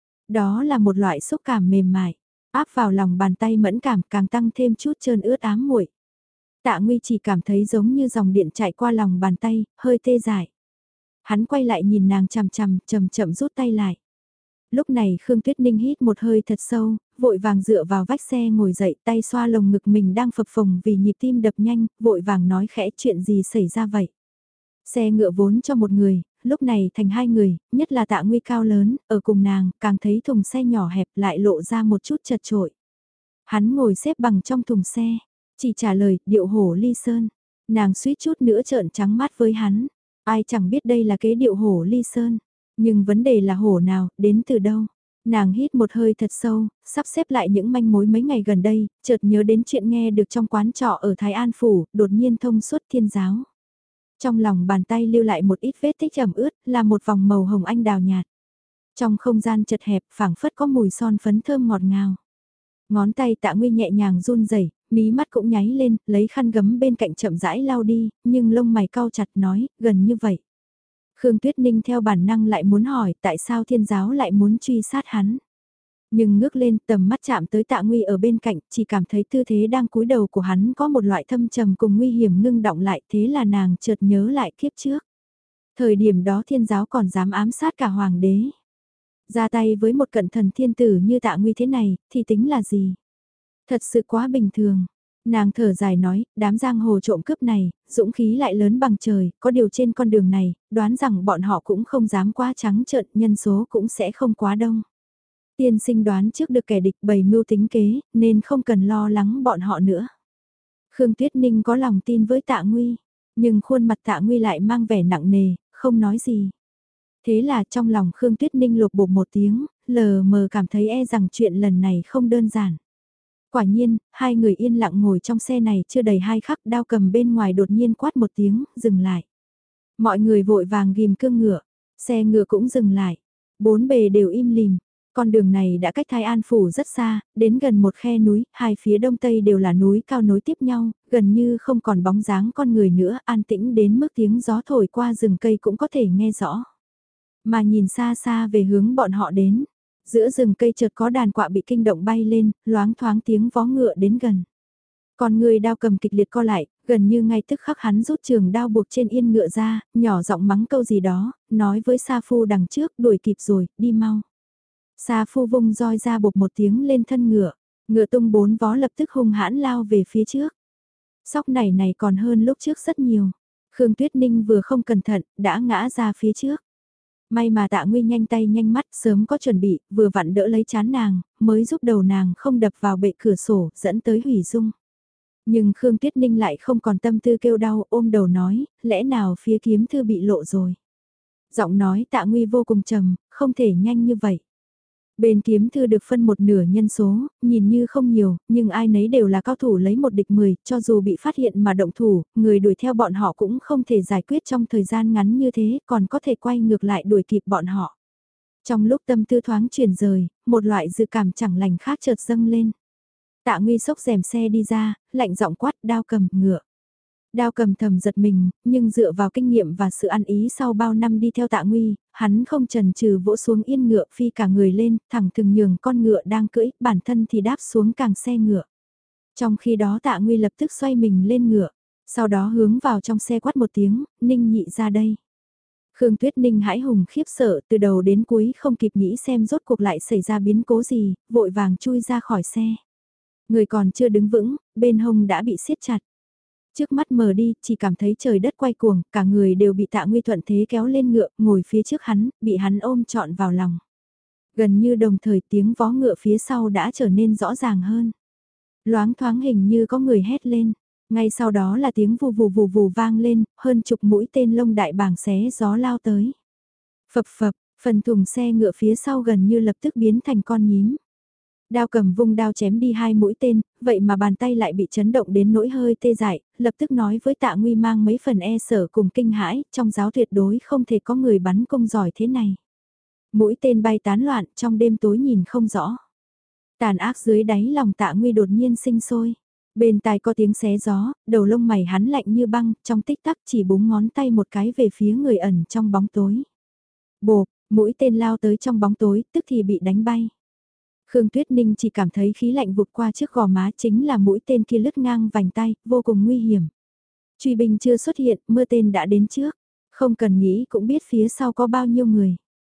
Đó là một loại xúc cảm mềm mại, áp vào lòng bàn tay mẫn cảm càng tăng thêm chút trơn ướt ám muội. Tạ Nguy chỉ cảm thấy giống như dòng điện chạy qua lòng bàn tay, hơi tê dại. Hắn quay lại nhìn nàng chằm chằm, chậm chậm rút tay lại. Lúc này Khương Tuyết Ninh hít một hơi thật sâu, vội vàng dựa vào vách xe ngồi dậy, tay xoa lồng ngực mình đang phập phồng vì nhịp tim đập nhanh, vội vàng nói khẽ chuyện gì xảy ra vậy. Xe ngựa vốn cho một người, lúc này thành hai người, nhất là Tạ Nguy cao lớn, ở cùng nàng, càng thấy thùng xe nhỏ hẹp lại lộ ra một chút chật trội. Hắn ngồi xếp bằng trong thùng xe, chỉ trả lời, điệu hổ ly sơn. Nàng suýt chút nữa trợn trắng mắt với hắn. Ai chẳng biết đây là kế điệu hổ ly sơn. Nhưng vấn đề là hổ nào, đến từ đâu. Nàng hít một hơi thật sâu, sắp xếp lại những manh mối mấy ngày gần đây, chợt nhớ đến chuyện nghe được trong quán trọ ở Thái An Phủ, đột nhiên thông suốt thiên giáo. Trong lòng bàn tay lưu lại một ít vết tích ẩm ướt, là một vòng màu hồng anh đào nhạt. Trong không gian chật hẹp, phảng phất có mùi son phấn thơm ngọt ngào. Ngón tay Tạ Nguy nhẹ nhàng run rẩy, mí mắt cũng nháy lên, lấy khăn gấm bên cạnh chậm rãi lau đi, nhưng lông mày cau chặt nói, gần như vậy. Khương Tuyết Ninh theo bản năng lại muốn hỏi tại sao thiên giáo lại muốn truy sát hắn. Nhưng ngước lên tầm mắt chạm tới Tạ Nguy ở bên cạnh, chỉ cảm thấy tư thế đang cúi đầu của hắn có một loại thâm trầm cùng nguy hiểm ngưng động lại, thế là nàng chợt nhớ lại kiếp trước. Thời điểm đó thiên giáo còn dám ám sát cả hoàng đế. Ra tay với một cận thần thiên tử như Tạ Nguy thế này, thì tính là gì? Thật sự quá bình thường. Nàng thở dài nói, đám giang hồ trộm cướp này, dũng khí lại lớn bằng trời, có điều trên con đường này, đoán rằng bọn họ cũng không dám quá trắng trợn, nhân số cũng sẽ không quá đông. Tiên sinh đoán trước được kẻ địch bày mưu tính kế, nên không cần lo lắng bọn họ nữa. Khương Tuyết Ninh có lòng tin với Tạ Nguy, nhưng khuôn mặt Tạ Nguy lại mang vẻ nặng nề, không nói gì. Thế là trong lòng Khương Tuyết Ninh lột bột một tiếng, lờ mờ cảm thấy e rằng chuyện lần này không đơn giản. Quả nhiên, hai người yên lặng ngồi trong xe này chưa đầy 2 khắc, Đao Cầm bên ngoài đột nhiên quát một tiếng, dừng lại. Mọi người vội vàng ghim cương ngựa, xe ngựa cũng dừng lại. Bốn bề đều im lìm. Con đường này đã cách Thái An Phủ rất xa, đến gần một khe núi, hai phía đông tây đều là núi cao nối tiếp nhau, gần như không còn bóng dáng con người nữa, an tĩnh đến mức tiếng gió thổi qua rừng cây cũng có thể nghe rõ. Mà nhìn xa xa về hướng bọn họ đến, giữa rừng cây chợt có đàn quạ bị kinh động bay lên, loáng thoáng tiếng vó ngựa đến gần. Còn người Đao Cầm kịch liệt co lại, gần như ngay tức khắc hắn rút trường đao buộc trên yên ngựa ra, nhỏ giọng mắng câu gì đó, nói với Sa Phu đằng trước, đuổi kịp rồi, đi mau. Sa Phu vung roi ra bột một tiếng lên thân ngựa, ngựa tung 4 vó lập tức hung hãn lao về phía trước. Sóc này còn hơn lúc trước rất nhiều. Khương Tuyết Ninh vừa không cẩn thận, đã ngã ra phía trước. May mà Tạ Nguy nhanh tay nhanh mắt, sớm có chuẩn bị, vừa vặn đỡ lấy chán nàng, mới giúp đầu nàng không đập vào bệ cửa sổ, dẫn tới hủy dung. Nhưng Khương Tuyết Ninh lại không còn tâm tư kêu đau, ôm đầu nói, lẽ nào phía kiếm thư bị lộ rồi. Giọng nói Tạ Nguy vô cùng trầm, không thể nhanh như vậy. Bên kiếm thư được phân một nửa nhân số, nhìn như không nhiều, nhưng ai nấy đều là cao thủ lấy một địch 10, cho dù bị phát hiện mà động thủ, người đuổi theo bọn họ cũng không thể giải quyết trong thời gian ngắn như thế, còn có thể quay ngược lại đuổi kịp bọn họ. Trong lúc tâm tư thoáng chuyển rời, một loại dự cảm chẳng lành khác chợt dâng lên. Tạ Nguy xốc rèm xe đi ra, lạnh giọng quát, Đao Cầm, ngựa. Đao Cầm thầm giật mình, nhưng dựa vào kinh nghiệm và sự ăn ý sau bao năm đi theo Tạ Nguy, hắn không chần chừ vỗ xuống yên ngựa phi cả người lên, thẳng thừng nhường con ngựa đang cưỡi, bản thân thì đáp xuống càng xe ngựa. Trong khi đó Tạ Nguy lập tức xoay mình lên ngựa, sau đó hướng vào trong xe quát một tiếng, Ninh nhị ra đây. Khương Tuyết Ninh hãi hùng khiếp sợ, từ đầu đến cuối không kịp nghĩ xem rốt cuộc lại xảy ra biến cố gì, vội vàng chui ra khỏi xe. Người còn chưa đứng vững, bên hông đã bị siết chặt. Trước mắt mờ đi, chỉ cảm thấy trời đất quay cuồng, cả người đều bị Tạ Nguy thuận thế kéo lên ngựa, ngồi phía trước hắn, bị hắn ôm trọn vào lòng. Gần như đồng thời tiếng vó ngựa phía sau đã trở nên rõ ràng hơn. Loáng thoáng hình như có người hét lên. Ngay sau đó là tiếng vù vù vù vù vang lên, hơn chục mũi tên lông đại bàng xé gió lao tới. Phập phập, phần thùng xe ngựa phía sau gần như lập tức biến thành con nhím. Đao Cầm vung đao chém đi 2 mũi tên, vậy mà bàn tay lại bị chấn động đến nỗi hơi tê dại, lập tức nói với Tạ Nguy mang mấy phần e sợ cùng kinh hãi, trong giáo tuyệt đối không thể có người bắn cung giỏi thế này. Mũi tên bay tán loạn, trong đêm tối nhìn không rõ. Tàn ác dưới đáy lòng Tạ Nguy đột nhiên sinh sôi. Bên tai có tiếng xé gió, đầu lông mày hắn lạnh như băng, trong tích tắc chỉ búng ngón tay một cái về phía người ẩn trong bóng tối. Bộp, mũi tên lao tới trong bóng tối, tức thì bị đánh bay. Khương Tuyết Ninh chỉ cảm thấy khí lạnh vụt qua trước gò má, chính là mũi tên kia lướt ngang vành tay, vô cùng nguy hiểm. Truy binh chưa xuất hiện, mưa tên đã đến trước. Không cần nghĩ cũng biết phía sau có bao nhiêu người.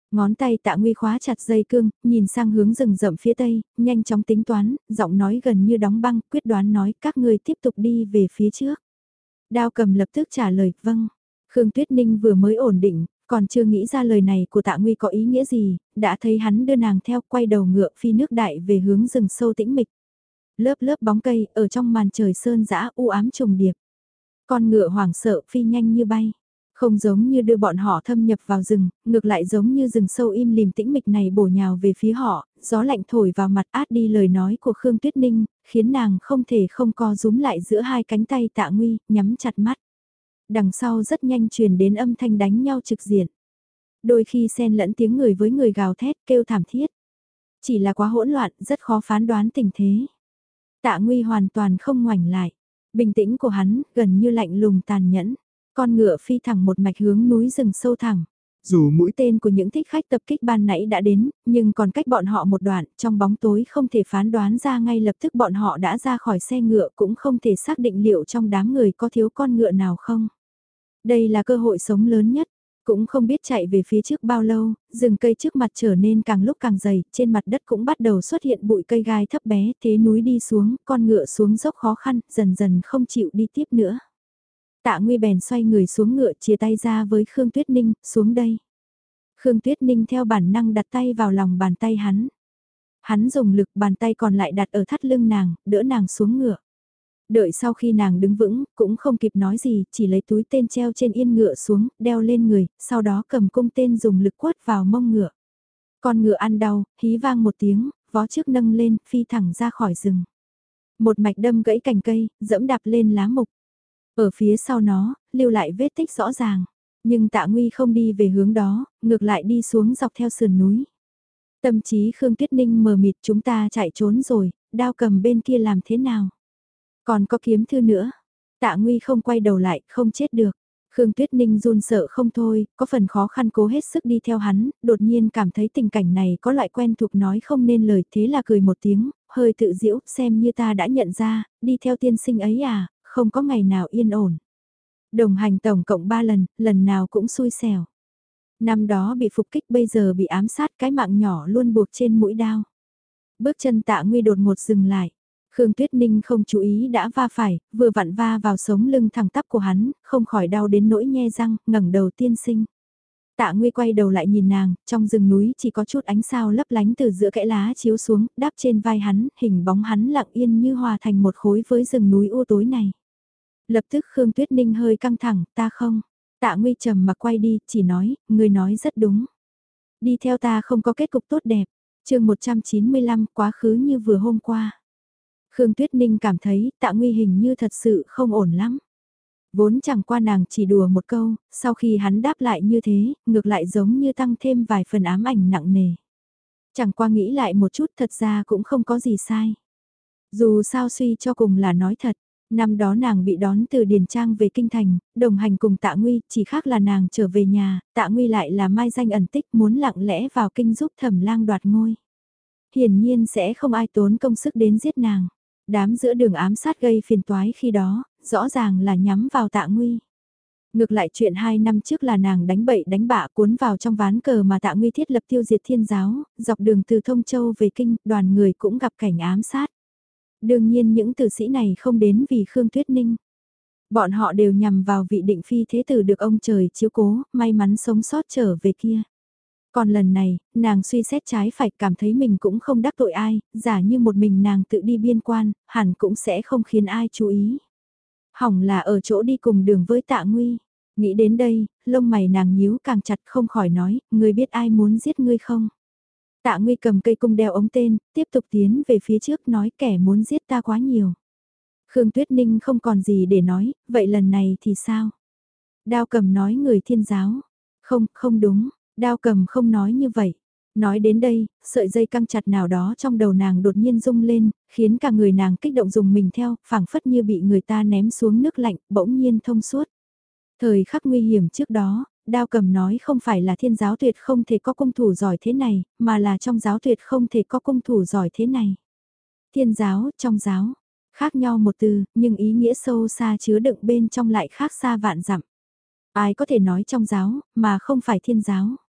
Ngón tay Tạ Nguy khóa chặt dây cương, nhìn sang hướng rừng rậm phía tây, nhanh chóng tính toán, giọng nói gần như đóng băng, quyết đoán nói các ngươi tiếp tục đi về phía trước. Đao cầm lập tức trả lời, vâng. Khương Tuyết Ninh vừa mới ổn định, còn chưa nghĩ ra lời này của Tạ Nguy có ý nghĩa gì, đã thấy hắn đưa nàng theo quay đầu ngựa phi nước đại về hướng rừng sâu tĩnh mịch. Lớp lớp bóng cây ở trong màn trời sơn dã u ám trùng điệp. Con ngựa hoảng sợ phi nhanh như bay. Không giống như đưa bọn họ thâm nhập vào rừng, ngược lại giống như rừng sâu im lìm tĩnh mịch này bổ nhào về phía họ, gió lạnh thổi vào mặt át đi lời nói của Khương Tuyết Ninh, khiến nàng không thể không co rúm lại giữa hai cánh tay Tạ Nguy, nhắm chặt mắt. Đằng sau rất nhanh truyền đến âm thanh đánh nhau trực diện. Đôi khi xen lẫn tiếng người với người gào thét kêu thảm thiết. Chỉ là quá hỗn loạn, rất khó phán đoán tình thế. Tạ Nguy hoàn toàn không ngoảnh lại. Bình tĩnh của hắn, gần như lạnh lùng tàn nhẫn. Con ngựa phi thẳng một mạch hướng núi rừng sâu thẳng. Dù mũi tên của những thích khách tập kích ban nãy đã đến, nhưng còn cách bọn họ một đoạn, trong bóng tối không thể phán đoán ra ngay lập tức bọn họ đã ra khỏi xe ngựa, cũng không thể xác định liệu trong đám người có thiếu con ngựa nào không. Đây là cơ hội sống lớn nhất. Cũng không biết chạy về phía trước bao lâu, rừng cây trước mặt trở nên càng lúc càng dày, trên mặt đất cũng bắt đầu xuất hiện bụi cây gai thấp bé, thế núi đi xuống, con ngựa xuống dốc khó khăn, dần dần không chịu đi tiếp nữa. Tạ Nguy bèn xoay người xuống ngựa chia tay ra với Khương Tuyết Ninh, xuống đây. Khương Tuyết Ninh theo bản năng đặt tay vào lòng bàn tay hắn. Hắn dùng lực bàn tay còn lại đặt ở thắt lưng nàng, đỡ nàng xuống ngựa. Đợi sau khi nàng đứng vững, cũng không kịp nói gì, chỉ lấy túi tên treo trên yên ngựa xuống, đeo lên người, sau đó cầm cung tên dùng lực quất vào mông ngựa. Con ngựa ăn đau, hí vang một tiếng, vó trước nâng lên, phi thẳng ra khỏi rừng. Một mạch đâm gãy cành cây, dẫm đạp lên lá mục. Ở phía sau nó, lưu lại vết tích rõ ràng. Nhưng Tạ Nguy không đi về hướng đó, ngược lại đi xuống dọc theo sườn núi. Tâm trí Khương Tuyết Ninh mờ mịt, chúng ta chạy trốn rồi, đao cầm bên kia làm thế nào? Còn có kiếm thư nữa. Tạ Nguy không quay đầu lại, không chết được. Khương Tuyết Ninh run sợ không thôi, có phần khó khăn cố hết sức đi theo hắn, đột nhiên cảm thấy tình cảnh này có loại quen thuộc nói không nên lời, thế là cười một tiếng, hơi tự giễu, xem như ta đã nhận ra, đi theo tiên sinh ấy à, không có ngày nào yên ổn. Đồng hành tổng cộng 3 lần, lần nào cũng xui xẻo. Năm đó bị phục kích, bây giờ bị ám sát, cái mạng nhỏ luôn buộc trên mũi đao. Bước chân Tạ Nguy đột ngột dừng lại. Khương Tuyết Ninh không chú ý đã va phải, vừa vặn va vào sống lưng thẳng tắp của hắn, không khỏi đau đến nỗi nhe răng, ngẩng đầu tiên sinh. Tạ Nguy quay đầu lại nhìn nàng, trong rừng núi chỉ có chút ánh sao lấp lánh từ giữa kẽ lá chiếu xuống, đáp trên vai hắn, hình bóng hắn lặng yên như hòa thành một khối với rừng núi u tối này. Lập tức Khương Tuyết Ninh hơi căng thẳng, ta không. Tạ Nguy trầm mặc quay đi, chỉ nói, người nói rất đúng. Đi theo ta không có kết cục tốt đẹp. Chương 195, quá khứ như vừa hôm qua. Khương Tuyết Ninh cảm thấy Tạ Nguy hình như thật sự không ổn lắm. Vốn chẳng qua nàng chỉ đùa một câu, sau khi hắn đáp lại như thế, ngược lại giống như tăng thêm vài phần ám ảnh nặng nề. Chẳng qua nghĩ lại một chút thật ra cũng không có gì sai. Dù sao suy cho cùng là nói thật, năm đó nàng bị đón từ Điền Trang về Kinh Thành, đồng hành cùng Tạ Nguy, chỉ khác là nàng trở về nhà, Tạ Nguy lại là mai danh ẩn tích muốn lặng lẽ vào kinh giúp Thẩm Lang đoạt ngôi. Hiển nhiên sẽ không ai tốn công sức đến giết nàng. Đám giữa đường ám sát gây phiền toái khi đó, rõ ràng là nhắm vào Tạ Nguy. Ngược lại chuyện 2 năm trước là nàng đánh bậy đánh bạ cuốn vào trong ván cờ mà Tạ Nguy thiết lập tiêu diệt Thiên giáo, dọc đường từ Thông Châu về Kinh, đoàn người cũng gặp cảnh ám sát. Đương nhiên những tử sĩ này không đến vì Khương Tuyết Ninh. Bọn họ đều nhằm vào vị định phi thế tử được ông trời chiếu cố, may mắn sống sót trở về kia. Còn lần này, nàng suy xét trái phải cảm thấy mình cũng không đắc tội ai, giả như một mình nàng tự đi biên quan, hẳn cũng sẽ không khiến ai chú ý. Hỏng là ở chỗ đi cùng đường với Tạ Nguy. Nghĩ đến đây, lông mày nàng nhíu càng chặt không khỏi nói, ngươi biết ai muốn giết ngươi không? Tạ Nguy cầm cây cung đeo ống tên, tiếp tục tiến về phía trước nói kẻ muốn giết ta quá nhiều. Khương Tuyết Ninh không còn gì để nói, vậy lần này thì sao? Đao cầm nói người Thiên giáo. Không, không đúng, Đao cầm không nói như vậy. Nói đến đây, sợi dây căng chặt nào đó trong đầu nàng đột nhiên rung lên, khiến cả người nàng kích động dùng mình theo, phảng phất như bị người ta ném xuống nước lạnh, bỗng nhiên thông suốt. Thời khắc nguy hiểm trước đó, Đao cầm nói không phải là Thiên giáo tuyệt không thể có cung thủ giỏi thế này, mà là trong giáo tuyệt không thể có cung thủ giỏi thế này. Thiên giáo, trong giáo, khác nhau một từ, nhưng ý nghĩa sâu xa chứa đựng bên trong lại khác xa vạn dặm. Ai có thể nói trong giáo, mà không phải Thiên giáo.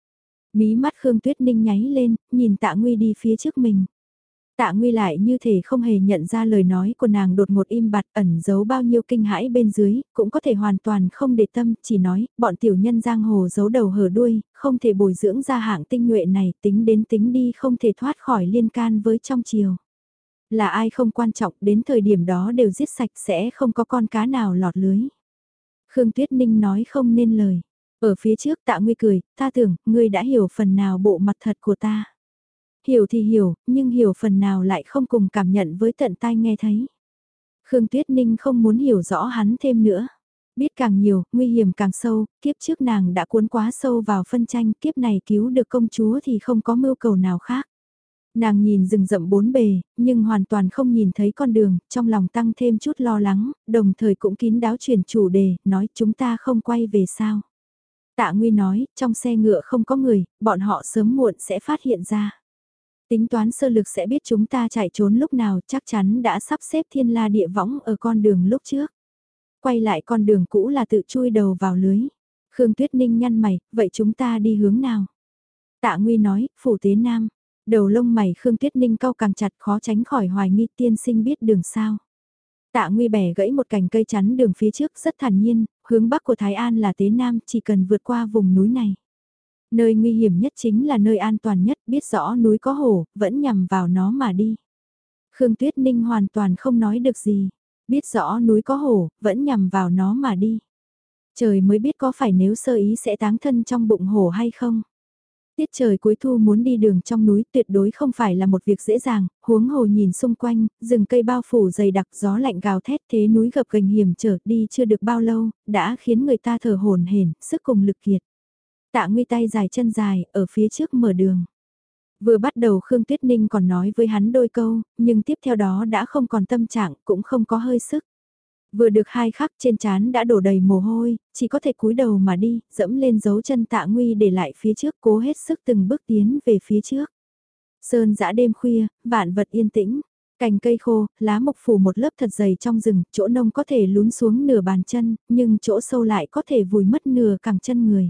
Mí mắt Khương Tuyết Ninh nháy lên, nhìn Tạ Nguy đi phía trước mình. Tạ Nguy lại như thể không hề nhận ra lời nói của nàng đột ngột im bặt ẩn giấu bao nhiêu kinh hãi bên dưới, cũng có thể hoàn toàn không để tâm, chỉ nói, bọn tiểu nhân giang hồ giấu đầu hở đuôi, không thể bồi dưỡng ra hạng tinh nhuệ này, tính đến tính đi không thể thoát khỏi liên can với trong triều. Là ai không quan trọng, đến thời điểm đó đều giết sạch sẽ không có con cá nào lọt lưới. Khương Tuyết Ninh nói không nên lời. Ở phía trước Tạ Nguy cười, ta tưởng, ngươi đã hiểu phần nào bộ mặt thật của ta. Hiểu thì hiểu, nhưng hiểu phần nào lại không cùng cảm nhận với tận tai nghe thấy. Khương Tuyết Ninh không muốn hiểu rõ hắn thêm nữa. Biết càng nhiều, nguy hiểm càng sâu, kiếp trước nàng đã cuốn quá sâu vào phân tranh, kiếp này cứu được công chúa thì không có mưu cầu nào khác. Nàng nhìn rừng rậm bốn bề, nhưng hoàn toàn không nhìn thấy con đường, trong lòng tăng thêm chút lo lắng, đồng thời cũng kín đáo chuyển chủ đề, nói chúng ta không quay về sao. Tạ Nguy nói, trong xe ngựa không có người, bọn họ sớm muộn sẽ phát hiện ra. Tính toán sơ lược sẽ biết chúng ta chạy trốn lúc nào chắc chắn đã sắp xếp thiên la địa võng ở con đường lúc trước. Quay lại con đường cũ là tự chui đầu vào lưới. Khương Tuyết Ninh nhăn mày, vậy chúng ta đi hướng nào? Tạ Nguy nói, phủ tế nam. Đầu lông mày Khương Tuyết Ninh cau càng chặt khó tránh khỏi hoài nghi tiên sinh biết đường sao. Tạ Nguy bẻ gãy một cành cây chắn đường phía trước rất thản nhiên, hướng bắc của Thái An là tế nam chỉ cần vượt qua vùng núi này. Nơi nguy hiểm nhất chính là nơi an toàn nhất, biết rõ núi có hổ, vẫn nhằm vào nó mà đi. Khương Tuyết Ninh hoàn toàn không nói được gì, biết rõ núi có hổ, vẫn nhằm vào nó mà đi. Trời mới biết có phải nếu sơ ý sẽ táng thân trong bụng hổ hay không. Tiết trời cuối thu muốn đi đường trong núi tuyệt đối không phải là một việc dễ dàng, huống hồ nhìn xung quanh, rừng cây bao phủ dày đặc gió lạnh gào thét thế núi gập ghềnh hiểm trở đi chưa được bao lâu, đã khiến người ta thở hổn hển, sức cùng lực kiệt. Tạ Nguy tay dài chân dài, ở phía trước mở đường. Vừa bắt đầu Khương Tuyết Ninh còn nói với hắn đôi câu, nhưng tiếp theo đó đã không còn tâm trạng, cũng không có hơi sức. Vừa được hai khắc trên trán đã đổ đầy mồ hôi, chỉ có thể cúi đầu mà đi, dẫm lên dấu chân Tạ Nguy để lại phía trước cố hết sức từng bước tiến về phía trước. Sơn dã đêm khuya, vạn vật yên tĩnh, cành cây khô, lá mộc phủ một lớp thật dày trong rừng, chỗ nông có thể lún xuống nửa bàn chân, nhưng chỗ sâu lại có thể vùi mất nửa cẳng chân người.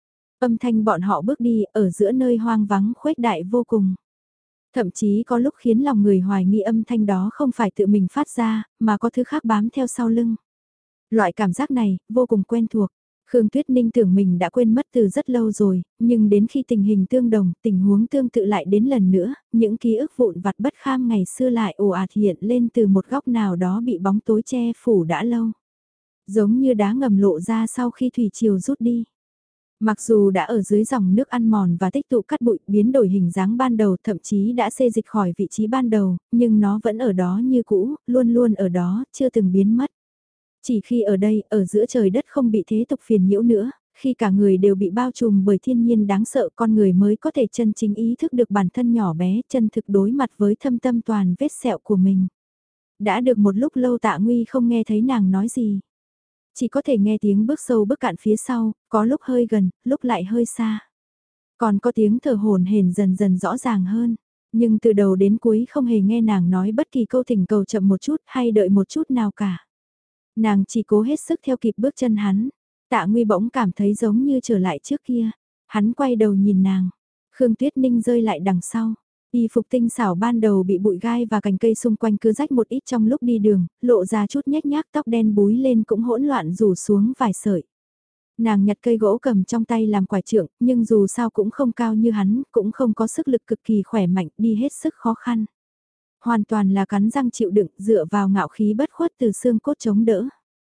Âm thanh bọn họ bước đi ở giữa nơi hoang vắng khuếch đại vô cùng. Thậm chí có lúc khiến lòng người hoài nghi âm thanh đó không phải tự mình phát ra, mà có thứ khác bám theo sau lưng. Loại cảm giác này, vô cùng quen thuộc. Khương Tuyết Ninh tưởng mình đã quên mất từ rất lâu rồi, nhưng đến khi tình hình tương đồng, tình huống tương tự lại đến lần nữa, những ký ức vụn vặt bất kham ngày xưa lại ồ ạt hiện lên từ một góc nào đó bị bóng tối che phủ đã lâu. Giống như đá ngầm lộ ra sau khi thủy triều rút đi. Mặc dù đã ở dưới dòng nước ăn mòn và tích tụ cát bụi biến đổi hình dáng ban đầu thậm chí đã xê dịch khỏi vị trí ban đầu, nhưng nó vẫn ở đó như cũ, luôn luôn ở đó, chưa từng biến mất. Chỉ khi ở đây, ở giữa trời đất không bị thế tục phiền nhiễu nữa, khi cả người đều bị bao trùm bởi thiên nhiên đáng sợ con người mới có thể chân chính ý thức được bản thân nhỏ bé chân thực đối mặt với thâm tâm toàn vết sẹo của mình. Đã được một lúc lâu Tạ Nguy không nghe thấy nàng nói gì. Chỉ có thể nghe tiếng bước sâu bước cạn phía sau, có lúc hơi gần, lúc lại hơi xa. Còn có tiếng thở hổn hển dần dần rõ ràng hơn. Nhưng từ đầu đến cuối không hề nghe nàng nói bất kỳ câu thỉnh cầu chậm một chút hay đợi một chút nào cả. Nàng chỉ cố hết sức theo kịp bước chân hắn. Tạ Nguy bỗng cảm thấy giống như trở lại trước kia. Hắn quay đầu nhìn nàng. Khương Tuyết Ninh rơi lại đằng sau. Y phục tinh xảo ban đầu bị bụi gai và cành cây xung quanh cứ rách một ít trong lúc đi đường, lộ ra chút nhếch nhác tóc đen búi lên cũng hỗn loạn rủ xuống vài sợi. Nàng nhặt cây gỗ cầm trong tay làm quải trượng, nhưng dù sao cũng không cao như hắn, cũng không có sức lực cực kỳ khỏe mạnh, đi hết sức khó khăn. Hoàn toàn là cắn răng chịu đựng, dựa vào ngạo khí bất khuất từ xương cốt chống đỡ.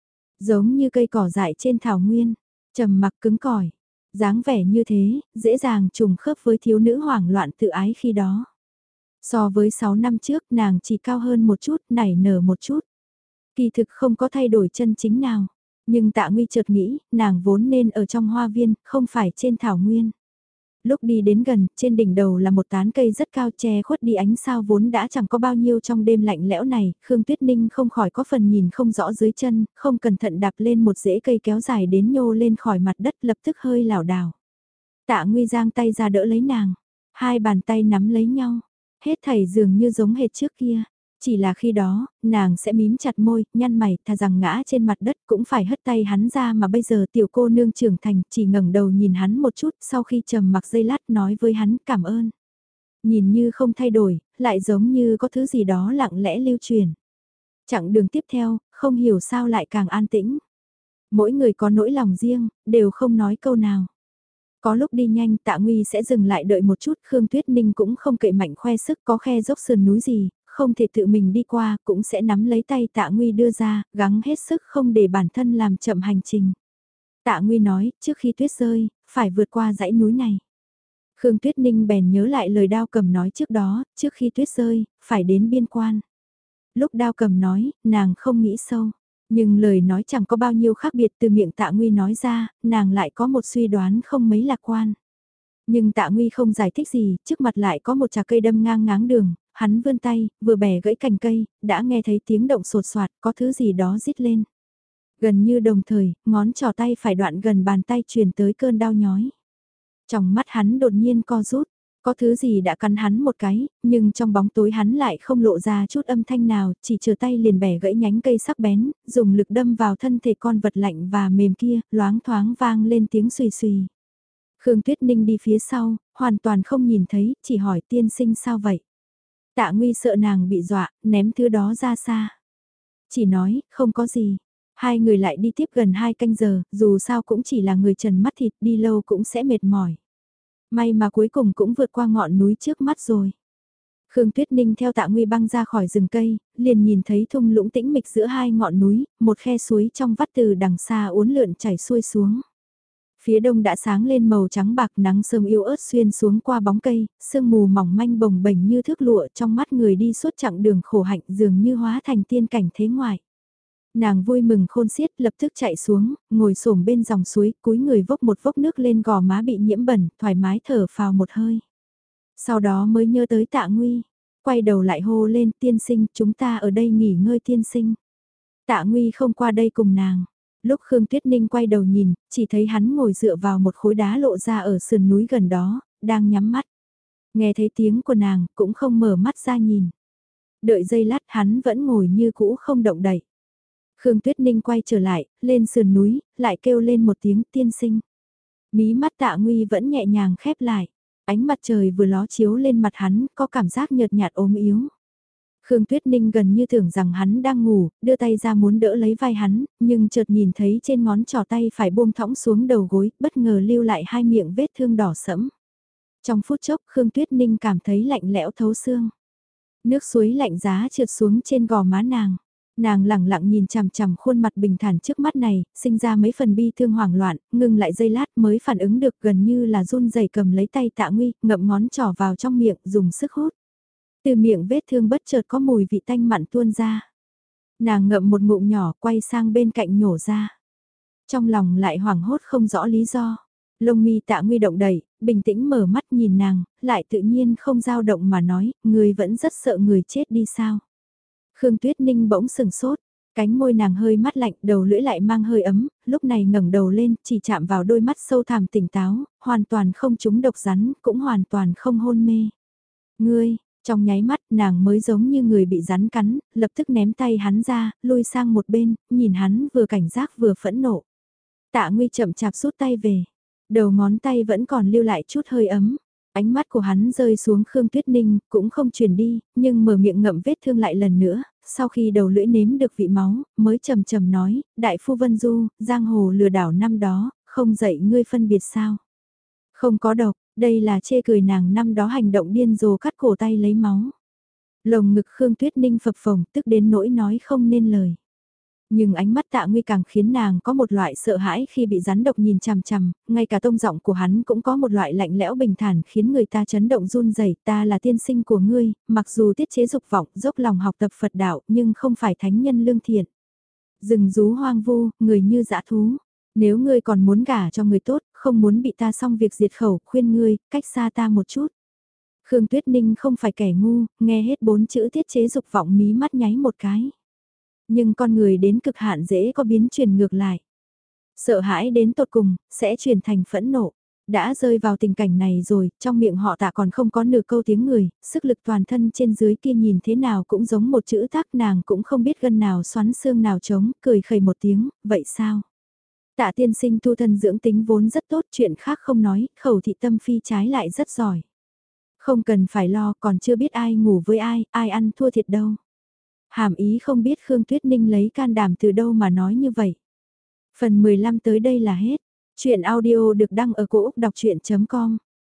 Giống như cây cỏ dại trên thảo nguyên, trầm mặc cứng cỏi. Dáng vẻ như thế, dễ dàng trùng khớp với thiếu nữ hoảng loạn tự ái khi đó. So với 6 năm trước nàng chỉ cao hơn một chút, nảy nở một chút. Kỳ thực không có thay đổi chân chính nào. Nhưng Tạ Nguy chợt nghĩ, nàng vốn nên ở trong hoa viên, không phải trên thảo nguyên. Lúc đi đến gần, trên đỉnh đầu là một tán cây rất cao che khuất đi ánh sao vốn đã chẳng có bao nhiêu trong đêm lạnh lẽo này, Khương Tuyết Ninh không khỏi có phần nhìn không rõ dưới chân, không cẩn thận đạp lên một rễ cây kéo dài đến nhô lên khỏi mặt đất lập tức hơi lảo đảo. Tạ Nguy giang tay ra đỡ lấy nàng, hai bàn tay nắm lấy nhau, hết thảy dường như giống hệt trước kia, Chỉ là khi đó, nàng sẽ mím chặt môi, nhăn mày, thà rằng ngã trên mặt đất cũng phải hất tay hắn ra, mà bây giờ tiểu cô nương trưởng thành chỉ ngẩng đầu nhìn hắn một chút, sau khi trầm mặc giây lát nói với hắn cảm ơn. Nhìn như không thay đổi, lại giống như có thứ gì đó lặng lẽ lưu truyền. Chặng đường tiếp theo, không hiểu sao lại càng an tĩnh. Mỗi người có nỗi lòng riêng, đều không nói câu nào. Có lúc đi nhanh Tạ Nguy sẽ dừng lại đợi một chút, Khương Tuyết Ninh cũng không cậy mạnh khoe sức, có khe dốc sườn núi gì, không thể tự mình đi qua, cũng sẽ nắm lấy tay Tạ Nguy đưa ra, gắng hết sức không để bản thân làm chậm hành trình. Tạ Nguy nói, trước khi tuyết rơi, phải vượt qua dãy núi này. Khương Tuyết Ninh bèn nhớ lại lời Đao Cầm nói trước đó, trước khi tuyết rơi, phải đến biên quan. Lúc Đao Cầm nói, nàng không nghĩ sâu. Nhưng lời nói chẳng có bao nhiêu khác biệt từ miệng Tạ Nguy nói ra, nàng lại có một suy đoán không mấy lạc quan. Nhưng Tạ Nguy không giải thích gì, trước mặt lại có một trà cây đâm ngang ngáng đường, hắn vươn tay, vừa bẻ gãy cành cây, đã nghe thấy tiếng động sột soạt, có thứ gì đó rít lên. Gần như đồng thời, ngón trỏ tay phải đoạn gần bàn tay truyền tới cơn đau nhói. Trong mắt hắn đột nhiên co rút, có thứ gì đã cắn hắn một cái, nhưng trong bóng tối hắn lại không lộ ra chút âm thanh nào, chỉ chờ tay liền bẻ gãy nhánh cây sắc bén, dùng lực đâm vào thân thể con vật lạnh và mềm kia, loáng thoáng vang lên tiếng xùy xùy. Khương Tuyết Ninh đi phía sau, hoàn toàn không nhìn thấy, chỉ hỏi tiên sinh sao vậy. Tạ Nguy sợ nàng bị dọa, ném thứ đó ra xa. Chỉ nói, không có gì. Hai người lại đi tiếp gần 2 canh giờ, dù sao cũng chỉ là người trần mắt thịt, đi lâu cũng sẽ mệt mỏi. May mà cuối cùng cũng vượt qua ngọn núi trước mắt rồi. Khương Tuyết Ninh theo Tạ Nguy băng ra khỏi rừng cây, liền nhìn thấy thung lũng tĩnh mịch giữa hai ngọn núi, một khe suối trong vắt từ đằng xa uốn lượn chảy xuôi xuống. Phía đông đã sáng lên màu trắng bạc, nắng sớm yếu ớt xuyên xuống qua bóng cây, sương mù mỏng manh bồng bềnh như thước lụa, trong mắt người đi suốt chặng đường khổ hạnh dường như hóa thành tiên cảnh thế ngoại. Nàng vui mừng khôn xiết, lập tức chạy xuống, ngồi xổm bên dòng suối, cúi người vốc một vốc nước lên gò má bị nhiễm bẩn, thoải mái thở phào một hơi. Sau đó mới nhớ tới Tạ Nguy, quay đầu lại hô lên, tiên sinh, chúng ta ở đây nghỉ ngơi tiên sinh. Tạ Nguy không qua đây cùng nàng. Lúc Khương Tuyết Ninh quay đầu nhìn, chỉ thấy hắn ngồi dựa vào một khối đá lộ ra ở sườn núi gần đó, đang nhắm mắt. Nghe thấy tiếng của nàng, cũng không mở mắt ra nhìn. Đợi giây lát hắn vẫn ngồi như cũ không động đậy. Khương Tuyết Ninh quay trở lại, lên sườn núi, lại kêu lên một tiếng tiên sinh. Mí mắt Tạ Nguy vẫn nhẹ nhàng khép lại. Ánh mặt trời vừa ló chiếu lên mặt hắn, có cảm giác nhợt nhạt ốm yếu. Khương Tuyết Ninh gần như tưởng rằng hắn đang ngủ, đưa tay ra muốn đỡ lấy vai hắn, nhưng chợt nhìn thấy trên ngón trỏ tay phải buông thõng xuống đầu gối, bất ngờ lưu lại hai miệng vết thương đỏ sẫm. Trong phút chốc Khương Tuyết Ninh cảm thấy lạnh lẽo thấu xương. Nước suối lạnh giá trượt xuống trên gò má nàng. Nàng lẳng lặng nhìn chằm chằm khuôn mặt bình thản trước mắt này, sinh ra mấy phần bi thương hoảng loạn, ngừng lại giây lát mới phản ứng được, gần như là run rẩy cầm lấy tay Tạ Nguy, ngậm ngón trỏ vào trong miệng, dùng sức hút. Từ miệng vết thương bất chợt có mùi vị tanh mặn tuôn ra. Nàng ngậm một ngụm nhỏ, quay sang bên cạnh nhổ ra. Trong lòng lại hoảng hốt không rõ lý do. Lông mi Tạ Nguy động đẩy, bình tĩnh mở mắt nhìn nàng, lại tự nhiên không dao động mà nói, người vẫn rất sợ người chết đi sao. Khương Tuyết Ninh bỗng sừng sốt, cánh môi nàng hơi mát lạnh, đầu lưỡi lại mang hơi ấm, lúc này ngẩng đầu lên, chỉ chạm vào đôi mắt sâu thẳm tỉnh táo, hoàn toàn không trúng độc rắn, cũng hoàn toàn không hôn mê. Ngươi, trong nháy mắt nàng mới giống như người bị rắn cắn, lập tức ném tay hắn ra, lui sang một bên, nhìn hắn vừa cảnh giác vừa phẫn nộ. Tạ Nguy chậm chạp rút tay về, đầu ngón tay vẫn còn lưu lại chút hơi ấm. Ánh mắt của hắn rơi xuống Khương Tuyết Ninh, cũng không chuyển đi, nhưng mở miệng ngậm vết thương lại lần nữa, sau khi đầu lưỡi nếm được vị máu, mới trầm trầm nói, Đại phu Vân Du, giang hồ lừa đảo năm đó, không dạy ngươi phân biệt sao. Không có độc, đây là chê cười nàng năm đó hành động điên rồ cắt cổ tay lấy máu. Lồng ngực Khương Tuyết Ninh phập phồng, tức đến nỗi nói không nên lời. Nhưng ánh mắt Tạ Nguy càng khiến nàng có một loại sợ hãi khi bị rắn độc nhìn chằm chằm, ngay cả tông giọng của hắn cũng có một loại lạnh lẽo bình thản khiến người ta chấn động run rẩy. Ta là tiên sinh của ngươi, mặc dù tiết chế dục vọng, dốc lòng học tập Phật đạo, nhưng không phải thánh nhân lương thiện. Rừng rú hoang vu, người như dã thú. Nếu ngươi còn muốn gả cho người tốt, không muốn bị ta xong việc diệt khẩu, khuyên ngươi, cách xa ta một chút. Khương Tuyết Ninh không phải kẻ ngu, nghe hết 4 chữ tiết chế dục vọng mí mắt nháy một cái. Nhưng con người đến cực hạn dễ có biến chuyển ngược lại. Sợ hãi đến tột cùng, sẽ chuyển thành phẫn nộ. Đã rơi vào tình cảnh này rồi, trong miệng họ Tạ còn không có nửa câu tiếng người, sức lực toàn thân trên dưới kia nhìn thế nào cũng giống một chữ thác, nàng cũng không biết gân nào xoắn xương nào trống, cười khẩy một tiếng, vậy sao? Tạ tiên sinh tu thân dưỡng tính vốn rất tốt, chuyện khác không nói, khẩu thị tâm phi trái lại rất giỏi. Không cần phải lo, còn chưa biết ai ngủ với ai ăn thua thiệt đâu. Hàm ý không biết Khương Tuyết Ninh lấy can đảm từ đâu mà nói như vậy. Phần 15 tới đây là hết. Chuyện audio được đăng ở cổ Úc đọc chuyện.com